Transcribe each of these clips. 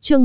Chương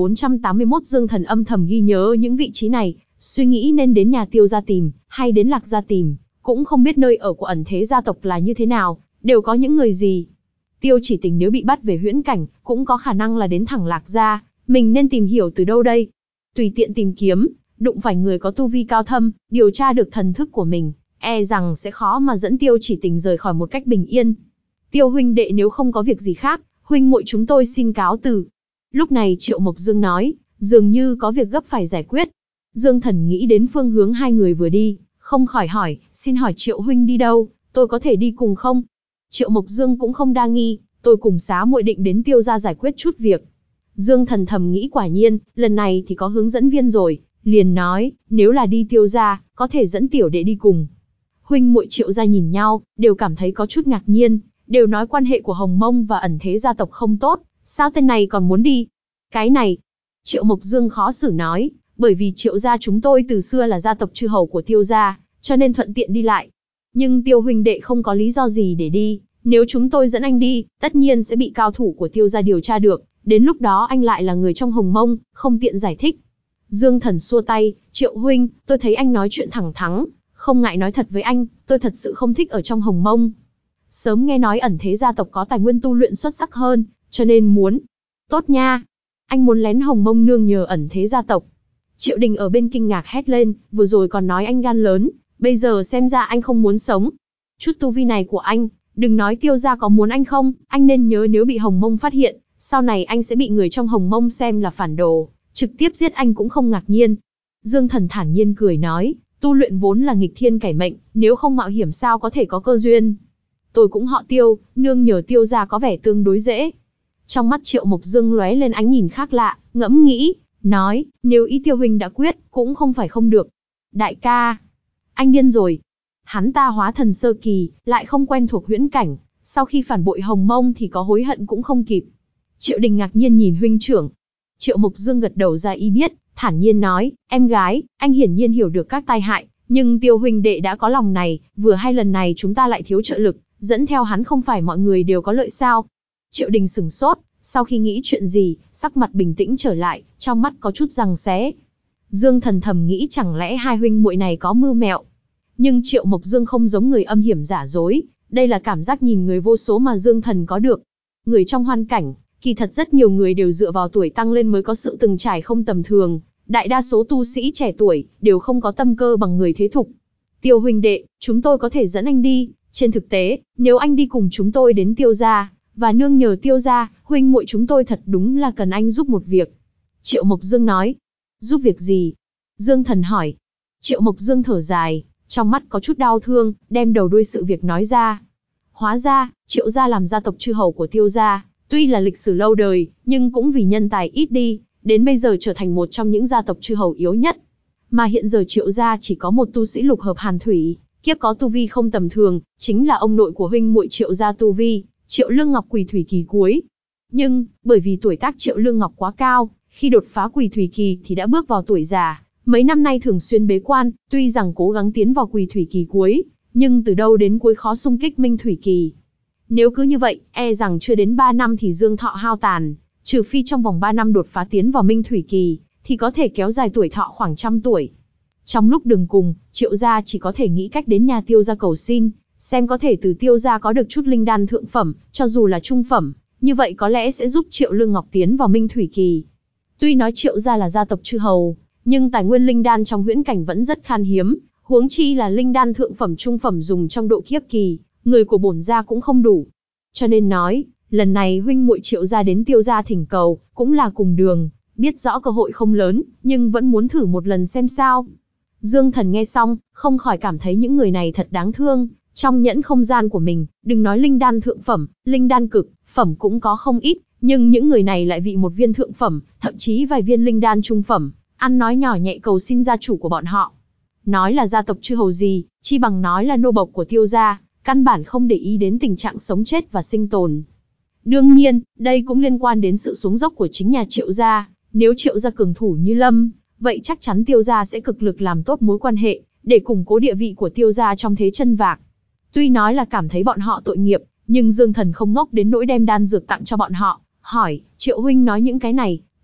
1481 Dương Thần âm thầm ghi nhớ những vị trí này, suy nghĩ nên đến nhà Tiêu gia tìm, hay đến Lạc gia tìm, cũng không biết nơi ở của ẩn thế gia tộc là như thế nào, đều có những người gì. Tiêu Chỉ Tình nếu bị bắt về huyễn cảnh, cũng có khả năng là đến thẳng Lạc gia, mình nên tìm hiểu từ đâu đây? Tùy tiện tìm kiếm, đụng phải người có tu vi cao thâm, điều tra được thần thức của mình, e rằng sẽ khó mà dẫn Tiêu Chỉ Tình rời khỏi một cách bình yên. Tiêu huynh đệ nếu không có việc gì khác, huynh muội chúng tôi xin cáo từ. Lúc này Triệu Mộc Dương nói, dường như có việc gấp phải giải quyết. Dương Thần nghĩ đến phương hướng hai người vừa đi, không khỏi hỏi, xin hỏi Triệu huynh đi đâu, tôi có thể đi cùng không? Triệu Mộc Dương cũng không đa nghi, tôi cùng xá muội định đến Tiêu gia giải quyết chút việc. Dương Thần thầm nghĩ quả nhiên, lần này thì có hướng dẫn viên rồi, liền nói, nếu là đi Tiêu gia, có thể dẫn tiểu đệ đi cùng. Huynh muội Triệu gia nhìn nhau, đều cảm thấy có chút ngạc nhiên, đều nói quan hệ của Hồng Mông và ẩn thế gia tộc không tốt, sao tên này còn muốn đi? Cái này, Triệu Mộc Dương khó xử nói, bởi vì Triệu gia chúng tôi từ xưa là gia tộc chư hầu của Tiêu gia, cho nên thuận tiện đi lại. Nhưng Tiêu huynh đệ không có lý do gì để đi, nếu chúng tôi dẫn anh đi, tất nhiên sẽ bị cao thủ của Tiêu gia điều tra được, đến lúc đó anh lại là người trong Hồng Mông, không tiện giải thích. Dương Thần xua tay, Triệu huynh, tôi thấy anh nói chuyện thẳng thắn, không ngại nói thật với anh, tôi thật sự không thích ở trong Hồng Mông. Sớm nghe nói ẩn thế gia tộc có tài nguyên tu luyện xuất sắc hơn, cho nên muốn. Tốt nha, anh muốn lén Hồng Mông nương nhờ ẩn thế gia tộc. Triệu Đình ở bên kinh ngạc hét lên, vừa rồi còn nói anh gan lớn, bây giờ xem ra anh không muốn sống. Chút tu vi này của anh, đừng nói Tiêu gia có muốn anh không, anh nên nhớ nếu bị Hồng Mông phát hiện, sau này anh sẽ bị người trong Hồng Mông xem là phản đồ, trực tiếp giết anh cũng không ngạc nhiên. Dương Thần thản nhiên cười nói, tu luyện vốn là nghịch thiên cải mệnh, nếu không mạo hiểm sao có thể có cơ duyên. Tôi cũng họ Tiêu, nương nhờ Tiêu gia có vẻ tương đối dễ. Trong mắt Triệu Mộc Dương lóe lên ánh nhìn khác lạ, ngẫm nghĩ, nói, nếu ý Tiêu huynh đã quyết, cũng không phải không được. Đại ca, anh điên rồi. Hắn ta hóa thần sơ kỳ, lại không quen thuộc huyễn cảnh, sau khi phản bội Hồng Mông thì có hối hận cũng không kịp. Triệu Đình ngạc nhiên nhìn huynh trưởng. Triệu Mộc Dương gật đầu ra ý biết, thản nhiên nói, em gái, anh hiển nhiên hiểu được các tai hại, nhưng Tiêu huynh đệ đã có lòng này, vừa hay lần này chúng ta lại thiếu trợ lực, dẫn theo hắn không phải mọi người đều có lợi sao? Triệu Đình sửng sốt, sau khi nghĩ chuyện gì, sắc mặt bình tĩnh trở lại, trong mắt có chút giằng xé. Dương Thần thầm nghĩ chẳng lẽ hai huynh muội này có mưu mẹo. Nhưng Triệu Mộc Dương không giống người âm hiểm giả dối, đây là cảm giác nhìn người vô số mà Dương Thần có được. Người trong hoàn cảnh, kỳ thật rất nhiều người đều dựa vào tuổi tăng lên mới có sự từng trải không tầm thường, đại đa số tu sĩ trẻ tuổi đều không có tâm cơ bằng người thế thục. Tiêu huynh đệ, chúng tôi có thể dẫn anh đi, trên thực tế, nếu anh đi cùng chúng tôi đến Tiêu gia, và nương nhờ Tiêu gia, huynh muội chúng tôi thật đúng là cần anh giúp một việc. Triệu Mộc Dương nói, giúp việc gì? Dương Thần hỏi. Triệu Mộc Dương thở dài, trong mắt có chút đau thương, đem đầu đuôi sự việc nói ra. Hóa ra, Triệu gia làm gia tộc chư hầu của Tiêu gia, tuy là lịch sử lâu đời, nhưng cũng vì nhân tài ít đi, đến bây giờ trở thành một trong những gia tộc chư hầu yếu nhất. Mà hiện giờ Triệu gia chỉ có một tu sĩ lục hợp hàn thủy, kiếp có tu vi không tầm thường, chính là ông nội của huynh muội Triệu gia tu vi, Triệu Lương Ngọc quỷ thủy kỳ cuối. Nhưng, bởi vì tuổi tác Triệu Lương Ngọc quá cao, khi đột phá quỷ thủy kỳ thì đã bước vào tuổi già, mấy năm nay thường xuyên bế quan, tuy rằng cố gắng tiến vào quỷ thủy kỳ cuối, nhưng từ đâu đến cuối khó xung kích minh thủy kỳ. Nếu cứ như vậy, e rằng chưa đến 3 năm thì dương thọ hao tàn, trừ phi trong vòng 3 năm đột phá tiến vào minh thủy kỳ, thì có thể kéo dài tuổi thọ khoảng 100 tuổi. Trong lúc đường cùng, Triệu gia chỉ có thể nghĩ cách đến nhà Tiêu gia cầu xin, xem có thể từ Tiêu gia có được chút linh đan thượng phẩm, cho dù là trung phẩm, như vậy có lẽ sẽ giúp Triệu Lương Ngọc tiến vào minh thủy kỳ. Tuy nói Triệu gia là gia tộc chư hầu, nhưng tài nguyên linh đan trong huyễn cảnh vẫn rất khan hiếm, huống chi là linh đan thượng phẩm trung phẩm dùng trong độ kiếp kỳ, người của bổn gia cũng không đủ. Cho nên nói, lần này huynh muội Triệu gia đến Tiêu gia thỉnh cầu, cũng là cùng đường, biết rõ cơ hội không lớn, nhưng vẫn muốn thử một lần xem sao. Dương Thần nghe xong, không khỏi cảm thấy những người này thật đáng thương, trong nhẫn không gian của mình, đừng nói linh đan thượng phẩm, linh đan cực phẩm cũng có không ít, nhưng những người này lại vị một viên thượng phẩm, thậm chí vài viên linh đan trung phẩm, ăn nói nhỏ nhẹ cầu xin gia chủ của bọn họ. Nói là gia tộc chư hầu gì, chi bằng nói là nô bộc của Tiêu gia, căn bản không để ý đến tình trạng sống chết và sinh tồn. Đương nhiên, đây cũng liên quan đến sự xuống dốc của chính nhà Triệu gia, nếu Triệu gia cường thủ như Lâm, vậy chắc chắn Tiêu gia sẽ cực lực làm tốt mối quan hệ, để củng cố địa vị của Tiêu gia trong thế chân vạc. Tuy nói là cảm thấy bọn họ tội nghiệp, nhưng Dương Thần không ngốc đến nỗi đem đan dược tặng cho bọn họ, hỏi, Triệu huynh nói những cái này,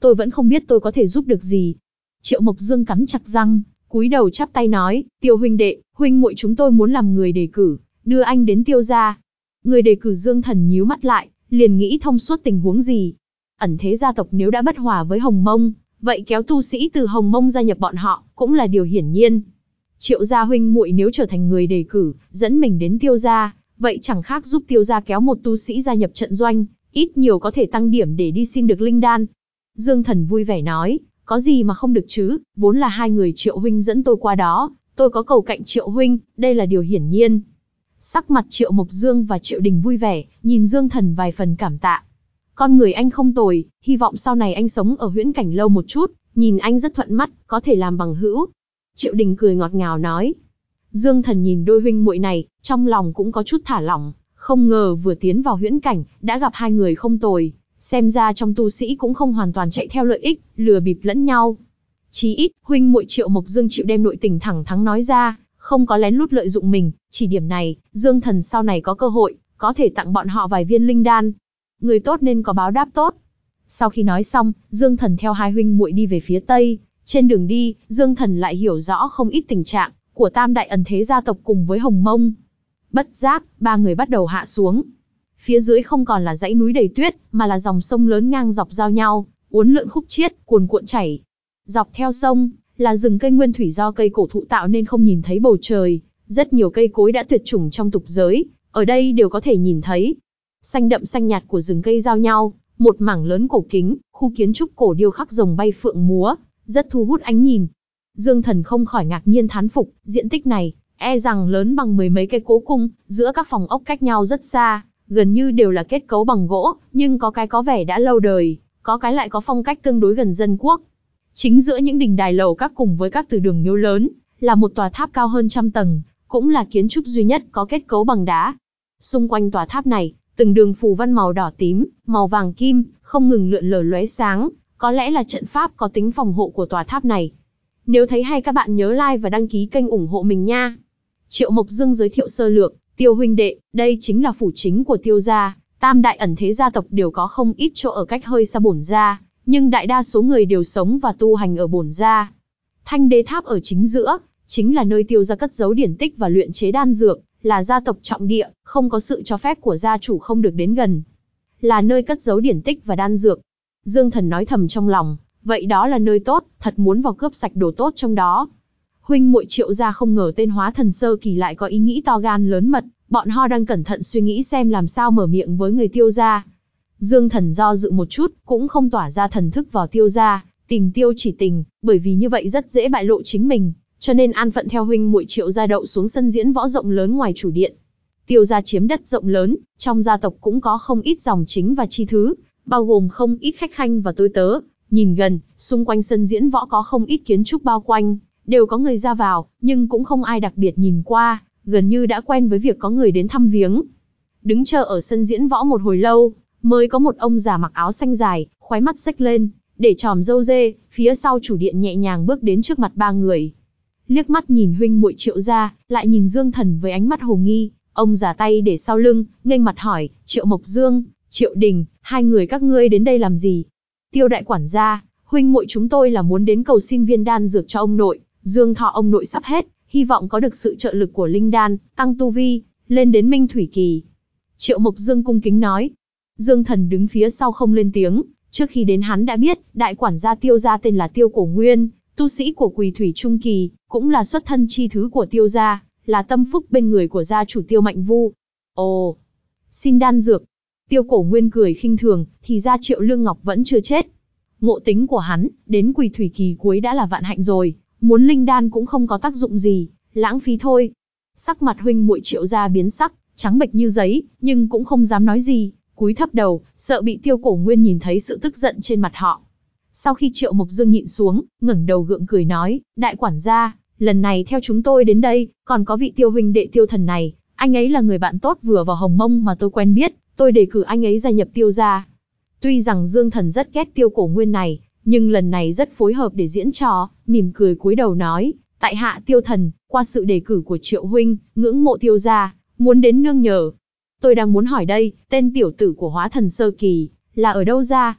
tôi vẫn không biết tôi có thể giúp được gì. Triệu Mộc Dương cắn chặt răng, cúi đầu chắp tay nói, Tiêu huynh đệ, huynh muội chúng tôi muốn làm người đề cử, đưa anh đến Tiêu gia. Người đề cử Dương Thần nhíu mắt lại, liền nghĩ thông suốt tình huống gì. Ẩn thế gia tộc nếu đã bất hòa với Hồng Mông, vậy kéo tu sĩ từ Hồng Mông gia nhập bọn họ, cũng là điều hiển nhiên. Triệu gia huynh muội nếu trở thành người đề cử, dẫn mình đến Tiêu gia, vậy chẳng khác giúp Tiêu gia kéo một tu sĩ gia nhập trận doanh, ít nhiều có thể tăng điểm để đi xin được linh đan. Dương Thần vui vẻ nói, có gì mà không được chứ, vốn là hai người Triệu huynh dẫn tôi qua đó, tôi có cầu cạnh Triệu huynh, đây là điều hiển nhiên. Sắc mặt Triệu Mộc Dương và Triệu Đình vui vẻ, nhìn Dương Thần vài phần cảm tạ. Con người anh không tồi, hy vọng sau này anh sống ở huyễn cảnh lâu một chút, nhìn anh rất thuận mắt, có thể làm bằng hữu. Triệu Đình cười ngọt ngào nói. Dương Thần nhìn đôi huynh muội này, trong lòng cũng có chút thả lỏng, không ngờ vừa tiến vào huyễn cảnh, đã gặp hai người không tồi, xem ra trong tu sĩ cũng không hoàn toàn chạy theo lợi ích, lừa bịp lẫn nhau. Chí ít, huynh muội Triệu Mộc Dương chịu đem nội tình thẳng thắn nói ra, không có lén lút lợi dụng mình, chỉ điểm này, Dương Thần sau này có cơ hội, có thể tặng bọn họ vài viên linh đan. Người tốt nên có báo đáp tốt. Sau khi nói xong, Dương Thần theo hai huynh muội đi về phía tây. Trên đường đi, Dương Thần lại hiểu rõ không ít tình trạng của tam đại ẩn thế gia tộc cùng với Hồng Mông. Bất giác, ba người bắt đầu hạ xuống. Phía dưới không còn là dãy núi đầy tuyết, mà là dòng sông lớn ngang dọc giao nhau, uốn lượn khúc chiết, cuồn cuộn chảy. Dọc theo sông, là rừng cây nguyên thủy do cây cổ thụ tạo nên không nhìn thấy bầu trời. Rất nhiều cây cối đã tuyệt chủng trong tục giới, ở đây đều có thể nhìn thấy. Xanh đậm xanh nhạt của rừng cây giao nhau, một mảng lớn cổ kính, khu kiến trúc cổ điêu khắc rồng bay phượng múa, rất thu hút ánh nhìn. Dương Thần không khỏi ngạc nhiên thán phục, diện tích này, e rằng lớn bằng mười mấy cái cố cung, giữa các phòng ốc cách nhau rất xa, gần như đều là kết cấu bằng gỗ, nhưng có cái có vẻ đã lâu đời, có cái lại có phong cách tương đối gần dân quốc. Chính giữa những đình đài lầu các cùng với các từ đường miếu lớn, là một tòa tháp cao hơn 100 tầng, cũng là kiến trúc duy nhất có kết cấu bằng đá. Xung quanh tòa tháp này, từng đường phù văn màu đỏ tím, màu vàng kim, không ngừng lượn lờ lóe sáng, có lẽ là trận pháp có tính phòng hộ của tòa tháp này. Nếu thấy hay các bạn nhớ like và đăng ký kênh ủng hộ mình nha. Triệu Mộc Dương giới thiệu sơ lược, Tiêu huynh đệ, đây chính là phủ chính của Tiêu gia, tam đại ẩn thế gia tộc đều có không ít chỗ ở cách hơi xa bổn gia, nhưng đại đa số người đều sống và tu hành ở bổn gia. Thanh đế tháp ở chính giữa, chính là nơi Tiêu gia cất giấu điển tích và luyện chế đan dược, là gia tộc trọng địa, không có sự cho phép của gia chủ không được đến gần. Là nơi cất giấu điển tích và đan dược. Dương Thần nói thầm trong lòng, vậy đó là nơi tốt, thật muốn vào cướp sạch đồ tốt trong đó. Huynh muội Triệu gia không ngờ tên hóa thần sơ kỳ lại có ý nghĩ to gan lớn mật, bọn họ đang cẩn thận suy nghĩ xem làm sao mở miệng với người Tiêu gia. Dương Thần do dự một chút, cũng không tỏa ra thần thức vào Tiêu gia, tìm Tiêu Chỉ Tình, bởi vì như vậy rất dễ bại lộ chính mình, cho nên an phận theo huynh muội Triệu gia đậu xuống sân diễn võ rộng lớn ngoài chủ điện. Tiêu gia chiếm đất rộng lớn, trong gia tộc cũng có không ít dòng chính và chi thứ, bao gồm không ít khách khanh và tôi tớ. Nhìn gần, xung quanh sân diễn võ có không ít kiến trúc bao quanh, đều có người ra vào, nhưng cũng không ai đặc biệt nhìn qua, gần như đã quen với việc có người đến thăm viếng. Đứng chờ ở sân diễn võ một hồi lâu, mới có một ông già mặc áo xanh dài, khóe mắt xếch lên, để tròm râu dê, phía sau chủ điện nhẹ nhàng bước đến trước mặt ba người. Liếc mắt nhìn huynh muội Triệu gia, lại nhìn Dương Thần với ánh mắt hồ nghi, ông già tay để sau lưng, nghênh mặt hỏi, Triệu Mộc Dương, Triệu Đình, hai người các ngươi đến đây làm gì? Tiêu đại quản gia, huynh muội chúng tôi là muốn đến cầu xin viên đan dược cho ông nội, dương thọ ông nội sắp hết, hy vọng có được sự trợ lực của linh đan, tăng tu vi, lên đến minh thủy kỳ. Triệu Mộc Dương cung kính nói. Dương Thần đứng phía sau không lên tiếng, trước khi đến hắn đã biết, đại quản gia Tiêu gia tên là Tiêu Cổ Nguyên, tu sĩ của Quỳ Thủy Trung Kỳ, cũng là xuất thân chi thứ của Tiêu gia, là tâm phúc bên người của gia chủ Tiêu Mạnh Vu. Ồ, xin đan dược. Tiêu Cổ Nguyên cười khinh thường, thì ra Triệu Lương Ngọc vẫn chưa chết. Ngộ tính của hắn, đến Quỳ Thủy kỳ cuối đã là vạn hạnh rồi, muốn linh đan cũng không có tác dụng gì, lãng phí thôi. Sắc mặt huynh muội Triệu gia biến sắc, trắng bệch như giấy, nhưng cũng không dám nói gì, cúi thấp đầu, sợ bị Tiêu Cổ Nguyên nhìn thấy sự tức giận trên mặt họ. Sau khi Triệu Mộc Dương nhịn xuống, ngẩng đầu gượng cười nói, đại quản gia, lần này theo chúng tôi đến đây, còn có vị Tiêu huynh đệ Tiêu Thần này, anh ấy là người bạn tốt vừa vào Hồng Mông mà tôi quen biết, tôi đề cử anh ấy gia nhập Tiêu gia. Tuy rằng Dương Thần rất ghét Tiêu Cổ Nguyên này, nhưng lần này rất phối hợp để diễn trò, mỉm cười cúi đầu nói, tại hạ Tiêu Thần, qua sự đề cử của Triệu huynh, ngưỡng mộ Tiêu gia, muốn đến nương nhờ. Tôi đang muốn hỏi đây, tên tiểu tử của hóa thần sơ kỳ, là ở đâu ra?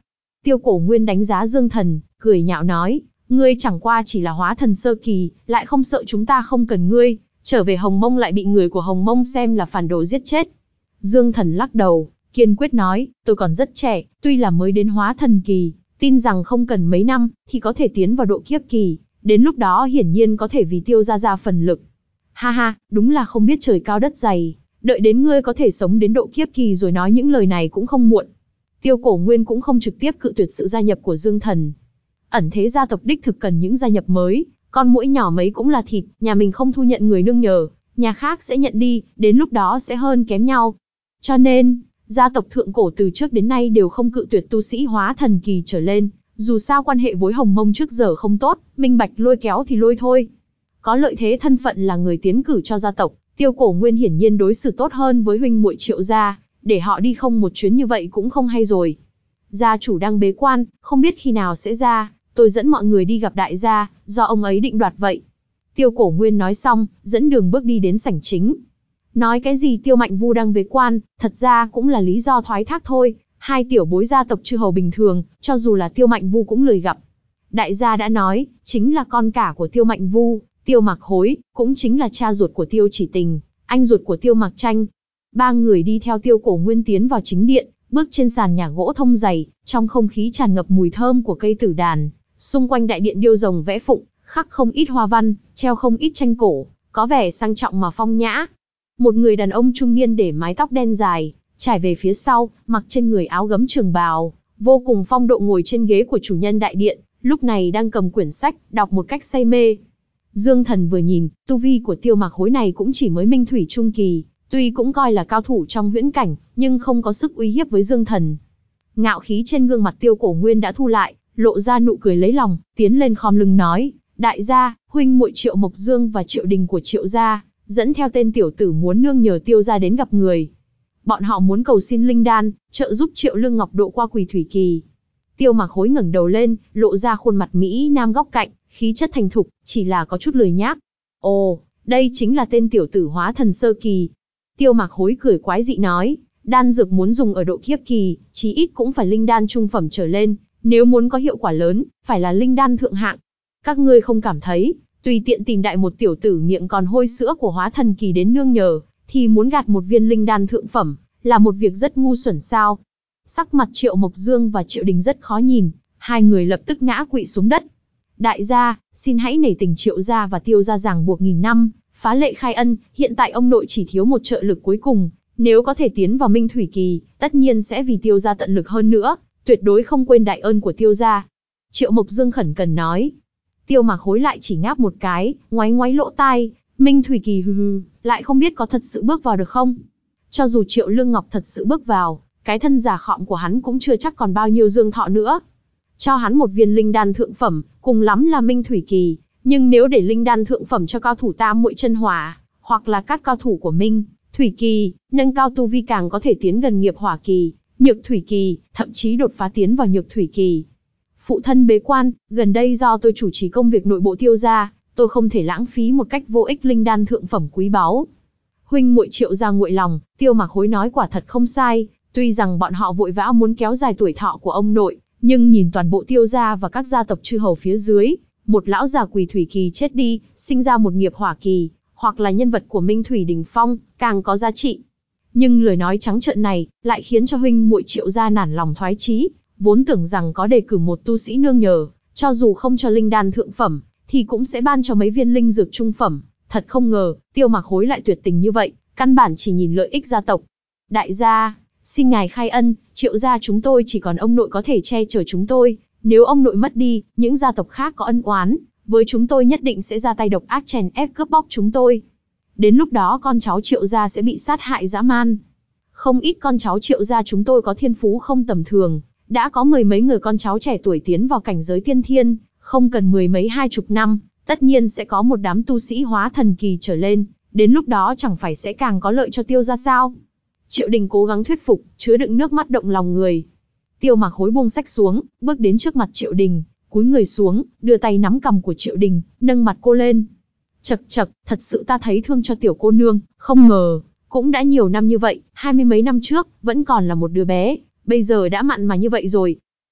Tiêu Cổ Nguyên đánh giá Dương Thần, cười nhạo nói, ngươi chẳng qua chỉ là hóa thần sơ kỳ, lại không sợ chúng ta không cần ngươi, trở về Hồng Mông lại bị người của Hồng Mông xem là phản đồ giết chết. Dương Thần lắc đầu, kiên quyết nói, tôi còn rất trẻ, tuy là mới đến hóa thần kỳ, tin rằng không cần mấy năm, thì có thể tiến vào độ kiếp kỳ, đến lúc đó hiển nhiên có thể vì Tiêu gia ra phần lực. Ha ha, đúng là không biết trời cao đất dày, đợi đến ngươi có thể sống đến độ kiếp kỳ rồi nói những lời này cũng không muộn. Tiêu Cổ Nguyên cũng không trực tiếp cự tuyệt sự gia nhập của Dương Thần. Ẩn thế gia tộc đích thực cần những gia nhập mới, con muỗi nhỏ mấy cũng là thịt, nhà mình không thu nhận người nương nhờ, nhà khác sẽ nhận đi, đến lúc đó sẽ hơn kém nhau. Cho nên, gia tộc thượng cổ từ trước đến nay đều không cự tuyệt tu sĩ hóa thần kỳ trở lên, dù sao quan hệ với Hồng Mông trước giờ không tốt, minh bạch lôi kéo thì lôi thôi. Có lợi thế thân phận là người tiến cử cho gia tộc, Tiêu Cổ Nguyên hiển nhiên đối xử tốt hơn với huynh muội Triệu gia, để họ đi không một chuyến như vậy cũng không hay rồi. Gia chủ đang bế quan, không biết khi nào sẽ ra, tôi dẫn mọi người đi gặp đại gia, do ông ấy định đoạt vậy. Tiêu Cổ Nguyên nói xong, dẫn đường bước đi đến sảnh chính. Nói cái gì Tiêu Mạnh Vu đang bế quan, thật ra cũng là lý do thoái thác thôi, hai tiểu bối gia tộc chư hầu bình thường, cho dù là Tiêu Mạnh Vu cũng lười gặp. Đại gia đã nói, chính là con cả của Tiêu Mạnh Vu, Tiêu Mặc Hối, cũng chính là cha ruột của Tiêu Chỉ Tình, anh ruột của Tiêu Mặc Tranh. Ba người đi theo Tiêu Cổ Nguyên tiến vào chính điện, bước trên sàn nhà gỗ thông dày, trong không khí tràn ngập mùi thơm của cây tử đàn. Xung quanh đại điện điêu rồng vẽ phụng, khắc không ít hoa văn, treo không ít tranh cổ, có vẻ sang trọng mà phong nhã. Một người đàn ông trung niên để mái tóc đen dài, trải về phía sau, mặc trên người áo gấm trường bào, vô cùng phong độ ngồi trên ghế của chủ nhân đại điện, lúc này đang cầm quyển sách, đọc một cách say mê. Dương Thần vừa nhìn, tu vi của Tiêu Mặc Hối này cũng chỉ mới minh thủy trung kỳ, tuy cũng coi là cao thủ trong huyễn cảnh, nhưng không có sức uy hiếp với Dương Thần. Ngạo khí trên gương mặt Tiêu Cổ Nguyên đã thu lại, lộ ra nụ cười lấy lòng, tiến lên khom lưng nói, đại gia, huynh muội Triệu Mộc Dương và Triệu Đình của Triệu gia, dẫn theo tên tiểu tử muốn nương nhờ Tiêu gia đến gặp người. Bọn họ muốn cầu xin linh đan, trợ giúp Triệu Lương Ngọc độ qua quỷ thủy kỳ. Tiêu Mặc Hối ngẩng đầu lên, lộ ra khuôn mặt mỹ nam góc cạnh, khí chất thành thục, chỉ là có chút lười nhác. Ồ, đây chính là tên tiểu tử hóa thần sơ kỳ. Tiêu Mặc Hối cười quái dị nói, đan dược muốn dùng ở độ kiếp kỳ, chí ít cũng phải linh đan trung phẩm trở lên, nếu muốn có hiệu quả lớn, phải là linh đan thượng hạng. Các ngươi không cảm thấy, tùy tiện tìm đại một tiểu tử miệng còn hôi sữa của hóa thần kỳ đến nương nhờ, thì muốn gạt một viên linh đan thượng phẩm, là một việc rất ngu xuẩn sao? Sắc mặt Triệu Mộc Dương và Triệu Đình rất khó nhìn, hai người lập tức ngã quỵ xuống đất. Đại gia, xin hãy nể tình Triệu gia và Tiêu gia ràng buộc nghìn năm, phá lệ khai ân, hiện tại ông nội chỉ thiếu một trợ lực cuối cùng, nếu có thể tiến vào minh thủy kỳ, tất nhiên sẽ vì Tiêu gia tận lực hơn nữa, tuyệt đối không quên đại ơn của Tiêu gia. Triệu Mộc Dương khẩn cần nói. Tiêu Mặc Hối lại chỉ ngáp một cái, ngoáy ngoáy lỗ tai, minh thủy kỳ hừ hừ, lại không biết có thật sự bước vào được không? Cho dù Triệu Lương Ngọc thật sự bước vào, cái thân già khọm của hắn cũng chưa chắc còn bao nhiêu dương thọ nữa. Cho hắn một viên linh đan thượng phẩm, cùng lắm là minh thủy kỳ, nhưng nếu để linh đan thượng phẩm cho cao thủ tam muội chân hỏa, hoặc là các cao thủ của minh thủy kỳ, nâng cao tu vi càng có thể tiến gần nghiệp hỏa kỳ, nhược thủy kỳ, thậm chí đột phá tiến vào nhược thủy kỳ. Phụ thân bế quan, gần đây do tôi chủ trì công việc nội bộ Tiêu gia, tôi không thể lãng phí một cách vô ích linh đan thượng phẩm quý báu. Huynh muội Triệu gia nguội lòng, Tiêu Mặc Hối nói quả thật không sai, tuy rằng bọn họ vội vã muốn kéo dài tuổi thọ của ông nội, nhưng nhìn toàn bộ Tiêu gia và các gia tộc chư hầu phía dưới, một lão già quỷ thủy kỳ chết đi, sinh ra một nghiệp hỏa kỳ, hoặc là nhân vật của Minh Thủy Đình Phong, càng có giá trị. Nhưng lời nói trắng trợn này lại khiến cho huynh muội Triệu gia nản lòng thoái chí, vốn tưởng rằng có đề cử một tu sĩ nương nhờ, cho dù không cho linh đan thượng phẩm, thì cũng sẽ ban cho mấy viên linh dược trung phẩm. Thật không ngờ, Tiêu Mặc Hối lại tuyệt tình như vậy, căn bản chỉ nhìn lợi ích gia tộc. Đại gia, xin ngài khai ân, Triệu gia chúng tôi chỉ còn ông nội có thể che chở chúng tôi. Nếu ông nội mất đi, những gia tộc khác có ân oán với chúng tôi nhất định sẽ ra tay độc ác chèn ép cướp bóc chúng tôi. Đến lúc đó con cháu Triệu gia sẽ bị sát hại dã man. Không ít con cháu Triệu gia chúng tôi có thiên phú không tầm thường, đã có mười mấy người con cháu trẻ tuổi tiến vào cảnh giới tiên thiên, không cần mười mấy 20 năm, tất nhiên sẽ có một đám tu sĩ hóa thần kỳ trở lên, đến lúc đó chẳng phải sẽ càng có lợi cho Tiêu gia sao? Triệu Đình cố gắng thuyết phục, chứa đựng nước mắt động lòng người. Tiêu Mặc Hối buông sách xuống, bước đến trước mặt Triệu Đình, cúi người xuống, đưa tay nắm cằm của Triệu Đình, nâng mặt cô lên. Chậc chậc, thật sự ta thấy thương cho tiểu cô nương, không ngờ, cũng đã nhiều năm như vậy, 20 mấy năm trước, vẫn còn là một đứa bé, bây giờ đã mặn mà như vậy rồi.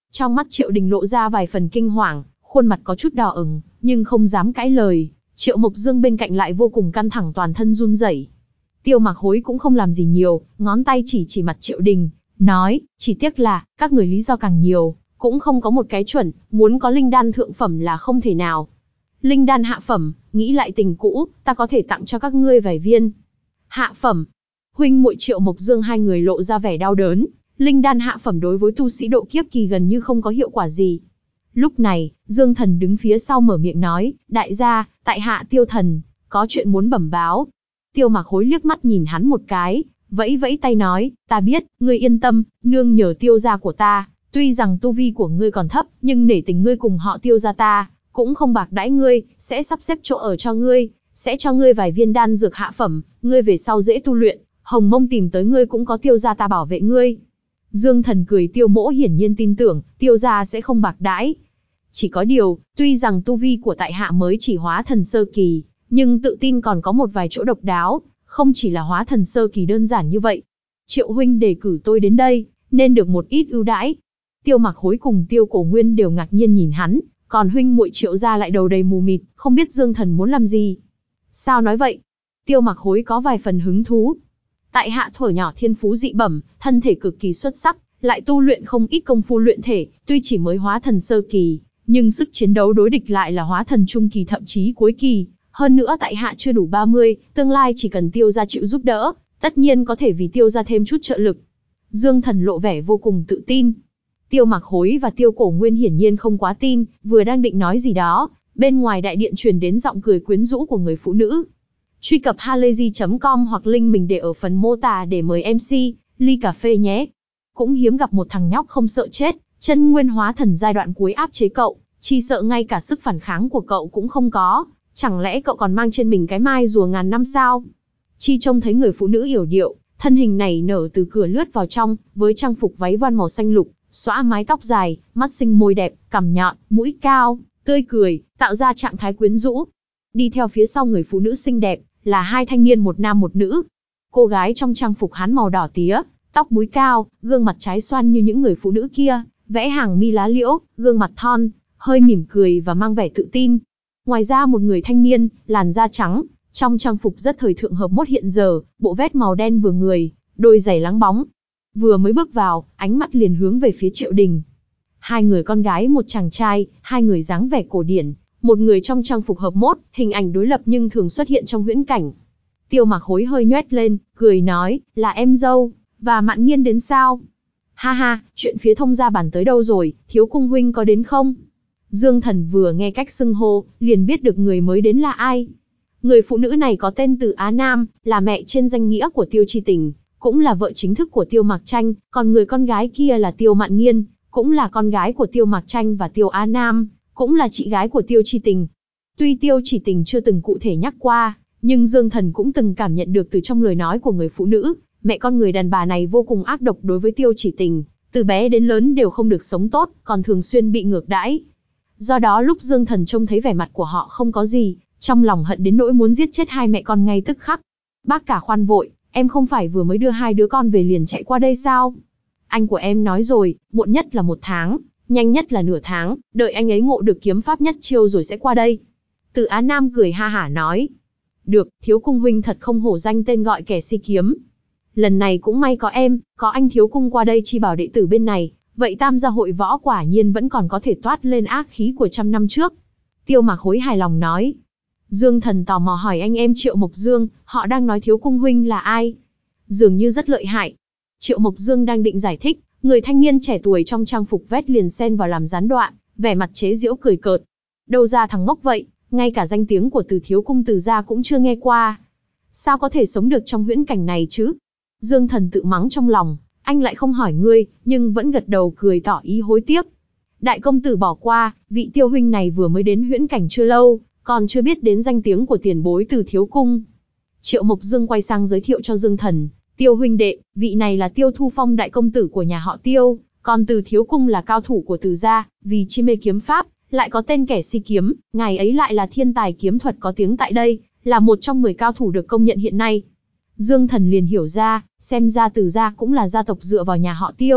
Trong mắt Triệu Đình lộ ra vài phần kinh hoàng, khuôn mặt có chút đỏ ửng, nhưng không dám cãi lời. Triệu Mộc Dương bên cạnh lại vô cùng căng thẳng, toàn thân run rẩy. Tiêu Mặc Hối cũng không làm gì nhiều, ngón tay chỉ mặt Triệu Đình, nói, chỉ tiếc là, các người lý do càng nhiều, cũng không có một cái chuẩn, muốn có linh đan thượng phẩm là không thể nào. Linh đan hạ phẩm, nghĩ lại tình cũ, ta có thể tặng cho các ngươi vài viên. Hạ phẩm, huynh muội Triệu Mộc Dương hai người lộ ra vẻ đau đớn, linh đan hạ phẩm đối với tu sĩ độ kiếp kỳ gần như không có hiệu quả gì. Lúc này, Dương Thần đứng phía sau mở miệng nói, đại gia, tại hạ Tiêu Thần, có chuyện muốn bẩm báo. Tiêu Mặc Hối liếc mắt nhìn hắn một cái, vẫy vẫy tay nói, ta biết, ngươi yên tâm, nương nhờ Tiêu gia của ta, tuy rằng tu vi của ngươi còn thấp, nhưng nể tình ngươi cùng họ Tiêu gia ta, cũng không bạc đãi ngươi, sẽ sắp xếp chỗ ở cho ngươi, sẽ cho ngươi vài viên đan dược hạ phẩm, ngươi về sau dễ tu luyện, Hồng Mông tìm tới ngươi cũng có Tiêu gia ta bảo vệ ngươi. Dương Thần cười, Tiêu mỗ hiển nhiên tin tưởng, Tiêu gia sẽ không bạc đãi. Chỉ có điều, tuy rằng tu vi của tại hạ mới chỉ hóa thần sơ kỳ, nhưng tự tin còn có một vài chỗ độc đáo, không chỉ là hóa thần sơ kỳ đơn giản như vậy. Triệu huynh đề cử tôi đến đây, nên được một ít ưu đãi. Tiêu Mặc Hối cùng Tiêu Cổ Nguyên đều ngạc nhiên nhìn hắn, còn huynh muội Triệu gia lại đầu đầy mù mịt, không biết Dương Thần muốn làm gì. Sao nói vậy? Tiêu Mặc Hối có vài phần hứng thú. Tại hạ thuở nhỏ thiên phú dị bẩm, thân thể cực kỳ xuất sắc, lại tu luyện không ít công phu luyện thể, tuy chỉ mới hóa thần sơ kỳ, nhưng sức chiến đấu đối địch lại là hóa thần trung kỳ thậm chí cuối kỳ. Hơn nữa tại hạ chưa đủ 30, tương lai chỉ cần Tiêu gia chịu giúp đỡ, tất nhiên có thể vì Tiêu gia thêm chút trợ lực. Dương Thần lộ vẻ vô cùng tự tin. Tiêu Mặc Hối và Tiêu Cổ Nguyên hiển nhiên không quá tin, vừa đang định nói gì đó, bên ngoài đại điện truyền đến giọng cười quyến rũ của người phụ nữ. Truy cập halayzi.com hoặc link mình để ở phần mô tả để mời MC, ly cà phê nhé. Cũng hiếm gặp một thằng nhóc không sợ chết, chân nguyên hóa thần giai đoạn cuối áp chế cậu, chỉ sợ ngay cả sức phản kháng của cậu cũng không có. Chẳng lẽ cậu còn mang trên mình cái mai rùa ngàn năm sao? Chi trông thấy người phụ nữ yểu điệu, thân hình này nở từ cửa lướt vào trong, với trang phục váy voan màu xanh lục, xõa mái tóc dài, mắt xinh môi đẹp, cằm nhọn, mũi cao, tươi cười, tạo ra trạng thái quyến rũ. Đi theo phía sau người phụ nữ xinh đẹp, là hai thanh niên một nam một nữ. Cô gái trong trang phục hán màu đỏ tía, tóc búi cao, gương mặt trái xoan như những người phụ nữ kia, vẽ hàng mi lá liễu, gương mặt thon, hơi mỉm cười và mang vẻ tự tin. Ngoài ra một người thanh niên, làn da trắng, trong trang phục rất thời thượng hợp mốt hiện giờ, bộ vest màu đen vừa người, đôi giày láng bóng. Vừa mới bước vào, ánh mắt liền hướng về phía Triệu Đình. Hai người con gái một chàng trai, hai người dáng vẻ cổ điển, một người trong trang phục hợp mốt, hình ảnh đối lập nhưng thường xuất hiện trong huyễn cảnh. Tiêu Mặc Hối hơi nhoét lên, cười nói, là em dâu, và Mạn Nghiên đến sao? Ha ha, chuyện phía thông gia bàn tới đâu rồi, Thiếu Cung huynh có đến không? Dương Thần vừa nghe cách xưng hô, liền biết được người mới đến là ai. Người phụ nữ này có tên Từ Á Nam, là mẹ trên danh nghĩa của Tiêu Chi Tình, cũng là vợ chính thức của Tiêu Mặc Tranh, còn người con gái kia là Tiêu Mạn Nghiên, cũng là con gái của Tiêu Mặc Tranh và Tiêu Á Nam, cũng là chị gái của Tiêu Chi Tình. Tuy Tiêu Chỉ Tình chưa từng cụ thể nhắc qua, nhưng Dương Thần cũng từng cảm nhận được từ trong lời nói của người phụ nữ, mẹ con người đàn bà này vô cùng ác độc đối với Tiêu Chỉ Tình, từ bé đến lớn đều không được sống tốt, còn thường xuyên bị ngược đãi. Do đó lúc Dương Thần trông thấy vẻ mặt của họ không có gì, trong lòng hận đến nỗi muốn giết chết hai mẹ con ngay tức khắc. Bác cả khoan vội, em không phải vừa mới đưa hai đứa con về liền chạy qua đây sao? Anh của em nói rồi, muộn nhất là 1 tháng, nhanh nhất là nửa tháng, đợi anh ấy ngộ được kiếm pháp nhất chiêu rồi sẽ qua đây. Từ Á Nam cười ha hả nói. Được, Thiếu Cung huynh thật không hổ danh tên gọi kẻ si kiếm. Lần này cũng may có em, có anh Thiếu Cung qua đây chi bảo đệ tử bên này, vậy Tam gia hội võ quả nhiên vẫn còn có thể toát lên ác khí của 100 năm trước. Tiêu Mặc Hối hài lòng nói. Dương Thần tò mò hỏi anh em Triệu Mộc Dương, họ đang nói Thiếu Cung huynh là ai? Dường như rất lợi hại. Triệu Mộc Dương đang định giải thích, người thanh niên trẻ tuổi trong trang phục vest liền xen vào làm gián đoạn, vẻ mặt chế giễu cười cợt. Đâu ra thằng ngốc vậy, ngay cả danh tiếng của Từ Thiếu Cung Từ gia cũng chưa nghe qua. Sao có thể sống được trong huyễn cảnh này chứ? Dương Thần tự mắng trong lòng, anh lại không hỏi ngươi, nhưng vẫn gật đầu cười tỏ ý hối tiếc. Đại công tử bỏ qua, vị Tiêu huynh này vừa mới đến huyễn cảnh chưa lâu, còn chưa biết đến danh tiếng của tiền bối Từ Thiếu Cung. Triệu Mộc Dương quay sang giới thiệu cho Dương Thần, Tiêu huynh đệ, vị này là Tiêu Thu Phong đại công tử của nhà họ Tiêu, còn Từ Thiếu Cung là cao thủ của Từ gia, vì chi mê kiếm pháp, lại có tên kẻ si kiếm, ngài ấy lại là thiên tài kiếm thuật có tiếng tại đây, là một trong 10 cao thủ được công nhận hiện nay. Dương Thần liền hiểu ra, xem ra Từ gia cũng là gia tộc dựa vào nhà họ Tiêu,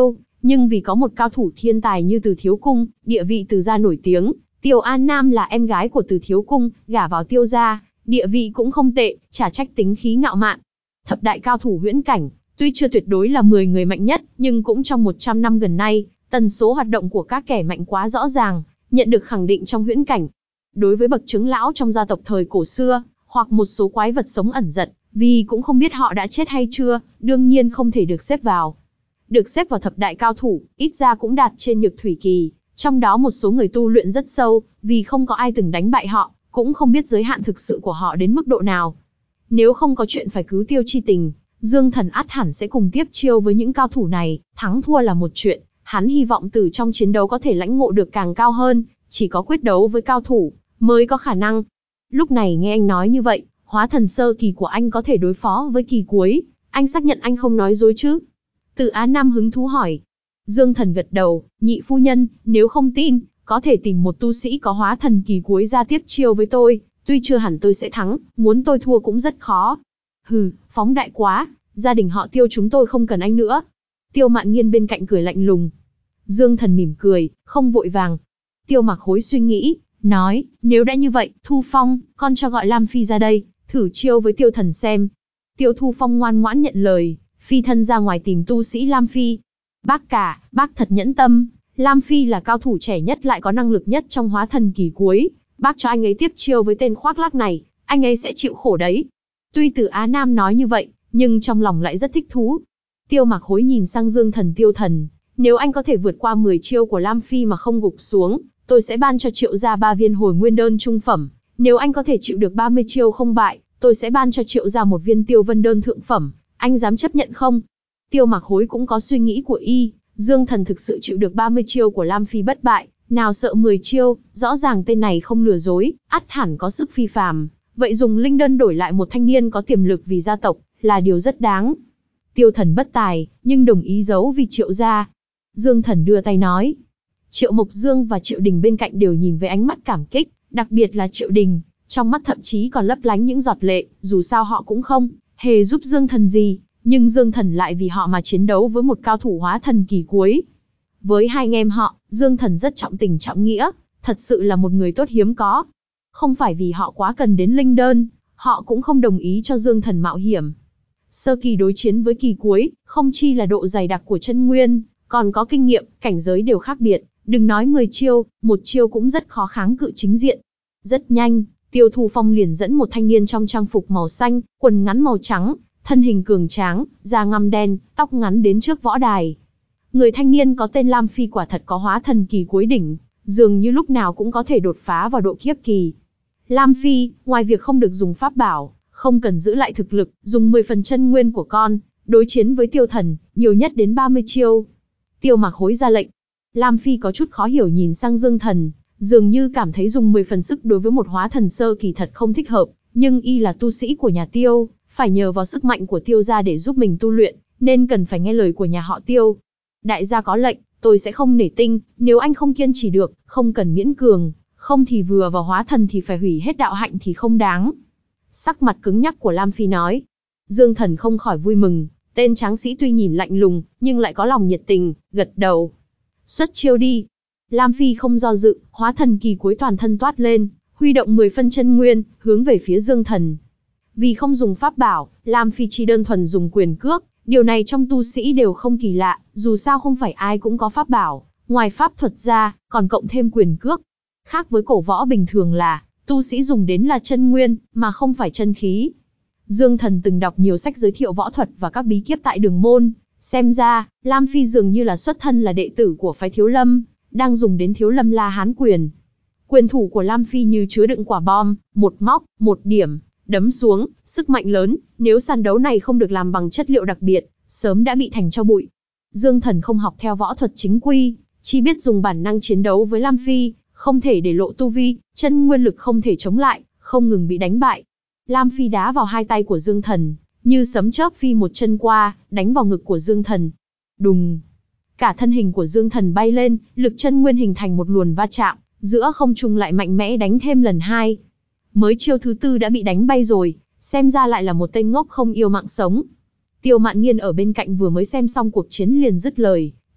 Nhưng vì có một cao thủ thiên tài như Từ Thiếu Cung, địa vị Từ gia nổi tiếng, Tiêu An Nam là em gái của Từ Thiếu Cung, gả vào Tiêu gia, địa vị cũng không tệ, chả trách tính khí ngạo mạn. Thập đại cao thủ huyễn cảnh, tuy chưa tuyệt đối là 10 người mạnh nhất, nhưng cũng trong 100 năm gần nay, tần số hoạt động của các kẻ mạnh quá rõ ràng, nhận được khẳng định trong huyễn cảnh. Đối với bậc trưởng lão trong gia tộc thời cổ xưa, hoặc một số quái vật sống ẩn giật, vì cũng không biết họ đã chết hay chưa, đương nhiên không thể được xếp vào. Được xếp vào thập đại cao thủ, ít ra cũng đạt trên nhược thủy kỳ, trong đó một số người tu luyện rất sâu, vì không có ai từng đánh bại họ, cũng không biết giới hạn thực sự của họ đến mức độ nào. Nếu không có chuyện phải cứu Tiêu Chi Tình, Dương Thần ắt hẳn sẽ cùng tiếp chiêu với những cao thủ này, thắng thua là một chuyện, hắn hy vọng từ trong chiến đấu có thể lãnh ngộ được càng cao hơn, chỉ có quyết đấu với cao thủ, mới có khả năng. Lúc này nghe anh nói như vậy, hóa thần sơ kỳ của anh có thể đối phó với kỳ cuối, anh xác nhận anh không nói dối chứ? Từ Á Nam hứng thú hỏi. Dương Thần gật đầu, nhị phu nhân, nếu không tin, có thể tìm một tu sĩ có hóa thần kỳ cuối ra tiếp chiêu với tôi, tuy chưa hẳn tôi sẽ thắng, muốn tôi thua cũng rất khó. Hừ, phóng đại quá, gia đình họ Tiêu chúng tôi không cần anh nữa. Tiêu Mạn Nghiên bên cạnh cười lạnh lùng. Dương Thần mỉm cười, không vội vàng. Tiêu Mặc Hối suy nghĩ, nói, nếu đã như vậy, Thu Phong, con cho gọi Lam Phi ra đây, thử chiêu với Tiêu Thần xem. Tiêu Thu Phong ngoan ngoãn nhận lời, phi thân ra ngoài tìm tu sĩ Lam Phi. Bác cả, bác thật nhẫn tâm, Lam Phi là cao thủ trẻ nhất lại có năng lực nhất trong hóa thần kỳ cuối, bác cho anh ấy tiếp chiêu với tên khoác lác này, anh ấy sẽ chịu khổ đấy. Tuy Từ Á Nam nói như vậy, nhưng trong lòng lại rất thích thú. Tiêu Mặc Hối nhìn sang Dương Thần. Tiêu Thần, nếu anh có thể vượt qua 10 chiêu của Lam Phi mà không gục xuống, tôi sẽ ban cho Triệu gia 3 viên hồi nguyên đơn trung phẩm. Nếu anh có thể chịu được 30 chiêu không bại, tôi sẽ ban cho Triệu gia một viên tiêu vân đơn thượng phẩm. Anh dám chấp nhận không? Tiêu Mặc Hối cũng có suy nghĩ của y, Dương Thần thực sự chịu được 30 chiêu của Lam Phi bất bại, nào sợ 10 chiêu, rõ ràng tên này không lừa dối, ắt hẳn có sức phi phàm. Vậy dùng linh đơn đổi lại một thanh niên có tiềm lực vì gia tộc, là điều rất đáng. Tiêu Thần bất tài, nhưng đồng ý giấu vì Triệu gia. Dương Thần đưa tay nói. Triệu Mộc Dương và Triệu Đình bên cạnh đều nhìn với ánh mắt cảm kích, đặc biệt là Triệu Đình, trong mắt thậm chí còn lấp lánh những giọt lệ, dù sao họ cũng không hề giúp Dương Thần gì, nhưng Dương Thần lại vì họ mà chiến đấu với một cao thủ hóa thần kỳ cuối. Với hai anh em họ, Dương Thần rất trọng tình trọng nghĩa, thật sự là một người tốt hiếm có. Không phải vì họ quá cần đến linh đơn, họ cũng không đồng ý cho Dương Thần mạo hiểm. Sơ kỳ đối chiến với kỳ cuối, không chi là độ dày đặc của chân nguyên, còn có kinh nghiệm, cảnh giới đều khác biệt, đừng nói 10 chiêu, một chiêu cũng rất khó kháng cự chính diện. Rất nhanh, Tiêu Thu Phong liền dẫn một thanh niên trong trang phục màu xanh, quần ngắn màu trắng, thân hình cường tráng, da ngăm đen, tóc ngắn đến trước võ đài. Người thanh niên có tên Lam Phi quả thật có hóa thần kỳ cuối đỉnh, dường như lúc nào cũng có thể đột phá vào độ kiếp kỳ. Lam Phi, ngoài việc không được dùng pháp bảo, không cần giữ lại thực lực, dùng 10 phần chân nguyên của con, đối chiến với Tiêu Thần, nhiều nhất đến 30 chiêu. Tiêu Mặc Hối ra lệnh. Lam Phi có chút khó hiểu nhìn sang Dương Thần, dường như cảm thấy dùng 10 phần sức đối với một hóa thần sơ kỳ thật không thích hợp, nhưng y là tu sĩ của nhà Tiêu, phải nhờ vào sức mạnh của Tiêu gia để giúp mình tu luyện, nên cần phải nghe lời của nhà họ Tiêu. Đại gia có lệnh, tôi sẽ không nể tinh, nếu anh không kiên trì được, không cần miễn cường, không thì vừa vào hóa thần thì phải hủy hết đạo hạnh thì không đáng. Sắc mặt cứng nhắc của Lam Phi nói. Dương Thần không khỏi vui mừng, tên tráng sĩ tuy nhìn lạnh lùng, nhưng lại có lòng nhiệt tình, gật đầu. Xuất chiêu đi. Lam Phi không do dự, hóa thần kỳ cuối toàn thân toát lên, huy động 10 phân chân nguyên, hướng về phía Dương Thần. Vì không dùng pháp bảo, Lam Phi chỉ đơn thuần dùng quyền cước, điều này trong tu sĩ đều không kỳ lạ, dù sao không phải ai cũng có pháp bảo, ngoài pháp thuật ra, còn cộng thêm quyền cước. Khác với cổ võ bình thường là, tu sĩ dùng đến là chân nguyên, mà không phải chân khí. Dương Thần từng đọc nhiều sách giới thiệu võ thuật và các bí kíp tại đường môn, xem ra, Lam Phi dường như là xuất thân là đệ tử của phái Thiếu Lâm, đang dùng đến Thiếu Lâm La Hán quyền. Quyền thủ của Lam Phi như chứa đựng quả bom, một móc, một điểm, đấm xuống, sức mạnh lớn, nếu sàn đấu này không được làm bằng chất liệu đặc biệt, sớm đã bị thành tro bụi. Dương Thần không học theo võ thuật chính quy, chỉ biết dùng bản năng chiến đấu với Lam Phi, không thể để lộ tu vi, chân nguyên lực không thể chống lại, không ngừng bị đánh bại. Lam Phi đá vào hai tay của Dương Thần, như sấm chớp phi một chân qua, đánh vào ngực của Dương Thần. Đùng! Cả thân hình của Dương Thần bay lên, lực chân nguyên hình thành một luồn va chạm, giữa không trung lại mạnh mẽ đánh thêm lần hai. Mới chiêu thứ tư đã bị đánh bay rồi, xem ra lại là một tên ngốc không yêu mạng sống. Tiêu Mạn Nghiên ở bên cạnh vừa mới xem xong cuộc chiến liền dứt lời,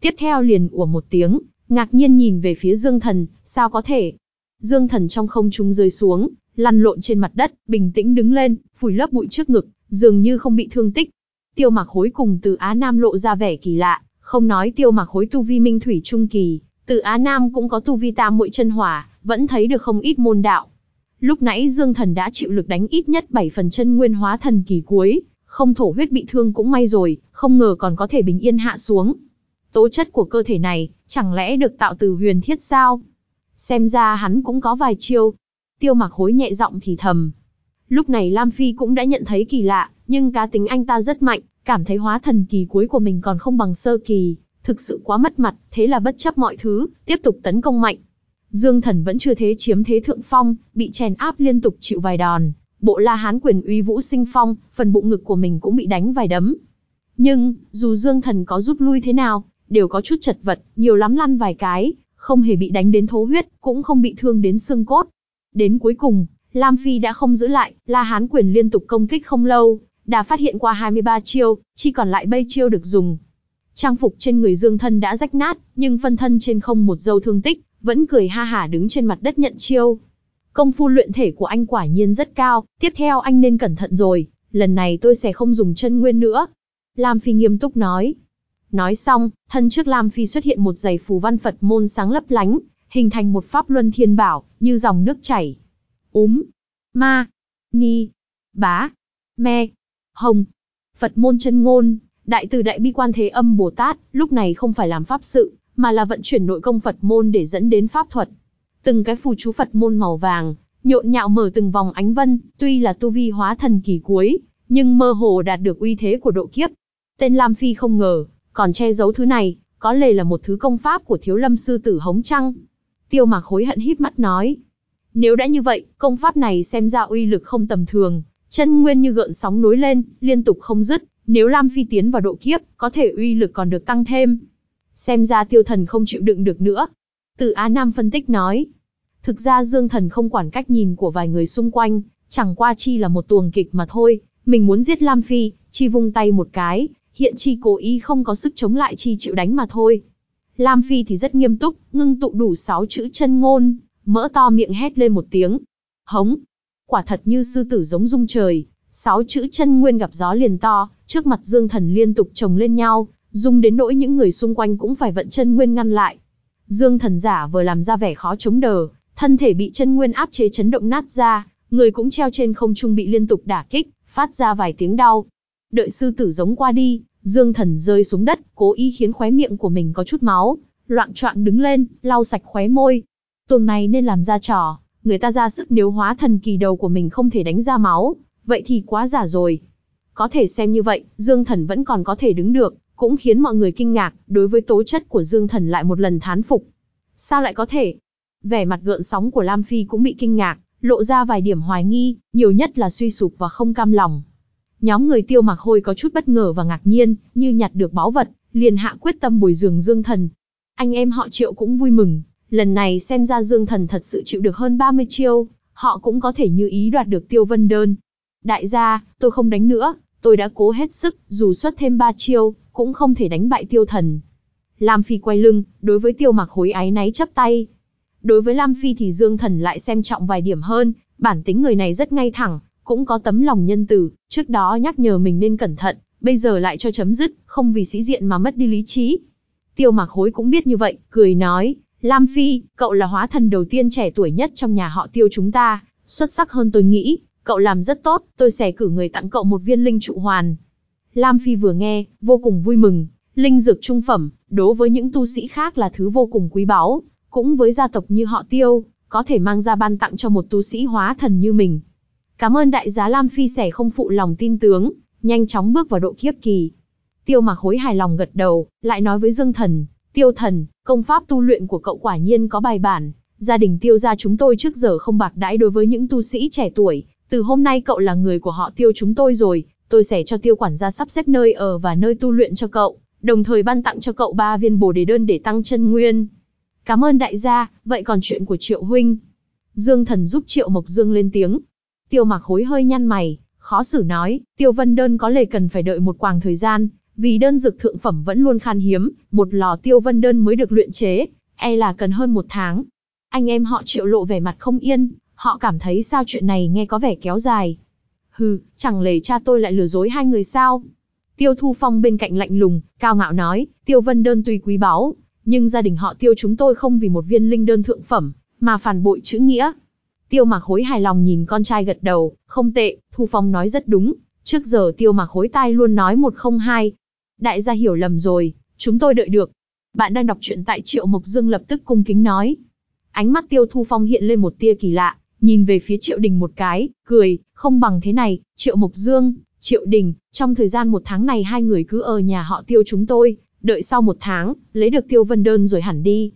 tiếp theo liền ủa một tiếng, ngạc nhiên nhìn về phía Dương Thần, sao có thể? Dương Thần trong không trung rơi xuống, lăn lộn trên mặt đất, bình tĩnh đứng lên, phủi lớp bụi trước ngực, dường như không bị thương tích. Tiêu Mạc Hối cùng Từ Á Nam lộ ra vẻ kỳ lạ, không nói Tiêu Mạc Hối tu vi minh thủy trung kỳ, Từ Á Nam cũng có tu vi tam muội chân hỏa, vẫn thấy được không ít môn đạo. Lúc nãy Dương Thần đã chịu lực đánh ít nhất 7 phần chân nguyên hóa thần kỳ cuối, không thổ huyết bị thương cũng may rồi, không ngờ còn có thể bình yên hạ xuống. Tố chất của cơ thể này, chẳng lẽ được tạo từ huyền thiết sao? Xem ra hắn cũng có vài chiêu. Tiêu Mạc Hối nhẹ giọng thì thầm. Lúc này Lam Phi cũng đã nhận thấy kỳ lạ, nhưng cá tính anh ta rất mạnh, cảm thấy hóa thần kỳ cuối của mình còn không bằng sơ kỳ, thực sự quá mất mặt, thế là bất chấp mọi thứ, tiếp tục tấn công mạnh. Dương Thần vẫn chưa thế chiếm thế thượng phong, bị chèn áp liên tục chịu vài đòn, bộ La Hán quyền uy vũ sinh phong, phần bụng ngực của mình cũng bị đánh vài đấm. Nhưng, dù Dương Thần có rút lui thế nào, đều có chút chật vật, nhiều lắm lăn vài cái, không hề bị đánh đến thố huyết, cũng không bị thương đến xương cốt. Đến cuối cùng, Lam Phi đã không giữ lại, La Hán quyền liên tục công kích không lâu, đã phát hiện qua 23 chiêu, chỉ còn lại bây chiêu được dùng. Trang phục trên người Dương Thần đã rách nát, nhưng phân thân trên không một dâu thương tích, vẫn cười ha hả đứng trên mặt đất nhận chiêu. Công phu luyện thể của anh quả nhiên rất cao, tiếp theo anh nên cẩn thận rồi, lần này tôi sẽ không dùng chân nguyên nữa. Lam Phi nghiêm túc nói. Nói xong, thân trước Lam Phi xuất hiện một dãy phù văn Phật môn sáng lấp lánh, hình thành một pháp luân thiên bảo, như dòng nước chảy. Ma, Ni, Bá, Me, Hồng. Phật môn chân ngôn, đại từ Đại Bi Quan Thế Âm Bồ Tát, lúc này không phải làm pháp sự, mà là vận chuyển nội công Phật môn để dẫn đến pháp thuật. Từng cái phù chú Phật môn màu vàng, nhộn nhạo mở từng vòng ánh vân, tuy là tu vi hóa thần kỳ cuối, nhưng mơ hồ đạt được uy thế của độ kiếp. Tên Lam Phi không ngờ, còn che giấu thứ này, có lẽ là một thứ công pháp của Thiếu Lâm sư tử Hống chăng? Tiêu Mạc Hối hận híp mắt nói. Nếu đã như vậy, công pháp này xem ra uy lực không tầm thường, chân nguyên như gợn sóng nối lên, liên tục không dứt, nếu Lam Phi tiến vào độ kiếp, có thể uy lực còn được tăng thêm. Xem ra Tiêu Thần không chịu đựng được nữa. Từ Á Nam phân tích nói. Thực ra Dương Thần không quản cách nhìn của vài người xung quanh, chẳng qua chi là một tuồng kịch mà thôi, mình muốn giết Lam Phi, chi vung tay một cái, hiện chi cố ý không có sức chống lại chi chịu đánh mà thôi. Lam Phi thì rất nghiêm túc, ngưng tụ đủ 6 chữ chân ngôn, mỡ to miệng hét lên một tiếng. Hống! Quả thật như sư tử giống rung trời, 6 chữ chân nguyên gặp gió liền to, trước mặt Dương Thần liên tục chồng lên nhau, rung đến nỗi những người xung quanh cũng phải vận chân nguyên ngăn lại. Dương Thần giả vờ làm ra vẻ khó chống đỡ, thân thể bị chân nguyên áp chế chấn động nát ra, người cũng treo trên không trung bị liên tục đả kích, phát ra vài tiếng đau. Đợi sư tử giống qua đi, Dương Thần rơi xuống đất, cố ý khiến khóe miệng của mình có chút máu, loạng choạng đứng lên, lau sạch khóe môi. Tuồng này nên làm ra trò, người ta ra sức nếu hóa thần kỳ đầu của mình không thể đánh ra máu, vậy thì quá giả rồi. Có thể xem như vậy, Dương Thần vẫn còn có thể đứng được, cũng khiến mọi người kinh ngạc, đối với tố chất của Dương Thần lại một lần thán phục. Sao lại có thể? Vẻ mặt gợn sóng của Lam Phi cũng bị kinh ngạc, lộ ra vài điểm hoài nghi, nhiều nhất là suy sụp và không cam lòng. Nhóm người Tiêu Mạc Hối có chút bất ngờ và ngạc nhiên, như nhặt được báu vật, liền hạ quyết tâm bồi dưỡng Dương Thần. Anh em họ Triệu cũng vui mừng, lần này xem ra Dương Thần thật sự chịu được hơn 30 chiêu, họ cũng có thể như ý đoạt được Tiêu Vân Đơn. Đại gia, tôi không đánh nữa, tôi đã cố hết sức, dù xuất thêm 3 chiêu, cũng không thể đánh bại Tiêu Thần. Lam Phi quay lưng, đối với Tiêu Mạc Hối áy náy chắp tay. Đối với Lam Phi thì Dương Thần lại xem trọng vài điểm hơn, bản tính người này rất ngay thẳng, cũng có tấm lòng nhân từ, trước đó nhắc nhở mình nên cẩn thận, bây giờ lại cho chấm dứt, không vì sĩ diện mà mất đi lý trí. Tiêu Mạc Hối cũng biết như vậy, cười nói, Lam Phi, cậu là hóa thần đầu tiên trẻ tuổi nhất trong nhà họ Tiêu chúng ta, xuất sắc hơn tôi nghĩ, cậu làm rất tốt, tôi sẽ cử người tặng cậu một viên linh trụ hoàn. Lam Phi vừa nghe, vô cùng vui mừng, linh dược trung phẩm, đối với những tu sĩ khác là thứ vô cùng quý báu, cũng với gia tộc như họ Tiêu, có thể mang ra ban tặng cho một tu sĩ hóa thần như mình. Cảm ơn đại giá. Lam Phi sẽ không phụ lòng tin tướng, nhanh chóng bước vào độ kiếp kỳ. Tiêu Mạc Hối hài lòng gật đầu, lại nói với Dương Thần, Tiêu Thần, công pháp tu luyện của cậu quả nhiên có bài bản, gia đình Tiêu gia chúng tôi trước giờ không bạc đãi đối với những tu sĩ trẻ tuổi, từ hôm nay cậu là người của họ Tiêu chúng tôi rồi, tôi sẽ cho Tiêu quản gia sắp xếp nơi ở và nơi tu luyện cho cậu, đồng thời ban tặng cho cậu 3 viên Bồ Đề đơn để tăng chân nguyên. Cảm ơn đại gia, vậy còn chuyện của Triệu huynh? Dương Thần giúp Triệu Mộc Dương lên tiếng. Tiêu Mạc Hối hơi nhăn mày, khó xử nói, Tiêu Vân Đơn có lẽ cần phải đợi một quãng thời gian, Vì đơn dược thượng phẩm vẫn luôn khan hiếm, một lò tiêu vân đơn mới được luyện chế, e là cần hơn 1 tháng. Anh em họ Triệu lộ vẻ mặt không yên, họ cảm thấy sao chuyện này nghe có vẻ kéo dài. Hừ, chẳng lẽ cha tôi lại lừa dối hai người sao? Tiêu Thu Phong bên cạnh lạnh lùng, cao ngạo nói, tiêu vân đơn tuy quý báu, nhưng gia đình họ Tiêu chúng tôi không vì một viên linh đơn thượng phẩm, mà phản bội chữ nghĩa. Tiêu Mạc Hối hài lòng nhìn con trai gật đầu, không tệ, Thu Phong nói rất đúng, trước giờ Tiêu Mạc Hối tai luôn nói một không hai. Đại gia hiểu lầm rồi, chúng tôi đợi được. Bạn đang đọc truyện tại Triệu Mộc Dương lập tức cung kính nói. Ánh mắt Tiêu Thu Phong hiện lên một tia kỳ lạ, nhìn về phía Triệu Đình một cái, cười, không bằng thế này, Triệu Mộc Dương, Triệu Đình, trong thời gian 1 tháng này hai người cứ ở nhà họ Tiêu chúng tôi, đợi sau 1 tháng, lấy được tiêu vân đơn rồi hẳn đi.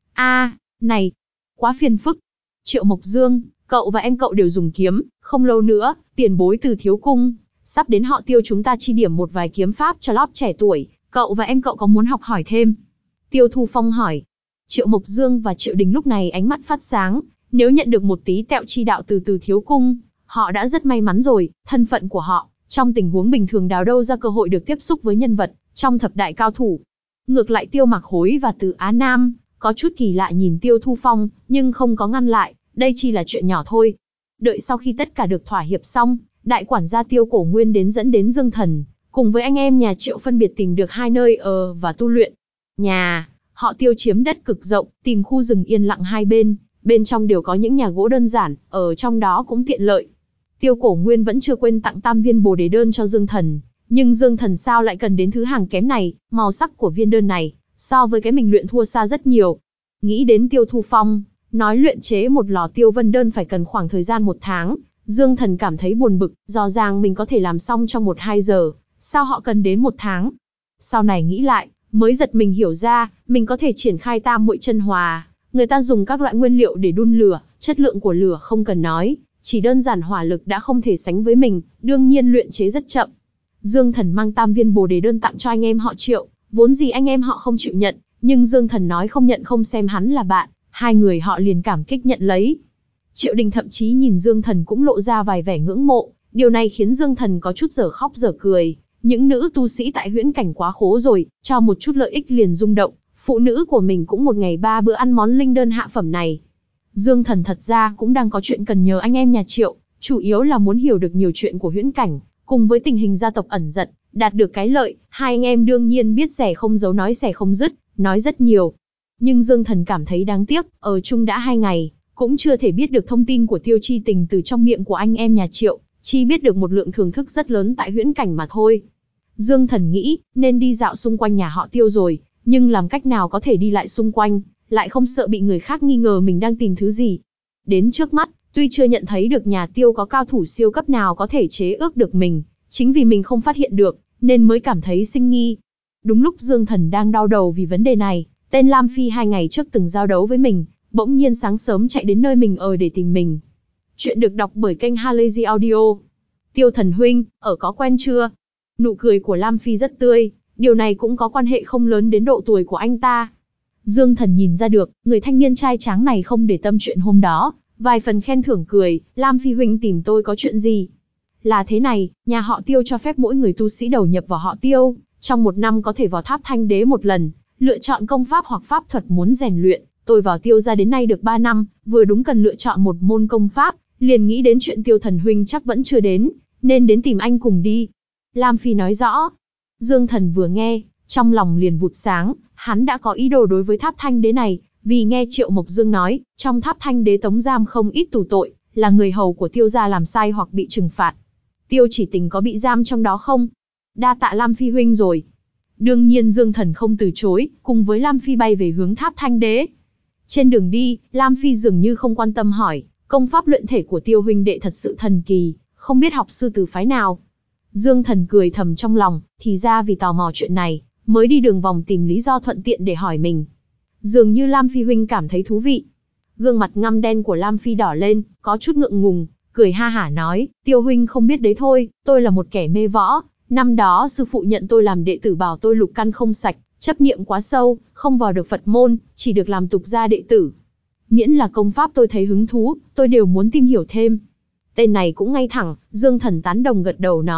Này, quá phiền phức. Triệu Mộc Dương, cậu và em cậu đều dùng kiếm, không lâu nữa, tiền bối từ Thiếu Cung, sắp đến họ Tiêu chúng ta chi điểm một vài kiếm pháp cho lót trẻ tuổi, cậu và em cậu có muốn học hỏi thêm? Tiêu Thu Phong hỏi. Triệu Mộc Dương và Triệu Đình lúc này ánh mắt phát sáng, nếu nhận được một tí tẹo chi đạo từ Thiếu Cung, họ đã rất may mắn rồi, thân phận của họ, trong tình huống bình thường đào đâu ra cơ hội được tiếp xúc với nhân vật trong thập đại cao thủ. Ngược lại Tiêu Mạc Hối và Từ Á Nam, có chút kỳ lạ nhìn Tiêu Thu Phong, nhưng không có ngăn lại, đây chỉ là chuyện nhỏ thôi. Đợi sau khi tất cả được thỏa hiệp xong, đại quản gia Tiêu Cổ Nguyên dẫn đến Dương Thần, cùng với anh em nhà Triệu phân biệt tìm được 2 nơi ở và tu luyện. Nhà họ Tiêu chiếm đất cực rộng, tìm khu rừng yên lặng hai bên, bên trong đều có những nhà gỗ đơn giản, ở trong đó cũng tiện lợi. Tiêu Cổ Nguyên vẫn chưa quên tặng tam viên bồ đề đơn cho Dương Thần, nhưng Dương Thần sao lại cần đến thứ hàng kém này, màu sắc của viên đơn này, so với cái mình luyện thua xa rất nhiều. Nghĩ đến Tiêu Thu Phong, nói luyện chế một lò tiêu vân đơn phải cần khoảng thời gian 1 tháng, Dương Thần cảm thấy buồn bực, rõ ràng mình có thể làm xong trong 1-2 giờ, sao họ cần đến 1 tháng. Sau này nghĩ lại, mới giật mình hiểu ra, mình có thể triển khai tam muội chân hòa, người ta dùng các loại nguyên liệu để đun lửa, chất lượng của lửa không cần nói, chỉ đơn giản hỏa lực đã không thể sánh với mình, đương nhiên luyện chế rất chậm. Dương Thần mang tam viên bồ đề đơn tặng cho anh em họ Triệu, vốn gì anh em họ không chịu nhận, nhưng Dương Thần nói không nhận không xem hắn là bạn, hai người họ liền cảm kích nhận lấy. Triệu Đình thậm chí nhìn Dương Thần cũng lộ ra vài vẻ ngưỡng mộ, điều này khiến Dương Thần có chút dở khóc dở cười. Những nữ tu sĩ tại huyễn cảnh quá khố rồi, cho một chút lợi ích liền rung động, phụ nữ của mình cũng 1 ngày 3 bữa ăn món linh đơn hạ phẩm này. Dương Thần thật ra cũng đang có chuyện cần nhờ anh em nhà Triệu, chủ yếu là muốn hiểu được nhiều chuyện của huyễn cảnh, cùng với tình hình gia tộc ẩn giật, đạt được cái lợi, hai anh em đương nhiên biết xẻ không giấu nói xẻ không dứt, nói rất nhiều. Nhưng Dương Thần cảm thấy đáng tiếc, ở chung đã 2 ngày, cũng chưa thể biết được thông tin của Tiêu Chi Tình từ trong miệng của anh em nhà Triệu, chỉ biết được một lượng thưởng thức rất lớn tại huyễn cảnh mà thôi. Dương Thần nghĩ, nên đi dạo xung quanh nhà họ Tiêu rồi, nhưng làm cách nào có thể đi lại xung quanh, lại không sợ bị người khác nghi ngờ mình đang tìm thứ gì. Đến trước mắt, tuy chưa nhận thấy được nhà Tiêu có cao thủ siêu cấp nào có thể chế ước được mình, chính vì mình không phát hiện được, nên mới cảm thấy sinh nghi. Đúng lúc Dương Thần đang đau đầu vì vấn đề này, tên Lam Phi 2 ngày trước từng giao đấu với mình, bỗng nhiên sáng sớm chạy đến nơi mình ở để tìm mình. Chuyện được đọc bởi kênh Halazy Audio. Tiêu Thần huynh, ở có quen chưa? Nụ cười của Lam Phi rất tươi, điều này cũng có quan hệ không lớn đến độ tuổi của anh ta. Dương Thần nhìn ra được, người thanh niên trai tráng này không để tâm chuyện hôm đó, vài phần khen thưởng cười, Lam Phi huynh tìm tôi có chuyện gì? Là thế này, nhà họ Tiêu cho phép mỗi người tu sĩ đầu nhập vào họ Tiêu, trong 1 năm có thể vào tháp Thanh Đế 1 lần, lựa chọn công pháp hoặc pháp thuật muốn rèn luyện. Tôi vào Tiêu gia đến nay được 3 năm, vừa đúng cần lựa chọn một môn công pháp, liền nghĩ đến chuyện Tiêu Thần huynh chắc vẫn chưa đến, nên đến tìm anh cùng đi. Lam Phi nói rõ. Dương Thần vừa nghe, trong lòng liền vụt sáng, hắn đã có ý đồ đối với tháp Thanh Đế này, vì nghe Triệu Mộc Dương nói, trong tháp Thanh Đế tống giam không ít tù tội, là người hầu của Tiêu gia làm sai hoặc bị trừng phạt. Tiêu Chỉ Tình có bị giam trong đó không? Đa tạ Lam Phi huynh rồi. Đương nhiên Dương Thần không từ chối, cùng với Lam Phi bay về hướng tháp Thanh Đế. Trên đường đi, Lam Phi dường như không quan tâm hỏi, công pháp luyện thể của Tiêu huynh đệ thật sự thần kỳ, không biết học sư từ phái nào. Dương Thần cười thầm trong lòng, thì ra vì tò mò chuyện này, mới đi đường vòng tìm lý do thuận tiện để hỏi mình. Dường như Lam Phi huynh cảm thấy thú vị. Gương mặt ngăm đen của Lam Phi đỏ lên, có chút ngượng ngùng, cười ha hả nói, Tiêu huynh không biết đấy thôi, tôi là một kẻ mê võ, năm đó sư phụ nhận tôi làm đệ tử bảo tôi lục căn không sạch, chấp niệm quá sâu, không vào được Phật môn, chỉ được làm tục gia đệ tử. Miễn là công pháp tôi thấy hứng thú, tôi đều muốn tìm hiểu thêm. Tên này cũng ngay thẳng, Dương Thần tán đồng gật đầu nói,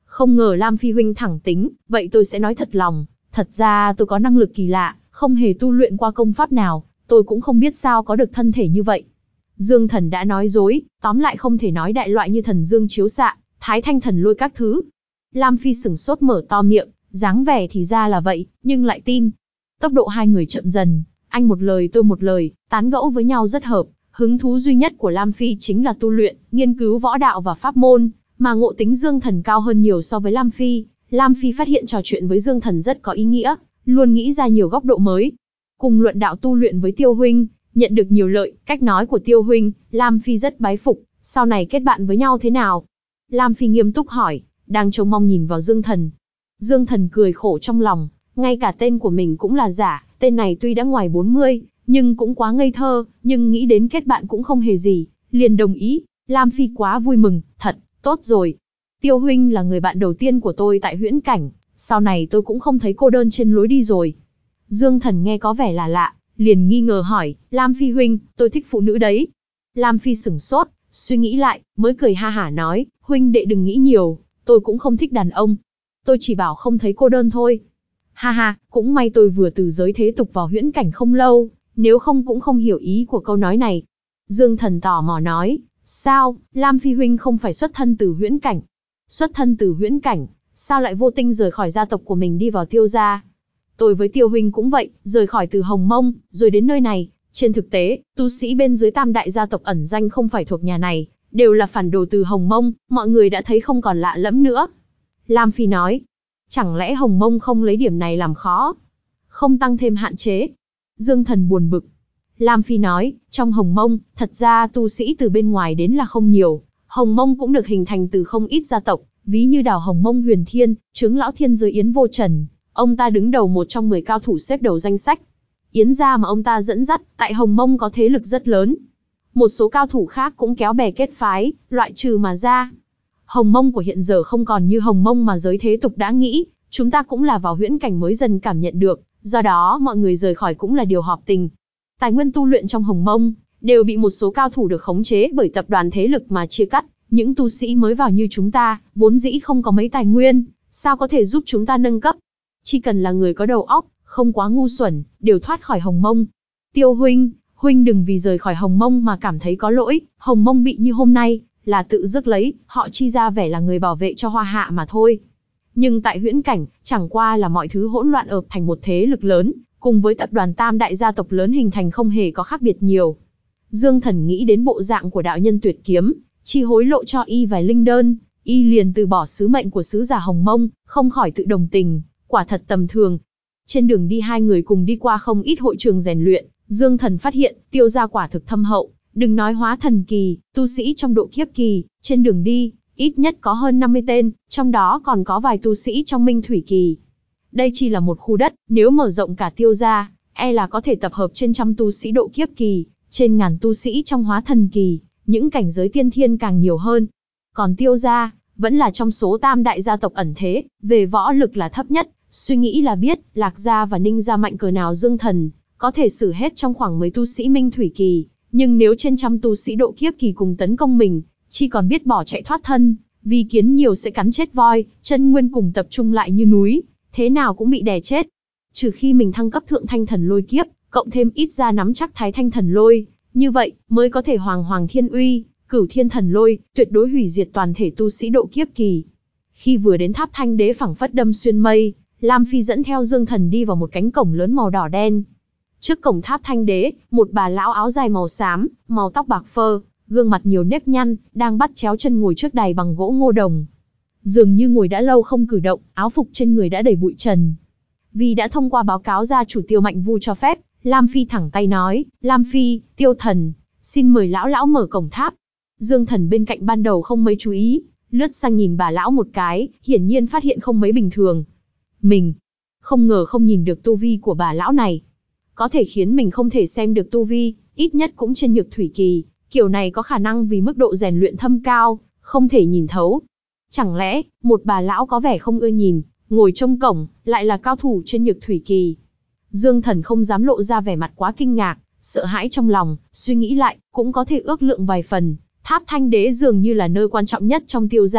Không ngờ Lam Phi huynh thẳng tính, vậy tôi sẽ nói thật lòng, thật ra tôi có năng lực kỳ lạ, không hề tu luyện qua công pháp nào, tôi cũng không biết sao có được thân thể như vậy. Dương Thần đã nói dối, tóm lại không thể nói đại loại như thần dương chiếu xạ, thái thanh thần lôi các thứ. Lam Phi sửng sốt mở to miệng, dáng vẻ thì ra là vậy, nhưng lại tin. Tốc độ hai người chậm dần, anh một lời tôi một lời, tán gẫu với nhau rất hợp. Hứng thú duy nhất của Lam Phi chính là tu luyện, nghiên cứu võ đạo và pháp môn, mà ngộ tính Dương Thần cao hơn nhiều so với Lam Phi. Lam Phi phát hiện trò chuyện với Dương Thần rất có ý nghĩa, luôn nghĩ ra nhiều góc độ mới. Cùng luận đạo tu luyện với Tiêu huynh, nhận được nhiều lợi, cách nói của Tiêu huynh, Lam Phi rất bái phục, sau này kết bạn với nhau thế nào? Lam Phi nghiêm túc hỏi, đang trông mong nhìn vào Dương Thần. Dương Thần cười khổ trong lòng, ngay cả tên của mình cũng là giả, tên này tuy đã ngoài 40, nhưng cũng quá ngây thơ, nhưng nghĩ đến kết bạn cũng không hề gì, liền đồng ý. Lam Phi quá vui mừng, thật, tốt rồi. Tiêu huynh là người bạn đầu tiên của tôi tại huyễn cảnh, sau này tôi cũng không thấy cô đơn trên lối đi rồi. Dương Thần nghe có vẻ là lạ, liền nghi ngờ hỏi, Lam Phi huynh, tôi thích phụ nữ đấy. Lam Phi sửng sốt, suy nghĩ lại, mới cười ha hả nói, huynh đệ đừng nghĩ nhiều, tôi cũng không thích đàn ông. Tôi chỉ bảo không thấy cô đơn thôi. Ha ha, cũng may tôi vừa từ giới thế tục vào huyễn cảnh không lâu, nếu không cũng không hiểu ý của câu nói này. Dương Thần tò mò nói, sao, Lam Phi huynh không phải xuất thân từ huyễn cảnh? Xuất thân từ huyễn cảnh, sao lại vô tình rời khỏi gia tộc của mình đi vào Tiêu gia? Tôi với Tiêu huynh cũng vậy, rời khỏi từ Hồng Mông, rồi đến nơi này. Trên thực tế, tu sĩ bên dưới tam đại gia tộc ẩn danh không phải thuộc nhà này, đều là phản đồ từ Hồng Mông, mọi người đã thấy không còn lạ lẫm nữa. Lam Phi nói, chẳng lẽ Hồng Mông không lấy điểm này làm khó? Không tăng thêm hạn chế? Dương Thần buồn bực. Lam Phi nói, trong Hồng Mông, thật ra tu sĩ từ bên ngoài đến là không nhiều. Hồng Mông cũng được hình thành từ không ít gia tộc, ví như đào Hồng Mông Huyền Thiên, Trướng Lão Thiên Giới Yến Vô Trần. Ông ta đứng đầu một trong 10 cao thủ xếp đầu danh sách. Yến gia mà ông ta dẫn dắt, tại Hồng Mông có thế lực rất lớn. Một số cao thủ khác cũng kéo bè kết phái, loại trừ mà ra. Hồng Mông của hiện giờ không còn như Hồng Mông mà giới thế tục đã nghĩ, chúng ta cũng là vào huyễn cảnh mới dần cảm nhận được, do đó mọi người rời khỏi cũng là điều hợp tình. Tài nguyên tu luyện trong Hồng Mông đều bị một số cao thủ được khống chế bởi tập đoàn thế lực mà chia cắt, những tu sĩ mới vào như chúng ta, vốn dĩ không có mấy tài nguyên, sao có thể giúp chúng ta nâng cấp? Chỉ cần là người có đầu óc, không quá ngu xuẩn, đều thoát khỏi Hồng Mông. Tiêu huynh, huynh đừng vì rời khỏi Hồng Mông mà cảm thấy có lỗi, Hồng Mông bị như hôm nay, là tự rước lấy, họ chi ra vẻ là người bảo vệ cho Hoa Hạ mà thôi. Nhưng tại huyễn cảnh, chẳng qua là mọi thứ hỗn loạn ợp thành một thế lực lớn, cùng với tập đoàn tam đại gia tộc lớn hình thành không hề có khác biệt nhiều. Dương Thần nghĩ đến bộ dạng của đạo nhân Tuyệt Kiếm, chi hối lộ cho y vài linh đơn, y liền từ bỏ sứ mệnh của sứ giả Hồng Mông, không khỏi tự đồng tình, quả thật tầm thường. Trên đường đi hai người cùng đi qua không ít hội trường rèn luyện, Dương Thần phát hiện, Tiêu gia quả thực thâm hậu, đừng nói hóa thần kỳ, tu sĩ trong độ kiếp kỳ, trên đường đi, ít nhất có hơn 50 tên, trong đó còn có vài tu sĩ trong minh thủy kỳ. Đây chỉ là một khu đất, nếu mở rộng cả Tiêu gia, e là có thể tập hợp trên trăm tu sĩ độ kiếp kỳ, trên ngàn tu sĩ trong hóa thần kỳ, những cảnh giới tiên thiên càng nhiều hơn. Còn Tiêu gia, vẫn là trong số tam đại gia tộc ẩn thế, về võ lực là thấp nhất, suy nghĩ là biết, Lạc gia và Ninh gia mạnh cỡ nào. Dương Thần có thể xử hết trong khoảng 10 tu sĩ minh thủy kỳ, nhưng nếu trên trăm tu sĩ độ kiếp kỳ cùng tấn công mình, chỉ còn biết bỏ chạy thoát thân, vì kiến nhiều sẽ cắn chết voi, chân nguyên cùng tập trung lại như núi, thế nào cũng bị đè chết. Trừ khi mình thăng cấp thượng thanh thần lôi kiếp, cộng thêm ít ra nắm chắc thái thanh thần lôi, như vậy mới có thể hoàng hoàng thiên uy, cửu thiên thần lôi, tuyệt đối hủy diệt toàn thể tu sĩ độ kiếp kỳ. Khi vừa đến tháp Thanh Đế phảng phất đâm xuyên mây, Lam Phi dẫn theo Dương Thần đi vào một cánh cổng lớn màu đỏ đen. Trước cổng tháp Thanh Đế, một bà lão áo dài màu xám, màu tóc bạc phơ, gương mặt nhiều nếp nhăn, đang bắt chéo chân ngồi trước đài bằng gỗ ngô đồng. Dường như ngồi đã lâu không cử động, áo phục trên người đã đầy bụi trần. Vì đã thông qua báo cáo gia chủ Tiêu Mạnh Vu cho phép, Lam Phi thẳng tay nói, Lam Phi, Tiêu Thần, xin mời lão mở cổng tháp. Dương Thần bên cạnh ban đầu không mấy chú ý, lướt sang nhìn bà lão một cái, hiển nhiên phát hiện không mấy bình thường. Mình không ngờ không nhìn được tu vi của bà lão này. Có thể khiến mình không thể xem được tu vi, ít nhất cũng trên nhược thủy kỳ, kiểu này có khả năng vì mức độ rèn luyện thâm cao, không thể nhìn thấu. Chẳng lẽ, một bà lão có vẻ không ưa nhìn, ngồi trong cổng, lại là cao thủ trên nhược thủy kỳ. Dương Thần không dám lộ ra vẻ mặt quá kinh ngạc, sợ hãi trong lòng, suy nghĩ lại, cũng có thể ước lượng vài phần. Tháp Thanh Đế dường như là nơi quan trọng nhất trong Tiêu gia,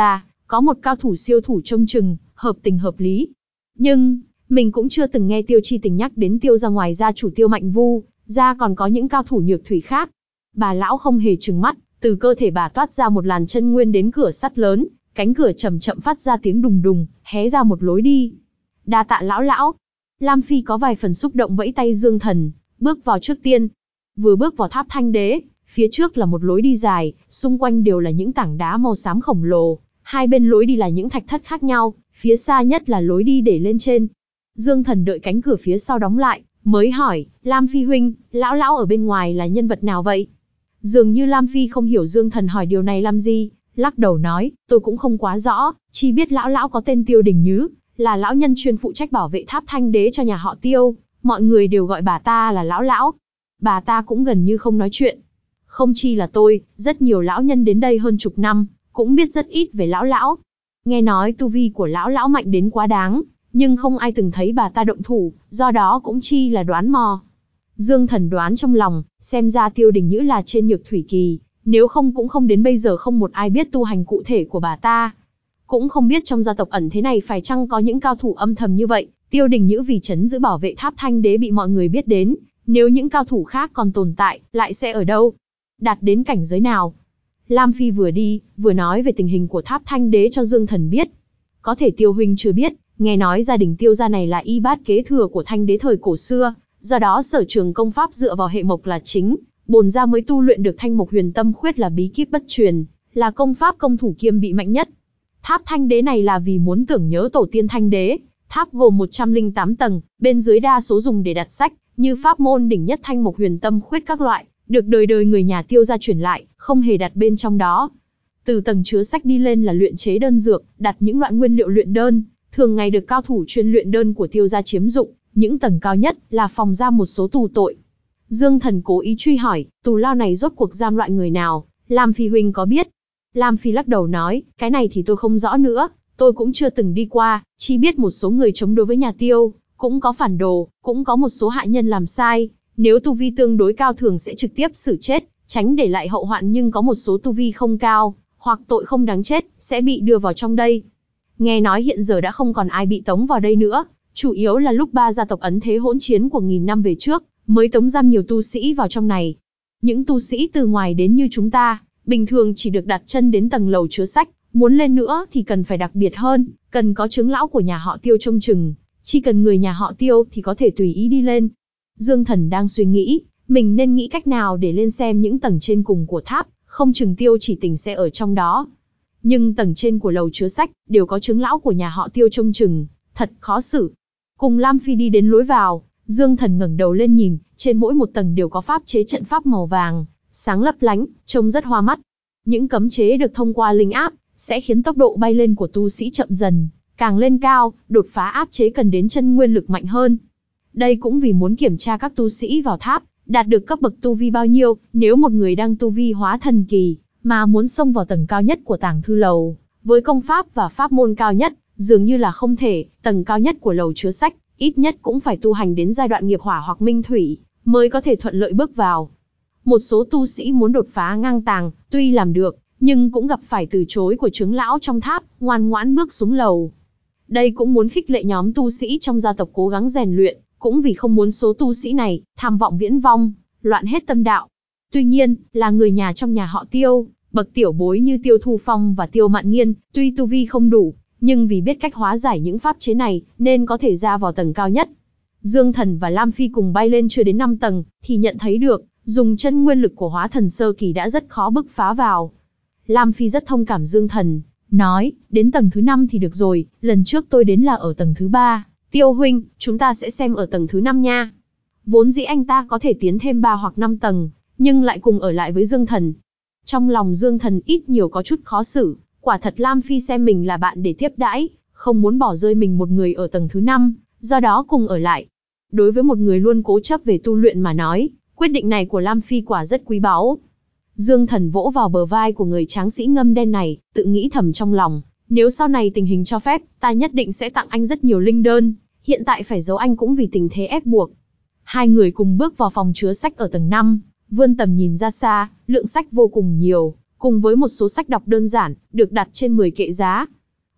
có một cao thủ siêu thủ trông chừng, hợp tình hợp lý. Nhưng, mình cũng chưa từng nghe Tiêu Chi Tình nhắc đến Tiêu gia ngoài ra chủ Tiêu Mạnh Vu, ra còn có những cao thủ nhược thủy khác. Bà lão không hề trừng mắt, từ cơ thể bà toát ra một làn chân nguyên đến cửa sắt lớn, cánh cửa chậm chậm phát ra tiếng đùng đùng, hé ra một lối đi. Đa tạ lão. Lam Phi có vài phần xúc động vẫy tay Dương Thần, bước vào trước tiên. Vừa bước vào tháp Thanh Đế, phía trước là một lối đi dài, xung quanh đều là những tảng đá màu xám khổng lồ, hai bên lối đi là những thạch thất khác nhau, phía xa nhất là lối đi để lên trên. Dương Thần đợi cánh cửa phía sau đóng lại, mới hỏi, Lam Phi huynh, lão ở bên ngoài là nhân vật nào vậy? Dường như Lam Phi không hiểu Dương Thần hỏi điều này làm gì, lắc đầu nói, tôi cũng không quá rõ, chỉ biết lão có tên Tiêu Đình Nhứ, là lão nhân chuyên phụ trách bảo vệ tháp Thanh Đế cho nhà họ Tiêu, mọi người đều gọi bà ta là lão. Bà ta cũng gần như không nói chuyện. Không chi là tôi, rất nhiều lão nhân đến đây hơn chục năm, cũng biết rất ít về lão. Nghe nói tu vi của lão mạnh đến quá đáng, nhưng không ai từng thấy bà ta động thủ, do đó cũng chi là đoán mò. Dương Thần đoán trong lòng, xem ra Tiêu Đình Nhữ là trên nhược thủy kỳ, nếu không cũng không đến bây giờ không một ai biết tu hành cụ thể của bà ta. Cũng không biết trong gia tộc ẩn thế này phải chăng có những cao thủ âm thầm như vậy, Tiêu Đình Nhữ vì trấn giữ bảo vệ tháp Thanh Đế bị mọi người biết đến, nếu những cao thủ khác còn tồn tại, lại sẽ ở đâu? Đạt đến cảnh giới nào? Lam Phi vừa đi, vừa nói về tình hình của tháp Thanh Đế cho Dương Thần biết. Có thể Tiêu huynh chưa biết, nghe nói gia đình Tiêu gia này là y bát kế thừa của Thanh Đế thời cổ xưa, do đó sở trường công pháp dựa vào hệ mộc là chính, bổn gia mới tu luyện được Thanh Mộc Huyền Tâm Khuyết là bí kíp bất truyền, là công pháp công thủ kiêm bị mạnh nhất. Tháp Thanh Đế này là vì muốn tưởng nhớ tổ tiên Thanh Đế, tháp gồm 108 tầng, bên dưới đa số dùng để đặt sách, như pháp môn đỉnh nhất Thanh Mộc Huyền Tâm Khuyết các loại, được đời đời người nhà Tiêu gia truyền lại, không hề đặt bên trong đó. Từ tầng chứa sách đi lên là luyện chế đơn dược, đặt những loại nguyên liệu luyện đơn, thường ngày được cao thủ chuyên luyện đơn của Tiêu gia chiếm dụng, những tầng cao nhất là phòng giam một số tù tội. Dương Thần cố ý truy hỏi, tù lao này rốt cuộc giam loại người nào, Lam Phi huynh có biết? Lam Phi lắc đầu nói, cái này thì tôi không rõ nữa, tôi cũng chưa từng đi qua, chỉ biết một số người chống đối với nhà Tiêu, cũng có phản đồ, cũng có một số hạ nhân làm sai, nếu tu vi tương đối cao thường sẽ trực tiếp xử chết, tránh để lại hậu hoạn, nhưng có một số tu vi không cao, hoặc tội không đáng chết, sẽ bị đưa vào trong đây. Nghe nói hiện giờ đã không còn ai bị tống vào đây nữa, chủ yếu là lúc ba gia tộc ấn thế hỗn chiến của nghìn năm về trước, mới tống giam nhiều tu sĩ vào trong này. Những tu sĩ từ ngoài đến như chúng ta, bình thường chỉ được đặt chân đến tầng lầu chứa sách, muốn lên nữa thì cần phải đặc biệt hơn, cần có trưởng lão của nhà họ Tiêu trông chừng, chỉ cần người nhà họ Tiêu thì có thể tùy ý đi lên. Dương Thần đang suy nghĩ, mình nên nghĩ cách nào để lên xem những tầng trên cùng của tháp, không chừng Tiêu Chỉ Tình sẽ ở trong đó. Nhưng tầng trên của lầu chứa sách, đều có trưởng lão của nhà họ Tiêu trông chừng, thật khó xử. Cùng Lam Phi đi đến lối vào, Dương Thần ngẩng đầu lên nhìn, trên mỗi một tầng đều có pháp chế trận pháp màu vàng, sáng lấp lánh, trông rất hoa mắt. Những cấm chế được thông qua linh áp, sẽ khiến tốc độ bay lên của tu sĩ chậm dần, càng lên cao, đột phá áp chế cần đến chân nguyên lực mạnh hơn. Đây cũng vì muốn kiểm tra các tu sĩ vào tháp, đạt được cấp bậc tu vi bao nhiêu, nếu một người đang tu vi hóa thần kỳ, mà muốn xông vào tầng cao nhất của tàng thư lầu, với công pháp và pháp môn cao nhất, dường như là không thể, tầng cao nhất của lầu chứa sách, ít nhất cũng phải tu hành đến giai đoạn nghiệp hỏa hoặc minh thủy, mới có thể thuận lợi bước vào. Một số tu sĩ muốn đột phá ngang tàng, tuy làm được, nhưng cũng gặp phải từ chối của trưởng lão trong tháp, ngoan ngoãn bước xuống lầu. Đây cũng muốn khích lệ nhóm tu sĩ trong gia tộc cố gắng rèn luyện, cũng vì không muốn số tu sĩ này tham vọng viễn vong, loạn hết tâm đạo. Tuy nhiên, là người nhà trong nhà họ Tiêu, bậc tiểu bối như Tiêu Thu Phong và Tiêu Mạn Nghiên, tuy tu vi không đủ, nhưng vì biết cách hóa giải những pháp chế này, nên có thể ra vào tầng cao nhất. Dương Thần và Lam Phi cùng bay lên chưa đến 5 tầng, thì nhận thấy được, dùng chân nguyên lực của hóa thần sơ kỳ đã rất khó bứt phá vào. Lam Phi rất thông cảm Dương Thần, nói, đến tầng thứ 5 thì được rồi, lần trước tôi đến là ở tầng thứ 3, Tiêu huynh, chúng ta sẽ xem ở tầng thứ 5 nha. Vốn dĩ anh ta có thể tiến thêm 3 hoặc 5 tầng, nhưng lại cùng ở lại với Dương Thần. Trong lòng Dương Thần ít nhiều có chút khó xử, quả thật Lam Phi xem mình là bạn để tiếp đãi, không muốn bỏ rơi mình một người ở tầng thứ 5, do đó cùng ở lại. Đối với một người luôn cố chấp về tu luyện mà nói, quyết định này của Lam Phi quả rất quý báu. Dương Thần vỗ vào bờ vai của người tráng sĩ ngâm đen này, tự nghĩ thầm trong lòng, nếu sau này tình hình cho phép, ta nhất định sẽ tặng anh rất nhiều linh đơn, hiện tại phải giấu anh cũng vì tình thế ép buộc. Hai người cùng bước vào phòng chứa sách ở tầng 5, vươn tầm nhìn ra xa, lượng sách vô cùng nhiều, cùng với một số sách đọc đơn giản, được đặt trên 10 kệ giá.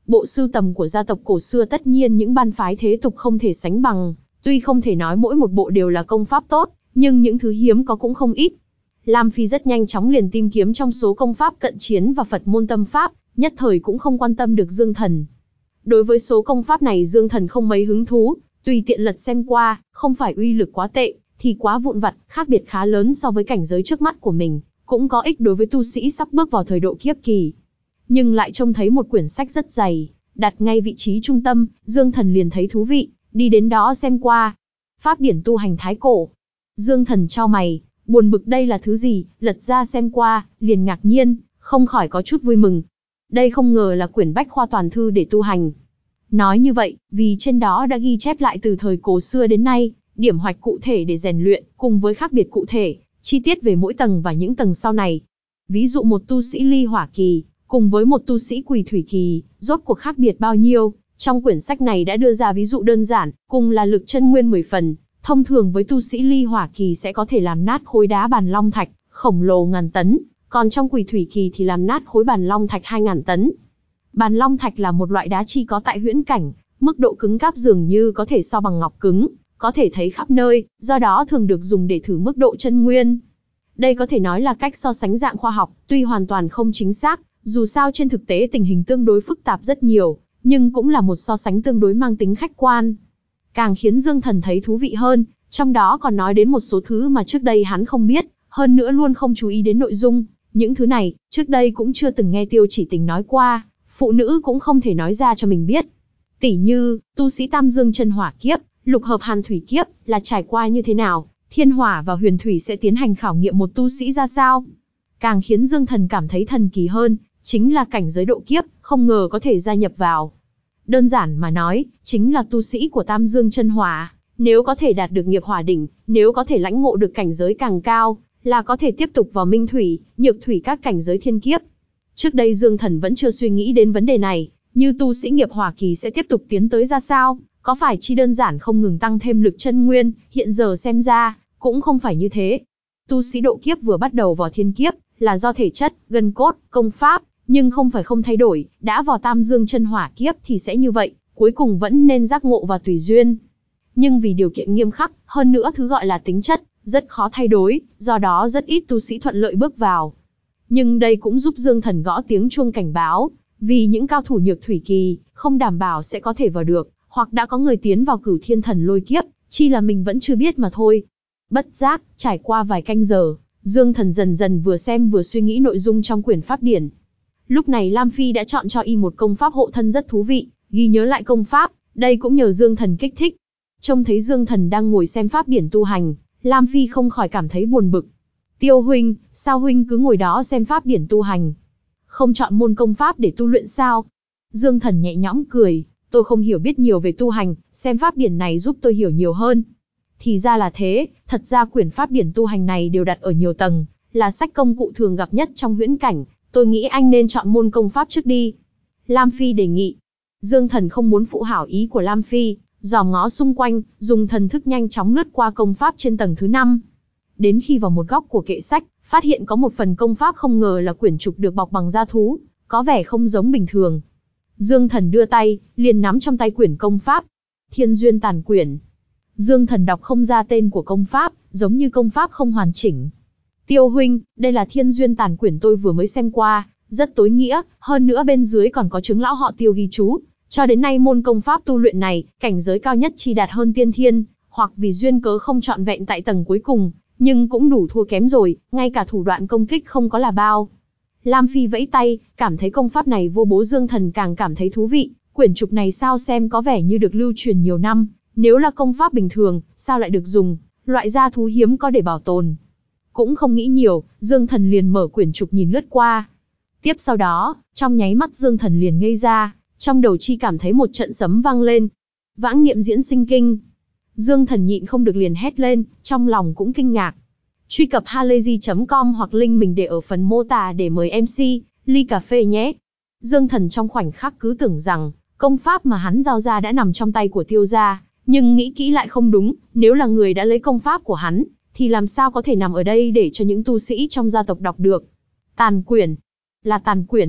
Bộ sưu tầm của gia tộc cổ xưa tất nhiên những ban phái thế tục không thể sánh bằng, tuy không thể nói mỗi một bộ đều là công pháp tốt, nhưng những thứ hiếm có cũng không ít. Lam Phi rất nhanh chóng liền tìm kiếm trong số công pháp cận chiến và Phật môn tâm pháp, nhất thời cũng không quan tâm được Dương Thần. Đối với số công pháp này Dương Thần không mấy hứng thú, tùy tiện lật xem qua, không phải uy lực quá tệ, thì quá vụn vặt, khác biệt khá lớn so với cảnh giới trước mắt của mình, cũng có ích đối với tu sĩ sắp bước vào thời độ kiếp kỳ. Nhưng lại trông thấy một quyển sách rất dày, đặt ngay vị trí trung tâm, Dương Thần liền thấy thú vị, đi đến đó xem qua. Pháp điển tu hành thái cổ. Dương Thần chau mày, buồn bực đây là thứ gì, lật ra xem qua, liền ngạc nhiên, không khỏi có chút vui mừng. Đây không ngờ là quyển bách khoa toàn thư để tu hành. Nói như vậy, vì trên đó đã ghi chép lại từ thời cổ xưa đến nay, điểm hoạch cụ thể để rèn luyện, cùng với khác biệt cụ thể, chi tiết về mỗi tầng và những tầng sau này. Ví dụ một tu sĩ ly hỏa kỳ, cùng với một tu sĩ quỷ thủy kỳ, rốt cuộc khác biệt bao nhiêu, trong quyển sách này đã đưa ra ví dụ đơn giản, cùng là lực chân nguyên 10 phần, thông thường với tu sĩ ly hỏa kỳ sẽ có thể làm nát khối đá bàn long thạch, khổng lồ ngàn tấn, còn trong quỷ thủy kỳ thì làm nát khối bàn long thạch 2000 tấn. Bàn long thạch là một loại đá chi có tại huyễn cảnh, mức độ cứng cáp dường như có thể so bằng ngọc cứng, có thể thấy khắp nơi, do đó thường được dùng để thử mức độ chân nguyên. Đây có thể nói là cách so sánh dạng khoa học, tuy hoàn toàn không chính xác, dù sao trên thực tế tình hình tương đối phức tạp rất nhiều, nhưng cũng là một so sánh tương đối mang tính khách quan. Càng khiến Dương Thần thấy thú vị hơn, trong đó còn nói đến một số thứ mà trước đây hắn không biết, hơn nữa luôn không chú ý đến nội dung. Những thứ này, trước đây cũng chưa từng nghe Tiêu Chỉ Tình nói qua, phụ nữ cũng không thể nói ra cho mình biết. Tỉ như, tu sĩ Tam Dương chân hỏa kiếp, lục hợp hàn thủy kiếp, là trải qua như thế nào, thiên hỏa và huyền thủy sẽ tiến hành khảo nghiệm một tu sĩ ra sao. Càng khiến Dương Thần cảm thấy thần kỳ hơn, chính là cảnh giới độ kiếp, không ngờ có thể gia nhập vào. Đơn giản mà nói, chính là tu sĩ của Tam Dương chân hỏa, nếu có thể đạt được nghiệp hỏa đỉnh, nếu có thể lãnh ngộ được cảnh giới càng cao, là có thể tiếp tục vào minh thủy, nhược thủy các cảnh giới thiên kiếp. Trước đây Dương Thần vẫn chưa suy nghĩ đến vấn đề này, như tu sĩ nghiệp hỏa kỳ sẽ tiếp tục tiến tới ra sao, có phải chỉ đơn giản không ngừng tăng thêm lực chân nguyên, hiện giờ xem ra, cũng không phải như thế. Tu sĩ độ kiếp vừa bắt đầu vào thiên kiếp, là do thể chất, gân cốt, công pháp, nhưng không phải không thay đổi, đã vào Tam Dương chân hỏa kiếp thì sẽ như vậy, cuối cùng vẫn nên giác ngộ và tùy duyên. Nhưng vì điều kiện nghiêm khắc, hơn nữa thứ gọi là tính chất, rất khó thay đổi, do đó rất ít tu sĩ thuận lợi bước vào. Nhưng đây cũng giúp Dương Thần gõ tiếng chuông cảnh báo, vì những cao thủ nhược thủy kỳ, không đảm bảo sẽ có thể vào được, hoặc đã có người tiến vào Cửu Thiên Thần Lôi kiếp, chi là mình vẫn chưa biết mà thôi. Bất giác, trải qua vài canh giờ, Dương Thần dần dần vừa xem vừa suy nghĩ nội dung trong quyển pháp điển. Lúc này Lam Phi đã chọn cho y một công pháp hộ thân rất thú vị, ghi nhớ lại công pháp, đây cũng nhờ Dương Thần kích thích. Trông thấy Dương Thần đang ngồi xem pháp điển tu hành, Lam Phi không khỏi cảm thấy buồn bực. Tiêu huynh, sao huynh cứ ngồi đó xem pháp điển tu hành? Không chọn môn công pháp để tu luyện sao? Dương Thần nhẹ nhõm cười, tôi không hiểu biết nhiều về tu hành, xem pháp điển này giúp tôi hiểu nhiều hơn. Thì ra là thế, thật ra quyển pháp điển tu hành này đều đặt ở nhiều tầng, là sách công cụ thường gặp nhất trong huyễn cảnh, tôi nghĩ anh nên chọn môn công pháp trước đi. Lam Phi đề nghị. Dương Thần không muốn phụ hảo ý của Lam Phi, dòm ngó xung quanh, dùng thần thức nhanh chóng lướt qua công pháp trên tầng thứ 5. Đến khi vào một góc của kệ sách, phát hiện có một phần công pháp không ngờ là quyển trục được bọc bằng da thú, có vẻ không giống bình thường. Dương Thần đưa tay, liền nắm trong tay quyển công pháp. Thiên Duyên Tàn Quyển. Dương Thần đọc không ra tên của công pháp, giống như công pháp không hoàn chỉnh. Tiêu huynh, đây là Thiên Duyên Tàn Quyển tôi vừa mới xem qua, rất tối nghĩa, hơn nữa bên dưới còn có chứng lão họ Tiêu ghi chú. Cho đến nay môn công pháp tu luyện này, cảnh giới cao nhất chỉ đạt hơn tiên thiên, hoặc vì duyên cớ không trọn vẹn tại tầng cuối cùng, nhưng cũng đủ thua kém rồi, ngay cả thủ đoạn công kích không có là bao. Lam Phi vẫy tay, cảm thấy công pháp này vô bố. Dương Thần càng cảm thấy thú vị, quyển trục này sao xem có vẻ như được lưu truyền nhiều năm, nếu là công pháp bình thường, sao lại được dùng, loại da thú hiếm có để bảo tồn. Cũng không nghĩ nhiều, Dương Thần liền mở quyển trục nhìn lướt qua. Tiếp sau đó, trong nháy mắt Dương Thần liền ngây ra, trong đầu chi cảm thấy một trận sấm vang lên. Vãng niệm diễn sinh kinh. Dương Thần nhịn không được liền hét lên, trong lòng cũng kinh ngạc. Truy cập halayzi.com hoặc link mình để ở phần mô tả để mời MC, ly cà phê nhé. Dương Thần trong khoảnh khắc cứ tưởng rằng, công pháp mà hắn giao ra đã nằm trong tay của Tiêu gia, nhưng nghĩ kỹ lại không đúng, nếu là người đã lấy công pháp của hắn, thì làm sao có thể nằm ở đây để cho những tu sĩ trong gia tộc đọc được. Tàn quyển. Là tàn quyển.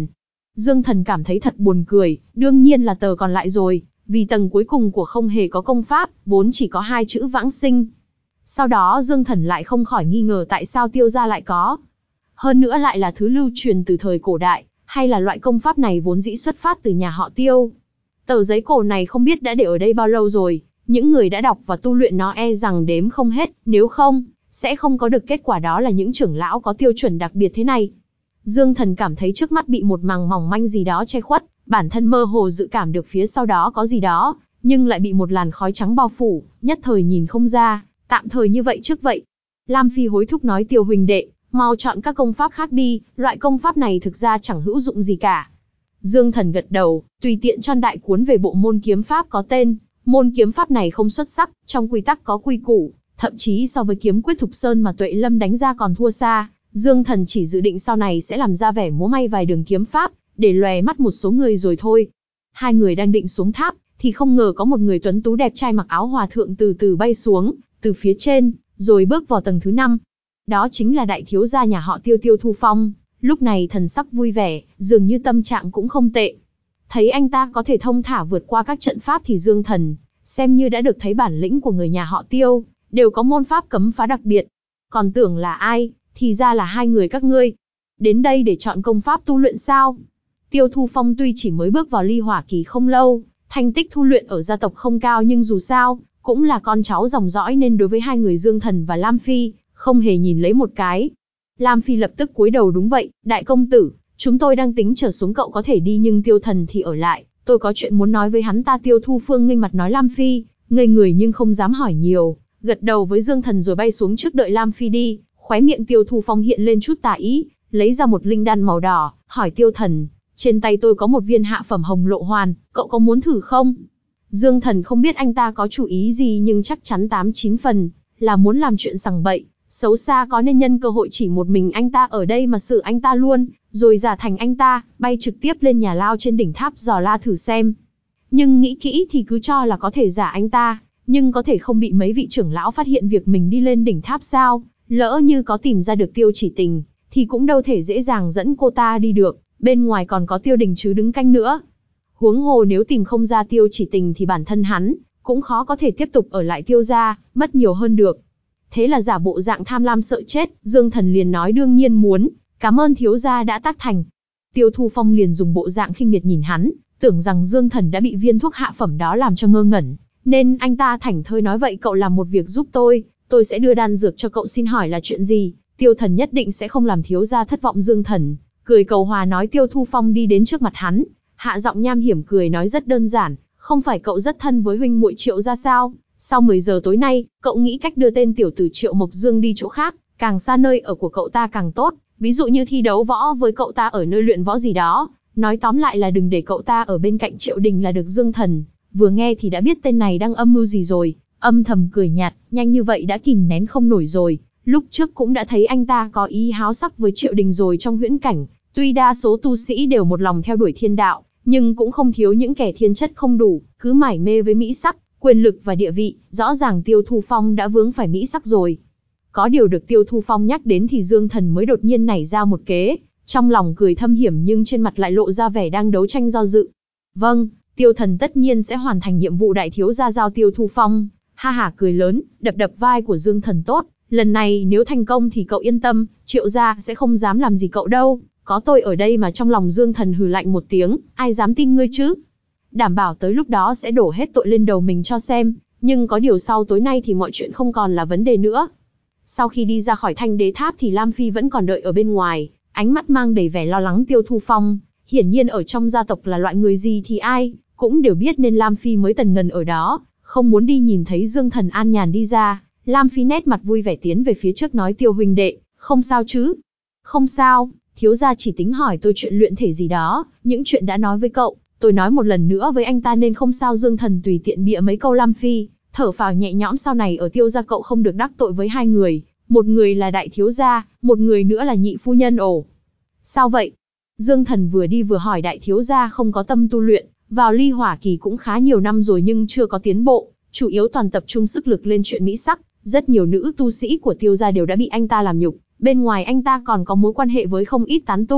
Dương Thần cảm thấy thật buồn cười, đương nhiên là tờ còn lại rồi, vì tầng cuối cùng của không hề có công pháp, vốn chỉ có 2 chữ vãng sinh. Sau đó Dương Thần lại không khỏi nghi ngờ tại sao Tiêu gia lại có. Hơn nữa lại là thứ lưu truyền từ thời cổ đại, hay là loại công pháp này vốn dĩ xuất phát từ nhà họ Tiêu. Tờ giấy cổ này không biết đã để ở đây bao lâu rồi, những người đã đọc và tu luyện nó e rằng đếm không hết, nếu không, sẽ không có được kết quả đó là những trưởng lão có tiêu chuẩn đặc biệt thế này. Dương Thần cảm thấy trước mắt bị một màng mỏng manh gì đó che khuất, bản thân mơ hồ dự cảm được phía sau đó có gì đó, nhưng lại bị một làn khói trắng bao phủ, nhất thời nhìn không ra, tạm thời như vậy trước vậy. Lam Phi hối thúc nói Tiêu huynh đệ, mau chọn các công pháp khác đi, loại công pháp này thực ra chẳng hữu dụng gì cả. Dương Thần gật đầu, tùy tiện chọn đại cuốn về bộ môn kiếm pháp có tên. Môn kiếm pháp này không xuất sắc, trong quy tắc có quy củ, thậm chí so với kiếm quyết Thục Sơn mà Tuệ Lâm đánh ra còn thua xa. Dương Thần chỉ dự định sau này sẽ làm ra vẻ múa may vài đường kiếm pháp, để lòe mắt một số người rồi thôi. Hai người đang định xuống tháp, thì không ngờ có một người tuấn tú đẹp trai mặc áo hòa thượng từ từ bay xuống, từ phía trên, rồi bước vào tầng thứ 5. Đó chính là đại thiếu gia nhà họ Tiêu, Tiêu Thu Phong. Lúc này thần sắc vui vẻ, dường như tâm trạng cũng không tệ. Thấy anh ta có thể thông thả vượt qua các trận pháp thì Dương Thần xem như đã được thấy bản lĩnh của người nhà họ Tiêu, đều có môn pháp cấm phá đặc biệt. Còn tưởng là ai, thì ra là hai người các ngươi. Đến đây để chọn công pháp tu luyện sao? Tiêu Thu Phong tuy chỉ mới bước vào ly hỏa kỳ không lâu, thành tích tu luyện ở gia tộc không cao, nhưng dù sao, cũng là con cháu dòng dõi nên đối với hai người Dương Thần và Lam Phi, không hề nhìn lấy một cái. Lam Phi lập tức cúi đầu, đúng vậy, đại công tử, chúng tôi đang tính trở xuống, cậu có thể đi nhưng Tiêu Thần thì ở lại, tôi có chuyện muốn nói với hắn ta. Tiêu Thu Phương nghênh mặt nói. Lam Phi ngây người nhưng không dám hỏi nhiều, gật đầu với Dương Thần rồi bay xuống trước đợi Lam Phi đi. Khóe miệng Tiêu Thu Phong hiện lên chút tà ý, lấy ra một linh đan màu đỏ, hỏi Tiêu Thần, trên tay tôi có một viên hạ phẩm hồng lộ hoàn, cậu có muốn thử không? Dương Thần không biết anh ta có chủ ý gì, nhưng chắc chắn 8-9 phần là muốn làm chuyện sằng bậy, xấu xa, có nên nhân cơ hội chỉ một mình anh ta ở đây mà xử anh ta luôn, rồi giả thành anh ta, bay trực tiếp lên nhà lao trên đỉnh tháp dò la thử xem. Nhưng nghĩ kỹ thì cứ cho là có thể giả anh ta, nhưng có thể không bị mấy vị trưởng lão phát hiện việc mình đi lên đỉnh tháp sao? Lỡ như có tìm ra được Tiêu Chỉ Tình, thì cũng đâu thể dễ dàng dẫn cô ta đi được, bên ngoài còn có Tiêu Đình Chứ đứng canh nữa. Huống hồ nếu tìm không ra Tiêu Chỉ Tình thì bản thân hắn cũng khó có thể tiếp tục ở lại Tiêu gia, mất nhiều hơn được. Thế là giả bộ dạng tham lam sợ chết, Dương Thần liền nói đương nhiên muốn, cảm ơn thiếu gia đã tác thành. Tiêu Thu Phong liền dùng bộ dạng khinh miệt nhìn hắn, tưởng rằng Dương Thần đã bị viên thuốc hạ phẩm đó làm cho ngơ ngẩn, nên anh ta thảnh thơi nói vậy cậu làm một việc giúp tôi sẽ đưa đan dược cho cậu, xin hỏi là chuyện gì? Tiêu Thần nhất định sẽ không làm thiếu gia thất vọng. Dương Thần cười cầu hòa nói. Tiêu Thu Phong đi đến trước mặt hắn, hạ giọng nham hiểm cười nói rất đơn giản, không phải cậu rất thân với huynh muội Triệu gia sao? Sau 10 giờ tối nay, cậu nghĩ cách đưa tên tiểu tử Triệu Mộc Dương đi chỗ khác, càng xa nơi ở của cậu ta càng tốt, ví dụ như thi đấu võ với cậu ta ở nơi luyện võ gì đó. Nói tóm lại là đừng để cậu ta ở bên cạnh Triệu Đình là được. Dương Thần vừa nghe thì đã biết tên này đang âm mưu gì rồi, âm thầm cười nhạt, nhanh như vậy đã kìm nén không nổi rồi. Lúc trước cũng đã thấy anh ta có ý háo sắc với Triệu Đình rồi. Trong huyễn cảnh, tuy đa số tu sĩ đều một lòng theo đuổi thiên đạo, nhưng cũng không thiếu những kẻ thiên chất không đủ, cứ mải mê với mỹ sắc, quyền lực và địa vị. Rõ ràng Tiêu Thu Phong đã vướng phải mỹ sắc rồi. Có điều được Tiêu Thu Phong nhắc đến thì Dương Thần mới đột nhiên nảy ra một kế, trong lòng cười thâm hiểm nhưng trên mặt lại lộ ra vẻ đang đấu tranh do dự. Vâng, Tiêu Thần tất nhiên sẽ hoàn thành nhiệm vụ đại thiếu gia giao. Tiêu Thu Phong ha hả cười lớn, đập đập vai của Dương Thần. Tốt, lần này nếu thành công thì cậu yên tâm, Triệu gia sẽ không dám làm gì cậu đâu, có tôi ở đây mà. Trong lòng Dương Thần hừ lạnh một tiếng, ai dám tin ngươi chứ? Đảm bảo tới lúc đó sẽ đổ hết tội lên đầu mình cho xem, nhưng có điều sau tối nay thì mọi chuyện không còn là vấn đề nữa. Sau khi đi ra khỏi Thanh Đế Tháp thì Lam Phi vẫn còn đợi ở bên ngoài, ánh mắt mang đầy vẻ lo lắng. Tiêu Thu Phong hiển nhiên ở trong gia tộc là loại người gì thì ai cũng đều biết, nên Lam Phi mới tần ngần ở đó, không muốn đi. Nhìn thấy Dương Thần an nhàn đi ra, Lam Phi nét mặt vui vẻ tiến về phía trước nói. Tiêu huynh đệ, không sao chứ? Không sao, thiếu gia chỉ tính hỏi tôi chuyện luyện thể gì đó, những chuyện đã nói với cậu, tôi nói một lần nữa với anh ta nên không sao. Dương Thần tùy tiện bịa mấy câu. Lam Phi thở phào nhẹ nhõm, sau này ở Tiêu gia cậu không được đắc tội với hai người, một người là đại thiếu gia, một người nữa là nhị phu nhân. Ồ, sao vậy? Dương Thần vừa đi vừa hỏi. Đại thiếu gia không có tâm tu luyện, vào ly hỏa kỳ cũng khá nhiều năm rồi nhưng chưa có tiến bộ, chủ yếu toàn tập trung sức lực lên chuyện mỹ sắc. Rất nhiều nữ tu sĩ của Tiêu gia đều đã bị anh ta làm nhục, bên ngoài anh ta còn có mối quan hệ với không ít tán tu,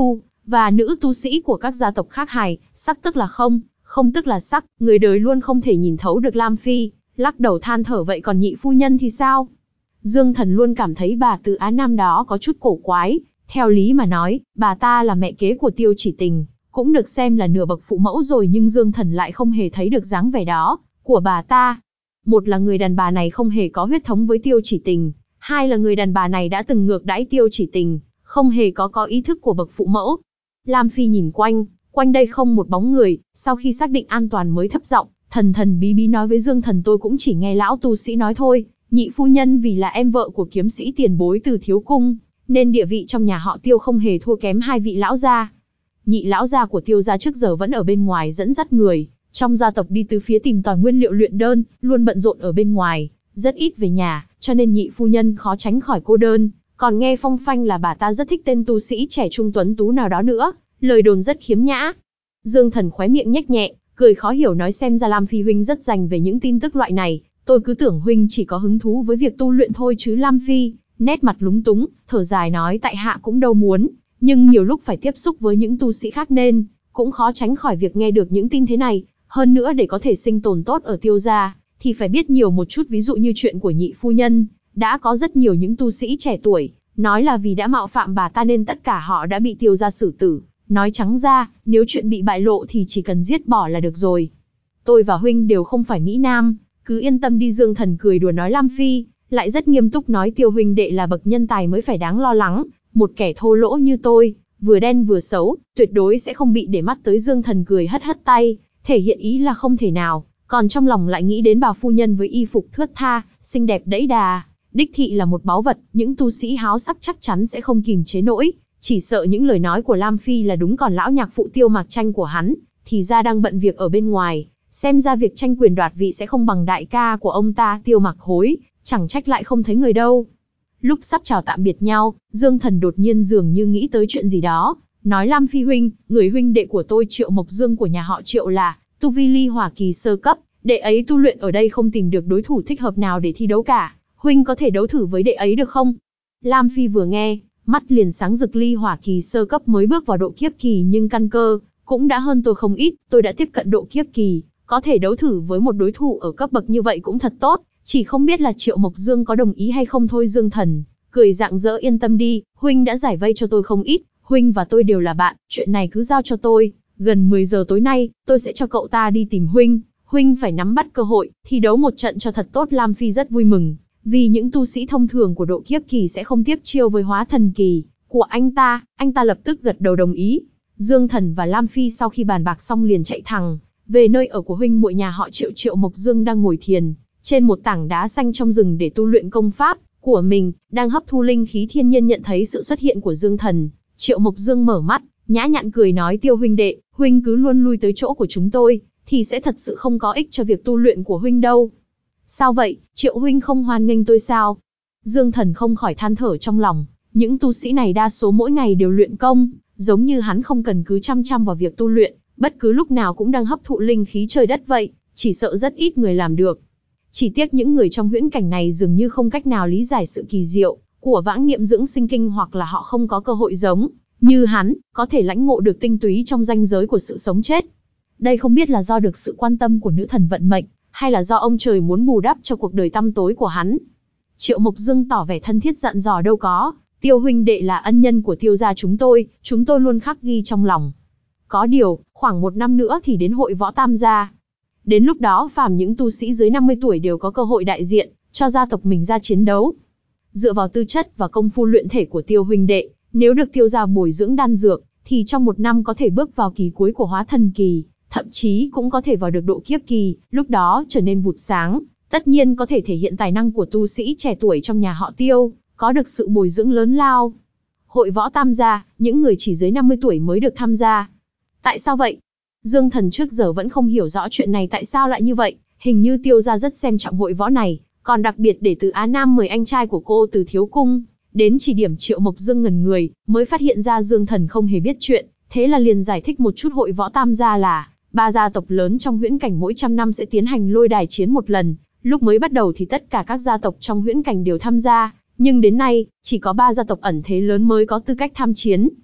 và nữ tu sĩ của các gia tộc khác hài, sắc tức là không, không tức là sắc, người đời luôn không thể nhìn thấu được Lam Phi, lắc đầu than thở vậy còn nhị phu nhân thì sao? Dương Thần luôn cảm thấy bà Từ Á Nam đó có chút cổ quái, theo lý mà nói, bà ta là mẹ kế của Tiêu Chỉ Tình, cũng được xem là nửa bậc phụ mẫu rồi nhưng Dương Thần lại không hề thấy được dáng vẻ đó của bà ta. Một là người đàn bà này không hề có huyết thống với Tiêu Chỉ Tình, hai là người đàn bà này đã từng ngược đãi Tiêu Chỉ Tình, không hề có ý thức của bậc phụ mẫu. Lam Phi nhìn quanh đây không một bóng người, sau khi xác định an toàn mới thấp giọng, thần thần bí bí nói với Dương Thần tôi cũng chỉ nghe lão tu sĩ nói thôi, nhị phu nhân vì là em vợ của kiếm sĩ tiền bối Từ Thiếu Cung, nên địa vị trong nhà họ Tiêu không hề thua kém hai vị lão gia. Nhị lão gia của Tiêu gia trước giờ vẫn ở bên ngoài dẫn dắt người trong gia tộc đi tứ phía tìm tòi nguyên liệu luyện đơn, luôn bận rộn ở bên ngoài, rất ít về nhà, cho nên nhị phu nhân khó tránh khỏi cô đơn. Còn nghe phong phanh là bà ta rất thích tên tu sĩ trẻ trung tuấn tú nào đó nữa, lời đồn rất khiếm nhã. Dương Thần khóe miệng nhếch nhẹ, cười khó hiểu nói xem ra Lam Phi huynh rất dành về những tin tức loại này, tôi cứ tưởng huynh chỉ có hứng thú với việc tu luyện thôi chứ. Lam Phi nét mặt lúng túng, thở dài nói tại hạ cũng đâu muốn, nhưng nhiều lúc phải tiếp xúc với những tu sĩ khác nên cũng khó tránh khỏi việc nghe được những tin thế này. Hơn nữa để có thể sinh tồn tốt ở Tiêu gia, thì phải biết nhiều một chút, ví dụ như chuyện của nhị phu nhân, đã có rất nhiều những tu sĩ trẻ tuổi nói là vì đã mạo phạm bà ta nên tất cả họ đã bị Tiêu gia xử tử. Nói trắng ra, nếu chuyện bị bại lộ thì chỉ cần giết bỏ là được rồi. Tôi và huynh đều không phải Mỹ Nam, cứ yên tâm đi. Dương Thần cười đùa nói. Lam Phi lại rất nghiêm túc nói Tiêu huynh đệ là bậc nhân tài mới phải đáng lo lắng, một kẻ thô lỗ như tôi, vừa đen vừa xấu, tuyệt đối sẽ không bị để mắt tới. Dương Thần cười hất hất tay, thể hiện ý là không thể nào, còn trong lòng lại nghĩ đến bà phu nhân với y phục thướt tha, xinh đẹp đẫy đà, đích thị là một báu vật, những tu sĩ háo sắc chắc chắn sẽ không kìm chế nổi, chỉ sợ những lời nói của Lam Phi là đúng. Còn lão nhạc phụ Tiêu Mạc Tranh của hắn, thì ra đang bận việc ở bên ngoài, xem ra việc tranh quyền đoạt vị sẽ không bằng đại ca của ông ta Tiêu Mạc Hối, chẳng trách lại không thấy người đâu. Lúc sắp chào tạm biệt nhau, Dương Thần đột nhiên dường như nghĩ tới chuyện gì đó, nói Lam Phi huynh, người huynh đệ của tôi Triệu Mộc Dương của nhà họ Triệu là tu vi ly hỏa kỳ sơ cấp, đệ ấy tu luyện ở đây không tìm được đối thủ thích hợp nào để thi đấu cả, huynh có thể đấu thử với đệ ấy được không? Lam Phi vừa nghe, mắt liền sáng rực. Ly hỏa kỳ sơ cấp mới bước vào độ kiếp kỳ nhưng căn cơ cũng đã hơn tôi không ít, tôi đã tiếp cận độ kiếp kỳ, có thể đấu thử với một đối thủ ở cấp bậc như vậy cũng thật tốt, chỉ không biết là Triệu Mộc Dương có đồng ý hay không thôi. Dương Thần cười rạng rỡ yên tâm đi, huynh đã giải vây cho tôi không ít, huynh và tôi đều là bạn, chuyện này cứ giao cho tôi, gần 10 giờ tối nay, tôi sẽ cho cậu ta đi tìm huynh, huynh phải nắm bắt cơ hội, thi đấu một trận cho thật tốt. Lam Phi rất vui mừng, vì những tu sĩ thông thường của độ kiếp kỳ sẽ không tiếp chiêu với hóa thần kỳ của anh ta lập tức gật đầu đồng ý. Dương Thần và Lam Phi sau khi bàn bạc xong liền chạy thẳng về nơi ở của huynh muội nhà họ Triệu. Triệu Mộc Dương đang ngồi thiền trên một tảng đá xanh trong rừng để tu luyện công pháp của mình, đang hấp thu linh khí thiên nhiên. Nhận thấy sự xuất hiện của Dương Thần, Triệu Mộc Dương mở mắt, nhã nhặn cười nói Tiêu huynh đệ, huynh cứ luôn lui tới chỗ của chúng tôi, thì sẽ thật sự không có ích cho việc tu luyện của huynh đâu. Sao vậy, Triệu huynh không hoan nghênh tôi sao? Dương Thần không khỏi than thở trong lòng, những tu sĩ này đa số mỗi ngày đều luyện công, giống như hắn không cần cứ chăm chăm vào việc tu luyện, bất cứ lúc nào cũng đang hấp thụ linh khí trời đất vậy, chỉ sợ rất ít người làm được. Chỉ tiếc những người trong huyễn cảnh này dường như không cách nào lý giải sự kỳ diệu của vãng niệm dưỡng sinh kinh, hoặc là họ không có cơ hội giống như hắn, có thể lãnh ngộ được tinh túy trong ranh giới của sự sống chết. Đây không biết là do được sự quan tâm của nữ thần vận mệnh, hay là do ông trời muốn bù đắp cho cuộc đời tăm tối của hắn. Triệu Mộc Dương tỏ vẻ thân thiết dặn dò đâu có, Tiêu huynh đệ là ân nhân của Tiêu gia chúng tôi luôn khắc ghi trong lòng. Có điều, khoảng 1 năm nữa thì đến hội võ tam gia. Đến lúc đó phàm những tu sĩ dưới 50 tuổi đều có cơ hội đại diện cho gia tộc mình ra chiến đấu. Dựa vào tư chất và công phu luyện thể của Tiêu huynh đệ, nếu được Tiêu gia bồi dưỡng đan dược, thì trong 1 năm có thể bước vào kỳ cuối của hóa thần kỳ, thậm chí cũng có thể vào được độ kiếp kỳ, lúc đó trở nên vụt sáng, tất nhiên có thể thể hiện tài năng của tu sĩ trẻ tuổi trong nhà họ Tiêu, có được sự bồi dưỡng lớn lao. Hội võ tam gia, những người chỉ dưới 50 tuổi mới được tham gia. Tại sao vậy? Dương Thần trước giờ vẫn không hiểu rõ chuyện này tại sao lại như vậy, hình như Tiêu gia rất xem trọng hội võ này, còn đặc biệt để Từ Á Nam mời anh trai của cô Từ Thiếu Cung đến chỉ điểm. Triệu Mộc Dương ngẩn người, mới phát hiện ra Dương Thần không hề biết chuyện, thế là liền giải thích một chút. Hội võ tam gia là 3 gia tộc lớn trong huyễn cảnh mỗi 100 năm sẽ tiến hành lôi đài chiến một lần, lúc mới bắt đầu thì tất cả các gia tộc trong huyễn cảnh đều tham gia, nhưng đến nay, chỉ có 3 gia tộc ẩn thế lớn mới có tư cách tham chiến.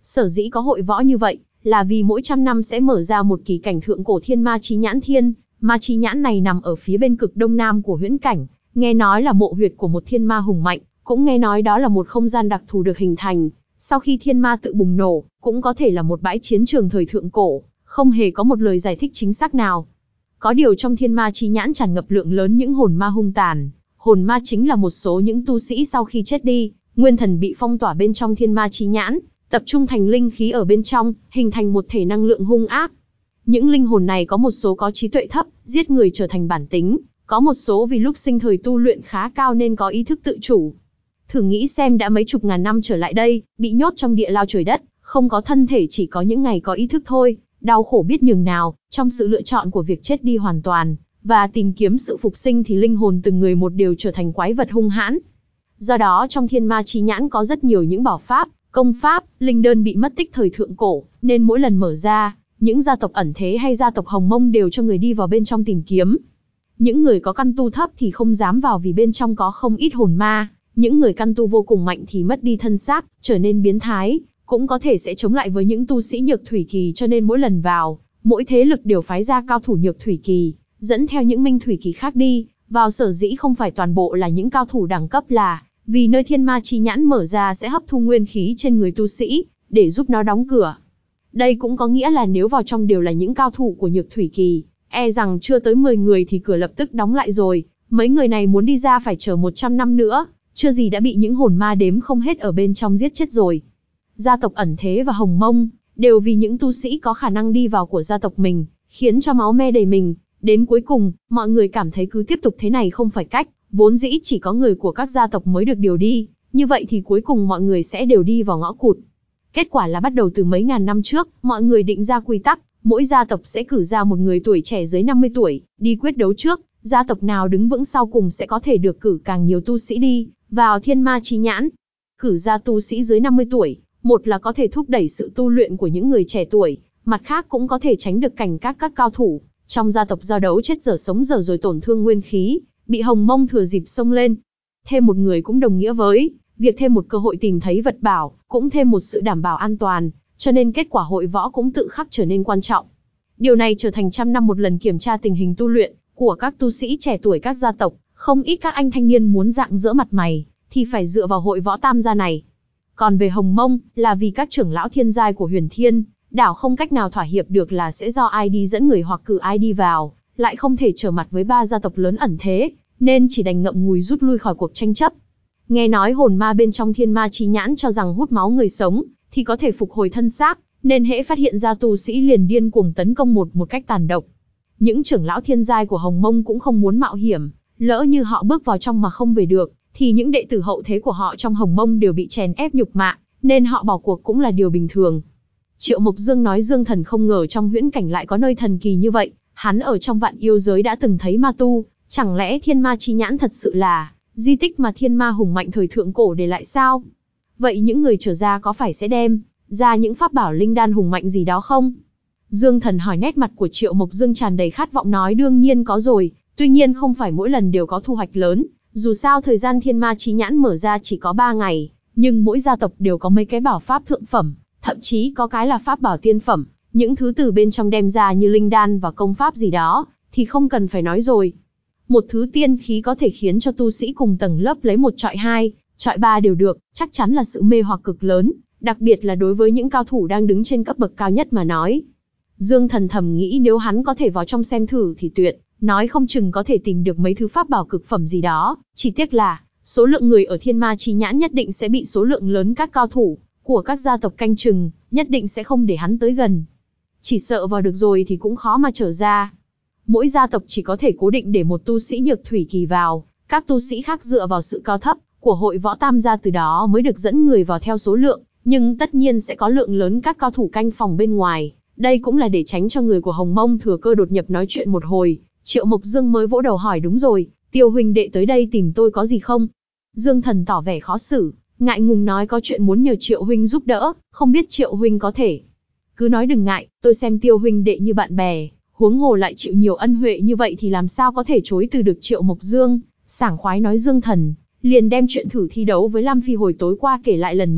Sở dĩ có hội võ như vậy, là vì mỗi trăm năm sẽ mở ra một kỳ cảnh thượng cổ thiên ma chí nhãn thiên. Ma chí nhãn này nằm ở phía bên cực đông nam của huyễn cảnh, nghe nói là mộ huyệt của một thiên ma hùng mạnh, cũng nghe nói đó là một không gian đặc thù được hình thành sau khi thiên ma tự bùng nổ, cũng có thể là một bãi chiến trường thời thượng cổ, không hề có một lời giải thích chính xác nào. Có điều trong thiên ma chí nhãn tràn ngập lượng lớn những hồn ma hung tàn. Hồn ma chính là một số những tu sĩ sau khi chết đi, nguyên thần bị phong tỏa bên trong thiên ma chí nhãn, tập trung thành linh khí ở bên trong, hình thành một thể năng lượng hung ác. Những linh hồn này có một số có trí tuệ thấp, giết người trở thành bản tính, có một số vì lúc sinh thời tu luyện khá cao nên có ý thức tự chủ. Thử nghĩ xem đã mấy chục ngàn năm trở lại đây, bị nhốt trong địa lao trời đất, không có thân thể chỉ có những ngày có ý thức thôi, đau khổ biết nhường nào, trong sự lựa chọn của việc chết đi hoàn toàn, và tìm kiếm sự phục sinh thì linh hồn từng người một đều trở thành quái vật hung hãn. Do đó trong thiên ma chí nhãn có rất nhiều những bảo pháp, công pháp, linh đơn bị mất tích thời thượng cổ, nên mỗi lần mở ra, những gia tộc ẩn thế hay gia tộc Hồng Mông đều cho người đi vào bên trong tìm kiếm. Những người có căn tu thấp thì không dám vào vì bên trong có không ít hồn ma, những người căn tu vô cùng mạnh thì mất đi thân xác, trở nên biến thái, cũng có thể sẽ chống lại với những tu sĩ nhược thủy kỳ, cho nên mỗi lần vào, mỗi thế lực đều phái ra cao thủ nhược thủy kỳ, dẫn theo những minh thủy kỳ khác đi, vào sở dĩ không phải toàn bộ là những cao thủ đẳng cấp là vì nơi thiên ma chí nhãn mở ra sẽ hấp thu nguyên khí trên người tu sĩ, để giúp nó đóng cửa. Đây cũng có nghĩa là nếu vào trong đều là những cao thủ của nhược thủy kỳ, e rằng chưa tới 10 người thì cửa lập tức đóng lại rồi, mấy người này muốn đi ra phải chờ 100 năm nữa, chưa gì đã bị những hồn ma đếm không hết ở bên trong giết chết rồi. Gia tộc ẩn thế và Hồng Mông, đều vì những tu sĩ có khả năng đi vào của gia tộc mình, khiến cho máu me đầy mình. Đến cuối cùng, mọi người cảm thấy cứ tiếp tục thế này không phải cách, vốn dĩ chỉ có người của các gia tộc mới được điều đi, như vậy thì cuối cùng mọi người sẽ đều đi vào ngõ cụt. Kết quả là bắt đầu từ mấy ngàn năm trước, mọi người định ra quy tắc, mỗi gia tộc sẽ cử ra một người tuổi trẻ dưới 50 tuổi, đi quyết đấu trước, gia tộc nào đứng vững sau cùng sẽ có thể được cử càng nhiều tu sĩ đi vào thiên ma chí nhãn. Cử ra tu sĩ dưới 50 tuổi, một là có thể thúc đẩy sự tu luyện của những người trẻ tuổi, mặt khác cũng có thể tránh được cảnh các cao thủ trong gia tộc giao đấu chết dở sống dở rồi tổn thương nguyên khí, bị Hồng Mông thừa dịp xông lên. Thêm một người cũng đồng nghĩa với việc thêm một cơ hội tìm thấy vật bảo, cũng thêm một sự đảm bảo an toàn, cho nên kết quả hội võ cũng tự khắc trở nên quan trọng. Điều này trở thành trăm năm một lần kiểm tra tình hình tu luyện của các tu sĩ trẻ tuổi các gia tộc, không ít các anh thanh niên muốn rạng rỡ mặt mày, thì phải dựa vào hội võ tam gia này. Còn về Hồng Mông, là vì các trưởng lão thiên giai của Huyền Thiên đảo không cách nào thỏa hiệp được là sẽ do ai đi dẫn người hoặc cử ai đi vào, lại không thể trở mặt với ba gia tộc lớn ẩn thế, nên chỉ đành ngậm ngùi rút lui khỏi cuộc tranh chấp. Nghe nói hồn ma bên trong thiên ma chí nhãn cho rằng hút máu người sống thì có thể phục hồi thân xác, nên hễ phát hiện ra tu sĩ liền điên cuồng tấn công một cách tàn độc. Những trưởng lão thiên giai của Hồng Mông cũng không muốn mạo hiểm, lỡ như họ bước vào trong mà không về được, thì những đệ tử hậu thế của họ trong Hồng Mông đều bị chèn ép nhục mạ, nên họ bỏ cuộc cũng là điều bình thường. Triệu Mộc Dương nói Dương Thần không ngờ trong huyễn cảnh lại có nơi thần kỳ như vậy, hắn ở trong vạn yêu giới đã từng thấy ma tu, chẳng lẽ thiên ma chí nhãn thật sự là di tích mà thiên ma hùng mạnh thời thượng cổ để lại sao? Vậy những người trở ra có phải sẽ đem ra những pháp bảo linh đan hùng mạnh gì đó không? Dương Thần hỏi. Nét mặt của Triệu Mộc Dương tràn đầy khát vọng nói đương nhiên có rồi, tuy nhiên không phải mỗi lần đều có thu hoạch lớn, dù sao thời gian thiên ma chí nhãn mở ra chỉ có 3 ngày, nhưng mỗi gia tộc đều có mấy cái bảo pháp thượng phẩm, thậm chí có cái là pháp bảo tiên phẩm, những thứ từ bên trong đem ra như linh đan và công pháp gì đó, thì không cần phải nói rồi. Một thứ tiên khí có thể khiến cho tu sĩ cùng tầng lớp lấy 1 chọi 2, chọi 3 đều được, chắc chắn là sự mê hoặc cực lớn, đặc biệt là đối với những cao thủ đang đứng trên cấp bậc cao nhất mà nói. Dương Thần thầm nghĩ nếu hắn có thể vào trong xem thử thì tuyệt, nói không chừng có thể tìm được mấy thứ pháp bảo cực phẩm gì đó, chỉ tiếc là số lượng người ở thiên ma chí nhãn nhất định sẽ bị số lượng lớn các cao thủ của các gia tộc canh chừng, nhất định sẽ không để hắn tới gần. Chỉ sợ vào được rồi thì cũng khó mà trở ra. Mỗi gia tộc chỉ có thể cố định để một tu sĩ nhược thủy kỳ vào, các tu sĩ khác dựa vào sự cao thấp của hội võ tam gia từ đó mới được dẫn người vào theo số lượng, nhưng tất nhiên sẽ có lượng lớn các cao thủ canh phòng bên ngoài. Đây cũng là để tránh cho người của Hồng Mông thừa cơ đột nhập nói chuyện một hồi. Triệu Mộc Dương mới vỗ đầu hỏi đúng rồi, Tiêu huynh đệ tới đây tìm tôi có gì không? Dương Thần tỏ vẻ khó xử, ngại ngùng nói có chuyện muốn nhờ Triệu huynh giúp đỡ, không biết Triệu huynh có thể. Cứ nói đừng ngại, tôi xem Tiêu huynh đệ như bạn bè, huống hồ lại chịu nhiều ân huệ như vậy thì làm sao có thể chối từ được. Triệu Mộc Dương sảng khoái nói. Dương Thần liền đem chuyện thử thi đấu với Lam Phi hồi tối qua kể lại lần nữa,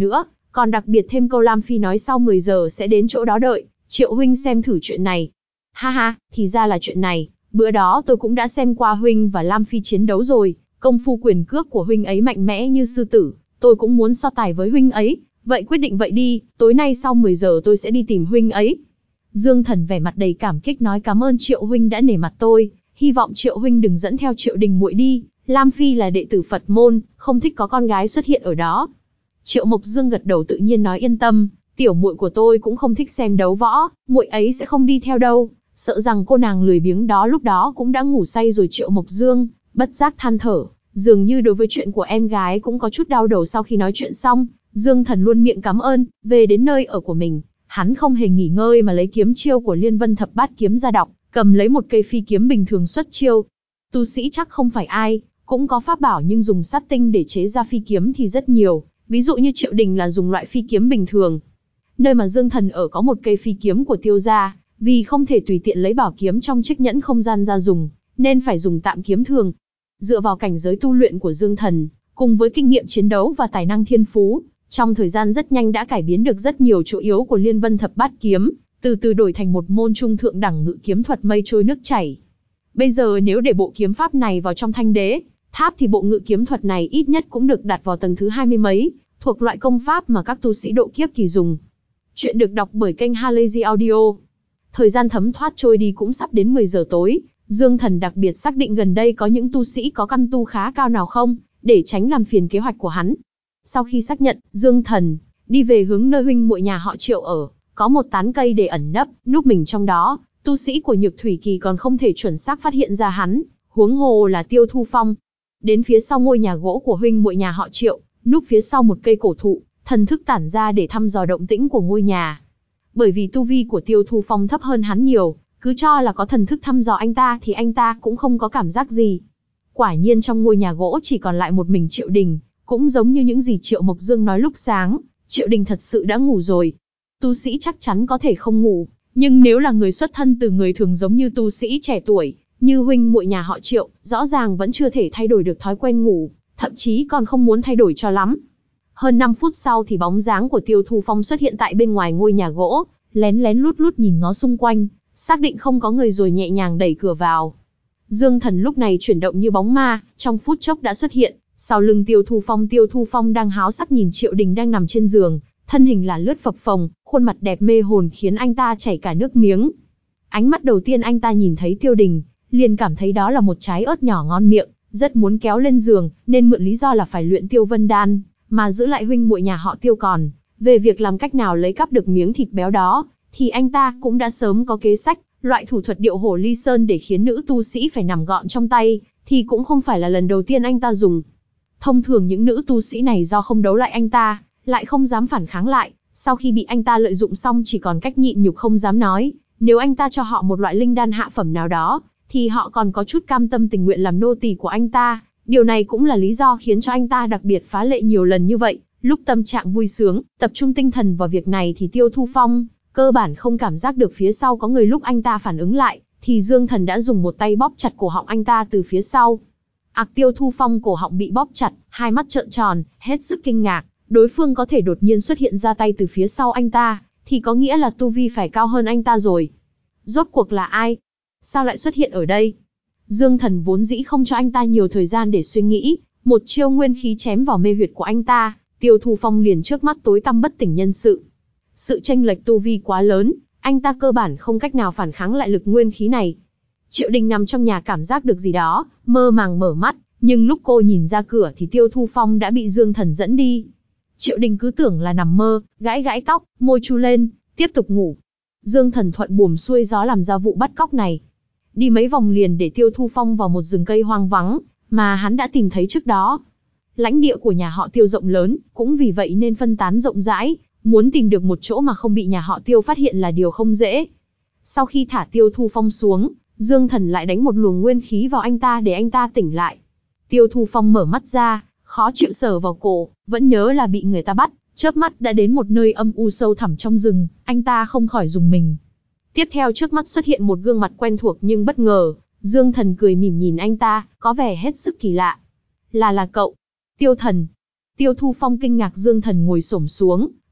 còn đặc biệt thêm câu Lam Phi nói sau 10 giờ sẽ đến chỗ đó đợi, Triệu huynh xem thử chuyện này. Ha ha, thì ra là chuyện này, bữa đó tôi cũng đã xem qua huynh và Lam Phi chiến đấu rồi, công phu quyền cước của huynh ấy mạnh mẽ như sư tử, tôi cũng muốn so tài với huynh ấy, vậy quyết định vậy đi, tối nay sau 10 giờ tôi sẽ đi tìm huynh ấy. Dương Thần vẻ mặt đầy cảm kích nói cảm ơn Triệu huynh đã nể mặt tôi, hy vọng Triệu huynh đừng dẫn theo Triệu Đình muội đi, Lam Phi là đệ tử Phật môn, không thích có con gái xuất hiện ở đó. Triệu Mộc Dương gật đầu tự nhiên nói yên tâm, tiểu muội của tôi cũng không thích xem đấu võ, muội ấy sẽ không đi theo đâu, sợ rằng cô nàng lười biếng đó lúc đó cũng đã ngủ say rồi. Triệu Mộc Dương bất giác than thở, dường như đối với chuyện của em gái cũng có chút đau đầu. Sau khi nói chuyện xong, Dương Thần luôn miệng cảm ơn, về đến nơi ở của mình, hắn không hề nghỉ ngơi mà lấy kiếm chiêu của Liên Vân Thập Bát kiếm ra đọc, cầm lấy một cây phi kiếm bình thường xuất chiêu. Tu sĩ chắc không phải ai cũng có pháp bảo, nhưng dùng sát tinh để chế ra phi kiếm thì rất nhiều, ví dụ như Triệu Đình là dùng loại phi kiếm bình thường. Nơi mà Dương Thần ở có một cây phi kiếm của Tiêu gia, vì không thể tùy tiện lấy bảo kiếm trong chiếc nhẫn không gian ra dùng, nên phải dùng tạm kiếm thường. Dựa vào cảnh giới tu luyện của Dương Thần, cùng với kinh nghiệm chiến đấu và tài năng thiên phú, trong thời gian rất nhanh đã cải biến được rất nhiều chỗ yếu của Liên Vân Thập Bát kiếm, từ từ đổi thành một môn trung thượng đẳng ngự kiếm thuật mây trôi nước chảy. Bây giờ nếu để bộ kiếm pháp này vào trong Thanh Đế Tháp thì bộ ngự kiếm thuật này ít nhất cũng được đặt vào tầng thứ 20 mấy, thuộc loại công pháp mà các tu sĩ độ kiếp kỳ dùng. Chuyện được đọc bởi kênh Halazy Audio. Thời gian thấm thoát trôi đi cũng sắp đến 10 giờ tối, Dương Thần đặc biệt xác định gần đây có những tu sĩ có căn tu khá cao nào không, để tránh làm phiền kế hoạch của hắn. Sau khi xác nhận, Dương Thần đi về hướng nơi huynh muội nhà họ Triệu ở, có một tán cây để ẩn núp mình trong đó, tu sĩ của Nhược Thủy Kỳ còn không thể chuẩn xác phát hiện ra hắn, huống hồ là Tiêu Thu Phong. Đến phía sau ngôi nhà gỗ của huynh muội nhà họ Triệu, núp phía sau một cây cổ thụ, thần thức tản ra để thăm dò động tĩnh của ngôi nhà. Bởi vì tu vi của Tiêu Thu Phong thấp hơn hắn nhiều, cứ cho là có thần thức thăm dò anh ta thì anh ta cũng không có cảm giác gì. Quả nhiên trong ngôi nhà gỗ chỉ còn lại một mình Triệu Đình, cũng giống như những gì Triệu Mộc Dương nói lúc sáng, Triệu Đình thật sự đã ngủ rồi. Tu sĩ chắc chắn có thể không ngủ, nhưng nếu là người xuất thân từ người thường giống như tu sĩ trẻ tuổi, như huynh muội nhà họ Triệu, rõ ràng vẫn chưa thể thay đổi được thói quen ngủ, thậm chí còn không muốn thay đổi cho lắm. Hơn 5 phút sau thì bóng dáng của Tiêu Thu Phong xuất hiện tại bên ngoài ngôi nhà gỗ, lén lén lút lút nhìn ngó xung quanh, xác định không có người rồi nhẹ nhàng đẩy cửa vào. Dương Thần lúc này chuyển động như bóng ma, trong phút chốc đã xuất hiện, sau lưng Tiêu Thu Phong đang háo sắc nhìn Triệu Đình đang nằm trên giường, thân hình là lướt phập phồng, khuôn mặt đẹp mê hồn khiến anh ta chảy cả nước miếng. Ánh mắt đầu tiên anh ta nhìn thấy Tiêu Đình, liền cảm thấy đó là một trái ớt nhỏ ngon miệng, rất muốn kéo lên giường, nên mượn lý do là phải luyện Tiêu Vân Đan, mà giữ lại huynh muội nhà họ Tiêu. Còn về việc làm cách nào lấy cắp được miếng thịt béo đó, thì anh ta cũng đã sớm có kế sách. Loại thủ thuật điệu hổ ly sơn để khiến nữ tu sĩ phải nằm gọn trong tay, thì cũng không phải là lần đầu tiên anh ta dùng. Thông thường những nữ tu sĩ này do không đấu lại anh ta, lại không dám phản kháng lại, sau khi bị anh ta lợi dụng xong chỉ còn cách nhịn nhục không dám nói. Nếu anh ta cho họ một loại linh đan hạ phẩm nào đó, thì họ còn có chút cam tâm tình nguyện làm nô tỳ của anh ta. Điều này cũng là lý do khiến cho anh ta đặc biệt phá lệ nhiều lần như vậy. Lúc tâm trạng vui sướng, tập trung tinh thần vào việc này thì Tiêu Thu Phong cơ bản không cảm giác được phía sau có người. Lúc anh ta phản ứng lại, thì Dương Thần đã dùng một tay bóp chặt cổ họng anh ta từ phía sau. Tiêu Thu Phong cổ họng bị bóp chặt, hai mắt trợn tròn, hết sức kinh ngạc. Đối phương có thể đột nhiên xuất hiện ra tay từ phía sau anh ta, thì có nghĩa là tu vi phải cao hơn anh ta rồi. Rốt cuộc là ai? Sao lại xuất hiện ở đây? Dương Thần vốn dĩ không cho anh ta nhiều thời gian để suy nghĩ, một chiêu nguyên khí chém vào mê huyệt của anh ta, Tiêu Thu Phong liền trước mắt tối tăm bất tỉnh nhân sự. Sự chênh lệch tu vi quá lớn, anh ta cơ bản không cách nào phản kháng lại lực nguyên khí này. Triệu Đình nằm trong nhà cảm giác được gì đó, mơ màng mở mắt, nhưng lúc cô nhìn ra cửa thì Tiêu Thu Phong đã bị Dương Thần dẫn đi. Triệu Đình cứ tưởng là nằm mơ, gãi gãi tóc, môi chu lên, tiếp tục ngủ. Dương Thần thuận buồm xuôi gió làm ra vụ bắt cóc này. Đi mấy vòng liền để Tiêu Thu Phong vào một rừng cây hoang vắng, mà hắn đã tìm thấy trước đó. Lãnh địa của nhà họ Tiêu rộng lớn, cũng vì vậy nên phân tán rộng rãi, muốn tìm được một chỗ mà không bị nhà họ Tiêu phát hiện là điều không dễ. Sau khi thả Tiêu Thu Phong xuống, Dương Thần lại đánh một luồng nguyên khí vào anh ta để anh ta tỉnh lại. Tiêu Thu Phong mở mắt ra, khó chịu sờ vào cổ, vẫn nhớ là bị người ta bắt, chớp mắt đã đến một nơi âm u sâu thẳm trong rừng, anh ta không khỏi rùng mình. Tiếp theo trước mắt xuất hiện một gương mặt quen thuộc nhưng bất ngờ, Dương Thần cười mỉm nhìn anh ta, có vẻ hết sức kỳ lạ. Là cậu, Tiêu Thần. Tiêu Thu Phong kinh ngạc. Dương Thần ngồi xổm xuống,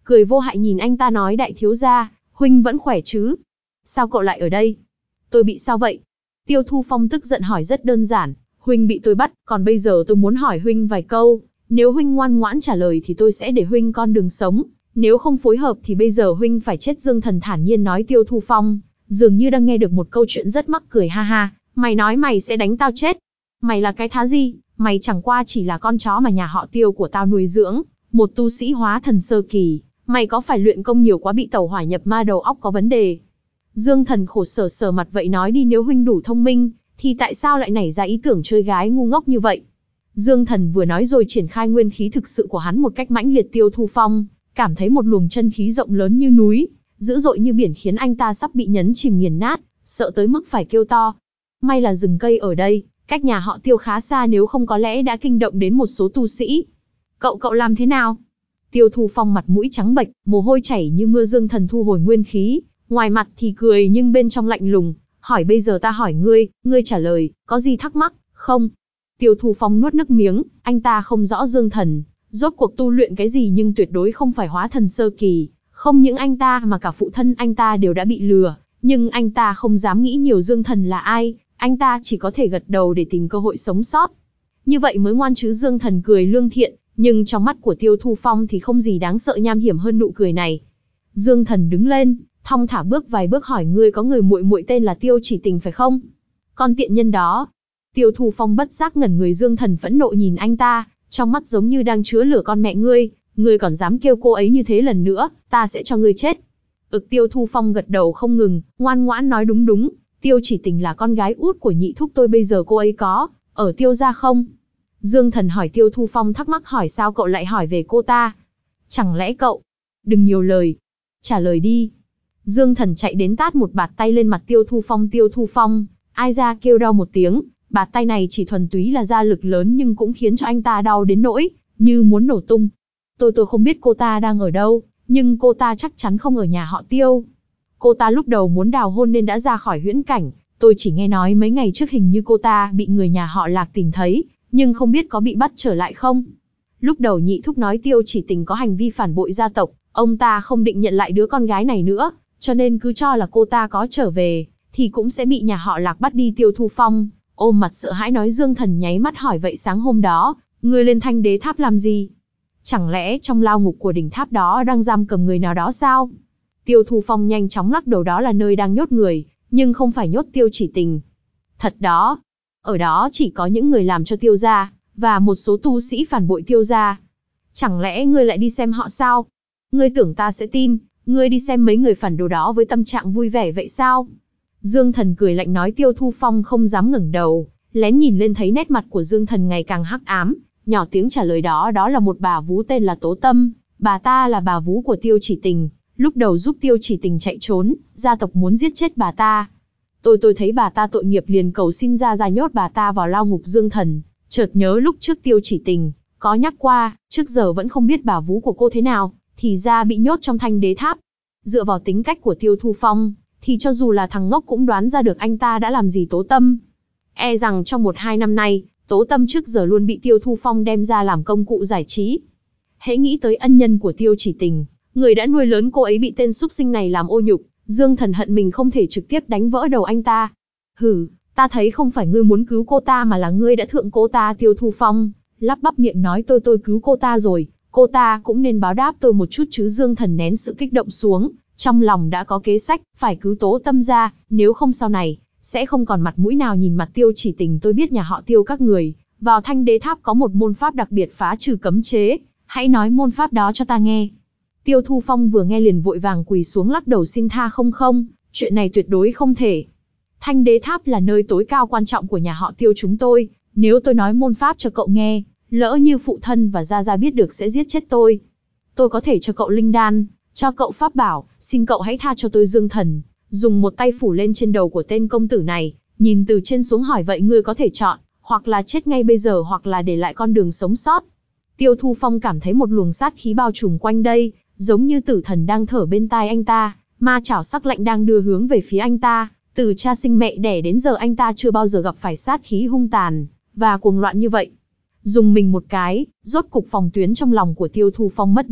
cười vô hại nhìn anh ta nói đại thiếu gia, huynh vẫn khỏe chứ? Sao cậu lại ở đây? Tôi bị sao vậy? Tiêu Thu Phong tức giận hỏi rất đơn giản, huynh bị tôi bắt, còn bây giờ tôi muốn hỏi huynh vài câu, nếu huynh ngoan ngoãn trả lời thì tôi sẽ để huynh con đường sống, nếu không phối hợp thì bây giờ huynh phải chết. Dương Thần thản nhiên nói. Tiêu Thu Phong dường như đang nghe được một câu chuyện rất mắc cười. Ha ha, mày nói mày sẽ đánh tao chết? Mày là cái thá gì? Mày chẳng qua chỉ là con chó mà nhà họ Tiêu của tao nuôi dưỡng, một tu sĩ hóa thần sơ kỳ, mày có phải luyện công nhiều quá bị tẩu hỏa nhập ma đầu óc có vấn đề? Dương Thần khổ sở sờ mặt vậy nói đi, nếu huynh đủ thông minh, thì tại sao lại nảy ra ý tưởng chơi gái ngu ngốc như vậy? Dương Thần vừa nói rồi triển khai nguyên khí thực sự của hắn một cách mãnh liệt. Tiêu Thu Phong cảm thấy một luồng chân khí rộng lớn như núi, dữ dội như biển khiến anh ta sắp bị nhấn chìm nghiền nát, sợ tới mức phải kêu to. May là rừng cây ở đây, cách nhà họ Tiêu khá xa, nếu không có lẽ đã kinh động đến một số tu sĩ. Cậu làm thế nào? Tiêu Thu Phong mặt mũi trắng bệch, mồ hôi chảy như mưa. Dương Thần thu hồi nguyên khí, ngoài mặt thì cười nhưng bên trong lạnh lùng, hỏi bây giờ ta hỏi ngươi, ngươi trả lời, có gì thắc mắc, không? Tiêu Thu Phong nuốt nước miếng, anh ta không rõ Dương Thần rốt cuộc tu luyện cái gì nhưng tuyệt đối không phải hóa thần sơ kỳ, không những anh ta mà cả phụ thân anh ta đều đã bị lừa, nhưng anh ta không dám nghĩ nhiều. Dương Thần là ai, anh ta chỉ có thể gật đầu để tìm cơ hội sống sót. Như vậy mới ngoan chứ? Dương Thần cười lương thiện, nhưng trong mắt của Tiêu Thu Phong thì không gì đáng sợ nham hiểm hơn nụ cười này. Dương Thần đứng lên, thong thả bước vài bước hỏi ngươi có người muội muội tên là Tiêu Chỉ Tình phải không? Con tiện nhân đó. Tiêu Thu Phong bất giác ngẩn người. Dương Thần phẫn nộ nhìn anh ta, trong mắt giống như đang chứa lửa. Con mẹ ngươi còn dám kêu cô ấy như thế lần nữa, ta sẽ cho ngươi chết. Tiêu Thu Phong gật đầu không ngừng, ngoan ngoãn nói đúng, Tiêu Chỉ Tình là con gái út của nhị thúc tôi, bây giờ cô ấy có ở Tiêu gia không? Dương Thần hỏi. Tiêu Thu Phong thắc mắc hỏi sao cậu lại hỏi về cô ta? Chẳng lẽ cậu... Đừng nhiều lời, trả lời đi. Dương Thần chạy đến tát một bạt tay lên mặt Tiêu Thu Phong. Tiêu Thu Phong ai ra kêu đau một tiếng, bạt tay này chỉ thuần túy là ra lực lớn nhưng cũng khiến cho anh ta đau đến nỗi như muốn nổ tung. Tôi không biết cô ta đang ở đâu, nhưng cô ta chắc chắn không ở nhà họ Tiêu. Cô ta lúc đầu muốn đào hôn nên đã ra khỏi huyễn cảnh, tôi chỉ nghe nói mấy ngày trước hình như cô ta bị người nhà họ Lạc tìm thấy, nhưng không biết có bị bắt trở lại không. Lúc đầu nhị thúc nói Tiêu Chỉ Tình có hành vi phản bội gia tộc, ông ta không định nhận lại đứa con gái này nữa, cho nên cứ cho là cô ta có trở về, thì cũng sẽ bị nhà họ Lạc bắt đi. Tiêu Thu Phong ôm mặt sợ hãi nói. Dương Thần nháy mắt hỏi vậy sáng hôm đó, ngươi lên Thanh Đế Tháp làm gì? Chẳng lẽ trong lao ngục của đỉnh tháp đó đang giam cầm người nào đó sao? Tiêu Thu Phong nhanh chóng lắc đầu. Đó là nơi đang nhốt người, nhưng không phải nhốt Tiêu Chỉ Tình. Thật đó, ở đó chỉ có những người làm cho Tiêu gia, và một số tu sĩ phản bội Tiêu gia. Chẳng lẽ ngươi lại đi xem họ sao? Ngươi tưởng ta sẽ tin, ngươi đi xem mấy người phản đồ đó với tâm trạng vui vẻ vậy sao? Dương Thần cười lạnh nói. Tiêu Thu Phong không dám ngẩng đầu, lén nhìn lên thấy nét mặt của Dương Thần ngày càng hắc ám, nhỏ tiếng trả lời đó là một bà vú tên là Tố Tâm, bà ta là bà vú của Tiêu Chỉ Tình, lúc đầu giúp Tiêu Chỉ Tình chạy trốn, gia tộc muốn giết chết bà ta. Tôi thấy bà ta tội nghiệp liền cầu xin ra nhốt bà ta vào lao ngục. Dương Thần chợt nhớ lúc trước Tiêu Chỉ Tình có nhắc qua, trước giờ vẫn không biết bà vú của cô thế nào, thì ra bị nhốt trong Thanh Đế Tháp. Dựa vào tính cách của Tiêu Thu Phong, thì cho dù là thằng ngốc cũng đoán ra được anh ta đã làm gì Tố Tâm. E rằng trong 1-2 năm nay, Tố Tâm trước giờ luôn bị Tiêu Thu Phong đem ra làm công cụ giải trí. Hễ nghĩ tới ân nhân của Tiêu Chỉ Tình, người đã nuôi lớn cô ấy bị tên súc sinh này làm ô nhục, Dương Thần hận mình không thể trực tiếp đánh vỡ đầu anh ta. Hừ, ta thấy không phải ngươi muốn cứu cô ta mà là ngươi đã thượng cô ta. Tiêu Thu Phong lắp bắp miệng nói tôi cứu cô ta rồi, cô ta cũng nên báo đáp tôi một chút chứ. Dương Thần nén sự kích động xuống, trong lòng đã có kế sách, phải cứu Tố Tâm ra, nếu không sau này sẽ không còn mặt mũi nào nhìn mặt Tiêu Chỉ Tình. Tôi biết nhà họ Tiêu các người vào Thanh Đế Tháp có một môn pháp đặc biệt phá trừ cấm chế, hãy nói môn pháp đó cho ta nghe. Tiêu Thu Phong vừa nghe liền vội vàng quỳ xuống lắc đầu xin tha. Không, chuyện này tuyệt đối không thể. Thanh Đế Tháp là nơi tối cao quan trọng của nhà họ Tiêu chúng tôi, nếu tôi nói môn pháp cho cậu nghe, lỡ như phụ thân và gia gia biết được sẽ giết chết tôi. Tôi có thể cho cậu linh đan, cho cậu pháp bảo, xin cậu hãy tha cho tôi. Dương Thần dùng một tay phủ lên trên đầu của tên công tử này, nhìn từ trên xuống hỏi vậy ngươi có thể chọn, hoặc là chết ngay bây giờ hoặc là để lại con đường sống sót. Tiêu Thu Phong cảm thấy một luồng sát khí bao trùm quanh đây, giống như tử thần đang thở bên tai anh ta, ma chảo sắc lạnh đang đưa hướng về phía anh ta. Từ cha sinh mẹ đẻ đến giờ anh ta chưa bao giờ gặp phải sát khí hung tàn và cuồng loạn như vậy. Dùng mình một cái, rốt cục phòng tuyến trong lòng của Tiêu Thu Phong mất đi,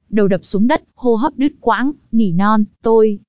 đầu đập xuống đất, hô hấp đứt quãng, nỉ non, tôi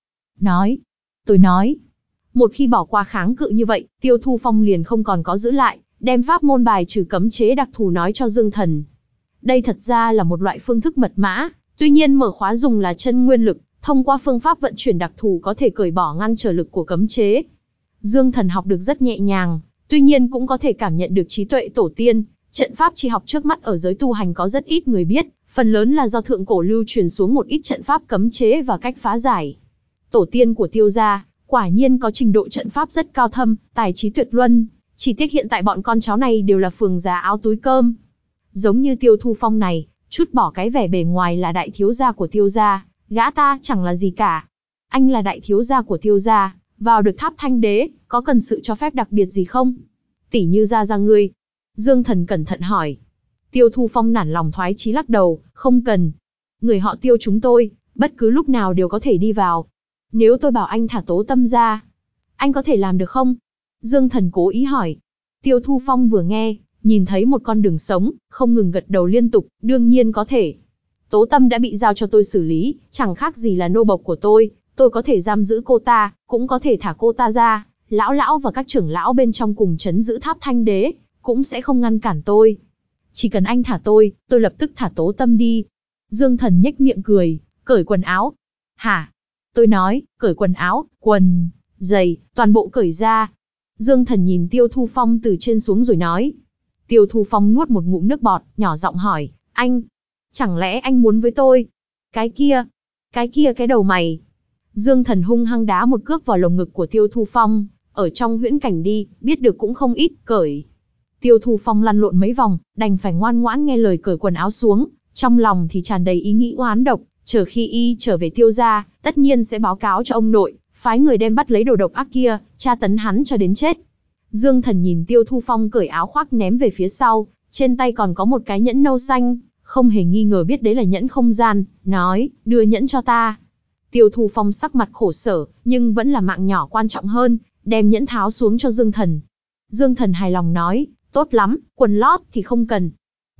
nói. Một khi bỏ qua kháng cự như vậy, Tiêu Thu Phong liền không còn có giữ lại, đem pháp môn bài trừ cấm chế đặc thù nói cho Dương Thần. Đây thật ra là một loại phương thức mật mã, tuy nhiên mở khóa dùng là chân nguyên lực, thông qua phương pháp vận chuyển đặc thù có thể cởi bỏ ngăn trở lực của cấm chế. Dương Thần học được rất nhẹ nhàng, tuy nhiên cũng có thể cảm nhận được trí tuệ tổ tiên. Trận pháp chi học trước mắt ở giới tu hành có rất ít người biết, phần lớn là do thượng cổ lưu truyền xuống một ít trận pháp cấm chế và cách phá giải. Tổ tiên của Tiêu gia, quả nhiên có trình độ trận pháp rất cao thâm, tài trí tuyệt luân, chỉ tiếc hiện tại bọn con cháu này đều là phường già áo túi cơm. Giống như Tiêu Thu Phong này, chút bỏ cái vẻ bề ngoài là đại thiếu gia của Tiêu gia, gã ta chẳng là gì cả. Anh là đại thiếu gia của Tiêu gia, vào được tháp Thanh Đế, có cần sự cho phép đặc biệt gì không? Tỉ như gia ngươi. Dương Thần cẩn thận hỏi. Tiêu Thu Phong nản lòng thoái chí lắc đầu, không cần. Người họ Tiêu chúng tôi, bất cứ lúc nào đều có thể đi vào. Nếu tôi bảo anh thả Tố Tâm ra, anh có thể làm được không? Dương Thần cố ý hỏi. Tiêu Thu Phong vừa nghe, nhìn thấy một con đường sống, không ngừng gật đầu liên tục, đương nhiên có thể. Tố Tâm đã bị giao cho tôi xử lý, chẳng khác gì là nô bộc của tôi có thể giam giữ cô ta, cũng có thể thả cô ta ra. Lão và các trưởng lão bên trong cùng trấn giữ tháp Thanh Đế, cũng sẽ không ngăn cản tôi. Chỉ cần anh thả tôi lập tức thả Tố Tâm đi. Dương Thần nhếch miệng cười, cởi quần áo. Hả? Tôi nói, cởi quần áo, quần, giày, toàn bộ cởi ra. Dương Thần nhìn Tiêu Thu Phong từ trên xuống rồi nói. Tiêu Thu Phong nuốt một ngụm nước bọt, nhỏ giọng hỏi, anh, chẳng lẽ anh muốn với tôi? Cái kia cái đầu mày. Dương Thần hung hăng đá một cước vào lồng ngực của Tiêu Thu Phong, ở trong huyễn cảnh đi, biết được cũng không ít, cởi. Tiêu Thu Phong lăn lộn mấy vòng, đành phải ngoan ngoãn nghe lời cởi quần áo xuống, trong lòng thì tràn đầy ý nghĩ oán độc, chờ khi y trở về Tiêu gia, tất nhiên sẽ báo cáo cho ông nội, phái người đem bắt lấy đồ độc ác kia, tra tấn hắn cho đến chết. Dương Thần nhìn Tiêu Thu Phong cởi áo khoác ném về phía sau, trên tay còn có một cái nhẫn nâu xanh, không hề nghi ngờ biết đấy là nhẫn không gian, nói, đưa nhẫn cho ta. Tiêu Thu Phong sắc mặt khổ sở, nhưng vẫn là mạng nhỏ quan trọng hơn, đem nhẫn tháo xuống cho Dương Thần. Dương Thần hài lòng nói, tốt lắm, quần lót thì không cần.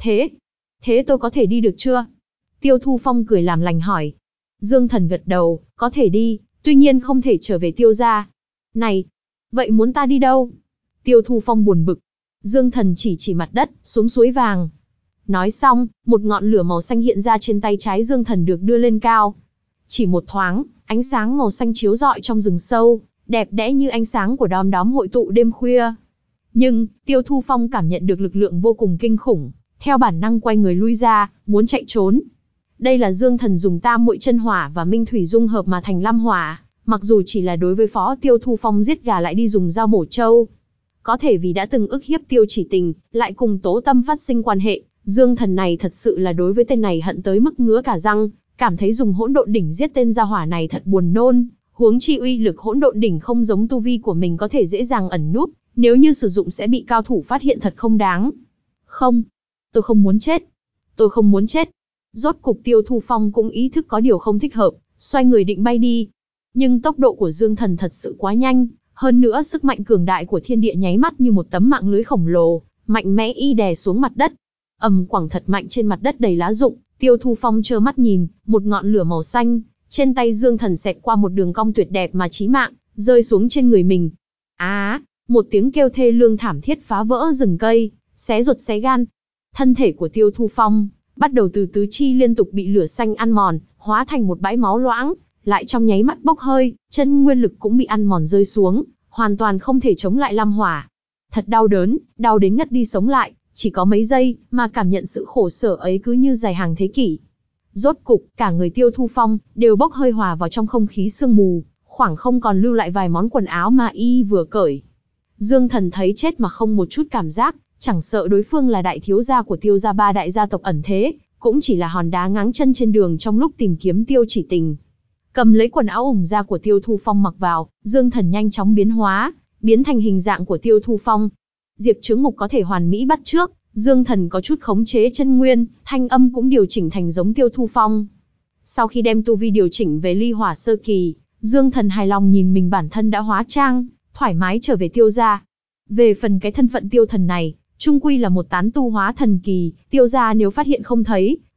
Thế tôi có thể đi được chưa? Tiêu Thu Phong cười làm lành hỏi. Dương Thần gật đầu, có thể đi, tuy nhiên không thể trở về Tiêu gia. Này, vậy muốn ta đi đâu? Tiêu Thu Phong buồn bực. Dương Thần chỉ mặt đất, xuống suối vàng. Nói xong, một ngọn lửa màu xanh hiện ra trên tay trái Dương Thần được đưa lên cao. Chỉ một thoáng, ánh sáng màu xanh chiếu rọi trong rừng sâu, đẹp đẽ như ánh sáng của đom đóm hội tụ đêm khuya. Nhưng, Tiêu Thu Phong cảm nhận được lực lượng vô cùng kinh khủng, theo bản năng quay người lui ra, muốn chạy trốn. Đây là Dương Thần dùng tam muội chân hỏa và minh thủy dung hợp mà thành lam hỏa, mặc dù chỉ là đối với phó Tiêu Thu Phong giết gà lại đi dùng dao mổ trâu. Có thể vì đã từng ức hiếp Tiêu Chỉ Tình, lại cùng Tố Tâm phát sinh quan hệ, Dương Thần này thật sự là đối với tên này hận tới mức ngứa cả răng, cảm thấy dùng hỗn độn đỉnh giết tên gia hỏa này thật buồn nôn, huống chi uy lực hỗn độn đỉnh không giống tu vi của mình có thể dễ dàng ẩn núp, nếu như sử dụng sẽ bị cao thủ phát hiện thật không đáng. Không, tôi không muốn chết. Rốt cục Tiêu Thu Phong cũng ý thức có điều không thích hợp, xoay người định bay đi. Nhưng tốc độ của Dương Thần thật sự quá nhanh, hơn nữa sức mạnh cường đại của thiên địa nháy mắt như một tấm mạng lưới khổng lồ, mạnh mẽ y đè xuống mặt đất. Quẳng thật mạnh trên mặt đất đầy lá rụng, Tiêu Thu Phong trơ mắt nhìn, một ngọn lửa màu xanh, trên tay Dương Thần xẹt qua một đường cong tuyệt đẹp mà chí mạng, rơi xuống trên người mình. Một tiếng kêu thê lương thảm thiết phá vỡ rừng cây, xé ruột xé gan. Thân thể của Tiêu Thu Phong bắt đầu từ tứ chi liên tục bị lửa xanh ăn mòn, hóa thành một bãi máu loãng, lại trong nháy mắt bốc hơi, chân nguyên lực cũng bị ăn mòn rơi xuống, hoàn toàn không thể chống lại lam hỏa. Thật đau đớn, đau đến ngất đi sống lại, chỉ có mấy giây, mà cảm nhận sự khổ sở ấy cứ như dài hàng thế kỷ. Rốt cục, cả người Tiêu Thu Phong đều bốc hơi hòa vào trong không khí sương mù, khoảng không còn lưu lại vài món quần áo mà y vừa cởi. Dương Thần thấy chết mà không một chút cảm giác, chẳng sợ đối phương là đại thiếu gia của Tiêu gia ba đại gia tộc ẩn thế, cũng chỉ là hòn đá ngáng chân trên đường trong lúc tìm kiếm Tiêu Chỉ Tình. Cầm lấy quần áo ủng da của Tiêu Thu Phong mặc vào, Dương Thần nhanh chóng biến hóa, biến thành hình dạng của Tiêu Thu Phong. Diệp Chướng Ngục có thể hoàn mỹ bắt chước, Dương Thần có chút khống chế chân nguyên, thanh âm cũng điều chỉnh thành giống Tiêu Thu Phong. Sau khi đem tu vi điều chỉnh về ly hỏa sơ kỳ, Dương Thần hài lòng nhìn mình bản thân đã hóa trang, thoải mái trở về Tiêu gia. Về phần cái thân phận Tiêu Thần này, chung quy là một tán tu hóa thần kỳ, Tiêu gia nếu phát hiện không thấy,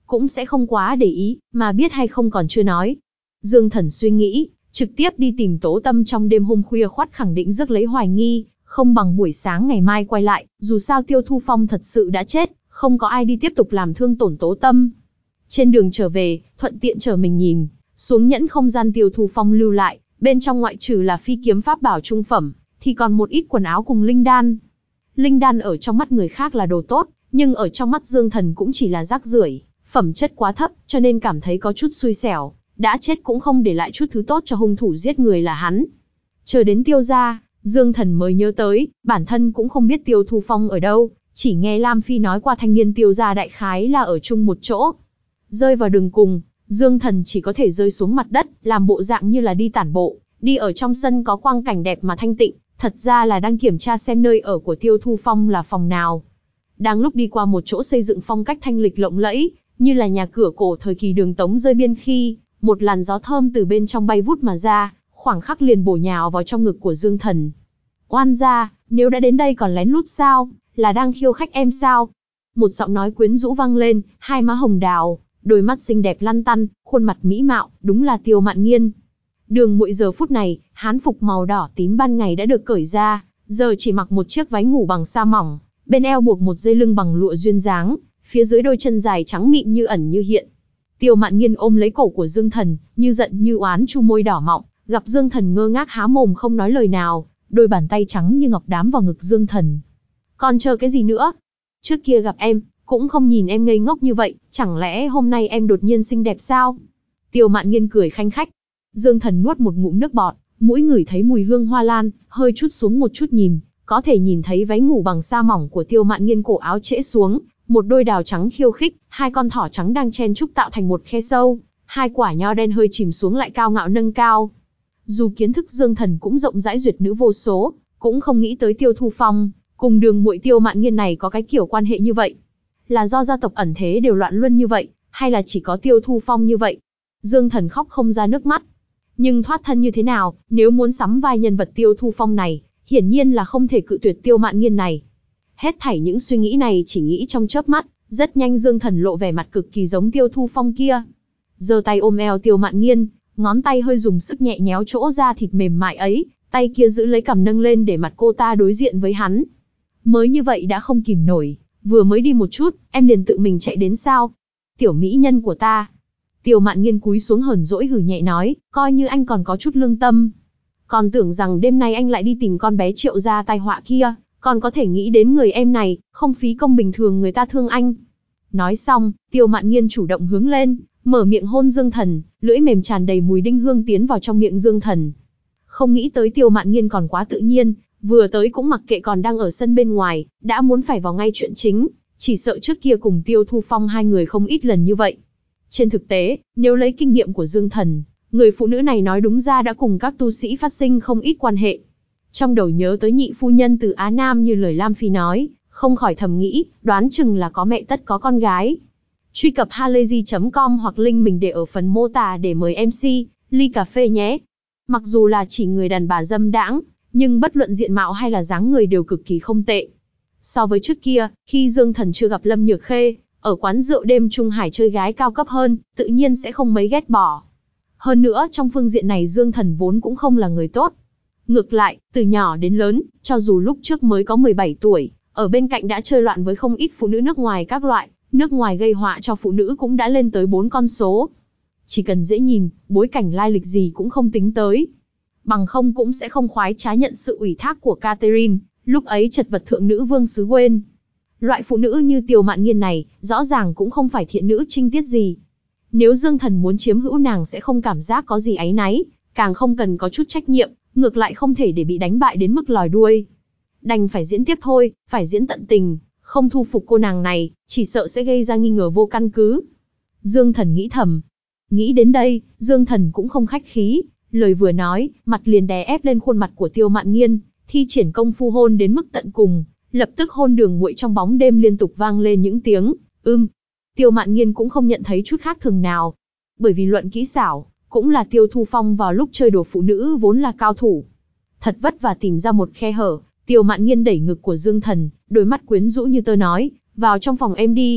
cũng sẽ không quá để ý, mà biết hay không còn chưa nói. Dương Thần suy nghĩ, trực tiếp đi tìm Tố Tâm trong đêm hôm khuya khoắt khẳng định rước lấy hoài nghi, không bằng buổi sáng ngày mai quay lại, dù sao Tiêu Thu Phong thật sự đã chết, không có ai đi tiếp tục làm thương tổn Tố Tâm. Trên đường trở về, thuận tiện chờ mình nhìn xuống nhẫn không gian Tiêu Thu Phong lưu lại, bên trong ngoại trừ là phi kiếm pháp bảo trung phẩm, thì còn một ít quần áo cùng linh đan. Linh đan ở trong mắt người khác là đồ tốt, nhưng ở trong mắt Dương Thần cũng chỉ là rác rưởi, phẩm chất quá thấp, cho nên cảm thấy có chút xui xẻo, đã chết cũng không để lại chút thứ tốt cho hung thủ giết người là hắn. Chờ đến Tiêu gia, Dương Thần mới nhớ tới, bản thân cũng không biết Tiêu Thu Phong ở đâu, chỉ nghe Lam Phi nói qua thanh niên Tiêu gia đại khái là ở chung một chỗ. Rơi vào đường cùng, Dương Thần chỉ có thể rơi xuống mặt đất, làm bộ dạng như là đi tản bộ, đi ở trong sân có quang cảnh đẹp mà thanh tịnh, thật ra là đang kiểm tra xem nơi ở của Tiêu Thu Phong là phòng nào. Đang lúc đi qua một chỗ xây dựng phong cách thanh lịch lộng lẫy, như là nhà cửa cổ thời kỳ Đường Tống rơi biên khi, một làn gió thơm từ bên trong bay vút mà ra, khoảng khắc liền bổ nhào vào trong ngực của Dương Thần. Oan gia, nếu đã đến đây còn lén lút sao, là đang khiêu khách em sao? Một giọng nói quyến rũ vang lên, hai má hồng đào, đôi mắt xinh đẹp lăn tăn, khuôn mặt mỹ mạo, đúng là Tiêu Mạn Nghiên. Đường Muội giờ phút này, hán phục màu đỏ tím ban ngày đã được cởi ra, giờ chỉ mặc một chiếc váy ngủ bằng sa mỏng, bên eo buộc một dây lưng bằng lụa duyên dáng, phía dưới đôi chân dài trắng mịn như ẩn như hiện. Tiêu Mạn Nghiên ôm lấy cổ của Dương Thần, như giận như oán chu môi đỏ mọng, gặp Dương Thần ngơ ngác há mồm không nói lời nào, đôi bàn tay trắng như ngọc đám vào ngực Dương Thần. Còn chờ cái gì nữa? Trước kia gặp em, cũng không nhìn em ngây ngốc như vậy, chẳng lẽ hôm nay em đột nhiên xinh đẹp sao? Tiêu Mạn Nghiên cười khanh khách. Dương Thần nuốt một ngụm nước bọt, mũi ngửi thấy mùi hương hoa lan, hơi chút xuống một chút nhìn, có thể nhìn thấy váy ngủ bằng sa mỏng của Tiêu Mạn Nghiên cổ áo trễ xuống, một đôi đào trắng khiêu khích, hai con thỏ trắng đang chen chúc tạo thành một khe sâu, hai quả nho đen hơi chìm xuống lại cao ngạo nâng cao. Dù kiến thức Dương Thần cũng rộng rãi duyệt nữ vô số, cũng không nghĩ tới Tiêu Thu Phong cùng Đường Muội Tiêu Mạn Nghiên này có cái kiểu quan hệ như vậy. Là do gia tộc ẩn thế đều loạn luân như vậy, hay là chỉ có Tiêu Thu Phong như vậy? Dương Thần khóc không ra nước mắt. Nhưng thoát thân như thế nào, nếu muốn sắm vai nhân vật Tiêu Thu Phong này, hiển nhiên là không thể cự tuyệt Tiêu Mạn Nghiên này. Hết thảy những suy nghĩ này chỉ nghĩ trong chớp mắt, rất nhanh Dương Thần lộ vẻ mặt cực kỳ giống Tiêu Thu Phong kia. Giơ tay ôm eo Tiêu Mạn Nghiên, ngón tay hơi dùng sức nhẹ nhéo chỗ da thịt mềm mại ấy, tay kia giữ lấy cằm nâng lên để mặt cô ta đối diện với hắn. Mới như vậy đã không kìm nổi, vừa mới đi một chút, em liền tự mình chạy đến sao? Tiểu mỹ nhân của ta. Tiêu Mạn Nghiên cúi xuống hờn dỗi hừ nhẹ nói, coi như anh còn có chút lương tâm. Còn tưởng rằng đêm nay anh lại đi tìm con bé Triệu gia tai họa kia, còn có thể nghĩ đến người em này, không phí công bình thường người ta thương anh. Nói xong, Tiêu Mạn Nghiên chủ động hướng lên, mở miệng hôn Dương Thần, lưỡi mềm tràn đầy mùi đinh hương tiến vào trong miệng Dương Thần. Không nghĩ tới Tiêu Mạn Nghiên còn quá tự nhiên, vừa tới cũng mặc kệ còn đang ở sân bên ngoài, đã muốn phải vào ngay chuyện chính, chỉ sợ trước kia cùng Tiêu Thu Phong hai người không ít lần như vậy. Trên thực tế, nếu lấy kinh nghiệm của Dương Thần, người phụ nữ này nói đúng ra đã cùng các tu sĩ phát sinh không ít quan hệ. Trong đầu nhớ tới nhị phu nhân từ Á Nam như lời Lam Phi nói, không khỏi thầm nghĩ, đoán chừng là có mẹ tất có con gái. Truy cập halayzi.com hoặc link mình để ở phần mô tả để mời MC, ly cà phê nhé. Mặc dù là chỉ người đàn bà dâm đãng, nhưng bất luận diện mạo hay là dáng người đều cực kỳ không tệ. So với trước kia, khi Dương Thần chưa gặp Lâm Nhược Khê, ở quán rượu đêm Trung Hải chơi gái cao cấp hơn, tự nhiên sẽ không mấy ghét bỏ. Hơn nữa trong phương diện này Dương Thần vốn cũng không là người tốt. Ngược lại, từ nhỏ đến lớn, cho dù lúc trước mới có 17 tuổi, ở bên cạnh đã chơi loạn với không ít phụ nữ nước ngoài các loại, nước ngoài gây họa cho phụ nữ cũng đã lên tới 4 con số. Chỉ cần dễ nhìn, bối cảnh lai lịch gì cũng không tính tới. Bằng không cũng sẽ không khoái trá nhận sự ủy thác của Catherine, lúc ấy chật vật thượng nữ vương xứ quên. Loại phụ nữ như Tiêu Mạn Nghiên này, rõ ràng cũng không phải thiện nữ trinh tiết gì. Nếu Dương Thần muốn chiếm hữu nàng sẽ không cảm giác có gì áy náy, càng không cần có chút trách nhiệm, ngược lại không thể để bị đánh bại đến mức lòi đuôi. Đành phải diễn tiếp thôi, phải diễn tận tình, không thu phục cô nàng này, chỉ sợ sẽ gây ra nghi ngờ vô căn cứ. Dương Thần nghĩ thầm. Nghĩ đến đây, Dương Thần cũng không khách khí, lời vừa nói, mặt liền đè ép lên khuôn mặt của Tiêu Mạn Nghiên, thi triển công phu hôn đến mức tận cùng, lập tức hôn Đường Muội trong bóng đêm liên tục vang lên những tiếng Tiêu Mạn Nghiên cũng không nhận thấy chút khác thường nào, bởi vì luận kỹ xảo, cũng là Tiêu Thu Phong vào lúc chơi đùa phụ nữ vốn là cao thủ. Thật vất vả tìm ra một khe hở, Tiêu Mạn Nghiên đẩy ngực của Dương Thần, đôi mắt quyến rũ như tơ nói, vào trong phòng em đi.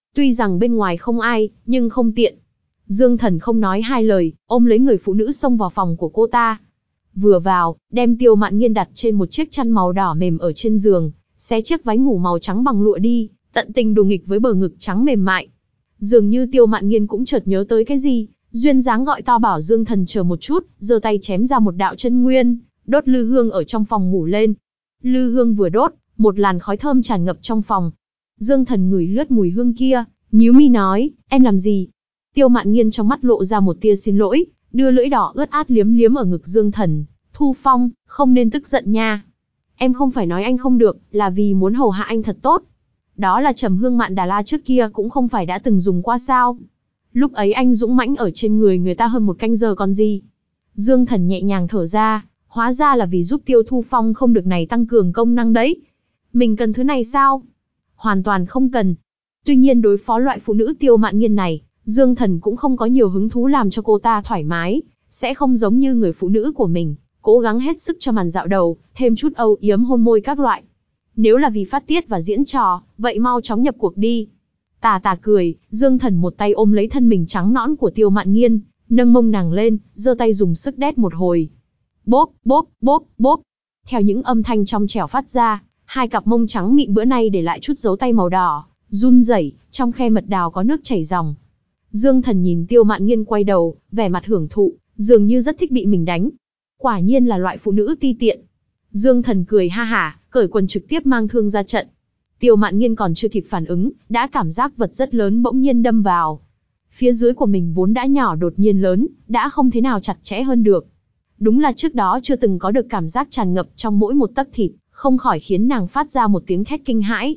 Tuy rằng bên ngoài không ai, nhưng không tiện. Dương Thần không nói hai lời, ôm lấy người phụ nữ xông vào phòng của cô ta. Vừa vào, đem Tiêu Mạn Nghiên đặt trên một chiếc chăn màu đỏ mềm ở trên giường, xé chiếc váy ngủ màu trắng bằng lụa đi, tận tình đùa nghịch với bờ ngực trắng mềm mại. Dường như Tiêu Mạn Nghiên cũng chợt nhớ tới cái gì, duyên dáng gọi to bảo Dương Thần chờ một chút, giơ tay chém ra một đạo chân nguyên, đốt lư hương ở trong phòng ngủ lên. Lư hương vừa đốt, một làn khói thơm tràn ngập trong phòng. Dương Thần ngửi lướt mùi hương kia, nhíu mi nói, em làm gì? Tiêu Mạn Nghiên trong mắt lộ ra một tia xin lỗi, đưa lưỡi đỏ ướt át liếm liếm ở ngực Dương Thần. Thu Phong, không nên tức giận nha. Em không phải nói anh không được, là vì muốn hầu hạ anh thật tốt. Đó là trầm hương Mạn Đà La trước kia cũng không phải đã từng dùng qua sao? Lúc ấy anh dũng mãnh ở trên người ta hơn một canh giờ còn gì. Dương Thần nhẹ nhàng thở ra, hóa ra là vì giúp Tiêu Thu Phong không được này tăng cường công năng đấy. Mình cần thứ này sao? Hoàn toàn không cần. Tuy nhiên đối phó loại phụ nữ Tiêu Mạn Nghiên này, Dương Thần cũng không có nhiều hứng thú làm cho cô ta thoải mái, sẽ không giống như người phụ nữ của mình, cố gắng hết sức cho màn dạo đầu, thêm chút âu yếm hôn môi các loại. Nếu là vì phát tiết và diễn trò, vậy mau chóng nhập cuộc đi. Tà tà cười, Dương Thần một tay ôm lấy thân mình trắng nõn của Tiêu Mạn Nghiên, nâng mông nàng lên, giơ tay dùng sức đét một hồi. Bốp, bốp, bốp, bốp. Theo những âm thanh trong trẻo phát ra, hai cặp mông trắng mịn bữa nay để lại chút dấu tay màu đỏ, run rẩy, trong khe mật đào có nước chảy ròng. Dương Thần nhìn Tiêu Mạn Nghiên quay đầu, vẻ mặt hưởng thụ, dường như rất thích bị mình đánh. Quả nhiên là loại phụ nữ ti tiện. Dương Thần cười ha hả, cởi quần trực tiếp mang thương ra trận. Tiêu Mạn Nghiên còn chưa kịp phản ứng, đã cảm giác vật rất lớn bỗng nhiên đâm vào. Phía dưới của mình vốn đã nhỏ đột nhiên lớn, đã không thế nào chặt chẽ hơn được. Đúng là trước đó chưa từng có được cảm giác tràn ngập trong mỗi một tấc thịt, không khỏi khiến nàng phát ra một tiếng thét kinh hãi.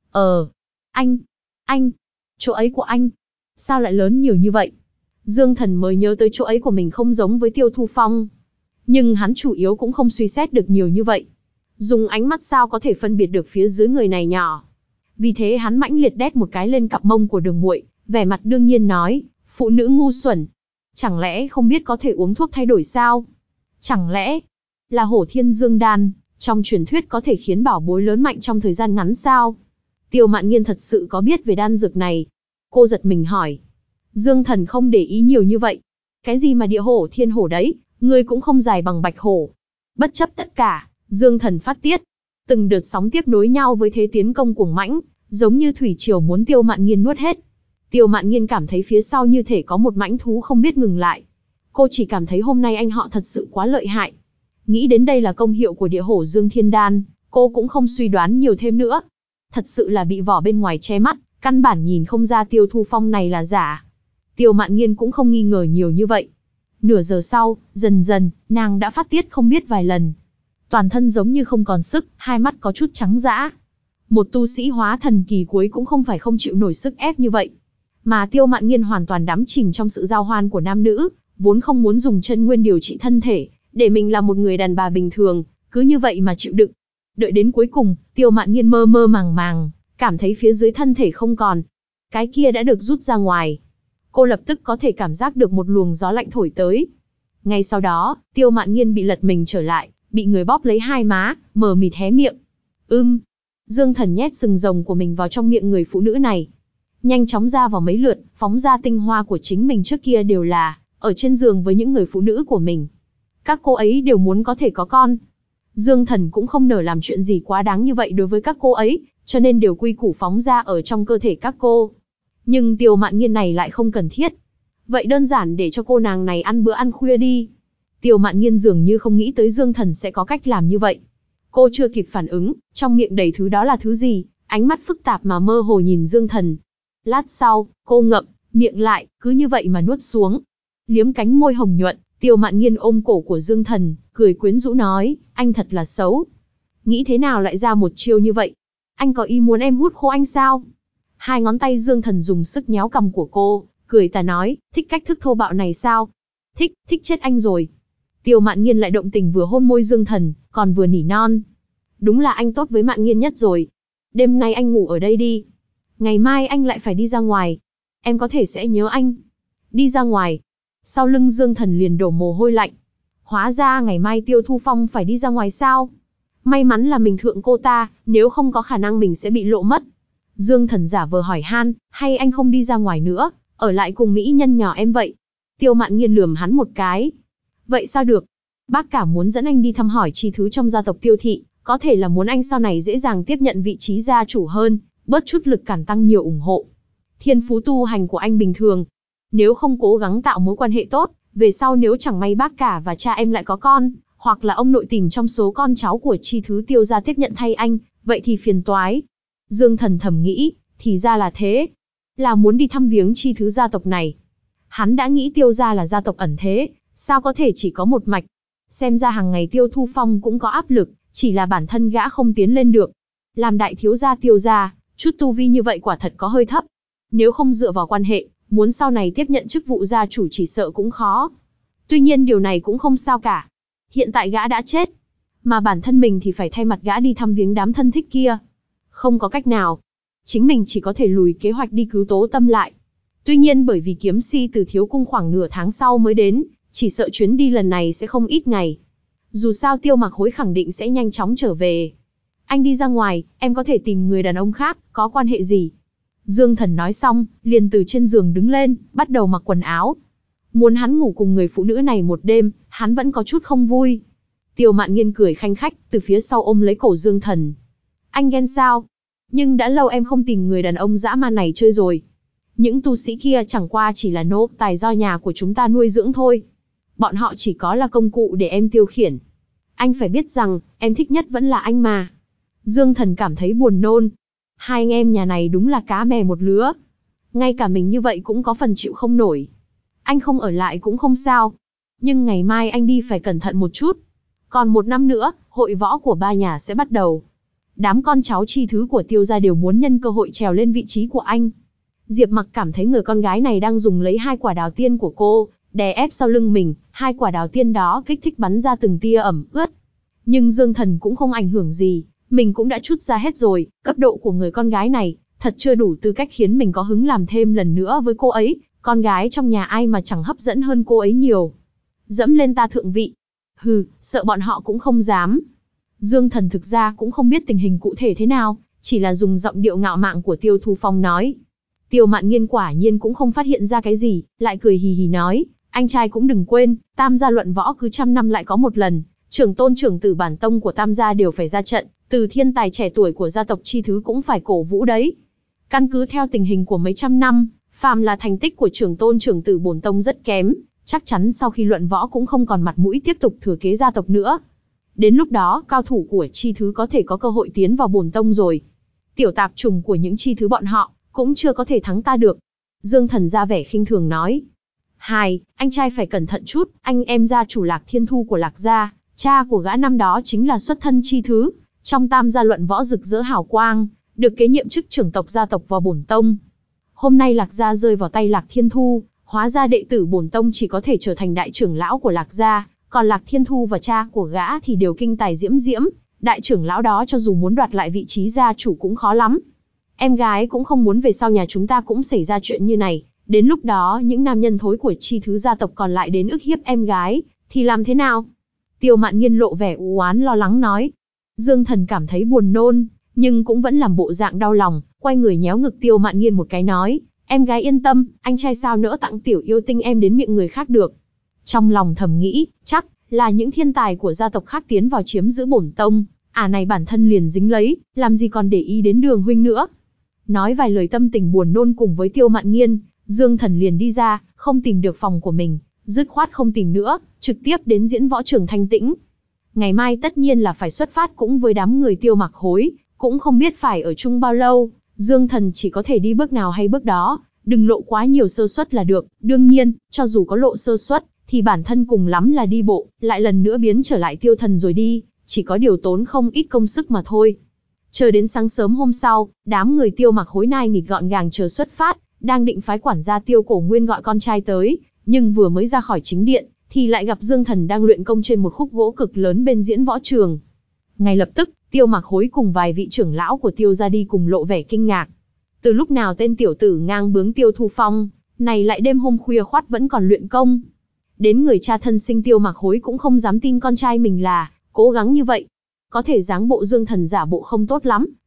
Anh, chỗ ấy của anh, sao lại lớn nhiều như vậy? Dương Thần mới nhớ tới chỗ ấy của mình không giống với Tiêu Thu Phong. Nhưng hắn chủ yếu cũng không suy xét được nhiều như vậy. Dùng ánh mắt sao có thể phân biệt được phía dưới người này nhỏ. Vì thế hắn mãnh liệt đét một cái lên cặp mông của Đường Muội, vẻ mặt đương nhiên nói, phụ nữ ngu xuẩn. Chẳng lẽ không biết có thể uống thuốc thay đổi sao? Chẳng lẽ là Hổ Thiên Dương Đan, trong truyền thuyết có thể khiến bảo bối lớn mạnh trong thời gian ngắn sao? Tiêu Mạn Nghiên thật sự có biết về đan dược này? Cô giật mình hỏi. Dương Thần không để ý nhiều như vậy. Cái gì mà địa hổ thiên hổ đấy, ngươi cũng không dài bằng bạch hổ. Bất chấp tất cả, Dương Thần phát tiết. Từng đợt sóng tiếp nối nhau với thế tiến công cuồng mãnh, giống như thủy triều muốn Tiêu Mạn Nghiên nuốt hết. Tiêu Mạn Nghiên cảm thấy phía sau như thể có một mãnh thú không biết ngừng lại. Cô chỉ cảm thấy hôm nay anh họ thật sự quá lợi hại. Nghĩ đến đây là công hiệu của địa hổ Dương Thiên Đan, cô cũng không suy đoán nhiều thêm nữa. Thật sự là bị vỏ bên ngoài che mắt, căn bản nhìn không ra Tiêu Thu Phong này là giả. Tiêu Mạn Nghiên cũng không nghi ngờ nhiều như vậy. Nửa giờ sau, dần dần, nàng đã phát tiết không biết vài lần. Toàn thân giống như không còn sức, hai mắt có chút trắng dã. Một tu sĩ hóa thần kỳ cuối cũng không phải không chịu nổi sức ép như vậy. Mà Tiêu Mạn Nghiên hoàn toàn đắm chìm trong sự giao hoan của nam nữ, vốn không muốn dùng chân nguyên điều trị thân thể, để mình là một người đàn bà bình thường, cứ như vậy mà chịu đựng. Đợi đến cuối cùng, Tiêu Mạn Nghiên mơ mơ màng màng, cảm thấy phía dưới thân thể không còn. Cái kia đã được rút ra ngoài. Cô lập tức có thể cảm giác được một luồng gió lạnh thổi tới. Ngay sau đó, Tiêu Mạn Nghiên bị lật mình trở lại, bị người bóp lấy hai má, mờ mịt hé miệng. Dương Thần nhét sừng rồng của mình vào trong miệng người phụ nữ này. Nhanh chóng ra vào mấy lượt, phóng ra tinh hoa của chính mình trước kia đều là ở trên giường với những người phụ nữ của mình. Các cô ấy đều muốn có thể có con. Dương Thần cũng không nỡ làm chuyện gì quá đáng như vậy đối với các cô ấy, cho nên đều quy củ phóng ra ở trong cơ thể các cô. Nhưng Tiêu Mạn Nghiên này lại không cần thiết. Vậy đơn giản để cho cô nàng này ăn bữa ăn khuya đi. Tiêu Mạn Nghiên dường như không nghĩ tới Dương Thần sẽ có cách làm như vậy. Cô chưa kịp phản ứng, trong miệng đầy thứ đó là thứ gì, ánh mắt phức tạp mà mơ hồ nhìn Dương Thần. Lát sau, cô ngậm miệng lại, cứ như vậy mà nuốt xuống. Liếm cánh môi hồng nhuận, Tiêu Mạn Nghiên ôm cổ của Dương Thần, cười quyến rũ nói, anh thật là xấu. Nghĩ thế nào lại ra một chiêu như vậy? Anh có ý muốn em hút khô anh sao? Hai ngón tay Dương Thần dùng sức nhéo cằm của cô, cười tà nói, thích cách thức thô bạo này sao? Thích chết anh rồi. Tiêu Mạn Nghiên lại động tình vừa hôn môi Dương Thần, còn vừa nỉ non. Đúng là anh tốt với Mạn Nghiên nhất rồi. Đêm nay anh ngủ ở đây đi. Ngày mai anh lại phải đi ra ngoài. Em có thể sẽ nhớ anh. Đi ra ngoài. Sau lưng Dương Thần liền đổ mồ hôi lạnh. Hóa ra ngày mai Tiêu Thu Phong phải đi ra ngoài sao? May mắn là mình thượng cô ta, nếu không có khả năng mình sẽ bị lộ mất. Dương Thần giả vờ hỏi han, hay anh không đi ra ngoài nữa, ở lại cùng mỹ nhân nhỏ em vậy? Tiêu Mạn Nghiên lườm hắn một cái. Vậy sao được? Bác cả muốn dẫn anh đi thăm hỏi chi thứ trong gia tộc Tiêu thị, có thể là muốn anh sau này dễ dàng tiếp nhận vị trí gia chủ hơn, bớt chút lực cản tăng nhiều ủng hộ. Thiên phú tu hành của anh bình thường. Nếu không cố gắng tạo mối quan hệ tốt, về sau nếu chẳng may bác cả và cha em lại có con, hoặc là ông nội tìm trong số con cháu của chi thứ Tiêu gia tiếp nhận thay anh, vậy thì phiền toái. Dương Thần thầm nghĩ, thì ra là thế. Là muốn đi thăm viếng chi thứ gia tộc này. Hắn đã nghĩ Tiêu gia là gia tộc ẩn thế, sao có thể chỉ có một mạch. Xem ra hàng ngày Tiêu Thu Phong cũng có áp lực, chỉ là bản thân gã không tiến lên được. Làm đại thiếu gia Tiêu gia, chút tu vi như vậy quả thật có hơi thấp. Nếu không dựa vào quan hệ, muốn sau này tiếp nhận chức vụ gia chủ chỉ sợ cũng khó. Tuy nhiên điều này cũng không sao cả. Hiện tại gã đã chết, mà bản thân mình thì phải thay mặt gã đi thăm viếng đám thân thích kia. Không có cách nào. Chính mình chỉ có thể lùi kế hoạch đi cứu Tố Tâm lại. Tuy nhiên bởi vì kiếm si từ Thiếu Cung khoảng nửa tháng sau mới đến, chỉ sợ chuyến đi lần này sẽ không ít ngày. Dù sao Tiêu Mặc Hối khẳng định sẽ nhanh chóng trở về. Anh đi ra ngoài, em có thể tìm người đàn ông khác, có quan hệ gì? Dương Thần nói xong, liền từ trên giường đứng lên, bắt đầu mặc quần áo. Muốn hắn ngủ cùng người phụ nữ này một đêm, hắn vẫn có chút không vui. Tiêu Mạn Nghiên cười khanh khách, từ phía sau ôm lấy cổ Dương Thần. Anh ghen sao? Nhưng đã lâu em không tìm người đàn ông dã man này chơi rồi. Những tu sĩ kia chẳng qua chỉ là nô tài do nhà của chúng ta nuôi dưỡng thôi. Bọn họ chỉ có là công cụ để em tiêu khiển. Anh phải biết rằng, em thích nhất vẫn là anh mà. Dương Thần cảm thấy buồn nôn. Hai anh em nhà này đúng là cá mè một lứa. Ngay cả mình như vậy cũng có phần chịu không nổi. Anh không ở lại cũng không sao. Nhưng ngày mai anh đi phải cẩn thận một chút. Còn một năm nữa, hội võ của ba nhà sẽ bắt đầu. Đám con cháu chi thứ của Tiêu gia đều muốn nhân cơ hội trèo lên vị trí của anh. Diệp Mặc cảm thấy người con gái này đang dùng lấy 2 quả đào tiên của cô, đè ép sau lưng mình, 2 quả đào tiên đó kích thích bắn ra từng tia ẩm ướt. Nhưng Dương Thần cũng không ảnh hưởng gì, mình cũng đã trút ra hết rồi, cấp độ của người con gái này, thật chưa đủ tư cách khiến mình có hứng làm thêm lần nữa với cô ấy, con gái trong nhà ai mà chẳng hấp dẫn hơn cô ấy nhiều. Dẫm lên ta thượng vị. Hừ, sợ bọn họ cũng không dám. Dương Thần thực ra cũng không biết tình hình cụ thể thế nào, chỉ là dùng giọng điệu ngạo mạn của Tiêu Thu Phong nói. Tiêu Mạn Nghiên quả nhiên cũng không phát hiện ra cái gì, lại cười hì hì nói, anh trai cũng đừng quên, Tam gia luận võ cứ 100 năm lại có một lần, trưởng tôn trưởng tử bản tông của Tam gia đều phải ra trận, từ thiên tài trẻ tuổi của gia tộc chi thứ cũng phải cổ vũ đấy. Căn cứ theo tình hình của mấy trăm năm, phàm là thành tích của trưởng tôn trưởng tử bổn tông rất kém, chắc chắn sau khi luận võ cũng không còn mặt mũi tiếp tục thừa kế gia tộc nữa. Đến lúc đó, cao thủ của chi thứ có thể có cơ hội tiến vào bổn tông rồi. Tiểu tạp trùng của những chi thứ bọn họ, cũng chưa có thể thắng ta được. Dương Thần ra vẻ khinh thường nói. Anh trai phải cẩn thận chút, anh em gia chủ Lạc Thiên Thu của Lạc gia, cha của gã năm đó chính là xuất thân chi thứ, trong Tam gia luận võ rực rỡ hào quang, được kế nhiệm chức trưởng tộc gia tộc vào bổn tông. Hôm nay Lạc gia rơi vào tay Lạc Thiên Thu, hóa ra đệ tử bổn tông chỉ có thể trở thành đại trưởng lão của Lạc gia, còn Lạc Thiên Thu và cha của gã thì đều kinh tài diễm diễm, đại trưởng lão đó cho dù muốn đoạt lại vị trí gia chủ cũng khó lắm. Em gái cũng không muốn về sau nhà chúng ta cũng xảy ra chuyện như này, đến lúc đó những nam nhân thối của chi thứ gia tộc còn lại đến ức hiếp em gái, thì làm thế nào? Tiêu Mạn Nghiên lộ vẻ u oán lo lắng nói. Dương Thần cảm thấy buồn nôn, nhưng cũng vẫn làm bộ dạng đau lòng, quay người nhéo ngực Tiêu Mạn Nghiên một cái nói, em gái yên tâm, anh trai sao nỡ tặng tiểu yêu tinh em đến miệng người khác được. Trong lòng thầm nghĩ, chắc là những thiên tài của gia tộc khác tiến vào chiếm giữ bổn tông, này bản thân liền dính lấy, làm gì còn để ý đến Đường huynh nữa. Nói vài lời tâm tình buồn nôn cùng với Tiêu Mạn Nghiên, Dương Thần liền đi ra, không tìm được phòng của mình, dứt khoát không tìm nữa, trực tiếp đến diễn võ trường Thanh Tĩnh. Ngày mai tất nhiên là phải xuất phát cũng với đám người Tiêu Mặc Hối, cũng không biết phải ở chung bao lâu, Dương Thần chỉ có thể đi bước nào hay bước đó, đừng lộ quá nhiều sơ suất là được. Đương nhiên, cho dù có lộ sơ suất, thì bản thân cùng lắm là đi bộ, lại lần nữa biến trở lại Tiêu Thần rồi đi, chỉ có điều tốn không ít công sức mà thôi. Chờ đến sáng sớm hôm sau, đám người Tiêu Mặc Hối nai nịt gọn gàng chờ xuất phát, đang định phái quản gia Tiêu Cổ Nguyên gọi con trai tới, nhưng vừa mới ra khỏi chính điện, thì lại gặp Dương Thần đang luyện công trên một khúc gỗ cực lớn bên diễn võ trường. Ngay lập tức, Tiêu Mặc Hối cùng vài vị trưởng lão của Tiêu gia đi cùng lộ vẻ kinh ngạc. Từ lúc nào tên tiểu tử ngang bướng Tiêu Thu Phong này lại đêm hôm khuya khoắt vẫn còn luyện công? Đến người cha thân sinh Tiêu Mặc Hối cũng không dám tin con trai mình là cố gắng như vậy. Có thể dáng bộ Dương Thần giả bộ không tốt lắm,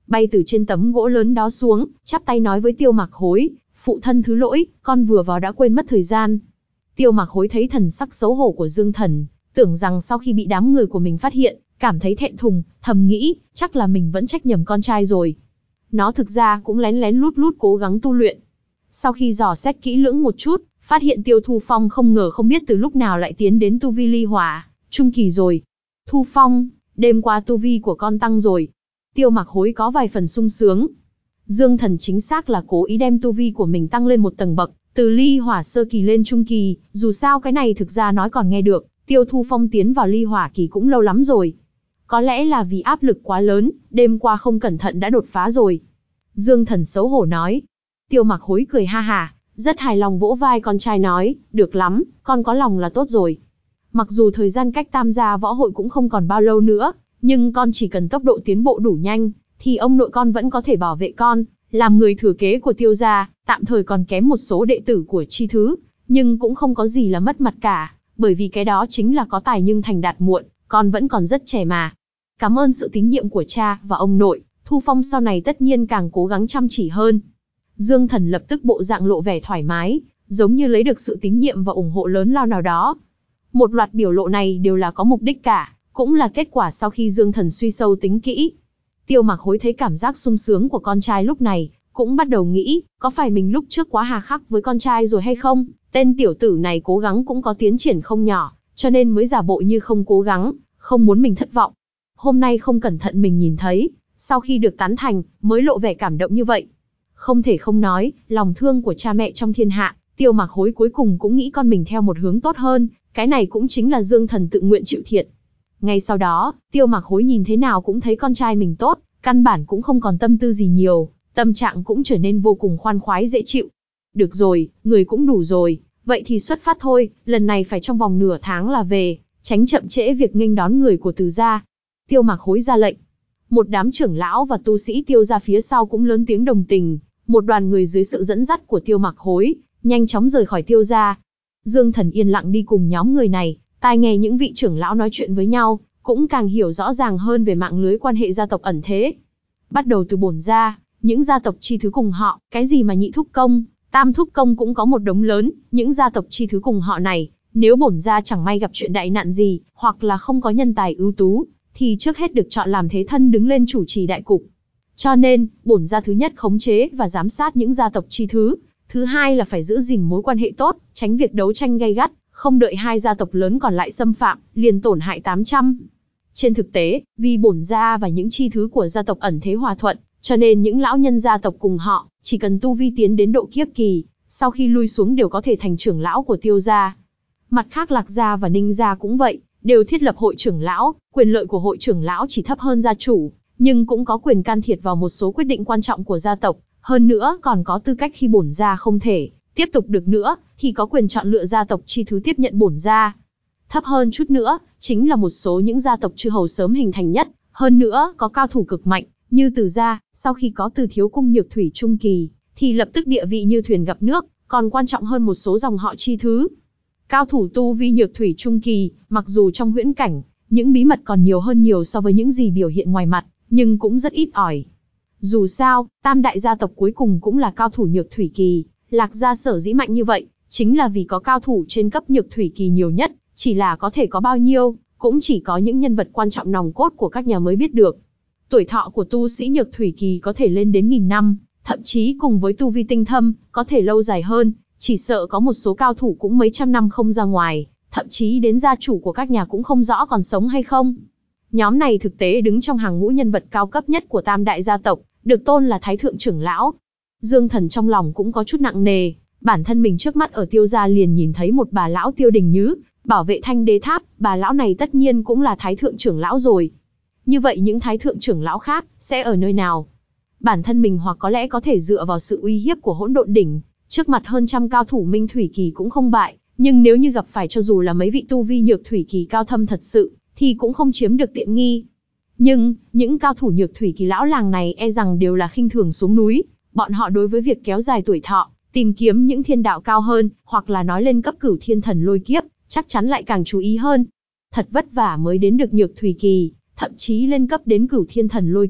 bay từ trên tấm gỗ lớn đó xuống, chắp tay nói với Tiêu Mạc Hối, phụ thân thứ lỗi, con vừa vào đã quên mất thời gian. Tiêu Mạc Hối thấy thần sắc xấu hổ của Dương Thần, tưởng rằng sau khi bị đám người của mình phát hiện, cảm thấy thẹn thùng, thầm nghĩ, chắc là mình vẫn trách nhầm con trai rồi. Nó thực ra cũng lén lén lút lút cố gắng tu luyện. Sau khi dò xét kỹ lưỡng một chút, phát hiện Tiêu Thu Phong không ngờ không biết từ lúc nào lại tiến đến tu vi ly hỏa trung kỳ rồi. Thu Phong, đêm qua tu vi của con tăng rồi. Tiêu Mạc Hối có vài phần sung sướng. Dương Thần chính xác là cố ý đem tu vi của mình tăng lên một tầng bậc, từ ly hỏa sơ kỳ lên trung kỳ, dù sao cái này thực ra nói còn nghe được, Tiêu Thu Phong tiến vào ly hỏa kỳ cũng lâu lắm rồi. Có lẽ là vì áp lực quá lớn, đêm qua không cẩn thận đã đột phá rồi. Dương Thần xấu hổ nói. Tiêu Mạc Hối cười ha ha, rất hài lòng vỗ vai con trai nói, được lắm, con có lòng là tốt rồi. Mặc dù thời gian cách tam gia võ hội cũng không còn bao lâu nữa, nhưng con chỉ cần tốc độ tiến bộ đủ nhanh, thì ông nội con vẫn có thể bảo vệ con, làm người thừa kế của Tiêu gia, tạm thời còn kém một số đệ tử của chi thứ, nhưng cũng không có gì là mất mặt cả, bởi vì cái đó chính là có tài nhưng thành đạt muộn, con vẫn còn rất trẻ mà. Cảm ơn sự tín nhiệm của cha và ông nội, Thu Phong sau này tất nhiên càng cố gắng chăm chỉ hơn. Dương Thần lập tức bộ dạng lộ vẻ thoải mái, giống như lấy được sự tín nhiệm và ủng hộ lớn lao nào đó. Một loạt biểu lộ này đều là có mục đích cả, cũng là kết quả sau khi Dương Thần suy sâu tính kỹ. Tiêu Mạc Hối thấy cảm giác sung sướng của con trai lúc này, cũng bắt đầu nghĩ, có phải mình lúc trước quá hà khắc với con trai rồi hay không? Tên tiểu tử này cố gắng cũng có tiến triển không nhỏ, cho nên mới giả bộ như không cố gắng, không muốn mình thất vọng. Hôm nay không cẩn thận mình nhìn thấy, sau khi được tán thành, mới lộ vẻ cảm động như vậy. Không thể không nói, lòng thương của cha mẹ trong thiên hạ, Tiêu Mạc Hối cuối cùng cũng nghĩ con mình theo một hướng tốt hơn, cái này cũng chính là Dương Thần tự nguyện chịu thiệt. Ngay sau đó, Tiêu Mạc Hối nhìn thế nào cũng thấy con trai mình tốt, căn bản cũng không còn tâm tư gì nhiều, tâm trạng cũng trở nên vô cùng khoan khoái dễ chịu. Được rồi, người cũng đủ rồi, vậy thì xuất phát thôi, lần này phải trong vòng nửa tháng là về, tránh chậm trễ việc nghênh đón người của Từ gia. Tiêu Mạc Hối ra lệnh. Một đám trưởng lão và tu sĩ Tiêu gia phía sau cũng lớn tiếng đồng tình, một đoàn người dưới sự dẫn dắt của Tiêu Mạc Hối, nhanh chóng rời khỏi Tiêu gia. Dương Thần yên lặng đi cùng nhóm người này, tai nghe những vị trưởng lão nói chuyện với nhau, cũng càng hiểu rõ ràng hơn về mạng lưới quan hệ gia tộc ẩn thế. Bắt đầu từ bổn gia, những gia tộc chi thứ cùng họ, cái gì mà nhị thúc công, tam thúc công cũng có một đống lớn, những gia tộc chi thứ cùng họ này, nếu bổn gia chẳng may gặp chuyện đại nạn gì, hoặc là không có nhân tài ưu tú, thì trước hết được chọn làm thế thân đứng lên chủ trì đại cục. Cho nên, bổn gia thứ nhất khống chế và giám sát những gia tộc chi thứ hai là phải giữ gìn mối quan hệ tốt, tránh việc đấu tranh gay gắt, không đợi hai gia tộc lớn còn lại xâm phạm, liền tổn hại 800. Trên thực tế, vì bổn gia và những chi thứ của gia tộc ẩn thế hòa thuận, cho nên những lão nhân gia tộc cùng họ, chỉ cần tu vi tiến đến độ kiếp kỳ, sau khi lui xuống đều có thể thành trưởng lão của Tiêu gia. Mặt khác Lạc gia và Ninh gia cũng vậy, đều thiết lập hội trưởng lão, quyền lợi của hội trưởng lão chỉ thấp hơn gia chủ, nhưng cũng có quyền can thiệp vào một số quyết định quan trọng của gia tộc, hơn nữa còn có tư cách khi bổn gia không thể tiếp tục được nữa, thì có quyền chọn lựa gia tộc chi thứ tiếp nhận bổn gia. Thấp hơn chút nữa, chính là một số những gia tộc chư hầu sớm hình thành nhất, hơn nữa có cao thủ cực mạnh, như Từ gia, sau khi có Từ thiếu cung nhược thủy trung kỳ, thì lập tức địa vị như thuyền gặp nước, còn quan trọng hơn một số dòng họ chi thứ. Cao thủ tu vi nhược thủy trung kỳ, mặc dù trong huyễn cảnh, những bí mật còn nhiều hơn nhiều so với những gì biểu hiện ngoài mặt, nhưng cũng rất ít ỏi. Dù sao, tam đại gia tộc cuối cùng cũng là cao thủ nhược thủy kỳ, Lạc gia sở dĩ mạnh như vậy, chính là vì có cao thủ trên cấp nhược thủy kỳ nhiều nhất, chỉ là có thể có bao nhiêu, cũng chỉ có những nhân vật quan trọng nòng cốt của các nhà mới biết được. Tuổi thọ của tu sĩ nhược thủy kỳ có thể lên đến 1000 năm, thậm chí cùng với tu vi tinh thâm, có thể lâu dài hơn, chỉ sợ có một số cao thủ cũng mấy trăm năm không ra ngoài, thậm chí đến gia chủ của các nhà cũng không rõ còn sống hay không. Nhóm này thực tế đứng trong hàng ngũ nhân vật cao cấp nhất của tam đại gia tộc, được tôn là Thái Thượng trưởng lão. Dương Thần trong lòng cũng có chút nặng nề, bản thân mình trước mắt ở Tiêu gia liền nhìn thấy một bà lão Tiêu Đình Nhứ, bảo vệ Thanh Đế Tháp, bà lão này tất nhiên cũng là Thái Thượng trưởng lão rồi. Như vậy những Thái Thượng trưởng lão khác, sẽ ở nơi nào? Bản thân mình hoặc có lẽ có thể dựa vào sự uy hiếp của Hỗn Độn Đỉnh, trước mặt hơn trăm cao thủ Minh Thủy Kỳ cũng không bại, nhưng nếu như gặp phải cho dù là mấy vị tu vi nhược thủy kỳ cao thâm thật sự, thì cũng không chiếm được tiện nghi. Nhưng, những cao thủ nhược thủy kỳ lão làng này e rằng đều là khinh thường xuống núi, bọn họ đối với việc kéo dài tuổi thọ, tìm kiếm những thiên đạo cao hơn, hoặc là nói lên cấp cửu thiên thần lôi kiếp, chắc chắn lại càng chú ý hơn. Thật vất vả mới đến được nhược thủy kỳ, thậm chí lên cấp đến cửu thiên thần lôi kiếp,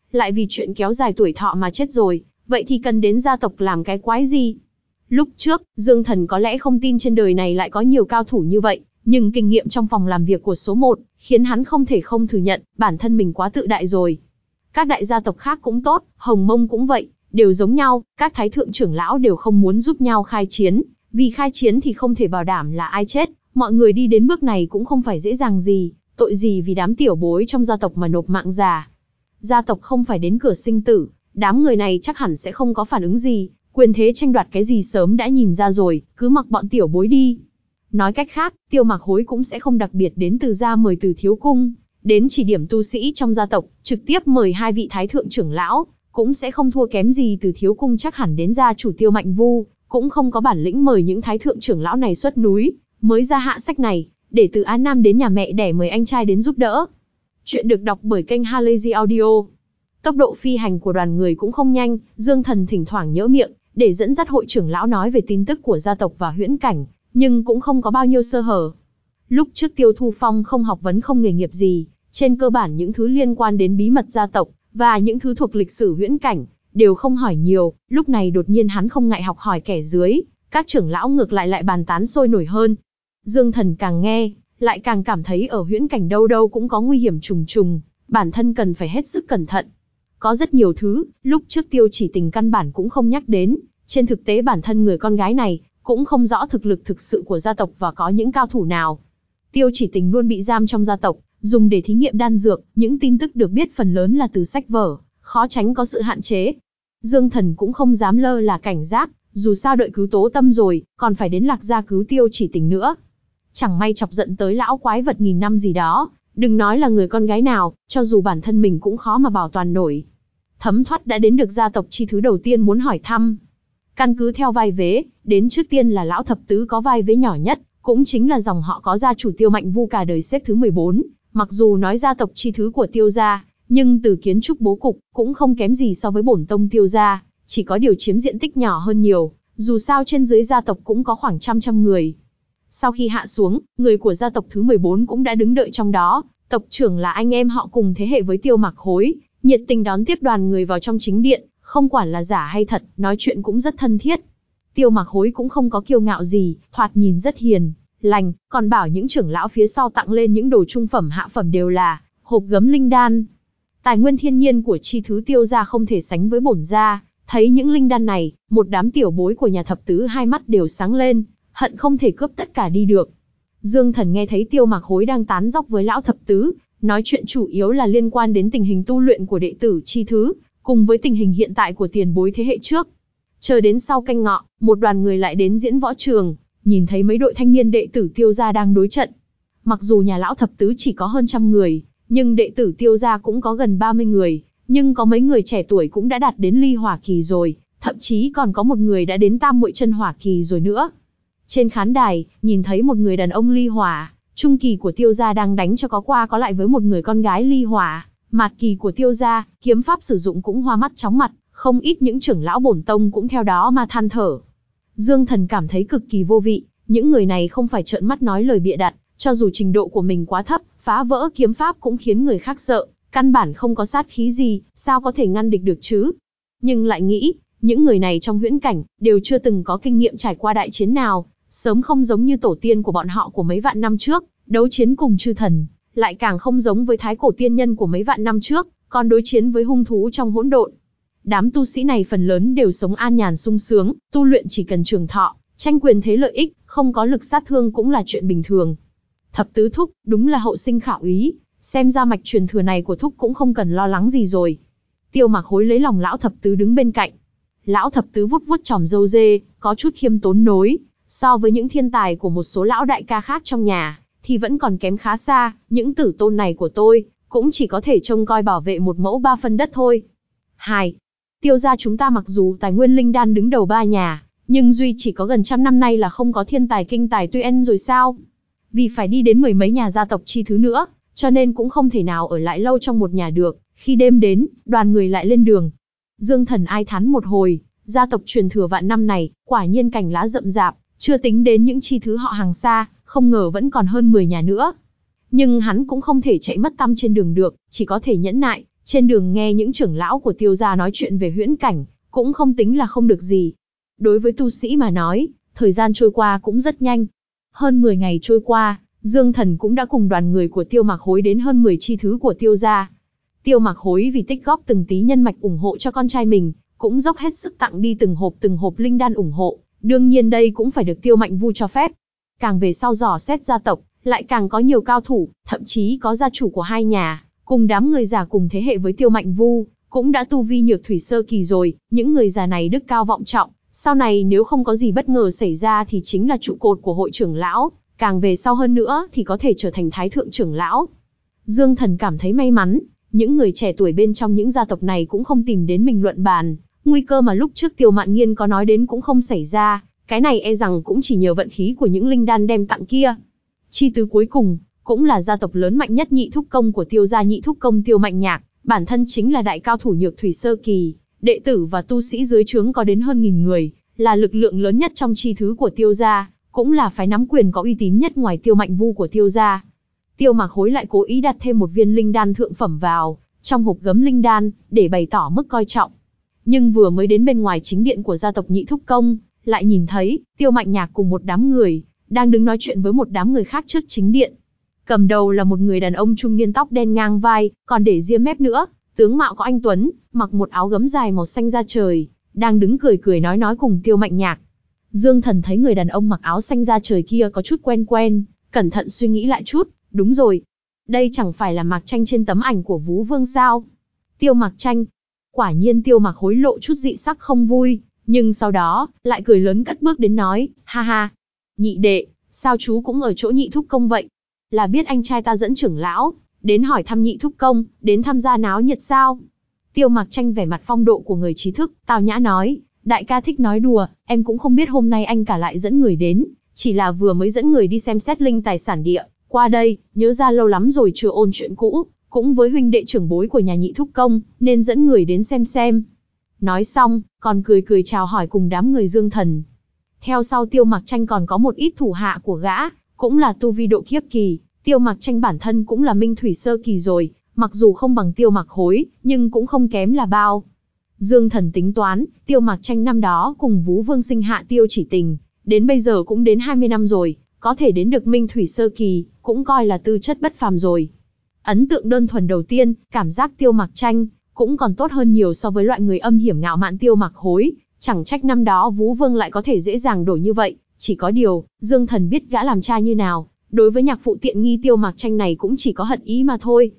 lại vì chuyện kéo dài tuổi thọ mà chết rồi, vậy thì cần đến gia tộc làm cái quái gì? Lúc trước, Dương Thần có lẽ không tin trên đời này lại có nhiều cao thủ như vậy, nhưng kinh nghiệm trong phòng làm việc của số 1, khiến hắn không thể không thừa nhận, bản thân mình quá tự đại rồi. Các đại gia tộc khác cũng tốt, Hồng Mông cũng vậy, đều giống nhau, các thái thượng trưởng lão đều không muốn giúp nhau khai chiến, vì khai chiến thì không thể bảo đảm là ai chết, mọi người đi đến bước này cũng không phải dễ dàng gì, tội gì vì đám tiểu bối trong gia tộc mà nộp mạng già. Gia tộc không phải đến cửa sinh tử, đám người này chắc hẳn sẽ không có phản ứng gì, quyền thế tranh đoạt cái gì sớm đã nhìn ra rồi, cứ mặc bọn tiểu bối đi. Nói cách khác, Tiêu Mặc Hối cũng sẽ không đặc biệt đến từ gia mời từ thiếu cung, đến chỉ điểm tu sĩ trong gia tộc, trực tiếp mời 2 vị thái thượng trưởng lão, cũng sẽ không thua kém gì từ thiếu cung chắc hẳn đến gia chủ Tiêu Mạnh Vu, cũng không có bản lĩnh mời những thái thượng trưởng lão này xuất núi, mới ra hạ sách này, để từ Á Nam đến nhà mẹ đẻ mời anh trai đến giúp đỡ. Chuyện được đọc bởi kênh Halazy Audio. Tốc độ phi hành của đoàn người cũng không nhanh, Dương Thần thỉnh thoảng nhỡ miệng, để dẫn dắt hội trưởng lão nói về tin tức của gia tộc và huyễn cảnh, nhưng cũng không có bao nhiêu sơ hở. Lúc trước Tiêu Thu Phong không học vấn không nghề nghiệp gì, trên cơ bản những thứ liên quan đến bí mật gia tộc, và những thứ thuộc lịch sử huyễn cảnh, đều không hỏi nhiều, lúc này đột nhiên hắn không ngại học hỏi kẻ dưới, các trưởng lão ngược lại bàn tán sôi nổi hơn. Dương Thần càng nghe, lại càng cảm thấy ở huyễn cảnh đâu đâu cũng có nguy hiểm trùng trùng, bản thân cần phải hết sức cẩn thận. Có rất nhiều thứ, lúc trước Tiêu Chỉ Tình căn bản cũng không nhắc đến, trên thực tế bản thân người con gái này, cũng không rõ thực lực thực sự của gia tộc và có những cao thủ nào. Tiêu Chỉ Tình luôn bị giam trong gia tộc, dùng để thí nghiệm đan dược, những tin tức được biết phần lớn là từ sách vở, khó tránh có sự hạn chế. Dương Thần cũng không dám lơ là cảnh giác, dù sao đợi cứu Tố Tâm rồi, còn phải đến Lạc Gia cứu Tiêu Chỉ Tình nữa. Chẳng may chọc giận tới lão quái vật nghìn năm gì đó, đừng nói là người con gái nào, cho dù bản thân mình cũng khó mà bảo toàn nổi. Thấm Thoát đã đến được gia tộc chi thứ đầu tiên muốn hỏi thăm. Căn cứ theo vai vế, đến trước tiên là lão thập tứ có vai vế nhỏ nhất, cũng chính là dòng họ có gia chủ Tiêu Mạnh Vu cả đời xếp thứ 14, mặc dù nói gia tộc chi thứ của Tiêu gia, nhưng từ kiến trúc bố cục, cũng không kém gì so với bổn tông Tiêu gia, chỉ có điều chiếm diện tích nhỏ hơn nhiều, dù sao trên dưới gia tộc cũng có khoảng trăm người. Sau khi hạ xuống, người của gia tộc thứ 14 cũng đã đứng đợi trong đó, tộc trưởng là anh em họ cùng thế hệ với Tiêu Mặc Hối, nhiệt tình đón tiếp đoàn người vào trong chính điện, không quản là giả hay thật, nói chuyện cũng rất thân thiết. Tiêu Mặc Hối cũng không có kiêu ngạo gì, thoạt nhìn rất hiền lành, còn bảo những trưởng lão phía sau tặng lên những đồ trung phẩm hạ phẩm đều là hộp gấm linh đan. Tài nguyên thiên nhiên của chi thứ Tiêu gia không thể sánh với bổn gia, thấy những linh đan này, một đám tiểu bối của nhà thập tứ hai mắt đều sáng lên, hận không thể cướp tất cả đi được. Dương Thần nghe thấy Tiêu Mặc Hối đang tán dóc với lão thập tứ, nói chuyện chủ yếu là liên quan đến tình hình tu luyện của đệ tử chi thứ, cùng với tình hình hiện tại của tiền bối thế hệ trước. Chờ đến sau canh ngọ, một đoàn người lại đến diễn võ trường, nhìn thấy mấy đội thanh niên đệ tử Tiêu gia đang đối trận. Mặc dù nhà lão thập tứ chỉ có hơn 100 người, nhưng đệ tử Tiêu gia cũng có gần 30 người, nhưng có mấy người trẻ tuổi cũng đã đạt đến ly hỏa kỳ rồi, thậm chí còn có một người đã đến tam muội chân hỏa kỳ rồi nữa. Trên khán đài, nhìn thấy một người đàn ông ly hỏa, trung kỳ của Tiêu gia đang đánh cho có qua có lại với một người con gái ly hỏa, mạt kỳ của Tiêu gia, kiếm pháp sử dụng cũng hoa mắt chóng mặt, không ít những trưởng lão bổn tông cũng theo đó mà than thở. Dương Thần cảm thấy cực kỳ vô vị, những người này không phải trợn mắt nói lời bịa đặt, cho dù trình độ của mình quá thấp, phá vỡ kiếm pháp cũng khiến người khác sợ, căn bản không có sát khí gì, sao có thể ngăn địch được chứ? Nhưng lại nghĩ, những người này trong huyễn cảnh, đều chưa từng có kinh nghiệm trải qua đại chiến nào, sớm không giống như tổ tiên của bọn họ của mấy vạn năm trước, đấu chiến cùng chư thần, lại càng không giống với thái cổ tiên nhân của mấy vạn năm trước, còn đối chiến với hung thú trong hỗn độn. Đám tu sĩ này phần lớn đều sống an nhàn sung sướng, tu luyện chỉ cần trường thọ, tranh quyền thế lợi ích, không có lực sát thương cũng là chuyện bình thường. Thập tứ thúc, đúng là hậu sinh khả úy, xem ra mạch truyền thừa này của thúc cũng không cần lo lắng gì rồi. Tiêu Mặc Hối lấy lòng lão thập tứ đứng bên cạnh. Lão thập tứ vuốt vuốt chòm râu dê, có chút khiêm tốn nối, so với những thiên tài của một số lão đại ca khác trong nhà, thì vẫn còn kém khá xa, những tử tôn này của tôi, cũng chỉ có thể trông coi bảo vệ một mẫu 3 phân đất thôi. 2. Tiêu gia chúng ta mặc dù tài nguyên linh đan đứng đầu 3 nhà, nhưng duy chỉ có gần 100 năm nay là không có thiên tài kinh tài tuy en rồi sao? Vì phải đi đến 10 mấy nhà gia tộc chi thứ nữa, cho nên cũng không thể nào ở lại lâu trong một nhà được, khi đêm đến, đoàn người lại lên đường. Dương Thần ai thán một hồi, gia tộc truyền thừa vạn năm này, quả nhiên cành lá rậm rạp, chưa tính đến những chi thứ họ hàng xa, không ngờ vẫn còn hơn 10 nhà nữa. Nhưng hắn cũng không thể chạy mất tăm trên đường được, chỉ có thể nhẫn nại, Trên đường nghe những trưởng lão của Tiêu gia nói chuyện về huyễn cảnh, cũng không tính là không được gì. Đối với tu sĩ mà nói, thời gian trôi qua cũng rất nhanh. Hơn 10 ngày trôi qua, Dương Thần cũng đã cùng đoàn người của Tiêu Mạc Hối đến hơn 10 chi thứ của Tiêu gia. Tiêu Mạc Hối vì tích góp từng tí nhân mạch ủng hộ cho con trai mình, cũng dốc hết sức tặng đi từng hộp linh đan ủng hộ. Đương nhiên đây cũng phải được Tiêu Mạnh Vu cho phép. Càng về sau dò xét gia tộc, lại càng có nhiều cao thủ, thậm chí có gia chủ của hai nhà, cùng đám người già cùng thế hệ với Tiêu Mạnh Vu, cũng đã tu vi nhược thủy sơ kỳ rồi. Những người già này đức cao vọng trọng, sau này nếu không có gì bất ngờ xảy ra thì chính là trụ cột của hội trưởng lão, càng về sau hơn nữa thì có thể trở thành thái thượng trưởng lão. Dương Thần cảm thấy may mắn, những người trẻ tuổi bên trong những gia tộc này cũng không tìm đến mình luận bàn, nguy cơ mà lúc trước Tiêu Mạn Nghiên có nói đến cũng không xảy ra, cái này e rằng cũng chỉ nhờ vận khí của những linh đan đem tặng kia. Chi tứ cuối cùng, cũng là gia tộc lớn mạnh nhất Nhị Thúc Công của Tiêu gia, Nhị Thúc Công Tiêu Mạnh Nhạc, bản thân chính là đại cao thủ nhược thủy sơ kỳ, đệ tử và tu sĩ dưới trướng có đến hơn 1000 người, là lực lượng lớn nhất trong chi thứ của Tiêu gia, cũng là phái nắm quyền có uy tín nhất ngoài Tiêu Mạnh Vu của Tiêu gia. Tiêu Mạc Hối lại cố ý đặt thêm một viên linh đan thượng phẩm vào trong hộp gấm linh đan, để bày tỏ mức coi trọng. Nhưng vừa mới đến bên ngoài chính điện của gia tộc Nhị Thúc Công, lại nhìn thấy Tiêu Mạnh Nhạc cùng một đám người đang đứng nói chuyện với một đám người khác trước chính điện. Cầm đầu là một người đàn ông trung niên, tóc đen ngang vai, còn để ria mép nữa, tướng mạo có anh tuấn, mặc một áo gấm dài màu xanh da trời, đang đứng cười cười nói cùng Tiêu Mạnh Nhạc. Dương Thần thấy người đàn ông mặc áo xanh da trời kia có chút quen quen, cẩn thận suy nghĩ lại chút, đúng rồi, đây chẳng phải là Mạc Tranh trên tấm ảnh của Vú Vương sao? Tiêu Mạc Tranh. Quả nhiên Tiêu Mạc Hối lộ chút dị sắc không vui, nhưng sau đó lại cười lớn cất bước đến nói, ha ha, nhị đệ, sao chú cũng ở chỗ Nhị Thúc Công vậy? Là biết anh trai ta dẫn trưởng lão đến hỏi thăm Nhị Thúc Công, đến tham gia náo nhiệt sao? Tiêu Mạc Tranh vẻ mặt phong độ của người trí thức, tao nhã nói, đại ca thích nói đùa, em cũng không biết hôm nay anh cả lại dẫn người đến, chỉ là vừa mới dẫn người đi xem xét linh tài sản địa, qua đây, nhớ ra lâu lắm rồi chưa ôn chuyện cũ, cũng với huynh đệ trưởng bối của nhà Nhị Thúc Công, nên dẫn người đến xem. Nói xong, còn cười cười chào hỏi cùng đám người Dương Thần. Theo sau Tiêu Mạc Tranh còn có một ít thủ hạ của gã, cũng là tu vi độ kiếp kỳ. Tiêu Mạc Tranh bản thân cũng là minh thủy sơ kỳ rồi, mặc dù không bằng Tiêu Mạc Hối, nhưng cũng không kém là bao. Dương Thần tính toán, Tiêu Mạc Tranh năm đó cùng Vú Vương sinh hạ Tiêu Chỉ Tình, đến bây giờ cũng đến 20 năm rồi, có thể đến được minh thủy sơ kỳ, cũng coi là tư chất bất phàm rồi. Ấn tượng đơn thuần đầu tiên, cảm giác Tiêu Mạc Tranh cũng còn tốt hơn nhiều so với loại người âm hiểm ngạo mạn Tiêu Mạc Hối, chẳng trách năm đó Vú Vương lại có thể dễ dàng đổi như vậy, chỉ có điều, Dương Thần biết gã làm cha như nào, đối với nhạc phụ tiện nghi Tiêu Mạc Tranh này cũng chỉ có hận ý mà thôi.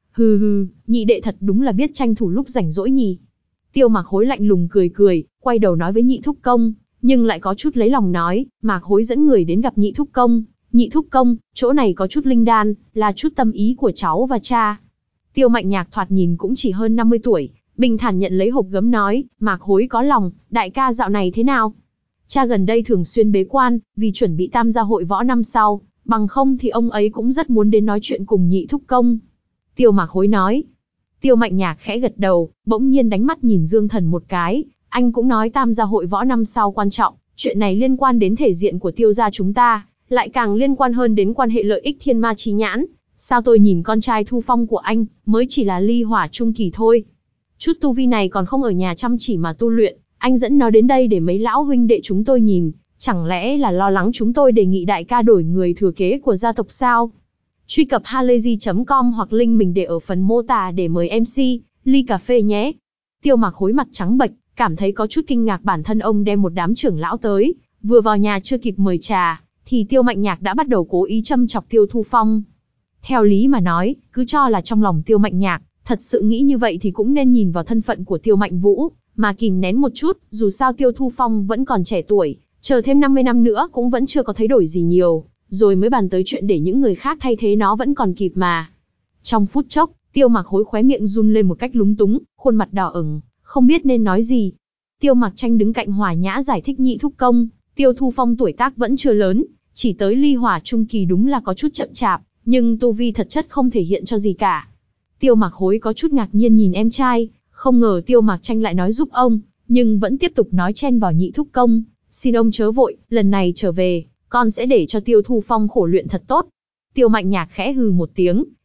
Hừ, nhị đệ thật đúng là biết tranh thủ lúc rảnh rỗi nhỉ. Tiêu Mạc Hối lạnh lùng cười, quay đầu nói với Nhị Thúc Công, nhưng lại có chút lấy lòng nói, Mạc Hối dẫn người đến gặp Nhị Thúc Công. Nhị Thúc Công, chỗ này có chút linh đan, là chút tâm ý của cháu và cha. Tiêu Mạnh Nhạc thoạt nhìn cũng chỉ hơn 50 tuổi, bình thản nhận lấy hộp gấm nói, Mạc Hối có lòng, đại ca dạo này thế nào? Cha gần đây thường xuyên bế quan, vì chuẩn bị tham gia hội võ năm sau, bằng không thì ông ấy cũng rất muốn đến nói chuyện cùng Nhị Thúc Công. Tiêu Mạc Hối nói. Tiêu Mạnh Nhạc khẽ gật đầu, bỗng nhiên đánh mắt nhìn Dương Thần một cái, anh cũng nói tham gia hội võ năm sau quan trọng, chuyện này liên quan đến thể diện của Tiêu gia chúng ta, lại càng liên quan hơn đến quan hệ lợi ích thiên ma chí nhãn. Sao tôi nhìn con trai Thu Phong của anh, mới chỉ là ly hỏa trung kỳ thôi. Chút tu vi này còn không ở nhà chăm chỉ mà tu luyện, anh dẫn nó đến đây để mấy lão huynh đệ chúng tôi nhìn, chẳng lẽ là lo lắng chúng tôi đề nghị đại ca đổi người thừa kế của gia tộc sao? Truy cập halayzi.com hoặc link mình để ở phần mô tả để mời MC, ly cà phê nhé. Tiêu Mạc Hối mặt trắng bệch, cảm thấy có chút kinh ngạc bản thân ông đem một đám trưởng lão tới, vừa vào nhà chưa kịp mời trà, thì Tiêu Mạnh Nhạc đã bắt đầu cố ý châm chọc Tiêu Thu Phong. Theo lý mà nói, cứ cho là trong lòng Tiêu Mạnh Nhạc, thật sự nghĩ như vậy thì cũng nên nhìn vào thân phận của Tiêu Mạnh Vũ, mà kìm nén một chút, dù sao Tiêu Thu Phong vẫn còn trẻ tuổi, chờ thêm 50 năm nữa cũng vẫn chưa có thay đổi gì nhiều, rồi mới bàn tới chuyện để những người khác thay thế nó vẫn còn kịp mà. Trong phút chốc, Tiêu Mạc Hối khóe miệng run lên một cách lúng túng, khuôn mặt đỏ ửng, không biết nên nói gì. Tiêu Mạc Tranh đứng cạnh hòa nhã giải thích Nhị Thúc Công, Tiêu Thu Phong tuổi tác vẫn chưa lớn, chỉ tới ly hỏa trung kỳ đúng là có chút chậm chạp, nhưng tu vi thật chất không thể hiện cho gì cả. Tiêu Mạc Hối có chút ngạc nhiên nhìn em trai, không ngờ Tiêu Mạc Tranh lại nói giúp ông, nhưng vẫn tiếp tục nói chen vào Nhị Thúc Công, xin ông chớ vội, lần này trở về, con sẽ để cho Tiêu Thu Phong khổ luyện thật tốt. Tiêu Mạnh Nhạc khẽ hừ một tiếng,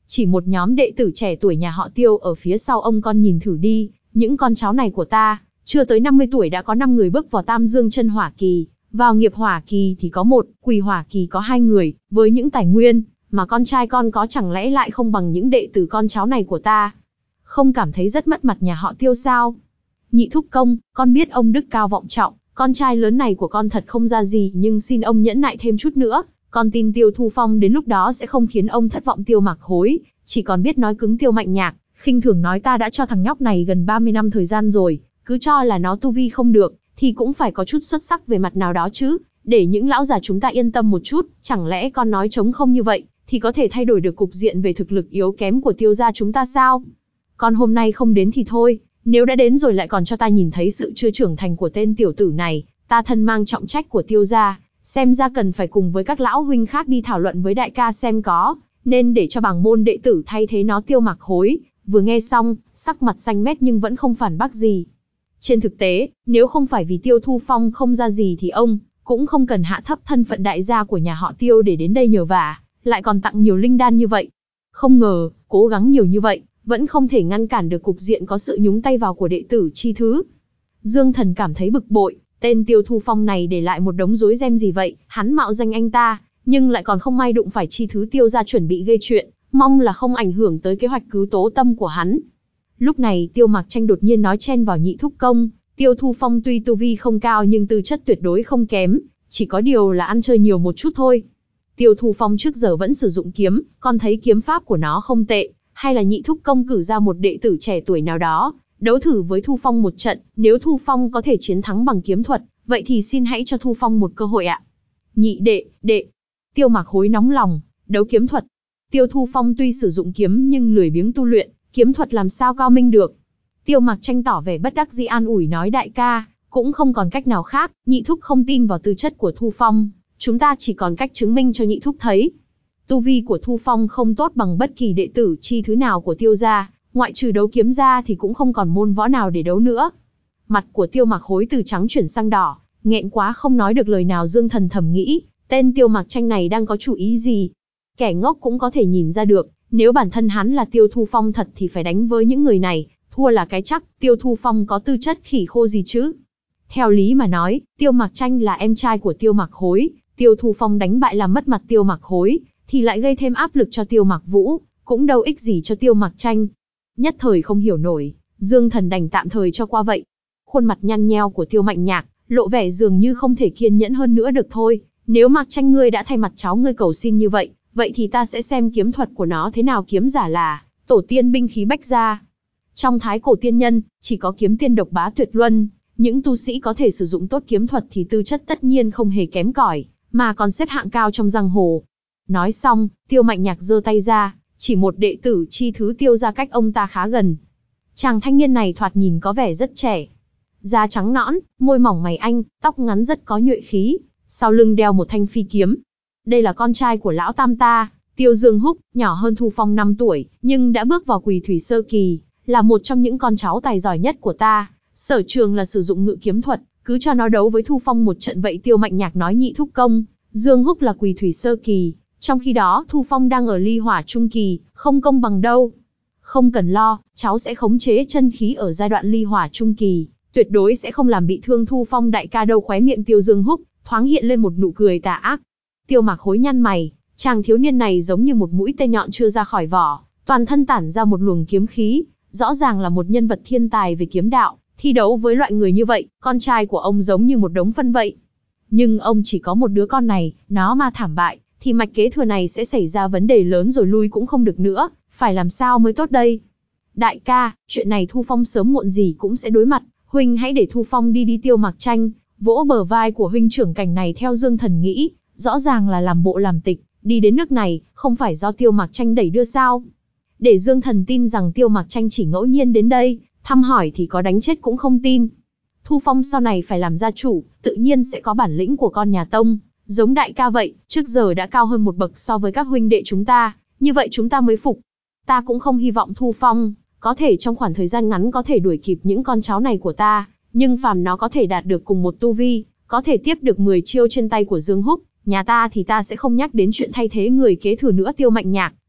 Chỉ một nhóm đệ tử trẻ tuổi nhà họ Tiêu ở phía sau ông, con nhìn thử đi, những con cháu này của ta, chưa tới 50 tuổi đã có 5 người bước vào Tam Dương Chân Hỏa Kỳ, vào Nghiệp Hỏa Kỳ thì có 1, Quỷ Hỏa Kỳ có 2 người, với những tài nguyên mà con trai con có chẳng lẽ lại không bằng những đệ tử con cháu này của ta? Không cảm thấy rất mất mặt nhà họ Tiêu sao? Nhị thúc công, con biết ông đức cao vọng trọng, con trai lớn này của con thật không ra gì, nhưng xin ông nhẫn nại thêm chút nữa, con tin Tiêu Thu Phong đến lúc đó sẽ không khiến ông thất vọng. Tiêu Mặc Hối chỉ còn biết nói cứng Tiêu Mạnh Nhạc, khinh thường nói ta đã cho thằng nhóc này gần 30 năm thời gian rồi, cứ cho là nó tu vi không được, thì cũng phải có chút xuất sắc về mặt nào đó chứ, để những lão già chúng ta yên tâm một chút. Chẳng lẽ con nói trống không như vậy, thì có thể thay đổi được cục diện về thực lực yếu kém của Tiêu gia chúng ta sao? Con hôm nay không đến thì thôi, nếu đã đến rồi lại còn cho ta nhìn thấy sự chưa trưởng thành của tên tiểu tử này, ta thân mang trọng trách của Tiêu gia, xem ra cần phải cùng với các lão huynh khác đi thảo luận với đại ca xem có nên để cho bảng môn đệ tử thay thế nó. Tiêu Mặc Hối vừa nghe xong, sắc mặt xanh mét nhưng vẫn không phản bác gì. Trên thực tế, nếu không phải vì Tiêu Thu Phong không ra gì thì ông cũng không cần hạ thấp thân phận đại gia của nhà họ Tiêu để đến đây nhờ vả, lại còn tặng nhiều linh đan như vậy. Không ngờ, cố gắng nhiều như vậy, vẫn không thể ngăn cản được cục diện có sự nhúng tay vào của đệ tử chi thứ. Dương Thần cảm thấy bực bội, tên Tiêu Thu Phong này để lại một đống rối ren gì vậy, hắn mạo danh anh ta, nhưng lại còn không may đụng phải chi thứ Tiêu gia chuẩn bị gây chuyện, mong là không ảnh hưởng tới kế hoạch cứu tố tâm của hắn. Lúc này Tiêu Mặc Tranh đột nhiên nói chen vào: nhị thúc công, Tiêu Thu Phong tuy tu vi không cao nhưng tư chất tuyệt đối không kém, chỉ có điều là ăn chơi nhiều một chút thôi. Tiêu Thu Phong trước giờ vẫn sử dụng kiếm, con thấy kiếm pháp của nó không tệ, hay là nhị thúc công cử ra một đệ tử trẻ tuổi nào đó, đấu thử với Thu Phong một trận, nếu Thu Phong có thể chiến thắng bằng kiếm thuật, vậy thì xin hãy cho Thu Phong một cơ hội ạ. Nhị đệ. Tiêu Mặc Hối nóng lòng, đấu kiếm thuật. Tiêu Thu Phong tuy sử dụng kiếm nhưng lười biếng tu luyện, kiếm thuật làm sao cao minh được. Tiêu Mặc Tranh tỏ vẻ bất đắc dĩ an ủi nói: đại ca, cũng không còn cách nào khác, nhị thúc không tin vào tư chất của Thu Phong, chúng ta chỉ còn cách chứng minh cho nhị thúc thấy. Tu vi của Thu Phong không tốt bằng bất kỳ đệ tử chi thứ nào của Tiêu gia, ngoại trừ đấu kiếm ra thì cũng không còn môn võ nào để đấu nữa. Mặt của Tiêu Mặc Hối từ trắng chuyển sang đỏ, nghẹn quá không nói được lời nào. Dương Thần thầm nghĩ, tên Tiêu Mặc Tranh này đang có chủ ý gì? Kẻ ngốc cũng có thể nhìn ra được, nếu bản thân hắn là Tiêu Thu Phong thật thì phải đánh với những người này, thua là cái chắc. Tiêu Thu Phong có tư chất khỉ khô gì chứ? Theo lý mà nói, Tiêu Mặc Tranh là em trai của Tiêu Mặc Hối, Tiêu Thu Phong đánh bại làm mất mặt Tiêu Mặc Hối, thì lại gây thêm áp lực cho Tiêu Mặc Vũ, cũng đâu ích gì cho Tiêu Mặc Tranh. Nhất thời không hiểu nổi, Dương Thần đành tạm thời cho qua vậy. Khuôn mặt nhăn nheo của Tiêu Mạnh Nhạc lộ vẻ dường như không thể kiên nhẫn hơn nữa được. Thôi, nếu Mặc Tranh ngươi đã thay mặt cháu ngươi cầu xin như vậy, vậy thì ta sẽ xem kiếm thuật của nó thế nào. Kiếm giả là tổ tiên binh khí bách gia. Trong thái cổ tiên nhân, chỉ có kiếm tiên độc bá tuyệt luân, những tu sĩ có thể sử dụng tốt kiếm thuật thì tư chất tất nhiên không hề kém cỏi, mà còn xếp hạng cao trong giang hồ. Nói xong, Tiêu Mạnh Nhạc giơ tay ra, chỉ một đệ tử chi thứ Tiêu gia cách ông ta khá gần. Chàng thanh niên này thoạt nhìn có vẻ rất trẻ. Da trắng nõn, môi mỏng mày anh, tóc ngắn rất có nhuệ khí, sau lưng đeo một thanh phi kiếm. Đây là con trai của lão tam ta, Tiêu Dương Húc, nhỏ hơn Thu Phong 5 tuổi, nhưng đã bước vào Quỳ Thủy Sơ Kỳ, là một trong những con cháu tài giỏi nhất của ta. Sở trường là sử dụng ngự kiếm thuật, cứ cho nó đấu với Thu Phong một trận vậy. Tiêu Mạnh Nhạc nói: nhị thúc công, Dương Húc là Quỳ Thủy Sơ Kỳ, trong khi đó Thu Phong đang ở Ly Hỏa Trung Kỳ, không công bằng đâu. Không cần lo, cháu sẽ khống chế chân khí ở giai đoạn Ly Hỏa Trung Kỳ, tuyệt đối sẽ không làm bị thương Thu Phong đại ca đâu. Khóe miệng Tiêu Dương Húc thoáng hiện lên một nụ cười tà ác. Tiêu Mặc Hối nhăn mày, chàng thiếu niên này giống như một mũi tên nhọn chưa ra khỏi vỏ, toàn thân tản ra một luồng kiếm khí, rõ ràng là một nhân vật thiên tài về kiếm đạo. Thi đấu với loại người như vậy, con trai của ông giống như một đống phân vậy. Nhưng ông chỉ có một đứa con này, nó mà thảm bại, thì mạch kế thừa này sẽ xảy ra vấn đề lớn rồi, lui cũng không được nữa, phải làm sao mới tốt đây? Đại ca, chuyện này Thu Phong sớm muộn gì cũng sẽ đối mặt, huynh hãy để Thu Phong đi. Tiêu Mặc Tranh vỗ bờ vai của huynh trưởng. Cảnh này theo Dương Thần nghĩ, rõ ràng là làm bộ làm tịch, đi đến nước này, không phải do Tiêu Mặc Tranh đẩy đưa sao? Để Dương Thần tin rằng Tiêu Mặc Tranh chỉ ngẫu nhiên đến đây thăm hỏi thì có đánh chết cũng không tin. Thu Phong sau này phải làm gia chủ, tự nhiên sẽ có bản lĩnh của con nhà Tông, giống đại ca vậy, trước giờ đã cao hơn một bậc so với các huynh đệ chúng ta, như vậy chúng ta mới phục. Ta cũng không hy vọng Thu Phong có thể trong khoảng thời gian ngắn có thể đuổi kịp những con cháu này của ta, nhưng phàm nó có thể đạt được cùng một tu vi, có thể tiếp được 10 chiêu trên tay của Dương Húc, nhà ta thì ta sẽ không nhắc đến chuyện thay thế người kế thừa nữa. Tiêu Mạnh Nhạc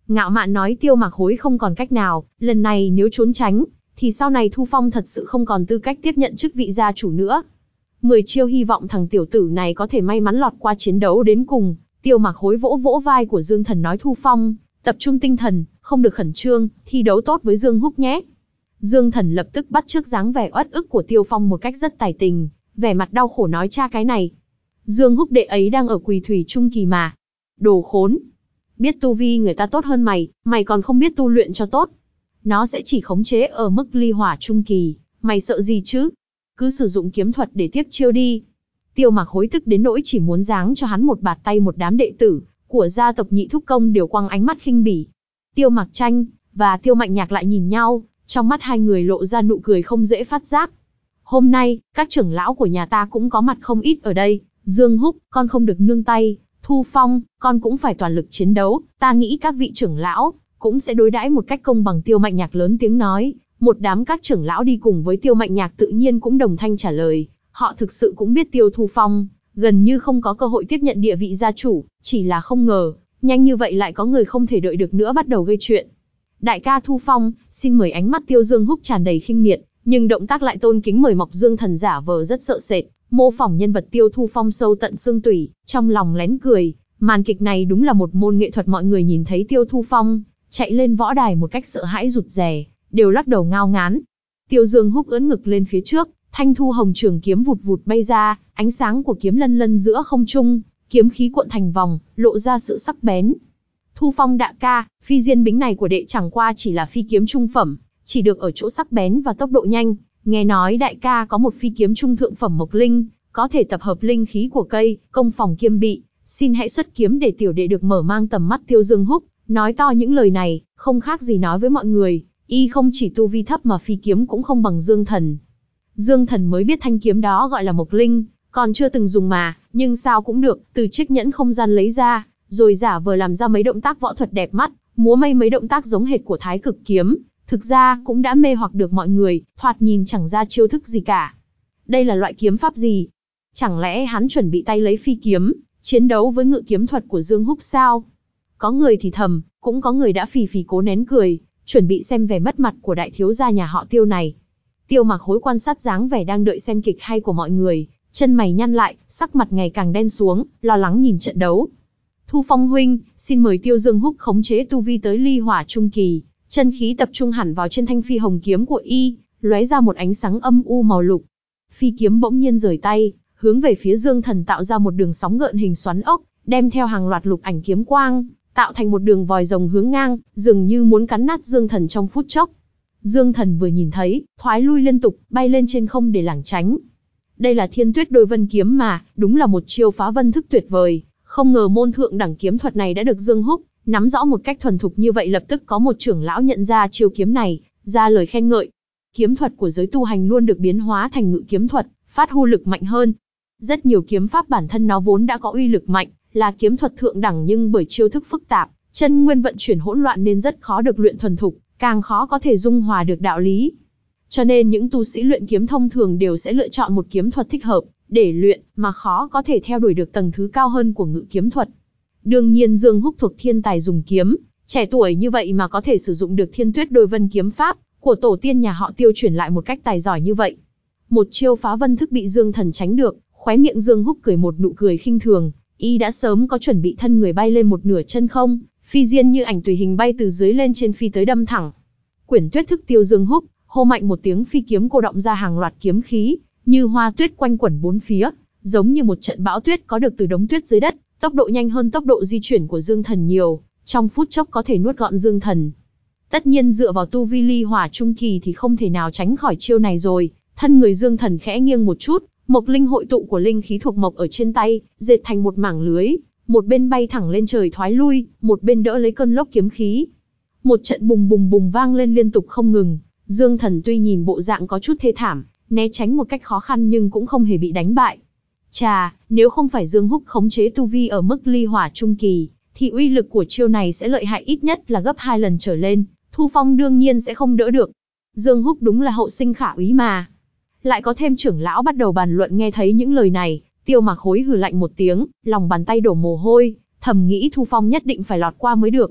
ngạo mạn nói Tiêu Mạc Hối không còn cách nào, lần này nếu trốn tránh, thì sau này Thu Phong thật sự không còn tư cách tiếp nhận chức vị gia chủ nữa. 10 chiêu hy vọng thằng tiểu tử này có thể may mắn lọt qua chiến đấu đến cùng. Tiêu Mạc Hối vỗ vỗ vai của Dương Thần nói Thu Phong, tập trung tinh thần, không được khẩn trương, thi đấu tốt với Dương Húc nhé. Dương Thần lập tức bắt chước dáng vẻ uất ức của Tiêu Phong một cách rất tài tình, vẻ mặt đau khổ nói cha cái này. Dương Húc đệ ấy đang ở Quỳ Thủy Trung Kỳ mà. Đồ khốn. Biết tu vi người ta tốt hơn mày, mày còn không biết tu luyện cho tốt. Nó sẽ chỉ khống chế ở mức ly hỏa trung kỳ, mày sợ gì chứ? Cứ sử dụng kiếm thuật để tiếp chiêu đi. Tiêu Mạc Hối tức đến nỗi chỉ muốn giáng cho hắn một bạt tay. Một đám đệ tử của gia tộc Nhị Thúc Công đều quăng ánh mắt khinh bỉ. Tiêu Mạc Tranh và Tiêu Mạnh Nhạc lại nhìn nhau, trong mắt hai người lộ ra nụ cười không dễ phát giác. Hôm nay, các trưởng lão của nhà ta cũng có mặt không ít ở đây. Dương Húc, con không được nương tay. Thu Phong, con cũng phải toàn lực chiến đấu. Ta nghĩ các vị trưởng lão cũng sẽ đối đãi một cách công bằng. Tiêu Mạnh Nhạc lớn tiếng nói. Một đám các trưởng lão đi cùng với Tiêu Mạnh Nhạc tự nhiên cũng đồng thanh trả lời. Họ thực sự cũng biết Tiêu Thu Phong gần như không có cơ hội tiếp nhận địa vị gia chủ, chỉ là không ngờ, nhanh như vậy lại có người không thể đợi được nữa bắt đầu gây chuyện. Đại ca Thu Phong, xin mời. Ánh mắt Tiêu Dương Húc tràn đầy khinh miệt, nhưng động tác lại tôn kính mời mọc. Dương Thần giả vờ rất sợ sệt, mô phỏng nhân vật Tiêu Thu Phong sâu tận xương tủy, trong lòng lén cười. Màn kịch này đúng là một môn nghệ thuật. Mọi người nhìn thấy Tiêu Thu Phong chạy lên võ đài một cách sợ hãi rụt rè, đều lắc đầu ngao ngán. Tiêu Dương Húc ưỡn ngực lên phía trước, thanh thu hồng trường kiếm vụt vụt bay ra, ánh sáng của kiếm lân lân giữa không trung, kiếm khí cuộn thành vòng, lộ ra sự sắc bén. Thu Phong đại ca, phi diên bính này của đệ chẳng qua chỉ là phi kiếm trung phẩm, chỉ được ở chỗ sắc bén và tốc độ nhanh. Nghe nói đại ca có một phi kiếm trung thượng phẩm mộc linh, có thể tập hợp linh khí của cây, công phòng kiêm bị. Xin hãy xuất kiếm để tiểu đệ được mở mang tầm mắt. Tiêu Dương Húc nói to những lời này, không khác gì nói với mọi người, y không chỉ tu vi thấp mà phi kiếm cũng không bằng Dương Thần. Dương Thần mới biết thanh kiếm đó gọi là mộc linh, còn chưa từng dùng mà, nhưng sao cũng được, từ chiếc nhẫn không gian lấy ra, rồi giả vờ làm ra mấy động tác võ thuật đẹp mắt, múa may mấy động tác giống hệt của Thái Cực kiếm, thực ra cũng đã mê hoặc được mọi người, thoạt nhìn chẳng ra chiêu thức gì cả. Đây là loại kiếm pháp gì? Chẳng lẽ hắn chuẩn bị tay lấy phi kiếm, chiến đấu với ngự kiếm thuật của Dương Húc sao? Có người thì thầm, cũng có người đã phì phì cố nén cười, chuẩn bị xem vẻ mất mặt của đại thiếu gia nhà họ Tiêu này. Tiêu Mạc Hối quan sát dáng vẻ đang đợi xem kịch hay của mọi người, chân mày nhăn lại, sắc mặt ngày càng đen xuống, lo lắng nhìn trận đấu. Thu Phong huynh, xin mời. Tiêu Dương Húc khống chế tu vi tới ly hỏa trung kỳ, chân khí tập trung hẳn vào trên thanh phi hồng kiếm của y, lóe ra một ánh sáng âm u màu lục. Phi kiếm bỗng nhiên rời tay, hướng về phía Dương Thần tạo ra một đường sóng gợn hình xoắn ốc, đem theo hàng loạt lục ảnh kiếm quang, tạo thành một đường vòi rồng hướng ngang, dường như muốn cắn nát Dương Thần trong phút chốc. Dương Thần vừa nhìn thấy, thoái lui liên tục, bay lên trên không để lảng tránh. Đây là Thiên Tuyết Đôi Vân kiếm mà, đúng là một chiêu phá vân thức tuyệt vời. Không ngờ môn thượng đẳng kiếm thuật này đã được Dương Húc nắm rõ một cách thuần thục như vậy. Lập tức có một trưởng lão nhận ra chiêu kiếm này, ra lời khen ngợi. Kiếm thuật của giới tu hành luôn được biến hóa thành ngự kiếm thuật, phát huy lực mạnh hơn. Rất nhiều kiếm pháp bản thân nó vốn đã có uy lực mạnh, là kiếm thuật thượng đẳng, nhưng bởi chiêu thức phức tạp, chân nguyên vận chuyển hỗn loạn nên rất khó được luyện thuần thục, càng khó có thể dung hòa được đạo lý. Cho nên những tu sĩ luyện kiếm thông thường đều sẽ lựa chọn một kiếm thuật thích hợp để luyện, mà khó có thể theo đuổi được tầng thứ cao hơn của ngự kiếm thuật. Đương nhiên Dương Húc thuộc thiên tài dùng kiếm, trẻ tuổi như vậy mà có thể sử dụng được Thiên Tuyết Đôi Vân kiếm pháp của tổ tiên nhà họ Tiêu truyền lại một cách tài giỏi như vậy. Một chiêu phá vân thức bị Dương Thần tránh được, khóe miệng Dương Húc cười một nụ cười khinh thường, y đã sớm có chuẩn bị, thân người bay lên một nửa chân không, phi diên như ảnh tùy hình bay từ dưới lên trên phi tới đâm thẳng. Quyển tuyết thức Tiêu Dương Húc, hô mạnh một tiếng, phi kiếm cô động ra hàng loạt kiếm khí, như hoa tuyết quanh quẩn bốn phía, giống như một trận bão tuyết có được từ đống tuyết dưới đất, tốc độ nhanh hơn tốc độ di chuyển của Dương Thần nhiều, trong phút chốc có thể nuốt gọn Dương Thần. Tất nhiên dựa vào tu vi ly hỏa trung kỳ thì không thể nào tránh khỏi chiêu này rồi. Thân người Dương Thần khẽ nghiêng một chút, mộc linh hội tụ của linh khí thuộc mộc ở trên tay, dệt thành một mảng lưới, một bên bay thẳng lên trời thoái lui, một bên đỡ lấy cơn lốc kiếm khí. Một trận bùng bùng bùng vang lên liên tục không ngừng. Dương Thần tuy nhìn bộ dạng có chút thê thảm, né tránh một cách khó khăn nhưng cũng không hề bị đánh bại. Chà, nếu không phải Dương Húc khống chế tu vi ở mức ly hỏa trung kỳ, thì uy lực của chiêu này sẽ lợi hại ít nhất là gấp 2 lần trở lên. Thu Phong đương nhiên sẽ không đỡ được. Dương Húc đúng là hậu sinh khả úy mà. Lại có thêm trưởng lão bắt đầu bàn luận. Nghe thấy những lời này, Tiêu Mạc Hối hừ lạnh một tiếng, lòng bàn tay đổ mồ hôi, thầm nghĩ Thu Phong nhất định phải lọt qua mới được.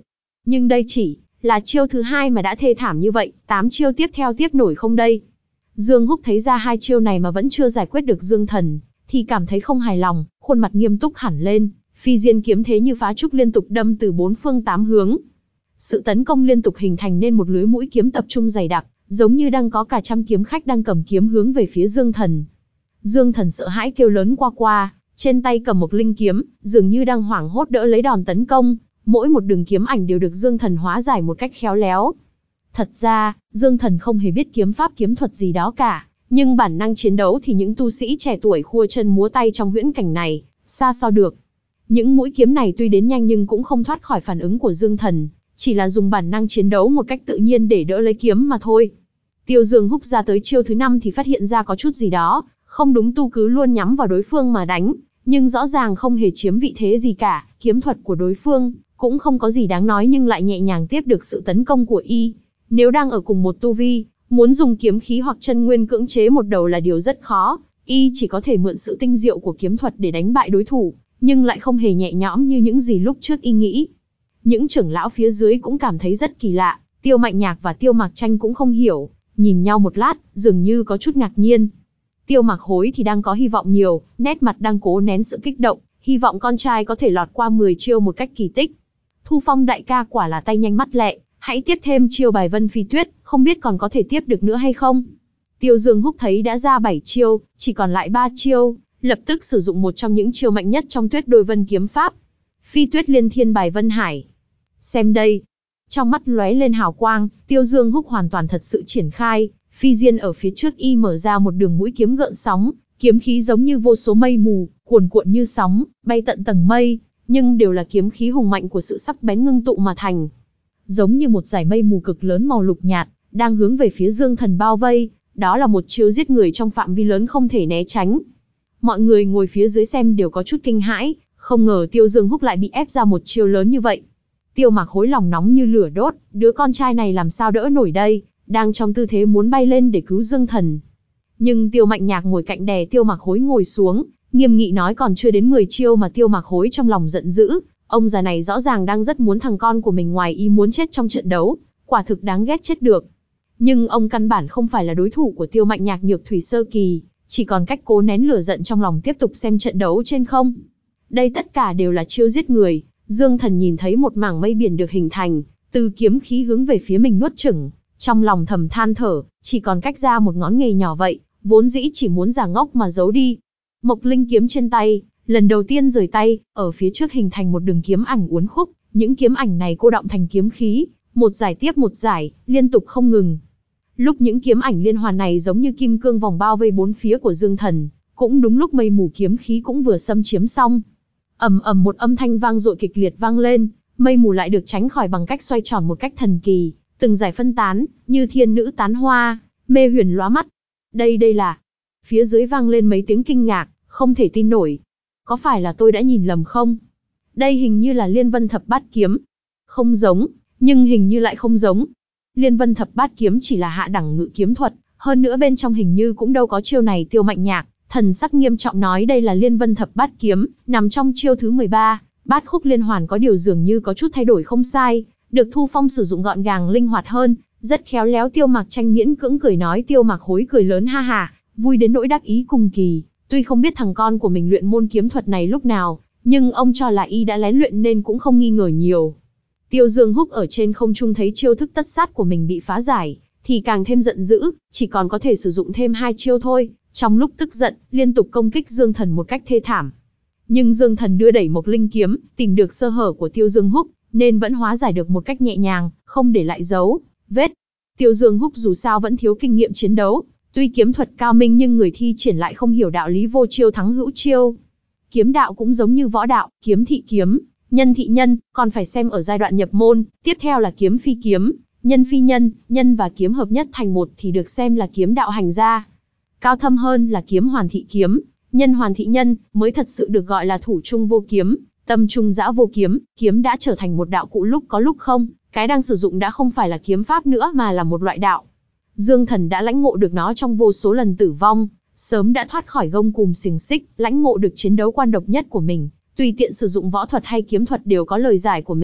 Nhưng đây chỉ là chiêu thứ hai mà đã thê thảm như vậy, 8 chiêu tiếp theo tiếp nổi không đây? Dương Húc thấy ra 2 chiêu này mà vẫn chưa giải quyết được Dương Thần, thì cảm thấy không hài lòng, khuôn mặt nghiêm túc hẳn lên, phi diên kiếm thế như phá trúc liên tục đâm từ 4 phương 8 hướng. Sự tấn công liên tục hình thành nên một lưới mũi kiếm tập trung dày đặc, giống như đang có cả trăm kiếm khách đang cầm kiếm hướng về phía Dương Thần. Dương Thần sợ hãi kêu lớn qua qua, trên tay cầm một linh kiếm, dường như đang hoảng hốt đỡ lấy đòn tấn công, mỗi một đường kiếm ảnh đều được Dương Thần hóa giải một cách khéo léo. Thật ra, Dương Thần không hề biết kiếm pháp kiếm thuật gì đó cả, nhưng bản năng chiến đấu thì những tu sĩ trẻ tuổi khua chân múa tay trong huyễn cảnh này, xa so được. Những mũi kiếm này tuy đến nhanh nhưng cũng không thoát khỏi phản ứng của Dương Thần, chỉ là dùng bản năng chiến đấu một cách tự nhiên để đỡ lấy kiếm mà thôi. Tiêu Dương Húc ra tới chiêu thứ 5 thì phát hiện ra có chút gì đó không đúng, tu cứ luôn nhắm vào đối phương mà đánh, nhưng rõ ràng không hề chiếm vị thế gì cả, kiếm thuật của đối phương cũng không có gì đáng nói nhưng lại nhẹ nhàng tiếp được sự tấn công của y. Nếu đang ở cùng một tu vi, muốn dùng kiếm khí hoặc chân nguyên cưỡng chế một đầu là điều rất khó, y chỉ có thể mượn sự tinh diệu của kiếm thuật để đánh bại đối thủ, nhưng lại không hề nhẹ nhõm như những gì lúc trước y nghĩ. Những trưởng lão phía dưới cũng cảm thấy rất kỳ lạ, Tiêu Mạnh Nhạc và Tiêu Mạc Tranh cũng không hiểu, nhìn nhau một lát, dường như có chút ngạc nhiên. Tiêu Mạc Hối thì đang có hy vọng nhiều, nét mặt đang cố nén sự kích động, hy vọng con trai có thể lọt qua 10 chiêu một cách kỳ tích. Thu Phong đại ca quả là tay nhanh mắt lẹ, hãy tiếp thêm chiêu bài Vân Phi Tuyết, không biết còn có thể tiếp được nữa hay không. Tiêu Dương Húc thấy đã ra 7 chiêu, chỉ còn lại 3 chiêu, lập tức sử dụng một trong những chiêu mạnh nhất trong Tuyết Đôi Vân kiếm pháp. Phi Tuyết Liên Thiên bài Vân Hải. Xem đây. Trong mắt lóe lên hào quang, Tiêu Dương Húc hoàn toàn thật sự triển khai, phi diên ở phía trước y mở ra một đường mũi kiếm gợn sóng, kiếm khí giống như vô số mây mù, cuồn cuộn như sóng, bay tận tầng mây, nhưng đều là kiếm khí hùng mạnh của sự sắc bén ngưng tụ mà thành. Giống như một dải mây mù cực lớn màu lục nhạt, đang hướng về phía Dương Thần bao vây, đó là một chiêu giết người trong phạm vi lớn không thể né tránh. Mọi người ngồi phía dưới xem đều có chút kinh hãi, không ngờ Tiêu Dương Húc lại bị ép ra một chiêu lớn như vậy. Tiêu Mạc Hối lòng nóng như lửa đốt, đứa con trai này làm sao đỡ nổi đây, đang trong tư thế muốn bay lên để cứu Dương Thần. Nhưng Tiêu Mạnh Nhạc ngồi cạnh đè Tiêu Mạc Hối ngồi xuống, nghiêm nghị nói còn chưa đến 10 chiêu mà Tiêu Mạc Hối trong lòng giận dữ, ông già này rõ ràng đang rất muốn thằng con của mình ngoài ý muốn chết trong trận đấu, quả thực đáng ghét chết được. Nhưng ông căn bản không phải là đối thủ của Tiêu Mạnh Nhạc nhược thủy sơ kỳ, chỉ còn cách cố nén lửa giận trong lòng tiếp tục xem trận đấu trên không. Đây tất cả đều là chiêu giết người. Dương Thần nhìn thấy một mảng mây biển được hình thành, từ kiếm khí hướng về phía mình nuốt chửng, trong lòng thầm than thở, chỉ còn cách ra một ngón nghề nhỏ vậy, vốn dĩ chỉ muốn giả ngốc mà giấu đi. Mộc linh kiếm trên tay, lần đầu tiên rời tay, ở phía trước hình thành một đường kiếm ảnh uốn khúc, những kiếm ảnh này cô đọng thành kiếm khí, một giải tiếp một giải, liên tục không ngừng. Lúc những kiếm ảnh liên hoàn này giống như kim cương vòng bao vây bốn phía của Dương Thần, cũng đúng lúc mây mù kiếm khí cũng vừa xâm chiếm xong. Ầm ầm một âm thanh vang dội kịch liệt vang lên, mây mù lại được tránh khỏi bằng cách xoay tròn một cách thần kỳ, từng giải phân tán, như thiên nữ tán hoa, mê huyền lóa mắt. Đây là... Phía dưới vang lên mấy tiếng kinh ngạc, không thể tin nổi. Có phải là tôi đã nhìn lầm không? Đây hình như là Liên Vân Thập Bát Kiếm. Không giống, nhưng hình như lại không giống. Liên Vân Thập Bát Kiếm chỉ là hạ đẳng ngự kiếm thuật, hơn nữa bên trong hình như cũng đâu có chiêu này. Tiêu Mạnh Nhạc thần sắc nghiêm trọng nói đây là Liên Vân Thập Bát Kiếm, nằm trong chiêu thứ 13, bát khúc liên hoàn có điều dường như có chút thay đổi không sai, được Thu Phong sử dụng gọn gàng linh hoạt hơn, rất khéo léo. Tiêu Mạc Tranh miễn cưỡng cười nói. Tiêu Mạc Hối cười lớn ha ha, vui đến nỗi đắc ý cùng kỳ, tuy không biết thằng con của mình luyện môn kiếm thuật này lúc nào, nhưng ông cho là y đã lén luyện nên cũng không nghi ngờ nhiều. Tiêu Dương Húc ở trên không trung thấy chiêu thức tất sát của mình bị phá giải, thì càng thêm giận dữ, chỉ còn có thể sử dụng thêm 2 chiêu thôi. Trong lúc tức giận, liên tục công kích Dương Thần một cách thê thảm. Nhưng Dương Thần đưa đẩy Mộc Linh kiếm, tìm được sơ hở của Tiêu Dương Húc, nên vẫn hóa giải được một cách nhẹ nhàng, không để lại dấu vết. Tiêu Dương Húc dù sao vẫn thiếu kinh nghiệm chiến đấu, tuy kiếm thuật cao minh nhưng người thi triển lại không hiểu đạo lý vô chiêu thắng hữu chiêu. Kiếm đạo cũng giống như võ đạo, kiếm thị kiếm, nhân thị nhân, còn phải xem ở giai đoạn nhập môn, tiếp theo là kiếm phi kiếm, nhân phi nhân, nhân và kiếm hợp nhất thành một thì được xem là kiếm đạo hành gia. Cao thâm hơn là kiếm hoàn thị kiếm, nhân hoàn thị nhân, mới thật sự được gọi là thủ trung vô kiếm, tâm trung dã vô kiếm. Kiếm đã trở thành một đạo cụ lúc có lúc không, cái đang sử dụng đã không phải là kiếm pháp nữa mà là một loại đạo. Dương Thần đã lãnh ngộ được nó trong vô số lần tử vong, sớm đã thoát khỏi gông cùm xiềng xích, lãnh ngộ được chiến đấu quan độc nhất của mình, tùy tiện sử dụng võ thuật hay kiếm thuật đều có lời giải của mình,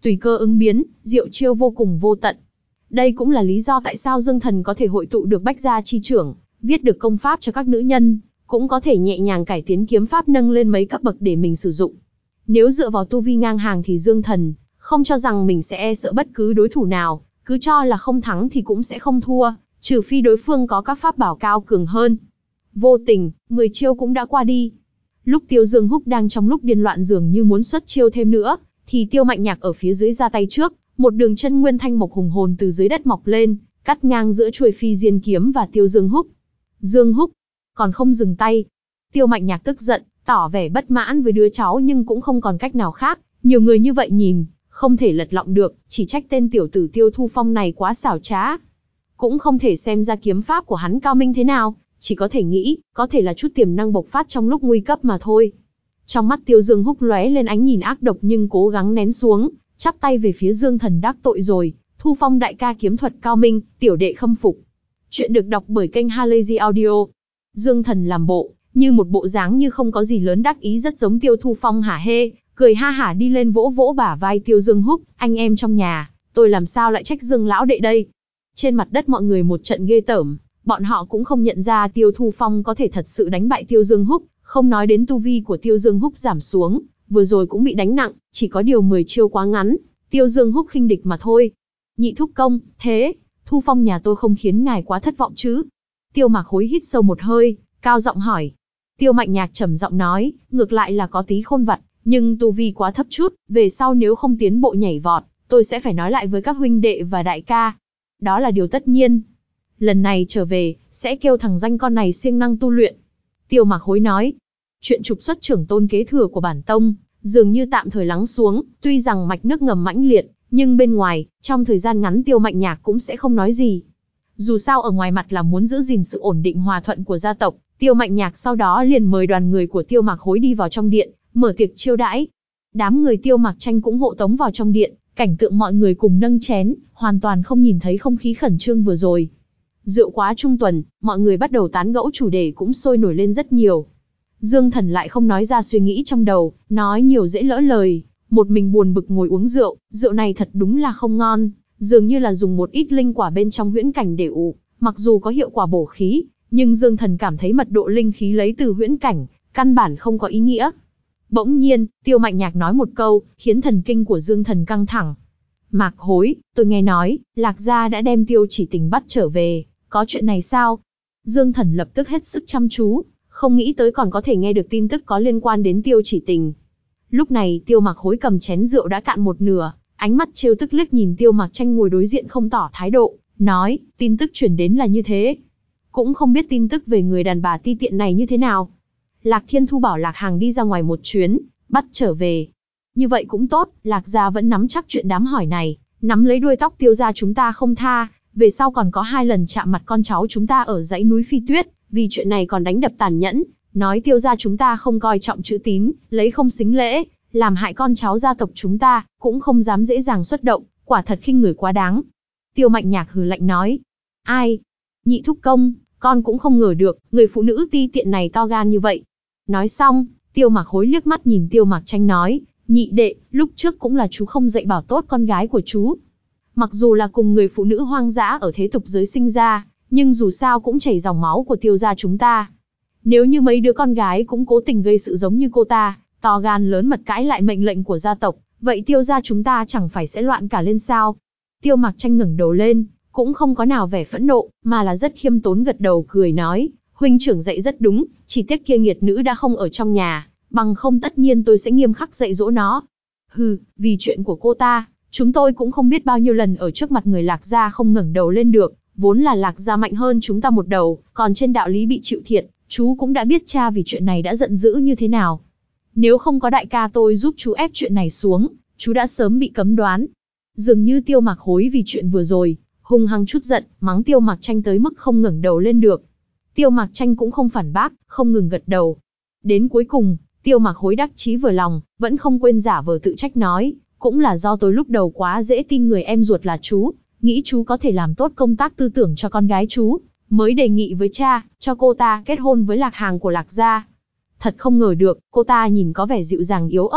tùy cơ ứng biến, diệu chiêu vô cùng vô tận. Đây cũng là lý do tại sao Dương Thần có thể hội tụ được Bách Gia chi trưởng, viết được công pháp cho các nữ nhân, cũng có thể nhẹ nhàng cải tiến kiếm pháp nâng lên mấy cấp bậc để mình sử dụng. Nếu dựa vào tu vi ngang hàng thì Dương Thần không cho rằng mình sẽ e sợ bất cứ đối thủ nào, cứ cho là không thắng thì cũng sẽ không thua, trừ phi đối phương có các pháp bảo cao cường hơn. Vô tình, 10 chiêu cũng đã qua đi. Lúc Tiêu Dương Húc đang trong lúc điên loạn dường như muốn xuất chiêu thêm nữa, thì Tiêu Mạnh Nhạc ở phía dưới ra tay trước, một đường chân nguyên thanh mộc hùng hồn từ dưới đất mọc lên, cắt ngang giữa chuôi phi diên kiếm và Tiêu Dương Húc. Dương Húc còn không dừng tay. Tiêu Mạnh Nhạc tức giận, tỏ vẻ bất mãn với đứa cháu nhưng cũng không còn cách nào khác, nhiều người như vậy nhìn, không thể lật lọng được, chỉ trách tên tiểu tử Tiêu Thu Phong này quá xảo trá. Cũng không thể xem ra kiếm pháp của hắn cao minh thế nào, chỉ có thể nghĩ, có thể là chút tiềm năng bộc phát trong lúc nguy cấp mà thôi. Trong mắt Tiêu Dương Húc lóe lên ánh nhìn ác độc nhưng cố gắng nén xuống, chắp tay về phía Dương Thần đắc tội rồi, Thu Phong đại ca kiếm thuật cao minh, tiểu đệ khâm phục. Chuyện được đọc bởi kênh Halazy Audio. Dương Thần làm bộ, như một bộ dáng như không có gì lớn đắc ý rất giống Tiêu Thu Phong hả hê, cười ha hả đi lên vỗ vỗ bả vai Tiêu Dương Húc, anh em trong nhà, tôi làm sao lại trách Dương lão đệ đây. Trên mặt đất mọi người một trận ghê tởm, bọn họ cũng không nhận ra Tiêu Thu Phong có thể thật sự đánh bại Tiêu Dương Húc, không nói đến tu vi của Tiêu Dương Húc giảm xuống, vừa rồi cũng bị đánh nặng, chỉ có điều 10 chiêu quá ngắn, Tiêu Dương Húc khinh địch mà thôi. Nhị thúc công, thế, Thu Phong nhà tôi không khiến ngài quá thất vọng chứ? Tiêu Mạc Hối hít sâu một hơi, cao giọng hỏi. Tiêu Mạnh Nhạc trầm giọng nói, ngược lại là có tí khôn vặt, nhưng tu vi quá thấp chút, về sau nếu không tiến bộ nhảy vọt, tôi sẽ phải nói lại với các huynh đệ và đại ca. Đó là điều tất nhiên. Lần này trở về, sẽ kêu thằng danh con này siêng năng tu luyện. Tiêu Mạc Hối nói, chuyện trục xuất trưởng tôn kế thừa của bản tông, dường như tạm thời lắng xuống, tuy rằng mạch nước ngầm mãnh liệt, nhưng bên ngoài, trong thời gian ngắn Tiêu Mạnh Nhạc cũng sẽ không nói gì. Dù sao ở ngoài mặt là muốn giữ gìn sự ổn định hòa thuận của gia tộc, Tiêu Mạnh Nhạc sau đó liền mời đoàn người của Tiêu Mạc Hối đi vào trong điện, mở tiệc chiêu đãi. Đám người Tiêu Mạc Tranh cũng hộ tống vào trong điện, cảnh tượng mọi người cùng nâng chén, hoàn toàn không nhìn thấy không khí khẩn trương vừa rồi. Rượu quá trung tuần, mọi người bắt đầu tán gẫu chủ đề cũng sôi nổi lên rất nhiều. Dương Thần lại không nói ra suy nghĩ trong đầu, nói nhiều dễ lỡ lời, một mình buồn bực ngồi uống rượu, rượu này thật đúng là không ngon, dường như là dùng một ít linh quả bên trong huyễn cảnh để ủ, mặc dù có hiệu quả bổ khí, nhưng Dương Thần cảm thấy mật độ linh khí lấy từ huyễn cảnh, căn bản không có ý nghĩa. Bỗng nhiên, Tiêu Mạnh Nhạc nói một câu, khiến thần kinh của Dương Thần căng thẳng. Mạc Hối, tôi nghe nói, Lạc Gia đã đem Tiêu Chỉ Tình bắt trở về, có chuyện này sao? Dương Thần lập tức hết sức chăm chú, không nghĩ tới còn có thể nghe được tin tức có liên quan đến Tiêu Chỉ Tình. Lúc này Tiêu Mạc Hối cầm chén rượu đã cạn một nửa, ánh mắt trêu tức liếc nhìn Tiêu Mạc Tranh ngồi đối diện không tỏ thái độ, nói, tin tức truyền đến là như thế. Cũng không biết tin tức về người đàn bà ti tiện này như thế nào. Lạc Thiên Thu bảo Lạc Hàng đi ra ngoài một chuyến, bắt trở về. Như vậy cũng tốt, Lạc Gia vẫn nắm chắc chuyện đám hỏi này, nắm lấy đuôi tóc Tiêu gia chúng ta không tha, về sau còn có 2 lần chạm mặt con cháu chúng ta ở dãy núi Phi Tuyết, vì chuyện này còn đánh đập tàn nhẫn, nói Tiêu gia chúng ta không coi trọng chữ tín, lấy không xính lễ, làm hại con cháu gia tộc chúng ta, cũng không dám dễ dàng xuất động, quả thật khinh người quá đáng. Tiêu Mạnh Nhạc hừ lạnh nói, ai? Nhị thúc công, con cũng không ngờ được, người phụ nữ ti tiện này to gan như vậy. Nói xong, Tiêu Mạc Hối liếc mắt nhìn Tiêu Mạc Tranh nói, nhị đệ, lúc trước cũng là chú không dạy bảo tốt con gái của chú. Mặc dù là cùng người phụ nữ hoang dã ở thế tục giới sinh ra, nhưng dù sao cũng chảy dòng máu của Tiêu gia chúng ta. Nếu như mấy đứa con gái cũng cố tình gây sự giống như cô ta, to gan lớn mật cãi lại mệnh lệnh của gia tộc, vậy Tiêu gia chúng ta chẳng phải sẽ loạn cả lên sao? Tiêu Mạc Tranh ngẩng đầu lên, cũng không có nào vẻ phẫn nộ, mà là rất khiêm tốn gật đầu cười nói, huynh trưởng dạy rất đúng, chỉ tiếc kia nghiệt nữ đã không ở trong nhà, bằng không tất nhiên tôi sẽ nghiêm khắc dạy dỗ nó. Hừ, vì chuyện của cô ta, chúng tôi cũng không biết bao nhiêu lần ở trước mặt người Lạc gia không ngẩng đầu lên được, vốn là Lạc gia mạnh hơn chúng ta một đầu, còn trên đạo lý bị chịu thiệt, chú cũng đã biết cha vì chuyện này đã giận dữ như thế nào. Nếu không có đại ca tôi giúp chú ép chuyện này xuống, chú đã sớm bị cấm đoán. Dường như Tiêu Mạc Hối vì chuyện vừa rồi, hung hăng chút giận, mắng Tiêu Mạc Tranh tới mức không ngẩng đầu lên được. Tiêu Mạc Tranh cũng không phản bác, không ngừng gật đầu. Đến cuối cùng, Tiêu Mạc Hối đắc chí vừa lòng, vẫn không quên giả vờ tự trách nói, cũng là do tôi lúc đầu quá dễ tin người em ruột là chú, nghĩ chú có thể làm tốt công tác tư tưởng cho con gái chú, mới đề nghị với cha, cho cô ta kết hôn với Lạc Hàng của Lạc gia. Thật không ngờ được, cô ta nhìn có vẻ dịu dàng yếu ớt,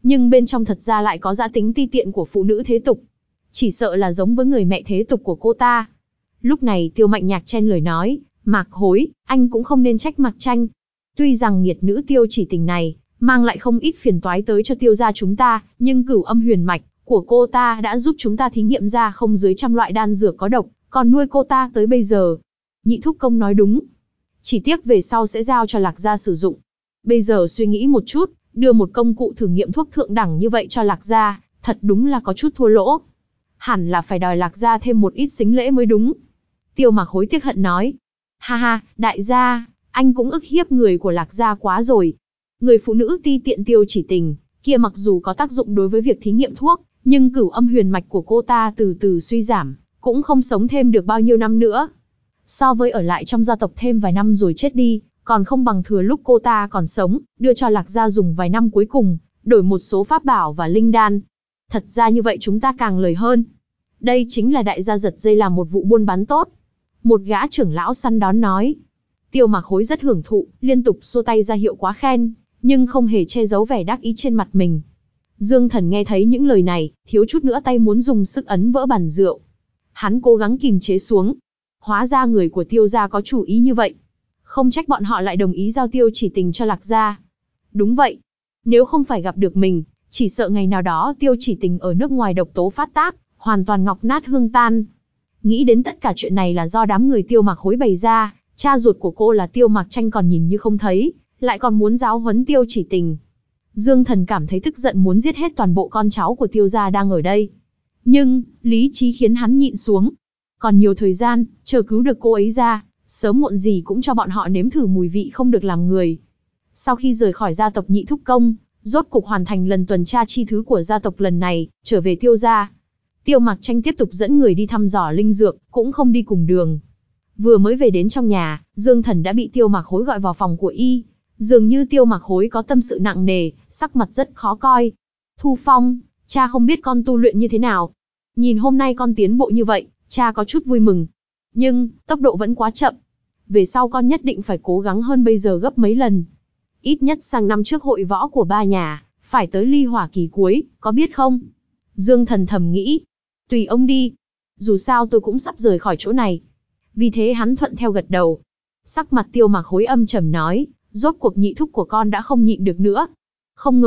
nhưng bên trong thật ra lại có dã tính ti tiện của phụ nữ thế tục. Chỉ sợ là giống với người mẹ thế tục của cô ta. Lúc này Tiêu Mạnh Nhạc chen lời nói, Mạc Hối, anh cũng không nên trách Mạc Tranh. Tuy rằng nghiệt nữ Tiêu Chỉ Tình này, mang lại không ít phiền toái tới cho Tiêu gia chúng ta, nhưng Cửu Âm Huyền Mạch của cô ta đã giúp chúng ta thí nghiệm ra không dưới 100 loại đan dược có độc, còn nuôi cô ta tới bây giờ. Nhị thúc công nói đúng. Chỉ tiếc về sau sẽ giao cho Lạc gia sử dụng. Bây giờ suy nghĩ một chút, đưa một công cụ thử nghiệm thuốc thượng đẳng như vậy cho Lạc gia, thật đúng là có chút thua lỗ. Hẳn là phải đòi Lạc gia thêm một ít sính lễ mới đúng. Tiêu Mạc Hối tiếc hận nói. Ha ha, đại gia, anh cũng ức hiếp người của Lạc gia quá rồi. Người phụ nữ ti tiện Tiêu Chỉ Tình, kia mặc dù có tác dụng đối với việc thí nghiệm thuốc, nhưng Cửu Âm Huyền Mạch của cô ta từ từ suy giảm, cũng không sống thêm được bao nhiêu năm nữa. So với ở lại trong gia tộc thêm vài năm rồi chết đi, còn không bằng thừa lúc cô ta còn sống, đưa cho Lạc gia dùng vài năm cuối cùng, đổi một số pháp bảo và linh đan. Thật ra như vậy chúng ta càng lời hơn. Đây chính là đại gia giật dây làm một vụ buôn bán tốt. Một gã trưởng lão săn đón nói. Tiêu Mạc Hối rất hưởng thụ, liên tục xua tay ra hiệu quá khen, nhưng không hề che giấu vẻ đắc ý trên mặt mình. Dương Thần nghe thấy những lời này, thiếu chút nữa tay muốn dùng sức ấn vỡ bàn rượu. Hắn cố gắng kìm chế xuống. Hóa ra người của Tiêu gia có chủ ý như vậy. Không trách bọn họ lại đồng ý giao Tiêu Chỉ Tình cho Lạc gia. Đúng vậy. Nếu không phải gặp được mình, chỉ sợ ngày nào đó Tiêu Chỉ Tình ở nước ngoài độc tố phát tác, hoàn toàn ngọc nát hương tan. Nghĩ đến tất cả chuyện này là do đám người Tiêu Mạc Hối bày ra, cha ruột của cô là Tiêu Mạc Tranh còn nhìn như không thấy, lại còn muốn giáo huấn Tiêu Chỉ Tình. Dương Thần cảm thấy tức giận muốn giết hết toàn bộ con cháu của Tiêu gia đang ở đây. Nhưng, lý trí khiến hắn nhịn xuống. Còn nhiều thời gian, chờ cứu được cô ấy ra, sớm muộn gì cũng cho bọn họ nếm thử mùi vị không được làm người. Sau khi rời khỏi gia tộc Nhị Thúc Công, rốt cục hoàn thành lần tuần tra chi thứ của gia tộc lần này, trở về Tiêu gia. Tiêu Mạc Tranh tiếp tục dẫn người đi thăm dò linh dược, cũng không đi cùng đường. Vừa mới về đến trong nhà, Dương Thần đã bị Tiêu Mạc Hối gọi vào phòng của y. Dường như Tiêu Mạc Hối có tâm sự nặng nề, sắc mặt rất khó coi. Thu Phong, cha không biết con tu luyện như thế nào. Nhìn hôm nay con tiến bộ như vậy, cha có chút vui mừng. Nhưng, tốc độ vẫn quá chậm. Về sau con nhất định phải cố gắng hơn bây giờ gấp mấy lần. Ít nhất sang năm trước hội võ của ba nhà, phải tới ly hỏa kỳ cuối, có biết không? Dương Thần thầm nghĩ. Tùy ông đi. Dù sao tôi cũng sắp rời khỏi chỗ này. Vì thế hắn thuận theo gật đầu. Sắc mặt Tiêu Mạc Hối âm trầm nói, rốt cuộc nhị thúc của con đã không nhịn được nữa. Không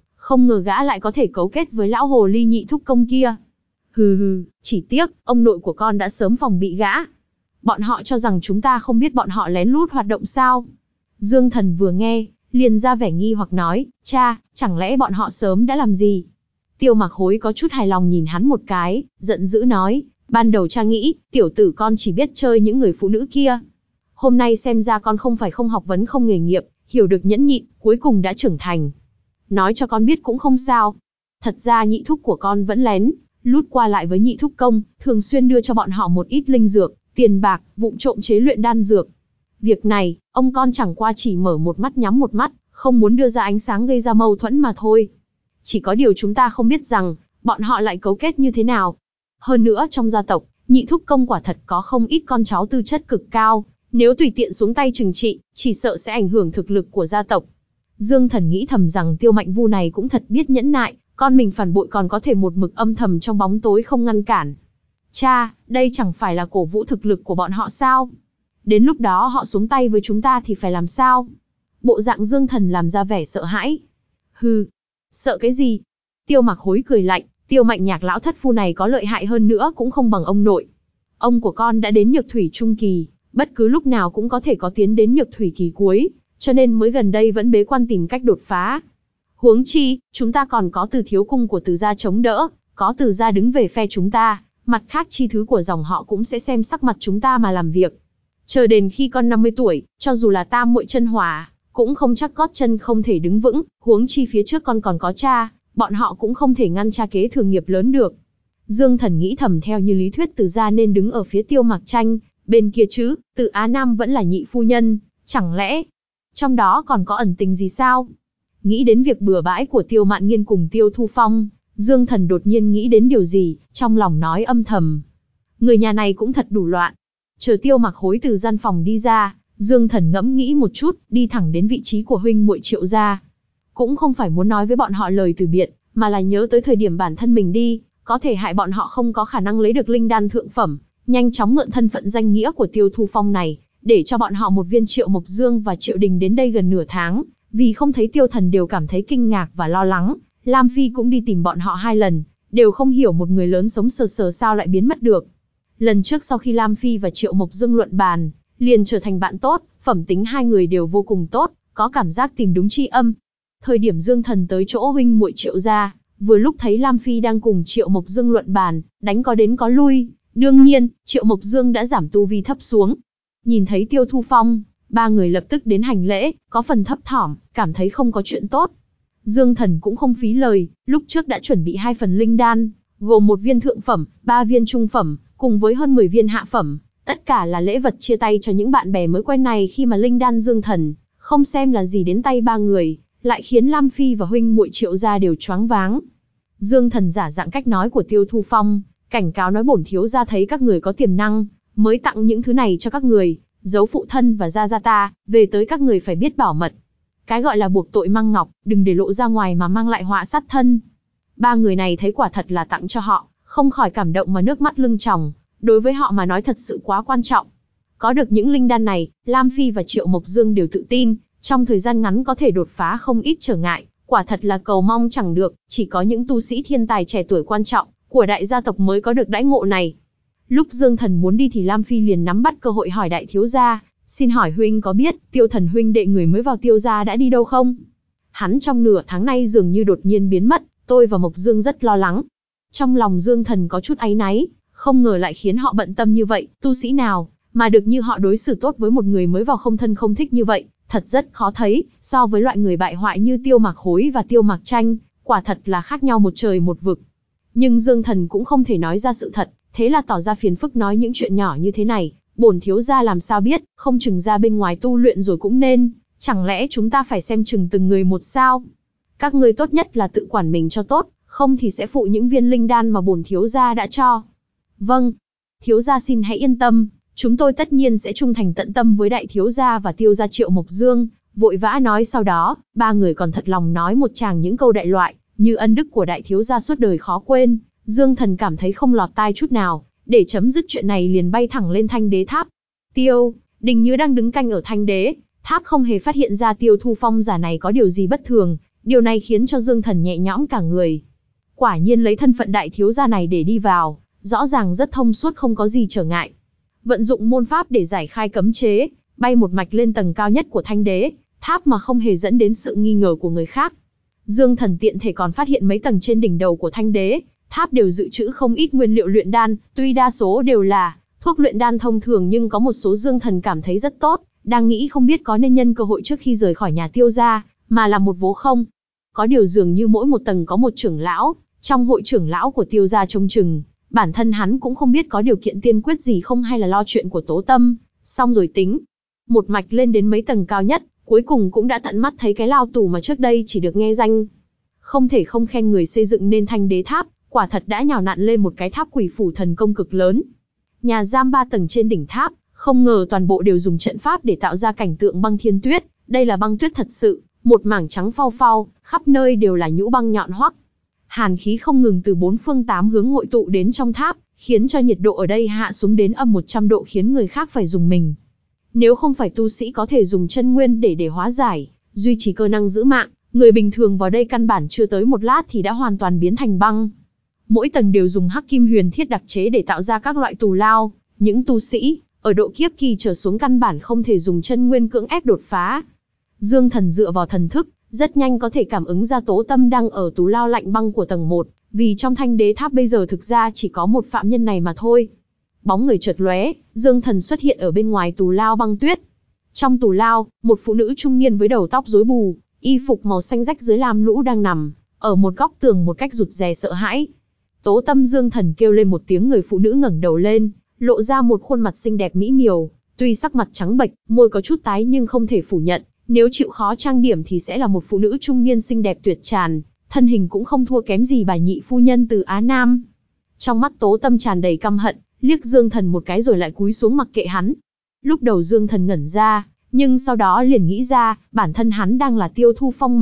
ngờ gã lại có thể cấu kết với lão hồ ly Nhị Thúc Công kia. Hừ, chỉ tiếc, ông nội của con đã sớm phòng bị gã. Bọn họ cho rằng chúng ta không biết bọn họ lén lút hoạt động sao? Dương Thần vừa nghe, liền ra vẻ nghi hoặc nói, cha, chẳng lẽ bọn họ sớm đã làm gì? Tiêu Mạc Hối có chút hài lòng nhìn hắn một cái, giận dữ nói, ban đầu cha nghĩ, tiểu tử con chỉ biết chơi những người phụ nữ kia. Hôm nay xem ra con không phải không học vấn không nghề nghiệp, hiểu được nhẫn nhịn, cuối cùng đã trưởng thành. Nói cho con biết cũng không sao. Thật ra nhị thúc của con vẫn lén lút qua lại với Nhị Thúc Công, thường xuyên đưa cho bọn họ một ít linh dược, tiền bạc, vụng trộm chế luyện đan dược. Việc này, ông con chẳng qua chỉ mở một mắt nhắm một mắt, không muốn đưa ra ánh sáng gây ra mâu thuẫn mà thôi. Chỉ có điều chúng ta không biết rằng, bọn họ lại cấu kết như thế nào. Hơn nữa trong gia tộc, Nhị Thúc Công quả thật có không ít con cháu tư chất cực cao, nếu tùy tiện xuống tay trừng trị, chỉ sợ sẽ ảnh hưởng thực lực của gia tộc. Dương Thần nghĩ thầm rằng Tiêu Mạnh Vu này cũng thật biết nhẫn nại, con mình phản bội còn có thể một mực âm thầm trong bóng tối không ngăn cản. Cha, đây chẳng phải là cổ vũ thực lực của bọn họ sao? Đến lúc đó họ xuống tay với chúng ta thì phải làm sao? Bộ dạng Dương Thần làm ra vẻ sợ hãi. Hừ, sợ cái gì? Tiêu Mạc Hối cười lạnh, Tiêu Mạnh Nhạc lão thất phu này có lợi hại hơn nữa cũng không bằng ông nội. Ông của con đã đến nhược thủy trung kỳ, bất cứ lúc nào cũng có thể có tiến đến nhược thủy kỳ cuối, cho nên mới gần đây vẫn bế quan tìm cách đột phá. Huống chi, chúng ta còn có Từ thiếu cung của Từ gia chống đỡ, có Từ gia đứng về phe chúng ta, mặt khác chi thứ của dòng họ cũng sẽ xem sắc mặt chúng ta mà làm việc. Chờ đến khi con 50 tuổi, cho dù là tam muội chân hỏa, cũng không chắc gót chân không thể đứng vững, huống chi phía trước con còn có cha, bọn họ cũng không thể ngăn cha kế thừa nghiệp lớn được. Dương Thần nghĩ thầm theo như lý thuyết Từ gia nên đứng ở phía Tiêu Mạc Tranh, bên kia chứ, Từ Á Nam vẫn là nhị phu nhân, chẳng lẽ trong đó còn có ẩn tình gì sao? Nghĩ đến việc bừa bãi của Tiêu Mạn Nghiên cùng Tiêu Thu Phong, Dương Thần đột nhiên nghĩ đến điều gì, trong lòng nói âm thầm. Người nhà này cũng thật đủ loạn. Chờ Tiêu Mạc Hối từ gian phòng đi ra, Dương Thần ngẫm nghĩ một chút, đi thẳng đến vị trí của huynh muội Triệu gia. cũng không phải muốn nói với bọn họ lời từ biệt, mà là nhớ tới thời điểm bản thân mình đi, có thể hại bọn họ không có khả năng lấy được linh đan thượng phẩm, nhanh chóng mượn thân phận danh nghĩa của Tiêu Thu Phong này, để cho bọn họ một viên Triệu Mộc Dương và Triệu Đình đến đây gần nửa tháng, vì không thấy Tiêu Thần đều cảm thấy kinh ngạc và lo lắng. Lam Phi cũng đi tìm bọn họ 2 lần, đều không hiểu một người lớn sống sờ sờ sao lại biến mất được. Lần trước sau khi Lam Phi và Triệu Mộc Dương luận bàn, liền trở thành bạn tốt, phẩm tính hai người đều vô cùng tốt, có cảm giác tìm đúng tri âm. Thời điểm Dương Thần tới chỗ huynh muội Triệu gia, vừa lúc thấy Lam Phi đang cùng Triệu Mộc Dương luận bàn, đánh có đến có lui. Đương nhiên, Triệu Mộc Dương đã giảm tu vi thấp xuống. Nhìn thấy Tiêu Thu Phong, 3 người lập tức đến hành lễ, có phần thấp thỏm, cảm thấy không có chuyện tốt. Dương Thần cũng không phí lời, lúc trước đã chuẩn bị 2 phần linh đan, gồm 1 viên thượng phẩm, 3 viên trung phẩm, cùng với hơn 10 viên hạ phẩm. Tất cả là lễ vật chia tay cho những bạn bè mới quen này khi mà linh đan Dương Thần không xem là gì đến tay 3 người, lại khiến Lam Phi và huynh muội Triệu gia đều choáng váng. Dương Thần giả dạng cách nói của Tiêu Thu Phong, cảnh cáo nói bổn thiếu gia thấy các người có tiềm năng, mới tặng những thứ này cho các người, giấu phụ thân và gia ta, về tới các người phải biết bảo mật. Cái gọi là buộc tội mang ngọc, đừng để lộ ra ngoài mà mang lại họa sát thân. 3 người này thấy quả thật là tặng cho họ, không khỏi cảm động mà nước mắt lưng tròng, đối với họ mà nói thật sự quá quan trọng. Có được những linh đan này, Lam Phi và Triệu Mộc Dương đều tự tin, trong thời gian ngắn có thể đột phá không ít trở ngại, quả thật là cầu mong chẳng được, chỉ có những tu sĩ thiên tài trẻ tuổi quan trọng của đại gia tộc mới có được đãi ngộ này. Lúc Dương Thần muốn đi thì Lam Phi liền nắm bắt cơ hội hỏi đại thiếu gia, xin hỏi huynh có biết Tiêu Thần huynh đệ người mới vào Tiêu gia đã đi đâu không? Hắn trong nửa tháng nay dường như đột nhiên biến mất, tôi và Mộc Dương rất lo lắng. Trong lòng Dương Thần có chút áy náy, không ngờ lại khiến họ bận tâm như vậy, tu sĩ nào mà được như họ đối xử tốt với một người mới vào không thân không thích như vậy, thật rất khó thấy, so với loại người bại hoại như Tiêu Mạc Hối và Tiêu Mạc Tranh, quả thật là khác nhau một trời một vực. Nhưng Dương Thần cũng không thể nói ra sự thật, thế là tỏ ra phiền phức nói những chuyện nhỏ như thế này, bổn thiếu gia làm sao biết, không chừng ra bên ngoài tu luyện rồi cũng nên, chẳng lẽ chúng ta phải xem chừng từng người một sao? Các ngươi tốt nhất là tự quản mình cho tốt, không thì sẽ phụ những viên linh đan mà bổn thiếu gia đã cho. Vâng, thiếu gia xin hãy yên tâm, chúng tôi tất nhiên sẽ trung thành tận tâm với đại thiếu gia và Tiêu gia Triệu Mộc Dương. Vội vã nói sau đó, 3 người còn thật lòng nói một tràng những câu đại loại, như ân đức của đại thiếu gia suốt đời khó quên. Dương Thần cảm thấy không lọt tai chút nào, để chấm dứt chuyện này liền bay thẳng lên Thanh Đế Tháp. Tiêu Đình Như đang đứng canh ở Thanh Đế Tháp không hề phát hiện ra Tiêu Thu Phong giả này có điều gì bất thường, điều này khiến cho Dương Thần nhẹ nhõm cả người. Quả nhiên lấy thân phận đại thiếu gia này để đi vào, rõ ràng rất thông suốt không có gì trở ngại. Vận dụng môn pháp để giải khai cấm chế, bay một mạch lên tầng cao nhất của Thanh Đế Tháp mà không hề dẫn đến sự nghi ngờ của người khác. Dương Thần tiện thể còn phát hiện mấy tầng trên đỉnh đầu của Thanh Đế Tháp đều dự trữ không ít nguyên liệu luyện đan, tuy đa số đều là thuốc luyện đan thông thường nhưng có một số Dương Thần cảm thấy rất tốt, đang nghĩ không biết có nên nhân cơ hội trước khi rời khỏi nhà Tiêu gia, mà làm một vố không. Có điều dường như mỗi một tầng có một trưởng lão, trong hội trưởng lão của Tiêu gia trông chừng, bản thân hắn cũng không biết có điều kiện tiên quyết gì không hay là lo chuyện của Tố Tâm, xong rồi tính. Một mạch lên đến mấy tầng cao nhất, cuối cùng cũng đã tận mắt thấy cái lao tù mà trước đây chỉ được nghe danh. Không thể không khen người xây dựng nên Thanh Đế Tháp, quả thật đã nhào nặn lên một cái tháp quỷ phủ thần công cực lớn. Nhà giam 3 tầng trên đỉnh tháp, không ngờ toàn bộ đều dùng trận pháp để tạo ra cảnh tượng băng thiên tuyết. Đây là băng tuyết thật sự, một mảng trắng phau phau, khắp nơi đều là nhũ băng nhọn hoắc. Hàn khí không ngừng từ 4 phương 8 hướng hội tụ đến trong tháp, khiến cho nhiệt độ ở đây hạ xuống đến âm 100 độ khiến người khác phải dùng mình. Nếu không phải tu sĩ có thể dùng chân nguyên để hóa giải, duy trì cơ năng giữ mạng, người bình thường vào đây căn bản chưa tới một lát thì đã hoàn toàn biến thành băng. Mỗi tầng đều dùng hắc kim huyền thiết đặc chế để tạo ra các loại tù lao, những tu sĩ ở độ kiếp kỳ trở xuống căn bản không thể dùng chân nguyên cưỡng ép đột phá. Dương Thần dựa vào thần thức, rất nhanh có thể cảm ứng ra Tố Tâm đang ở tù lao lạnh băng của tầng 1, vì trong Thanh Đế Tháp bây giờ thực ra chỉ có một phạm nhân này mà thôi. Bóng người chợt lóe, Dương Thần xuất hiện ở bên ngoài tù lao băng tuyết. Trong tù lao, một phụ nữ trung niên với đầu tóc rối bù, y phục màu xanh rách dưới lam lũ đang nằm ở một góc tường một cách rụt rè sợ hãi. Tố Tâm Dương Thần kêu lên một tiếng, người phụ nữ ngẩng đầu lên, lộ ra một khuôn mặt xinh đẹp mỹ miều, tuy sắc mặt trắng bệch, môi có chút tái nhưng không thể phủ nhận, nếu chịu khó trang điểm thì sẽ là một phụ nữ trung niên xinh đẹp tuyệt tràn, thân hình cũng không thua kém gì bà nhị phu nhân từ Á Nam. Trong mắt Tố Tâm tràn đầy căm hận, liếc Dương Thần một cái rồi lại cúi xuống mặc kệ hắn. Lúc đầu Dương Thần ngẩn ra, nhưng sau đó liền nghĩ ra, bản thân hắn đang là Tiêu Thu Phong mà,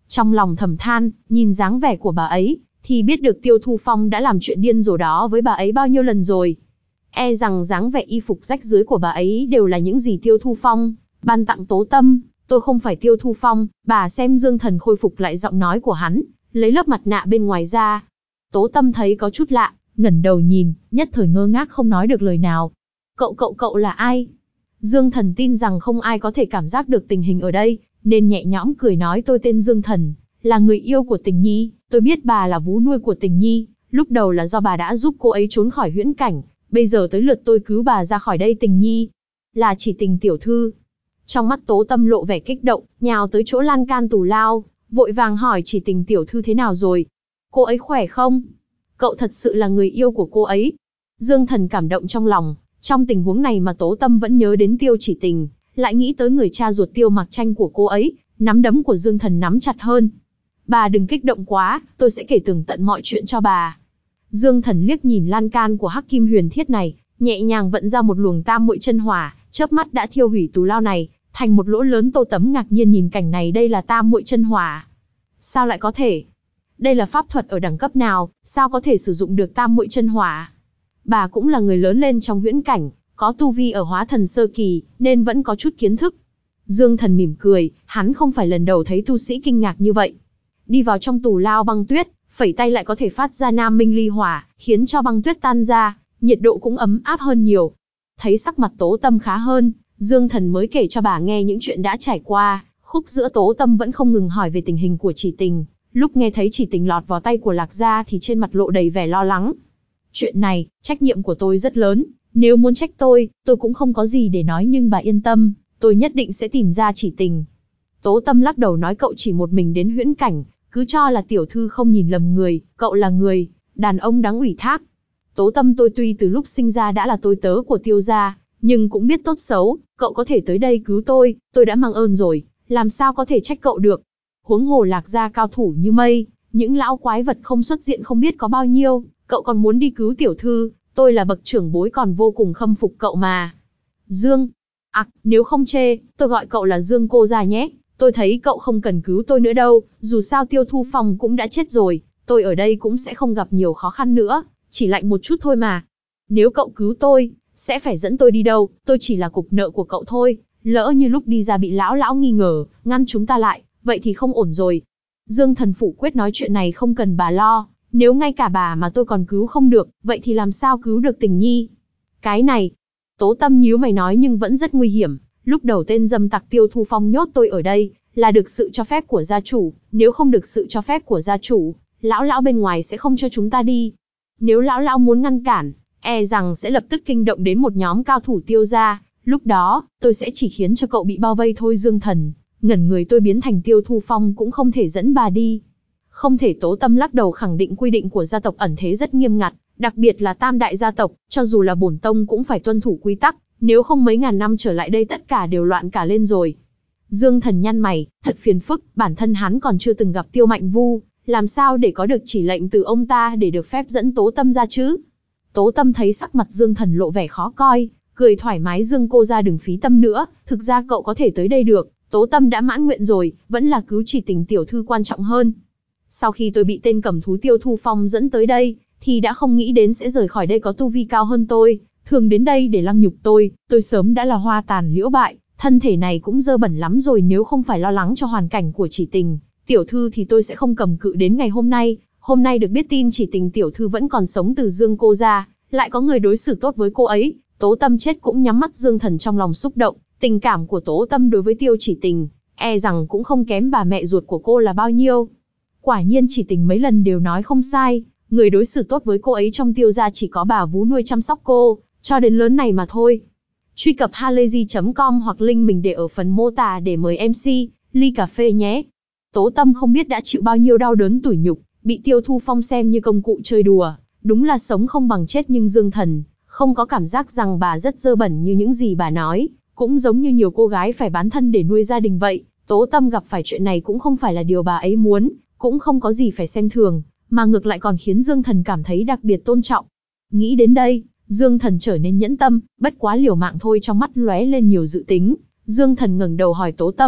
Trong lòng thầm than, nhìn dáng vẻ của bà ấy, thì biết được Tiêu Thu Phong đã làm chuyện điên rồ đó với bà ấy bao nhiêu lần rồi. E rằng dáng vẻ y phục rách rưới của bà ấy đều là những gì Tiêu Thu Phong ban tặng Tố Tâm. Tôi không phải Tiêu Thu Phong. Bà xem Dương Thần khôi phục lại giọng nói của hắn, lấy lớp mặt nạ bên ngoài ra. Tố Tâm thấy có chút lạ, ngẩng đầu nhìn, nhất thời ngơ ngác không nói được lời nào. Cậu là ai? Dương Thần tin rằng không ai có thể cảm giác được tình hình ở đây, nên nhẹ nhõm cười nói tôi tên Dương Thần, là người yêu của Tình Nhi. Tôi biết bà là vú nuôi của Tình Nhi, lúc đầu là do bà đã giúp cô ấy trốn khỏi huyễn cảnh, bây giờ tới lượt tôi cứu bà ra khỏi đây. Tình Nhi là Chỉ Tình tiểu thư. Trong mắt Tố Tâm lộ vẻ kích động, nhào tới chỗ lan can tù lao, vội vàng hỏi Chỉ Tình tiểu thư thế nào rồi? Cô ấy khỏe không? Cậu thật sự là người yêu của cô ấy. Dương Thần cảm động trong lòng, trong tình huống này mà Tố Tâm vẫn nhớ đến Tiêu Chỉ Tình, lại nghĩ tới người cha ruột Tiêu Mặc Tranh của cô ấy, nắm đấm của Dương Thần nắm chặt hơn. Bà đừng kích động quá, tôi sẽ kể tường tận mọi chuyện cho bà. Dương Thần liếc nhìn lan can của hắc kim huyền thiết này, nhẹ nhàng vận ra một luồng tam muội chân hỏa, chớp mắt đã thiêu hủy tù lao này thành một lỗ lớn. Tô Tấm ngạc nhiên nhìn cảnh này, đây là tam muội chân hỏa. Sao lại có thể? Đây là pháp thuật ở đẳng cấp nào, sao có thể sử dụng được tam muội chân hỏa? Bà cũng là người lớn lên trong huyễn cảnh, có tu vi ở hóa thần sơ kỳ, nên vẫn có chút kiến thức. Dương Thần mỉm cười, hắn không phải lần đầu thấy tu sĩ kinh ngạc như vậy. Đi vào trong tù lao băng tuyết, phẩy tay lại có thể phát ra nam minh ly hỏa, khiến cho băng tuyết tan ra, nhiệt độ cũng ấm áp hơn nhiều. Thấy sắc mặt Tố Tâm khá hơn, Dương Thần mới kể cho bà nghe những chuyện đã trải qua. Khúc giữa Tố Tâm vẫn không ngừng hỏi về tình hình của Chỉ Tình. Lúc nghe thấy Chỉ Tình lọt vào tay của Lạc Gia thì trên mặt lộ đầy vẻ lo lắng. Chuyện này, trách nhiệm của tôi rất lớn, nếu muốn trách tôi cũng không có gì để nói, nhưng bà yên tâm, tôi nhất định sẽ tìm ra Chỉ Tình. Tố Tâm lắc đầu nói cậu chỉ một mình đến huyễn cảnh, cứ cho là tiểu thư không nhìn lầm người, cậu là người đàn ông đáng ủy thác. Tố Tâm, tôi tuy từ lúc sinh ra đã là tôi tớ của Tiêu gia, nhưng cũng biết tốt xấu, cậu có thể tới đây cứu tôi đã mang ơn rồi, làm sao có thể trách cậu được. Huống hồ Lạc Gia cao thủ như mây, những lão quái vật không xuất diện không biết có bao nhiêu, cậu còn muốn đi cứu tiểu thư, tôi là bậc trưởng bối còn vô cùng khâm phục cậu mà. Dương, nếu không chê, tôi gọi cậu là Dương cô gia nhé, tôi thấy cậu không cần cứu tôi nữa đâu, dù sao Tiêu Thu Phong cũng đã chết rồi, tôi ở đây cũng sẽ không gặp nhiều khó khăn nữa, chỉ lạnh một chút thôi mà. Nếu cậu cứu tôi, sẽ phải dẫn tôi đi đâu, tôi chỉ là cục nợ của cậu thôi, lỡ như lúc đi ra bị lão nghi ngờ, ngăn chúng ta lại, vậy thì không ổn rồi. Dương Thần phủ quyết nói chuyện này không cần bà lo, nếu ngay cả bà mà tôi còn cứu không được, vậy thì làm sao cứu được Tình Nhi? Cái này, Tố Tâm nhíu mày nói nhưng vẫn rất nguy hiểm, lúc đầu tên dâm tặc Tiêu Thu Phong nhốt tôi ở đây, là được sự cho phép của gia chủ, nếu không được sự cho phép của gia chủ, lão bên ngoài sẽ không cho chúng ta đi. Nếu lão muốn ngăn cản, e rằng sẽ lập tức kinh động đến một nhóm cao thủ Tiêu gia, lúc đó, tôi sẽ chỉ khiến cho cậu bị bao vây thôi. Dương Thần ngẩn người, tôi biến thành Tiêu Thu Phong cũng không thể dẫn bà đi. Không thể. Tố Tâm lắc đầu khẳng định quy định của gia tộc ẩn thế rất nghiêm ngặt, đặc biệt là tam đại gia tộc, cho dù là bổn tông cũng phải tuân thủ quy tắc, nếu không mấy ngàn năm trở lại đây tất cả đều loạn cả lên rồi. Dương Thần nhăn mày, thật phiền phức, bản thân hắn còn chưa từng gặp Tiêu Mạnh Vu, làm sao để có được chỉ lệnh từ ông ta để được phép dẫn Tố Tâm ra chứ? Tố Tâm thấy sắc mặt Dương Thần lộ vẻ khó coi, cười thoải mái, Dương cô ra đừng phí tâm nữa, thực ra cậu có thể tới đây được, Tố Tâm đã mãn nguyện rồi, vẫn là cứu Chỉ Tình tiểu thư quan trọng hơn. Sau khi tôi bị tên cầm thú Tiêu Thu Phong dẫn tới đây, thì đã không nghĩ đến sẽ rời khỏi đây có tu vi cao hơn tôi, thường đến đây để lăng nhục tôi sớm đã là hoa tàn liễu bại, thân thể này cũng dơ bẩn lắm rồi, nếu không phải lo lắng cho hoàn cảnh của Chỉ Tình tiểu thư thì tôi sẽ không cầm cự đến ngày hôm nay được biết tin Chỉ Tình tiểu thư vẫn còn sống từ Dương cô ra, lại có người đối xử tốt với cô ấy. Tố Tâm chết cũng nhắm mắt. Dương Thần trong lòng xúc động, tình cảm của Tố Tâm đối với Tiêu Chỉ Tình, e rằng cũng không kém bà mẹ ruột của cô là bao nhiêu. Quả nhiên Chỉ Tình mấy lần đều nói không sai, người đối xử tốt với cô ấy trong Tiêu gia chỉ có bà vú nuôi chăm sóc cô, cho đến lớn này mà thôi. Truy cập halayzi.com hoặc link mình để ở phần mô tả để mời MC ly cà phê nhé. Tố Tâm không biết đã chịu bao nhiêu đau đớn tủi nhục, bị Tiêu Thu Phong xem như công cụ chơi đùa, đúng là sống không bằng chết. Nhưng Dương Thần không có cảm giác rằng bà rất dơ bẩn như những gì bà nói, cũng giống như nhiều cô gái phải bán thân để nuôi gia đình vậy. Tố Tâm gặp phải chuyện này cũng không phải là điều bà ấy muốn, cũng không có gì phải xem thường, mà ngược lại còn khiến Dương Thần cảm thấy đặc biệt tôn trọng. Nghĩ đến đây, Dương Thần trở nên nhẫn tâm, bất quá liều mạng thôi. Trong mắt lóe lên nhiều dự tính, Dương Thần ngẩng đầu hỏi Tố Tâm,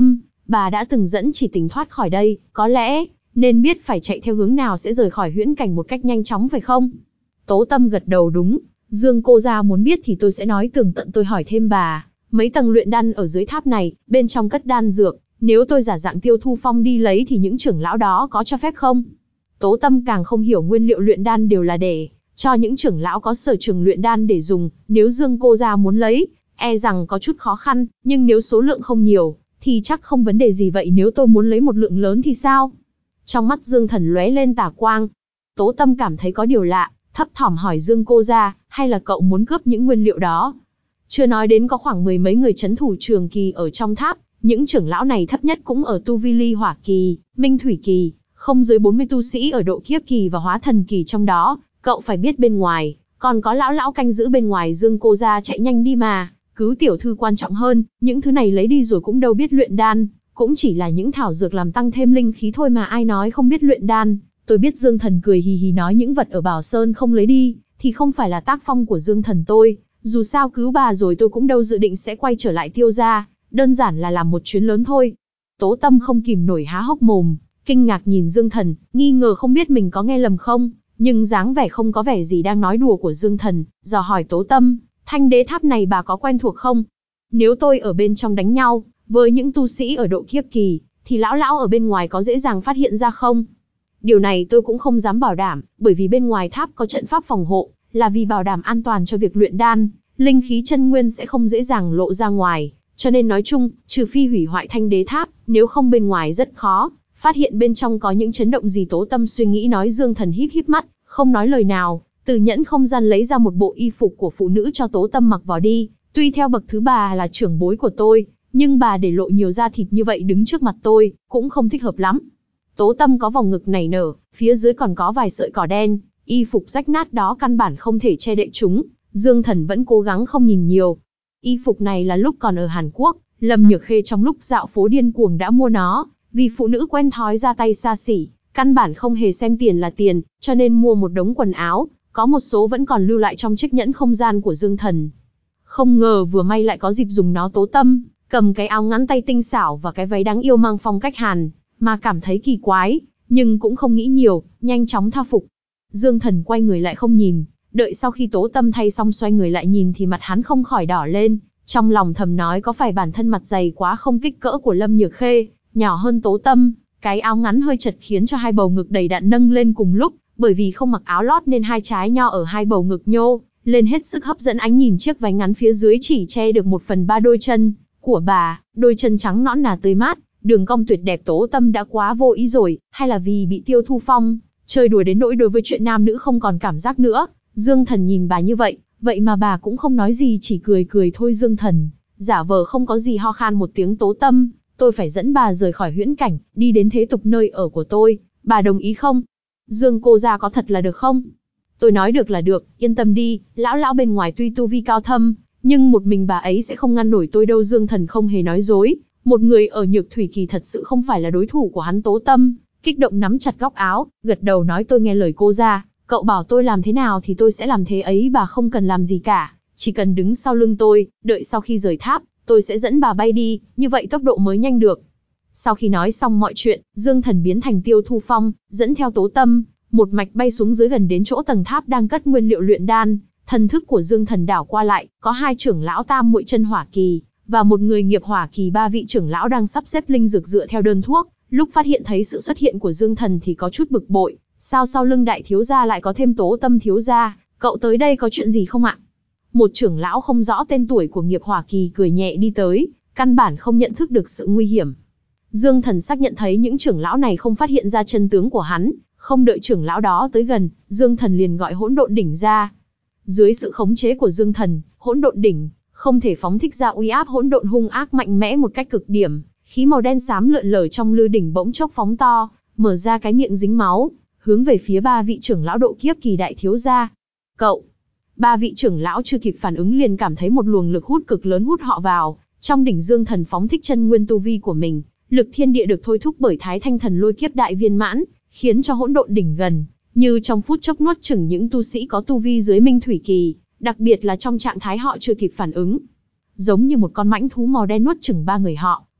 bà đã từng dẫn chỉ tình thoát khỏi đây, có lẽ nên biết phải chạy theo hướng nào sẽ rời khỏi huyễn cảnh một cách nhanh chóng phải không? Tố Tâm gật đầu đúng, Dương cô gia muốn biết thì tôi sẽ nói tường tận. Tôi hỏi thêm bà, mấy tầng luyện đan ở dưới tháp này, bên trong cất đan dược, nếu tôi giả dạng Tiêu Thu Phong đi lấy thì những trưởng lão đó có cho phép không? Tố Tâm càng không hiểu nguyên liệu luyện đan đều là để cho những trưởng lão có sở trường luyện đan để dùng, nếu Dương cô gia muốn lấy, e rằng có chút khó khăn, nhưng nếu số lượng không nhiều, thì chắc không vấn đề gì. Vậy nếu tôi muốn lấy một lượng lớn thì sao? Trong mắt Dương Thần lóe lên tà quang. Tố Tâm cảm thấy có điều lạ, thấp thỏm hỏi Dương cô gia, hay là cậu muốn cướp những nguyên liệu đó? Chưa nói đến có khoảng mười mấy người trấn thủ trường kỳ ở trong tháp, những trưởng lão này thấp nhất cũng ở tu vi ly hỏa kỳ, minh thủy kỳ, không dưới 40 tu sĩ ở độ kiếp kỳ và hóa thần kỳ trong đó. Cậu phải biết bên ngoài, còn có lão canh giữ bên ngoài. Dương cô gia chạy nhanh đi mà, cứu tiểu thư quan trọng hơn, những thứ này lấy đi rồi cũng đâu biết luyện đan, cũng chỉ là những thảo dược làm tăng thêm linh khí thôi mà, ai nói không biết luyện đan. Tôi biết. Dương Thần cười hì hì nói những vật ở Bảo Sơn không lấy đi, thì không phải là tác phong của Dương Thần tôi, dù sao cứu bà rồi tôi cũng đâu dự định sẽ quay trở lại Tiêu gia, đơn giản là làm một chuyến lớn thôi. Tố Tâm không kìm nổi há hốc mồm, kinh ngạc nhìn Dương Thần, nghi ngờ không biết mình có nghe lầm không, nhưng dáng vẻ không có vẻ gì đang nói đùa của Dương Thần, dò hỏi Tố Tâm, Thanh Đế Tháp này bà có quen thuộc không? Nếu tôi ở bên trong đánh nhau với những tu sĩ ở độ kiếp kỳ, thì lão ở bên ngoài có dễ dàng phát hiện ra không? Điều này tôi cũng không dám bảo đảm, bởi vì bên ngoài tháp có trận pháp phòng hộ, là vì bảo đảm an toàn cho việc luyện đan, linh khí chân nguyên sẽ không dễ dàng lộ ra ngoài, cho nên nói chung, trừ phi hủy hoại Thanh Đế Tháp, nếu không bên ngoài rất khó phát hiện bên trong có những chấn động gì. Tố Tâm suy nghĩ nói. Dương Thần híp híp mắt, không nói lời nào, từ nhẫn không gian lấy ra một bộ y phục của phụ nữ cho Tố Tâm mặc vào đi. Tuy theo bậc thứ bà là trưởng bối của tôi, nhưng bà để lộ nhiều da thịt như vậy đứng trước mặt tôi, cũng không thích hợp lắm. Tố Tâm có vòng ngực nảy nở, phía dưới còn có vài sợi cỏ đen, y phục rách nát đó căn bản không thể che đậy chúng. Dương Thần vẫn cố gắng không nhìn nhiều. Y phục này là lúc còn ở Hàn Quốc, Lâm Nhược Khê trong lúc dạo phố điên cuồng đã mua nó, vì phụ nữ quen thói ra tay xa xỉ, căn bản không hề xem tiền là tiền, cho nên mua một đống quần áo, có một số vẫn còn lưu lại trong chiếc nhẫn không gian của Dương Thần. Không ngờ vừa may lại có dịp dùng nó. Tố Tâm cầm cái áo ngắn tay tinh xảo và cái váy đáng yêu mang phong cách Hàn, mà cảm thấy kỳ quái, nhưng cũng không nghĩ nhiều, nhanh chóng tha phục. Dương Thần quay người lại không nhìn, đợi sau khi Tố Tâm thay xong xoay người lại nhìn thì mặt hắn không khỏi đỏ lên, trong lòng thầm nói có phải bản thân mặt dày quá không? Kích cỡ của Lâm Nhược Khê nhỏ hơn Tố Tâm, cái áo ngắn hơi chật khiến cho hai bầu ngực đầy đặn nâng lên cùng lúc, bởi vì không mặc áo lót nên hai trái nho ở hai bầu ngực nhô lên hết sức hấp dẫn ánh nhìn. Chiếc váy ngắn phía dưới chỉ che được 1/3 đôi chân của bà, đôi chân trắng nõn nà tươi mát, đường cong tuyệt đẹp. Tố Tâm đã quá vô ý rồi, hay là vì bị Tiêu Thu Phong chơi đùa đến nỗi đối với chuyện nam nữ không còn cảm giác nữa? Dương Thần nhìn bà như vậy, vậy mà bà cũng không nói gì, chỉ cười cười thôi. Dương Thần giả vờ không có gì, ho khan một tiếng. Tố Tâm, tôi phải dẫn bà rời khỏi huyễn cảnh, đi đến thế tục nơi ở của tôi, bà đồng ý không? Dương cô gia có thật là được không? Tôi nói được là được, yên tâm đi, lão bên ngoài tuy tu vi cao thâm, nhưng một mình bà ấy sẽ không ngăn nổi tôi đâu. Dương Thần không hề nói dối, một người ở nhược thủy kỳ thật sự không phải là đối thủ của hắn. Tố Tâm kích động nắm chặt góc áo, gật đầu nói tôi nghe lời cô gia, cậu bảo tôi làm thế nào thì tôi sẽ làm thế ấy, bà không cần làm gì cả, chỉ cần đứng sau lưng tôi, đợi sau khi rời tháp, tôi sẽ dẫn bà bay đi, như vậy tốc độ mới nhanh được. Sau khi nói xong mọi chuyện, Dương Thần biến thành Tiêu Thu Phong, dẫn theo Tố Tâm, một mạch bay xuống dưới gần đến chỗ tầng tháp đang cất nguyên liệu luyện đan. Thần thức của Dương Thần đảo qua lại, có hai trưởng lão tam muội chân hỏa kỳ, và một người nghiệp hỏa kỳ. Ba vị trưởng lão đang sắp xếp linh dược dựa theo đơn thuốc, lúc phát hiện thấy sự xuất hiện của Dương Thần thì có chút bực bội, sao sau lưng đại thiếu gia lại có thêm Tố Tâm thiếu gia, cậu tới đây có chuyện gì không ạ? Một trưởng lão không rõ tên tuổi của nghiệp hỏa kỳ cười nhẹ đi tới, căn bản không nhận thức được sự nguy hiểm. Dương Thần xác nhận thấy những trưởng lão này không phát hiện ra chân tướng của hắn, không đợi trưởng lão đó tới gần, Dương Thần liền gọi hỗn độn đỉnh ra. Dưới sự khống chế của Dương Thần, hỗn độn đỉnh không thể phóng thích ra uy áp hỗn độn hung ác mạnh mẽ một cách cực điểm, khí màu đen xám lượn lờ trong lư đỉnh bỗng chốc phóng to, mở ra cái miệng dính máu, hướng về phía ba vị trưởng lão độ kiếp kỳ đại thiếu gia. Cậu! Ba vị trưởng lão chưa kịp phản ứng liền cảm thấy một luồng lực hút cực lớn hút họ vào, trong đỉnh. Dương Thần phóng thích chân nguyên tu vi của mình, lực thiên địa được thôi thúc bởi Thái Thanh Thần Lôi Kiếp đại viên mãn, khiến cho hỗn độn đỉnh gần như trong phút chốc nuốt chửng những tu sĩ có tu vi dưới minh thủy kỳ, đặc biệt là trong trạng thái họ chưa kịp phản ứng. Giống như một con mãnh thú màu đen nuốt chửng ba người họ,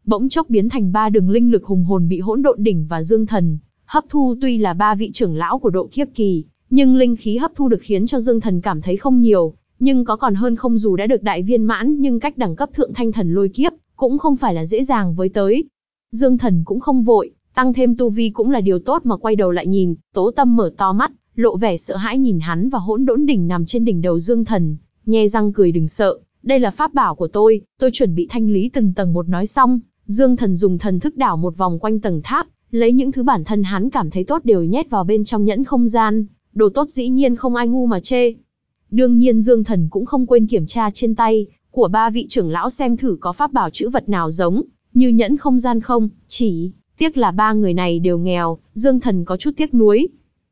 bỗng chốc biến thành ba đường linh lực hùng hồn bị hỗn độn đỉnh và dương thần hấp thu. Tuy là ba vị trưởng lão của độ kiếp kỳ, nhưng linh khí hấp thu được khiến cho dương thần cảm thấy không nhiều, nhưng có còn hơn không. Dù đã được đại viên mãn nhưng cách đẳng cấp thượng thanh thần lôi kiếp cũng không phải là dễ dàng với tới. Dương thần cũng không vội, tăng thêm tu vi cũng là điều tốt mà. Quay đầu lại nhìn, Tố Tâm mở to mắt, lộ vẻ sợ hãi nhìn hắn và hỗn độn đỉnh nằm trên đỉnh đầu dương thần, nhe răng cười. Đừng sợ, đây là pháp bảo của tôi chuẩn bị thanh lý từng tầng một. Nói xong, dương thần dùng thần thức đảo một vòng quanh tầng tháp, lấy những thứ bản thân hắn cảm thấy tốt đều nhét vào bên trong nhẫn không gian. Đồ tốt dĩ nhiên không ai ngu mà chê. Đương nhiên dương thần cũng không quên kiểm tra trên tay của ba vị trưởng lão xem thử có pháp bảo chữ vật nào giống như nhẫn không gian không. Chỉ tiếc là ba người này đều nghèo, dương thần có chút tiếc nuối.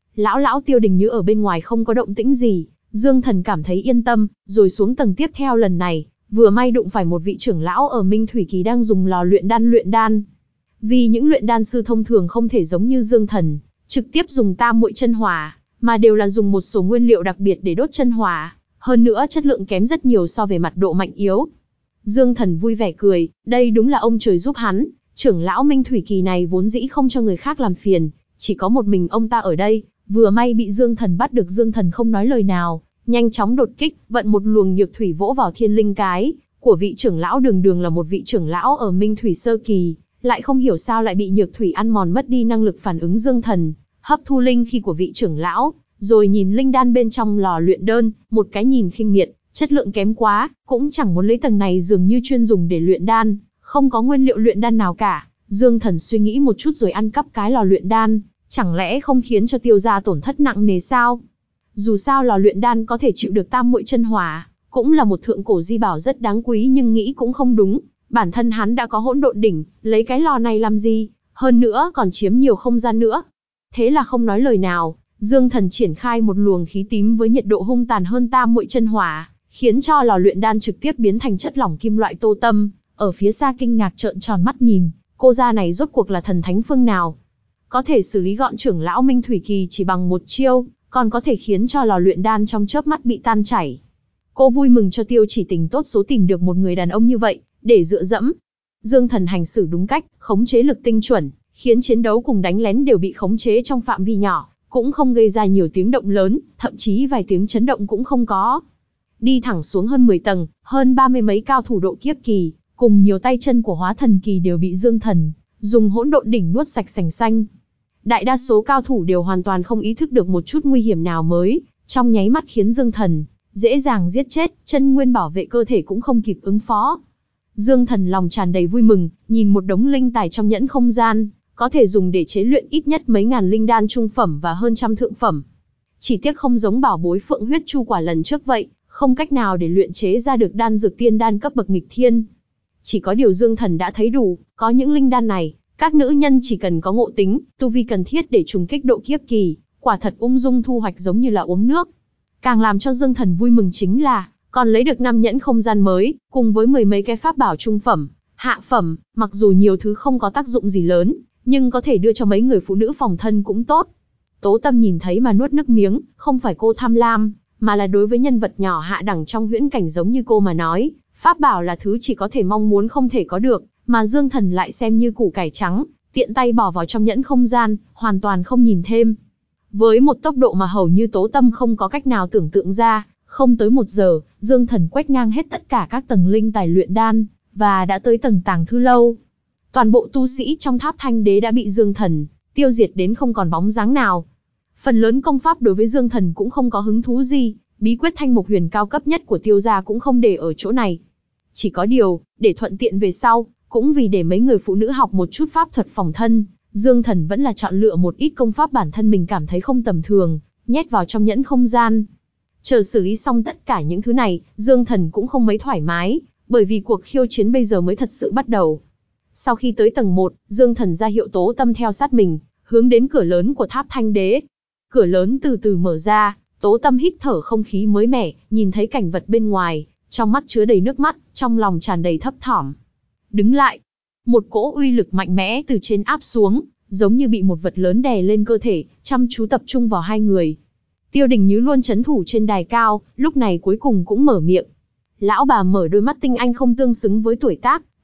Lão Tiêu Đình Như ở bên ngoài không có động tĩnh gì, dương thần cảm thấy yên tâm, rồi xuống tầng tiếp theo. Lần này, vừa may đụng phải một vị trưởng lão ở Minh Thủy Kỳ đang dùng lò luyện đan. Vì những luyện đan sư thông thường không thể giống như dương thần, trực tiếp dùng tam muội chân hỏa, mà đều là dùng một số nguyên liệu đặc biệt để đốt chân hỏa, hơn nữa chất lượng kém rất nhiều so về mặt độ mạnh yếu. Dương thần vui vẻ cười, đây đúng là ông trời giúp hắn. Trưởng lão Minh Thủy Kỳ này vốn dĩ không cho người khác làm phiền, chỉ có một mình ông ta ở đây, vừa may bị dương thần bắt được. Dương thần không nói lời nào, nhanh chóng đột kích, vận một luồng nhược thủy vỗ vào thiên linh cái của vị trưởng lão. Đường là một vị trưởng lão ở Minh Thủy sơ kỳ, lại không hiểu sao lại bị nhược thủy ăn mòn mất đi năng lực phản ứng. Dương thần hấp thu linh khí của vị trưởng lão, rồi nhìn linh đan bên trong lò luyện đơn, một cái nhìn khinh miệt, chất lượng kém quá, cũng chẳng muốn lấy. Tầng này dường như chuyên dùng để luyện đan, không có nguyên liệu luyện đan nào cả. Dương thần suy nghĩ một chút rồi ăn cắp cái lò luyện đan, chẳng lẽ không khiến cho Tiêu gia tổn thất nặng nề sao? Dù sao lò luyện đan có thể chịu được tam muội chân hỏa, cũng là một thượng cổ di bảo rất đáng quý, nhưng nghĩ cũng không đúng. Bản thân hắn đã có hỗn độn đỉnh, lấy cái lò này làm gì? Hơn nữa còn chiếm nhiều không gian nữa. Thế là không nói lời nào, Dương thần triển khai một luồng khí tím với nhiệt độ hung tàn hơn tam muội chân hỏa, khiến cho lò luyện đan trực tiếp biến thành chất lỏng kim loại. Tô Tâm ở phía xa kinh ngạc trợn tròn mắt nhìn, cô gia này rốt cuộc là thần thánh phương nào? Có thể xử lý gọn trưởng lão Minh Thủy Kỳ chỉ bằng một chiêu, còn có thể khiến cho lò luyện đan trong chớp mắt bị tan chảy. Cô vui mừng cho Tiêu Chỉ Tình tốt số tìm được một người đàn ông như vậy, để dựa dẫm. Dương thần hành xử đúng cách, khống chế lực tinh chuẩn, khiến chiến đấu cùng đánh lén đều bị khống chế trong phạm vi nhỏ, cũng không gây ra nhiều tiếng động lớn, thậm chí vài tiếng chấn động cũng không có. Đi thẳng xuống hơn 10 tầng, hơn 30 mấy cao thủ độ kiếp kỳ, cùng nhiều tay chân của hóa thần kỳ đều bị Dương thần dùng hỗn độn đỉnh nuốt sạch sành xanh. Đại đa số cao thủ đều hoàn toàn không ý thức được một chút nguy hiểm nào mới, trong nháy mắt khiến Dương thần dễ dàng giết chết, chân nguyên bảo vệ cơ thể cũng không kịp ứng phó. Dương thần lòng tràn đầy vui mừng, nhìn một đống linh tài trong nhẫn không gian, có thể dùng để chế luyện ít nhất mấy ngàn linh đan trung phẩm và hơn trăm thượng phẩm. Chỉ tiếc không giống bảo bối Phượng huyết chu quả lần trước vậy, không cách nào để luyện chế ra được đan dược tiên đan cấp bậc nghịch thiên. Chỉ có điều Dương thần đã thấy đủ, có những linh đan này, các nữ nhân chỉ cần có ngộ tính, tu vi cần thiết để trùng kích độ kiếp kỳ, quả thật ung dung thu hoạch giống như là uống nước. Càng làm cho Dương thần vui mừng chính là, còn lấy được 5 nhẫn không gian mới, cùng với 10 mấy cái pháp bảo trung phẩm, hạ phẩm, mặc dù nhiều thứ không có tác dụng gì lớn, nhưng có thể đưa cho mấy người phụ nữ phòng thân cũng tốt. Tố Tâm nhìn thấy mà nuốt nước miếng, không phải cô tham lam, mà là đối với nhân vật nhỏ hạ đẳng trong huyễn cảnh giống như cô mà nói, pháp bảo là thứ chỉ có thể mong muốn không thể có được, mà Dương thần lại xem như củ cải trắng, tiện tay bỏ vào trong nhẫn không gian, hoàn toàn không nhìn thêm. Với một tốc độ mà hầu như Tố Tâm không có cách nào tưởng tượng ra, không tới 1 giờ, Dương thần quét ngang hết tất cả các tầng linh tài luyện đan, và đã tới tầng tàng thư lâu. Toàn bộ tu sĩ trong tháp Thanh Đế đã bị Dương thần tiêu diệt đến không còn bóng dáng nào. Phần lớn công pháp đối với Dương thần cũng không có hứng thú gì, bí quyết Thanh Mục Huyền cao cấp nhất của Tiêu gia cũng không để ở chỗ này. Chỉ có điều, để thuận tiện về sau, cũng vì để mấy người phụ nữ học một chút pháp thuật phòng thân, Dương thần vẫn là chọn lựa một ít công pháp bản thân mình cảm thấy không tầm thường, nhét vào trong nhẫn không gian. Chờ xử lý xong tất cả những thứ này, Dương thần cũng không mấy thoải mái, bởi vì cuộc khiêu chiến bây giờ mới thật sự bắt đầu. Sau khi tới tầng 1, Dương thần ra hiệu Tố Tâm theo sát mình, hướng đến cửa lớn của tháp Thanh Đế. Cửa lớn từ từ mở ra, Tố Tâm hít thở không khí mới mẻ, nhìn thấy cảnh vật bên ngoài, trong mắt chứa đầy nước mắt, trong lòng tràn đầy thấp thỏm. Đứng lại. Một cỗ uy lực mạnh mẽ từ trên áp xuống, giống như bị một vật lớn đè lên cơ thể, chăm chú tập trung vào hai người. Tiêu Đình Như luôn trấn thủ trên đài cao, lúc này cuối cùng cũng mở miệng. Lão bà mở đôi mắt tinh anh không tương xứng với tuổi tác,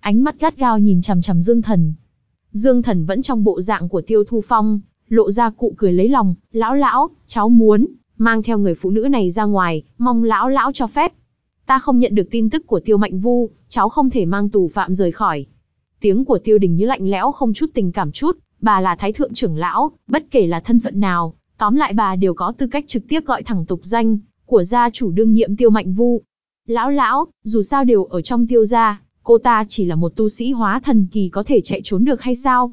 ánh mắt gắt gao nhìn chằm chằm Dương Thần. Dương Thần vẫn trong bộ dạng của Tiêu Thu Phong, lộ ra cụ cười lấy lòng, lão, cháu muốn mang theo người phụ nữ này ra ngoài, mong lão cho phép. Ta không nhận được tin tức của Tiêu Mạnh Vu, cháu không thể mang tù phạm rời khỏi. Tiếng của Tiêu Đình như lạnh lẽo không chút tình cảm chút, bà là thái thượng trưởng lão, bất kể là thân phận nào, tóm lại bà đều có tư cách trực tiếp gọi thẳng tục danh của gia chủ đương nhiệm Tiêu Mạnh Vu. Lão, dù sao đều ở trong Tiêu gia, cô ta chỉ là một tu sĩ hóa thần kỳ có thể chạy trốn được hay sao?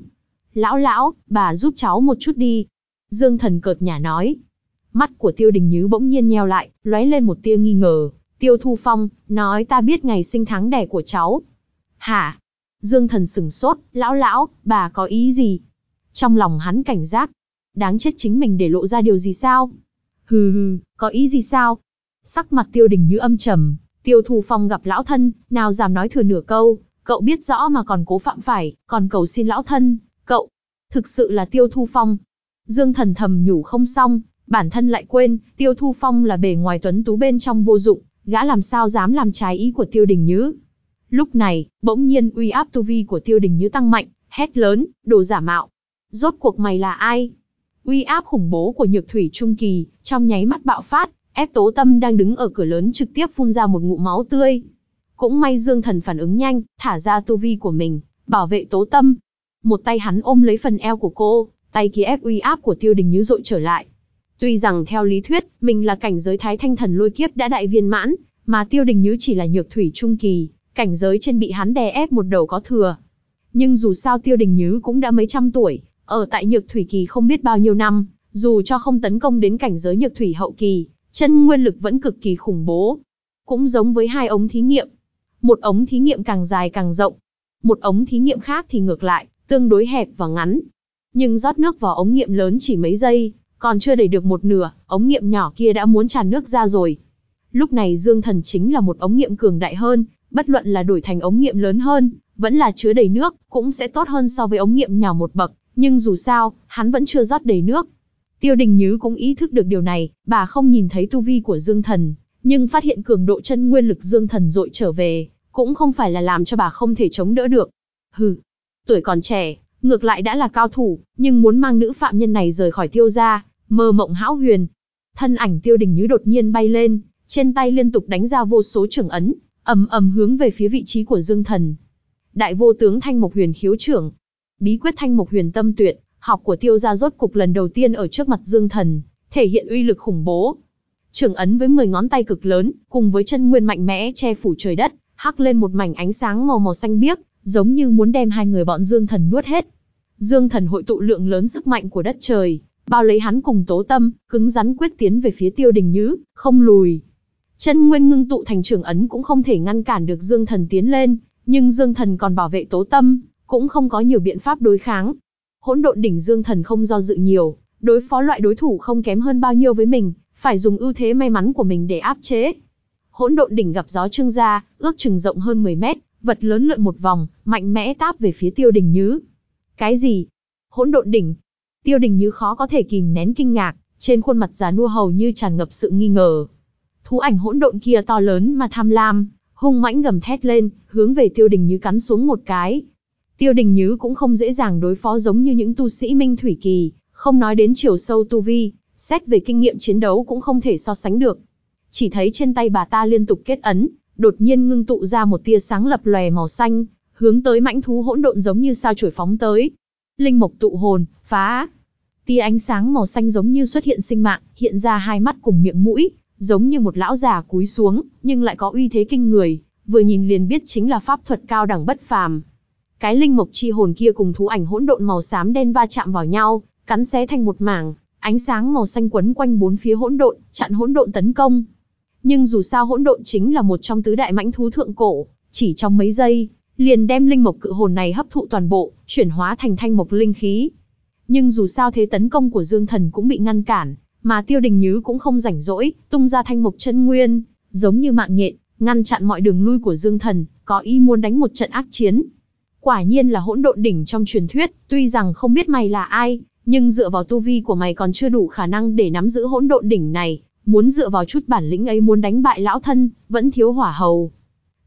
Lão, bà giúp cháu một chút đi. Dương Thần cợt nhả nói. Mắt của Tiêu Đình Như bỗng nhiên nheo lại, lóe lên một tia nghi ngờ. Tiêu Thu Phong, nói ta biết ngày sinh tháng đẻ của cháu. Hả? Dương Thần sửng sốt, lão, bà có ý gì? Trong lòng hắn cảnh giác. Đáng chết chính mình để lộ ra điều gì sao? Hừ, có ý gì sao? Sắc mặt Tiêu Đình Như âm trầm. Tiêu Thu Phong gặp lão thân, nào dám nói thừa nửa câu, cậu biết rõ mà còn cố phạm phải, còn cầu xin lão thân, cậu, thực sự là Tiêu Thu Phong. Dương Thần thầm nhủ không xong, bản thân lại quên, Tiêu Thu Phong là bề ngoài tuấn tú bên trong vô dụng, gã làm sao dám làm trái ý của Tiêu Đình Như. Lúc này, bỗng nhiên uy áp tu vi của Tiêu Đình Như tăng mạnh, hét lớn, đồ giả mạo. Rốt cuộc mày là ai? Uy áp khủng bố của Nhược Thủy Trung Kỳ, trong nháy mắt bạo phát, ép Tố Tâm đang đứng ở cửa lớn trực tiếp phun ra một ngụm máu tươi. Cũng may Dương Thần phản ứng nhanh, thả ra tu vi của mình, bảo vệ Tố Tâm. Một tay hắn ôm lấy phần eo của cô, tay kia ép uy áp của Tiêu Đình Như dội trở lại. Tuy rằng theo lý thuyết, mình là cảnh giới Thái Thanh Thần Lôi Kiếp đã đại viên mãn, mà Tiêu Đình Như chỉ là Nhược Thủy Trung Kỳ, cảnh giới trên bị hắn đè ép một đầu có thừa. Nhưng dù sao Tiêu Đình Như cũng đã mấy trăm tuổi, ở tại Nhược Thủy Kỳ không biết bao nhiêu năm, dù cho không tấn công đến cảnh giới Nhược Thủy Hậu Kỳ, chân nguyên lực vẫn cực kỳ khủng bố. Cũng giống với hai ống thí nghiệm. Một ống thí nghiệm càng dài càng rộng. Một ống thí nghiệm khác thì ngược lại, tương đối hẹp và ngắn. Nhưng rót nước vào ống nghiệm lớn chỉ mấy giây, còn chưa đầy được một nửa, ống nghiệm nhỏ kia đã muốn tràn nước ra rồi. Lúc này Dương Thần chính là một ống nghiệm cường đại hơn, bất luận là đổi thành ống nghiệm lớn hơn, vẫn là chứa đầy nước, cũng sẽ tốt hơn so với ống nghiệm nhỏ một bậc, nhưng dù sao, hắn vẫn chưa rót đầy nước. Tiêu Đình Như cũng ý thức được điều này, bà không nhìn thấy tu vi của Dương Thần, nhưng phát hiện cường độ chân nguyên lực Dương Thần dội trở về, cũng không phải là làm cho bà không thể chống đỡ được. Hừ, tuổi còn trẻ, ngược lại đã là cao thủ, nhưng muốn mang nữ phạm nhân này rời khỏi Tiêu gia, mơ mộng hão huyền. Thân ảnh Tiêu Đình Như đột nhiên bay lên, trên tay liên tục đánh ra vô số chưởng ấn, ầm hướng về phía vị trí của Dương Thần. Đại vô tướng Thanh Mộc Huyền Khiếu Chưởng, bí quyết Thanh Mộc Huyền Tâm Tuyệt, học của Tiêu gia rốt cục lần đầu tiên ở trước mặt Dương Thần, thể hiện uy lực khủng bố. Chưởng ấn với 10 ngón tay cực lớn, cùng với chân nguyên mạnh mẽ che phủ trời đất, hắc lên một mảnh ánh sáng màu xanh biếc, giống như muốn đem hai người bọn Dương Thần nuốt hết. Dương Thần hội tụ lượng lớn sức mạnh của đất trời, bao lấy hắn cùng Tố Tâm, cứng rắn quyết tiến về phía Tiêu Đình Như, không lùi. Chân nguyên ngưng tụ thành chưởng ấn cũng không thể ngăn cản được Dương Thần tiến lên, nhưng Dương Thần còn bảo vệ Tố Tâm, cũng không có nhiều biện pháp đối kháng. Hỗn độn đỉnh Dương Thần không do dự nhiều, đối phó loại đối thủ không kém hơn bao nhiêu với mình, phải dùng ưu thế may mắn của mình để áp chế. Hỗn độn đỉnh gặp gió trương ra, ước chừng rộng hơn 10 mét, vật lớn lượn một vòng, mạnh mẽ táp về phía Tiêu Đình Như. Cái gì? Hỗn độn đỉnh? Tiêu Đình Như khó có thể kìm nén kinh ngạc, trên khuôn mặt già nua hầu như tràn ngập sự nghi ngờ. Thú ảnh hỗn độn kia to lớn mà tham lam, hung mãnh gầm thét lên, hướng về Tiêu Đình Như cắn xuống một cái. Tiêu Đình Như cũng không dễ dàng đối phó giống như những tu sĩ Minh Thủy Kỳ, không nói đến chiều sâu tu vi, xét về kinh nghiệm chiến đấu cũng không thể so sánh được. Chỉ thấy trên tay bà ta liên tục kết ấn, đột nhiên ngưng tụ ra một tia sáng lập lòe màu xanh, hướng tới mãnh thú hỗn độn giống như sao chổi phóng tới. Linh mộc tụ hồn, phá! Tia ánh sáng màu xanh giống như xuất hiện sinh mạng, hiện ra hai mắt cùng miệng mũi, giống như một lão già cúi xuống, nhưng lại có uy thế kinh người, vừa nhìn liền biết chính là pháp thuật cao đẳng bất phàm. Cái linh mộc chi hồn kia cùng thú ảnh hỗn độn màu xám đen va chạm vào nhau, cắn xé thành một mảng, ánh sáng màu xanh quấn quanh bốn phía hỗn độn, chặn hỗn độn tấn công. Nhưng dù sao hỗn độn chính là một trong tứ đại mãnh thú thượng cổ, chỉ trong mấy giây, liền đem linh mộc cự hồn này hấp thụ toàn bộ, chuyển hóa thành thanh mộc linh khí. Nhưng dù sao thế tấn công của Dương Thần cũng bị ngăn cản, mà Tiêu Đình Như cũng không rảnh rỗi, tung ra thanh mộc chân nguyên, giống như mạng nhện, ngăn chặn mọi đường lui của Dương Thần, có ý muốn đánh một trận ác chiến. Quả nhiên là hỗn độn đỉnh trong truyền thuyết, tuy rằng không biết mày là ai, nhưng dựa vào tu vi của mày còn chưa đủ khả năng để nắm giữ hỗn độn đỉnh này, muốn dựa vào chút bản lĩnh ấy muốn đánh bại lão thân, vẫn thiếu hỏa hầu.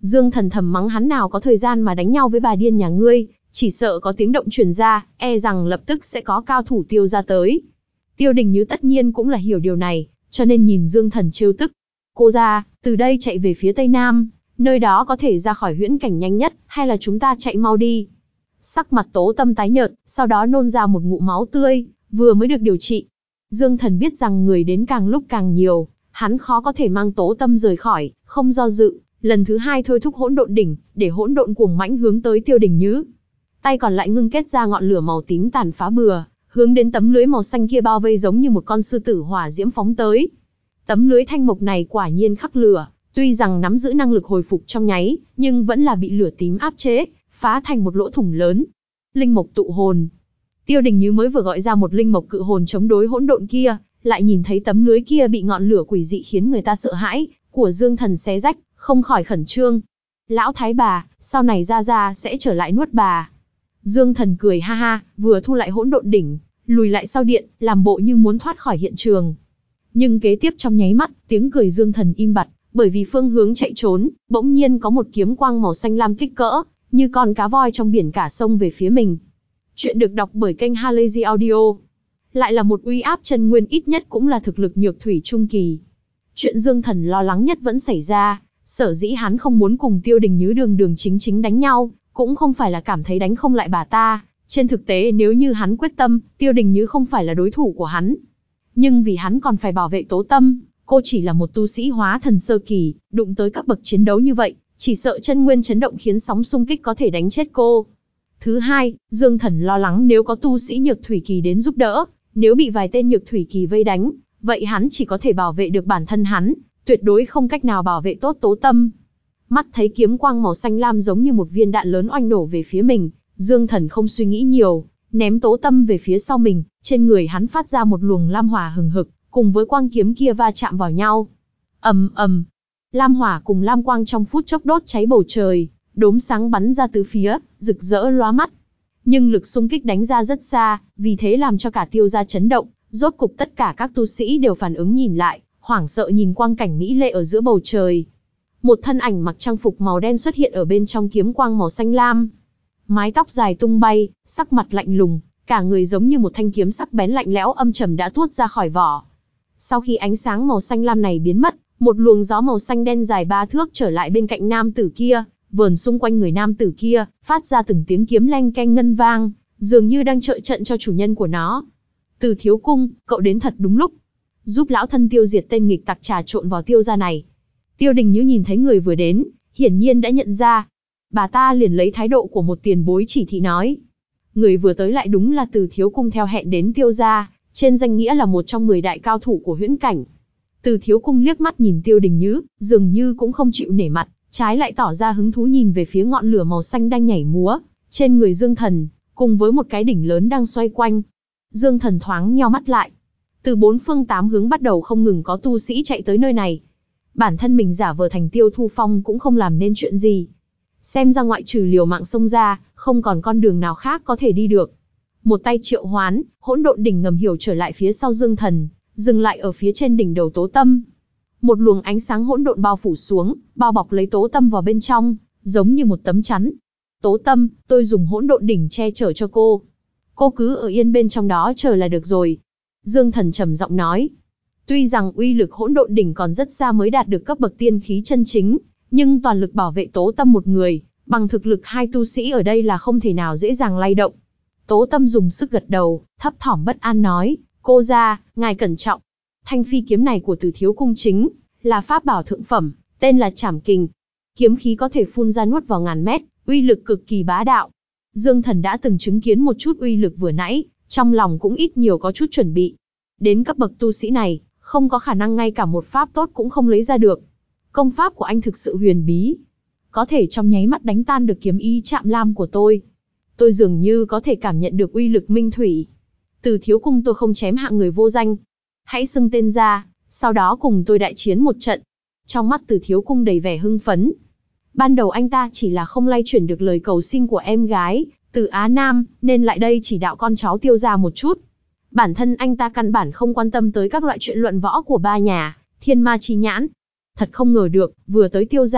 Dương Thần thầm mắng hắn nào có thời gian mà đánh nhau với bà điên nhà ngươi, chỉ sợ có tiếng động truyền ra, e rằng lập tức sẽ có cao thủ Tiêu gia tới. Tiêu Đình Như tất nhiên cũng là hiểu điều này, cho nên nhìn Dương Thần trêu tức. Cô ra, từ đây chạy về phía tây nam, nơi đó có thể ra khỏi huyễn cảnh nhanh nhất, hay là chúng ta chạy mau đi? Sắc mặt Tố Tâm tái nhợt, sau đó nôn ra một ngụm máu tươi, vừa mới được điều trị. Dương Thần biết rằng người đến càng lúc càng nhiều, hắn khó có thể mang Tố Tâm rời khỏi, không do dự, lần thứ hai thôi thúc hỗn độn đỉnh, để hỗn độn cuồng mãnh hướng tới Tiêu Đình Như. Tay còn lại ngưng kết ra ngọn lửa màu tím tàn phá bừa, hướng đến tấm lưới màu xanh kia bao vây giống như một con sư tử hỏa diễm phóng tới. Tấm lưới thanh mộc này quả nhiên khắc lửa, tuy rằng nắm giữ năng lực hồi phục trong nháy, nhưng vẫn là bị lửa tím áp chế, phá thành một lỗ thủng lớn. Linh mộc tụ hồn. Tiêu Đình Như mới vừa gọi ra một linh mộc cự hồn chống đối hỗn độn kia, lại nhìn thấy tấm lưới kia bị ngọn lửa quỷ dị khiến người ta sợ hãi của Dương Thần xé rách, không khỏi khẩn trương. Lão thái bà, sau này Gia sẽ trở lại nuốt bà. Dương Thần cười ha ha, vừa thu lại hỗn độn đỉnh, lùi lại sau điện, làm bộ như muốn thoát khỏi hiện trường. Nhưng kế tiếp trong nháy mắt, tiếng cười Dương Thần im bặt, bởi vì phương hướng chạy trốn, bỗng nhiên có một kiếm quang màu xanh lam kích cỡ, như con cá voi trong biển cả sông về phía mình. Chuyện được đọc bởi kênh Halazy Audio. Lại là một uy áp chân nguyên, ít nhất cũng là thực lực nhược thủy trung kỳ. Chuyện Dương Thần lo lắng nhất vẫn xảy ra, sở dĩ hắn không muốn cùng Tiêu Đình Như đường đường chính chính đánh nhau, cũng không phải là cảm thấy đánh không lại bà ta. Trên thực tế nếu như hắn quyết tâm, Tiêu Đình Như không phải là đối thủ của hắn. Nhưng vì hắn còn phải bảo vệ Tố Tâm, cô chỉ là một tu sĩ hóa thần sơ kỳ, đụng tới các bậc chiến đấu như vậy, chỉ sợ chân nguyên chấn động khiến sóng xung kích có thể đánh chết cô. Thứ hai, Dương Thần lo lắng nếu có tu sĩ nhược thủy kỳ đến giúp đỡ, nếu bị vài tên nhược thủy kỳ vây đánh, vậy hắn chỉ có thể bảo vệ được bản thân hắn, tuyệt đối không cách nào bảo vệ tốt Tố Tâm. Mắt thấy kiếm quang màu xanh lam giống như một viên đạn lớn oanh nổ về phía mình, Dương Thần không suy nghĩ nhiều, ném Tố Tâm về phía sau mình, trên người hắn phát ra một luồng lam hỏa hừng hực, cùng với quang kiếm kia va chạm vào nhau. Ầm ầm, lam hỏa cùng lam quang trong phút chốc đốt cháy bầu trời, đốm sáng bắn ra tứ phía, rực rỡ lóa mắt. Nhưng lực xung kích đánh ra rất xa, vì thế làm cho cả Tiêu gia chấn động, rốt cục tất cả các tu sĩ đều phản ứng nhìn lại, hoảng sợ nhìn quang cảnh mỹ lệ ở giữa bầu trời. Một thân ảnh mặc trang phục màu đen xuất hiện ở bên trong kiếm quang màu xanh lam. Mái tóc dài tung bay, sắc mặt lạnh lùng, cả người giống như một thanh kiếm sắc bén lạnh lẽo âm trầm đã tuốt ra khỏi vỏ. Sau khi ánh sáng màu xanh lam này biến mất, một luồng gió màu xanh đen dài 3 thước trở lại bên cạnh nam tử kia, vờn xung quanh người nam tử kia, phát ra từng tiếng kiếm leng keng ngân vang, dường như đang trợ trận cho chủ nhân của nó. Từ Thiếu Cung, cậu đến thật đúng lúc, giúp lão thân tiêu diệt tên nghịch tặc trà trộn vào Tiêu gia này. Tiêu Đình Như nhìn thấy người vừa đến, hiển nhiên đã nhận ra. Bà ta liền lấy thái độ của một tiền bối chỉ thị nói. Người vừa tới lại đúng là Từ Thiếu Cung theo hẹn đến Tiêu gia, trên danh nghĩa là một trong 10 đại cao thủ của huyễn cảnh. Từ Thiếu Cung liếc mắt nhìn Tiêu Đình Như, dường như cũng không chịu nể mặt, trái lại tỏ ra hứng thú nhìn về phía ngọn lửa màu xanh đang nhảy múa trên người Dương Thần, cùng với một cái đỉnh lớn đang xoay quanh. Dương Thần thoáng nheo mắt lại. Từ 4 phương 8 hướng bắt đầu không ngừng có tu sĩ chạy tới nơi này. Bản thân mình giả vờ thành Tiêu Thu Phong cũng không làm nên chuyện gì. Xem ra ngoại trừ liều mạng xông ra, không còn con đường nào khác có thể đi được. Một tay triệu hoán, hỗn độn đỉnh ngầm hiểu trở lại phía sau Dương Thần, dừng lại ở phía trên đỉnh đầu Tố Tâm. Một luồng ánh sáng hỗn độn bao phủ xuống, bao bọc lấy Tố Tâm vào bên trong, giống như một tấm chắn. Tố Tâm, tôi dùng hỗn độn đỉnh che chở cho cô. Cô cứ ở yên bên trong đó chờ là được rồi. Dương Thần trầm giọng nói. Tuy rằng uy lực hỗn độn đỉnh còn rất xa mới đạt được cấp bậc tiên khí chân chính, nhưng toàn lực bảo vệ Tố Tâm một người, bằng thực lực hai tu sĩ ở đây là không thể nào dễ dàng lay động. Tố Tâm dùng sức gật đầu, thấp thỏm bất an nói, cô gia, ngài cẩn trọng. Thanh phi kiếm này của Từ Thiếu Cung chính là pháp bảo thượng phẩm, tên là Trảm Kình. Kiếm khí có thể phun ra nuốt vào ngàn mét, uy lực cực kỳ bá đạo. Dương Thần đã từng chứng kiến một chút uy lực vừa nãy, trong lòng cũng ít nhiều có chút chuẩn bị. Đến cấp bậc tu sĩ này, không có khả năng ngay cả một pháp tốt cũng không lấy ra được. Công pháp của anh thực sự huyền bí, có thể trong nháy mắt đánh tan được kiếm ý chạm lam của tôi. Tôi dường như có thể cảm nhận được uy lực minh thủy. Từ Thiếu Cung tôi không chém hạng người vô danh. Hãy xưng tên ra, sau đó cùng tôi đại chiến một trận. Trong mắt Từ Thiếu Cung đầy vẻ hưng phấn. Ban đầu anh ta chỉ là không lay chuyển được lời cầu xin của em gái, Từ Á Nam, nên lại đây chỉ đạo con cháu Tiêu gia một chút. Bản thân anh ta căn bản không quan tâm tới các loại chuyện luận võ của ba nhà, thiên ma chi nhãn. Thật không ngờ được, vừa tới Tiêu gia,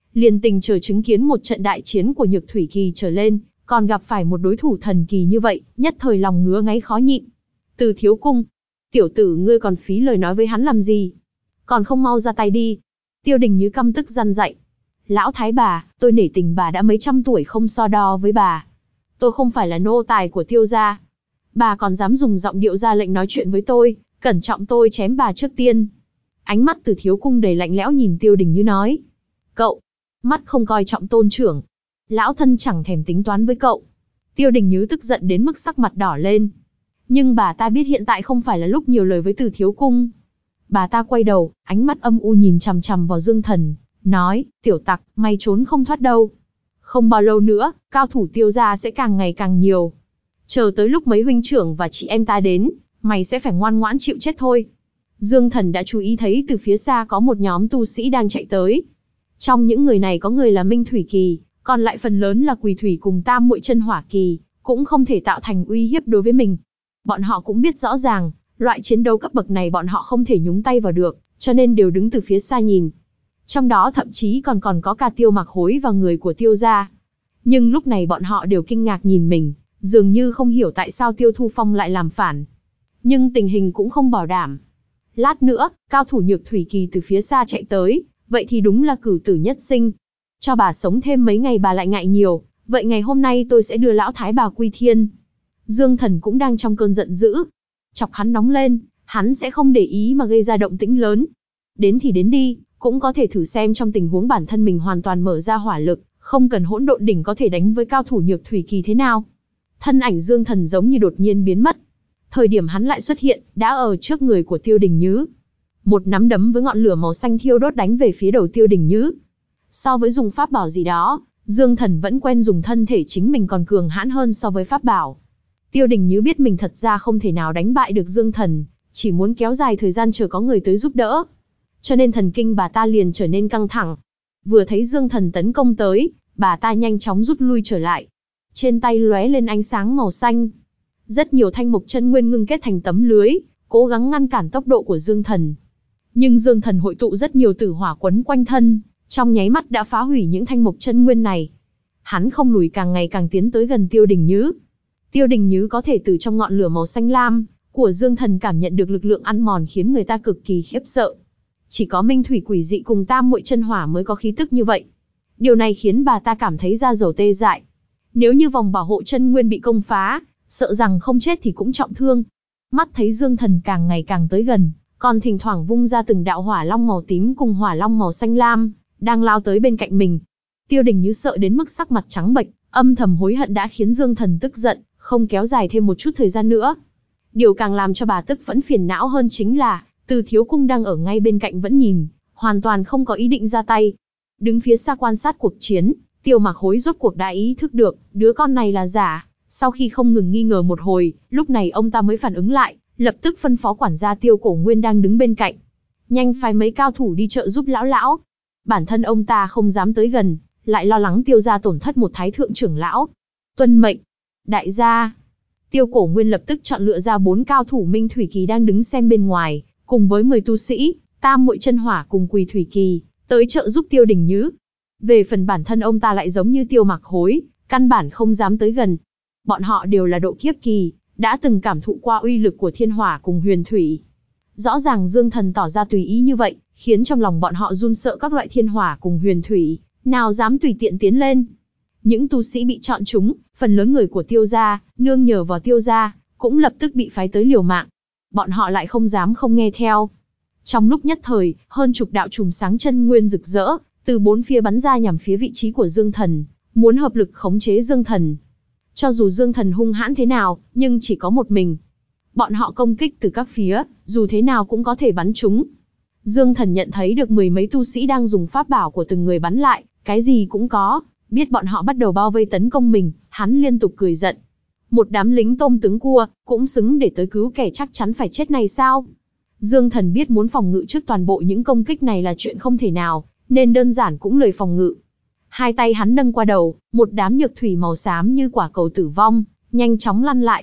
liền tình chờ chứng kiến một trận đại chiến của nhược thủy kỳ trở lên, còn gặp phải một đối thủ thần kỳ như vậy, nhất thời lòng ngứa ngáy khó nhịn. Từ Thiếu Cung, tiểu tử ngươi còn phí lời nói với hắn làm gì? Còn không mau ra tay đi. Tiêu Đình Như căm tức răn dạy. Lão thái bà, tôi nể tình bà đã mấy trăm tuổi không so đo với bà. Tôi không phải là nô tài của Tiêu gia. Bà còn dám dùng giọng điệu ra lệnh nói chuyện với tôi, cẩn trọng tôi chém bà trước tiên. Ánh mắt Từ Thiếu Cung đầy lạnh lẽo nhìn Tiêu Đình Như nói. Cậu, mắt không coi trọng tôn trưởng. Lão thân chẳng thèm tính toán với cậu. Tiêu Đình Như tức giận đến mức sắc mặt đỏ lên. Nhưng bà ta biết hiện tại không phải là lúc nhiều lời với Từ Thiếu Cung. Bà ta quay đầu, ánh mắt âm u nhìn chằm chằm vào Dương Thần, nói, tiểu tặc, mày trốn không thoát đâu. Không bao lâu nữa, cao thủ Tiêu gia sẽ càng ngày càng nhiều. Chờ tới lúc mấy huynh trưởng và chị em ta đến, mày sẽ phải ngoan ngoãn chịu chết thôi. Dương Thần đã chú ý thấy từ phía xa có một nhóm tu sĩ đang chạy tới. Trong những người này có người là Minh Thủy Kỳ, còn lại phần lớn là Quỳ Thủy cùng Tam Muội Chân Hỏa Kỳ, cũng không thể tạo thành uy hiếp đối với mình. Bọn họ cũng biết rõ ràng, loại chiến đấu cấp bậc này bọn họ không thể nhúng tay vào được, cho nên đều đứng từ phía xa nhìn. Trong đó thậm chí còn có cả Tiêu Mặc Hối và người của Tiêu gia. Nhưng lúc này bọn họ đều kinh ngạc nhìn mình, dường như không hiểu tại sao Tiêu Thu Phong lại làm phản. Nhưng tình hình cũng không bảo đảm. Lát nữa, cao thủ Nhược Thủy Kỳ từ phía xa chạy tới, vậy thì đúng là cửu tử nhất sinh. Cho bà sống thêm mấy ngày bà lại ngại nhiều, vậy ngày hôm nay tôi sẽ đưa lão thái bà quy thiên. Dương Thần cũng đang trong cơn giận dữ. Chọc hắn nóng lên, hắn sẽ không để ý mà gây ra động tĩnh lớn. Đến thì đến đi, cũng có thể thử xem trong tình huống bản thân mình hoàn toàn mở ra hỏa lực, không cần hỗn độn đỉnh có thể đánh với cao thủ Nhược Thủy Kỳ thế nào. Thân ảnh Dương Thần giống như đột nhiên biến mất. Thời điểm hắn lại xuất hiện, đã ở trước người của Tiêu Đình Như. Một nắm đấm với ngọn lửa màu xanh thiêu đốt đánh về phía đầu Tiêu Đình Như. So với dùng pháp bảo gì đó, Dương Thần vẫn quen dùng thân thể chính mình còn cường hãn hơn so với pháp bảo. Tiêu Đình Như biết mình thật ra không thể nào đánh bại được Dương Thần, chỉ muốn kéo dài thời gian chờ có người tới giúp đỡ. Cho nên thần kinh bà ta liền trở nên căng thẳng. Vừa thấy Dương Thần tấn công tới, bà ta nhanh chóng rút lui trở lại. Trên tay lóe lên ánh sáng màu xanh. Rất nhiều thanh mộc chân nguyên ngưng kết thành tấm lưới, cố gắng ngăn cản tốc độ của Dương Thần. Nhưng Dương Thần hội tụ rất nhiều tử hỏa quấn quanh thân, trong nháy mắt đã phá hủy những thanh mộc chân nguyên này. Hắn không lùi càng ngày càng tiến tới gần Tiêu Đình Như. Tiêu Đình Như có thể từ trong ngọn lửa màu xanh lam của Dương Thần cảm nhận được lực lượng ăn mòn khiến người ta cực kỳ khiếp sợ. Chỉ có Minh Thủy Quỷ Dị cùng Tam Muội Chân Hỏa mới có khí tức như vậy. Điều này khiến bà ta cảm thấy da dầu tê dại. Nếu như vòng bảo hộ chân nguyên bị công phá, sợ rằng không chết thì cũng trọng thương. Mắt thấy Dương Thần càng ngày càng tới gần, còn thỉnh thoảng vung ra từng đạo hỏa long màu tím cùng hỏa long màu xanh lam, đang lao tới bên cạnh mình. Tiêu Đình Như sợ đến mức sắc mặt trắng bệch, âm thầm hối hận đã khiến Dương Thần tức giận, không kéo dài thêm một chút thời gian nữa. Điều càng làm cho bà tức vẫn phiền não hơn chính là, Từ Thiếu Cung đang ở ngay bên cạnh vẫn nhìn, hoàn toàn không có ý định ra tay. Đứng phía xa quan sát cuộc chiến, Tiêu Mặc Hối rốt cuộc đã ý thức được, đứa con này là giả. Sau khi không ngừng nghi ngờ một hồi, lúc này ông ta mới phản ứng lại, lập tức phân phó quản gia Tiêu Cổ Nguyên đang đứng bên cạnh. Nhanh phái mấy cao thủ đi trợ giúp lão. Bản thân ông ta không dám tới gần, lại lo lắng Tiêu gia tổn thất một thái thượng trưởng lão. Tuân mệnh, đại gia. Tiêu Cổ Nguyên lập tức chọn lựa ra 4 cao thủ Minh Thủy Kỳ đang đứng xem bên ngoài, cùng với 10 tu sĩ, Tam Muội Chân Hỏa cùng Quỳ Thủy Kỳ, tới trợ giúp Tiêu Đình Như. Về phần bản thân ông ta lại giống như Tiêu Mặc Hối, căn bản không dám tới gần. Bọn họ đều là độ kiếp kỳ, đã từng cảm thụ qua uy lực của thiên hỏa cùng huyền thủy. Rõ ràng Dương Thần tỏ ra tùy ý như vậy, khiến trong lòng bọn họ run sợ các loại thiên hỏa cùng huyền thủy, nào dám tùy tiện tiến lên. Những tu sĩ bị chọn chúng, phần lớn người của Tiêu gia, nương nhờ vào Tiêu gia, cũng lập tức bị phái tới liều mạng. Bọn họ lại không dám không nghe theo. Trong lúc nhất thời, hơn chục đạo chùm sáng chân nguyên rực rỡ, từ 4 phía bắn ra nhằm phía vị trí của Dương Thần, muốn hợp lực khống chế Dương Thần. Cho dù Dương Thần hung hãn thế nào, nhưng chỉ có một mình. Bọn họ công kích từ các phía, dù thế nào cũng có thể bắn trúng. Dương Thần nhận thấy được 10 mấy tu sĩ đang dùng pháp bảo của từng người bắn lại, cái gì cũng có. Biết bọn họ bắt đầu bao vây tấn công mình, hắn liên tục cười giận. Một đám lính tôm tướng cua, cũng xứng để tới cứu kẻ chắc chắn phải chết này sao? Dương Thần biết muốn phòng ngự trước toàn bộ những công kích này là chuyện không thể nào, nên đơn giản cũng lười phòng ngự. Hai tay hắn nâng qua đầu, một đám nhược thủy màu xám như quả cầu tử vong, nhanh chóng lăn lại.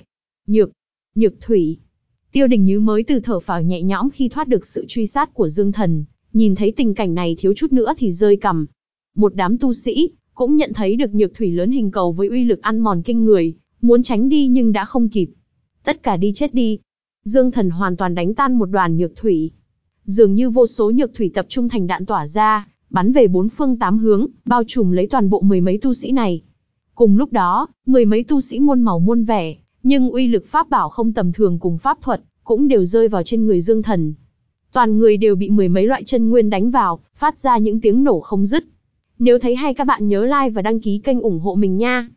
Nhược thủy. Tiêu Đình Như mới từ thở phào nhẹ nhõm khi thoát được sự truy sát của Dương Thần, nhìn thấy tình cảnh này thiếu chút nữa thì rơi cằm. Một đám tu sĩ cũng nhận thấy được nhược thủy lớn hình cầu với uy lực ăn mòn kinh người, muốn tránh đi nhưng đã không kịp. Tất cả đi chết đi. Dương Thần hoàn toàn đánh tan một đoàn nhược thủy. Dường như vô số nhược thủy tập trung thành đạn tỏa ra, bắn về bốn phương tám hướng, bao trùm lấy toàn bộ mười mấy tu sĩ này. Cùng lúc đó, mười mấy tu sĩ muôn màu muôn vẻ, nhưng uy lực pháp bảo không tầm thường cùng pháp thuật, cũng đều rơi vào trên người Dương Thần. Toàn người đều bị mười mấy loại chân nguyên đánh vào, phát ra những tiếng nổ không dứt. Nếu thấy hay các bạn nhớ like và đăng ký kênh ủng hộ mình nha.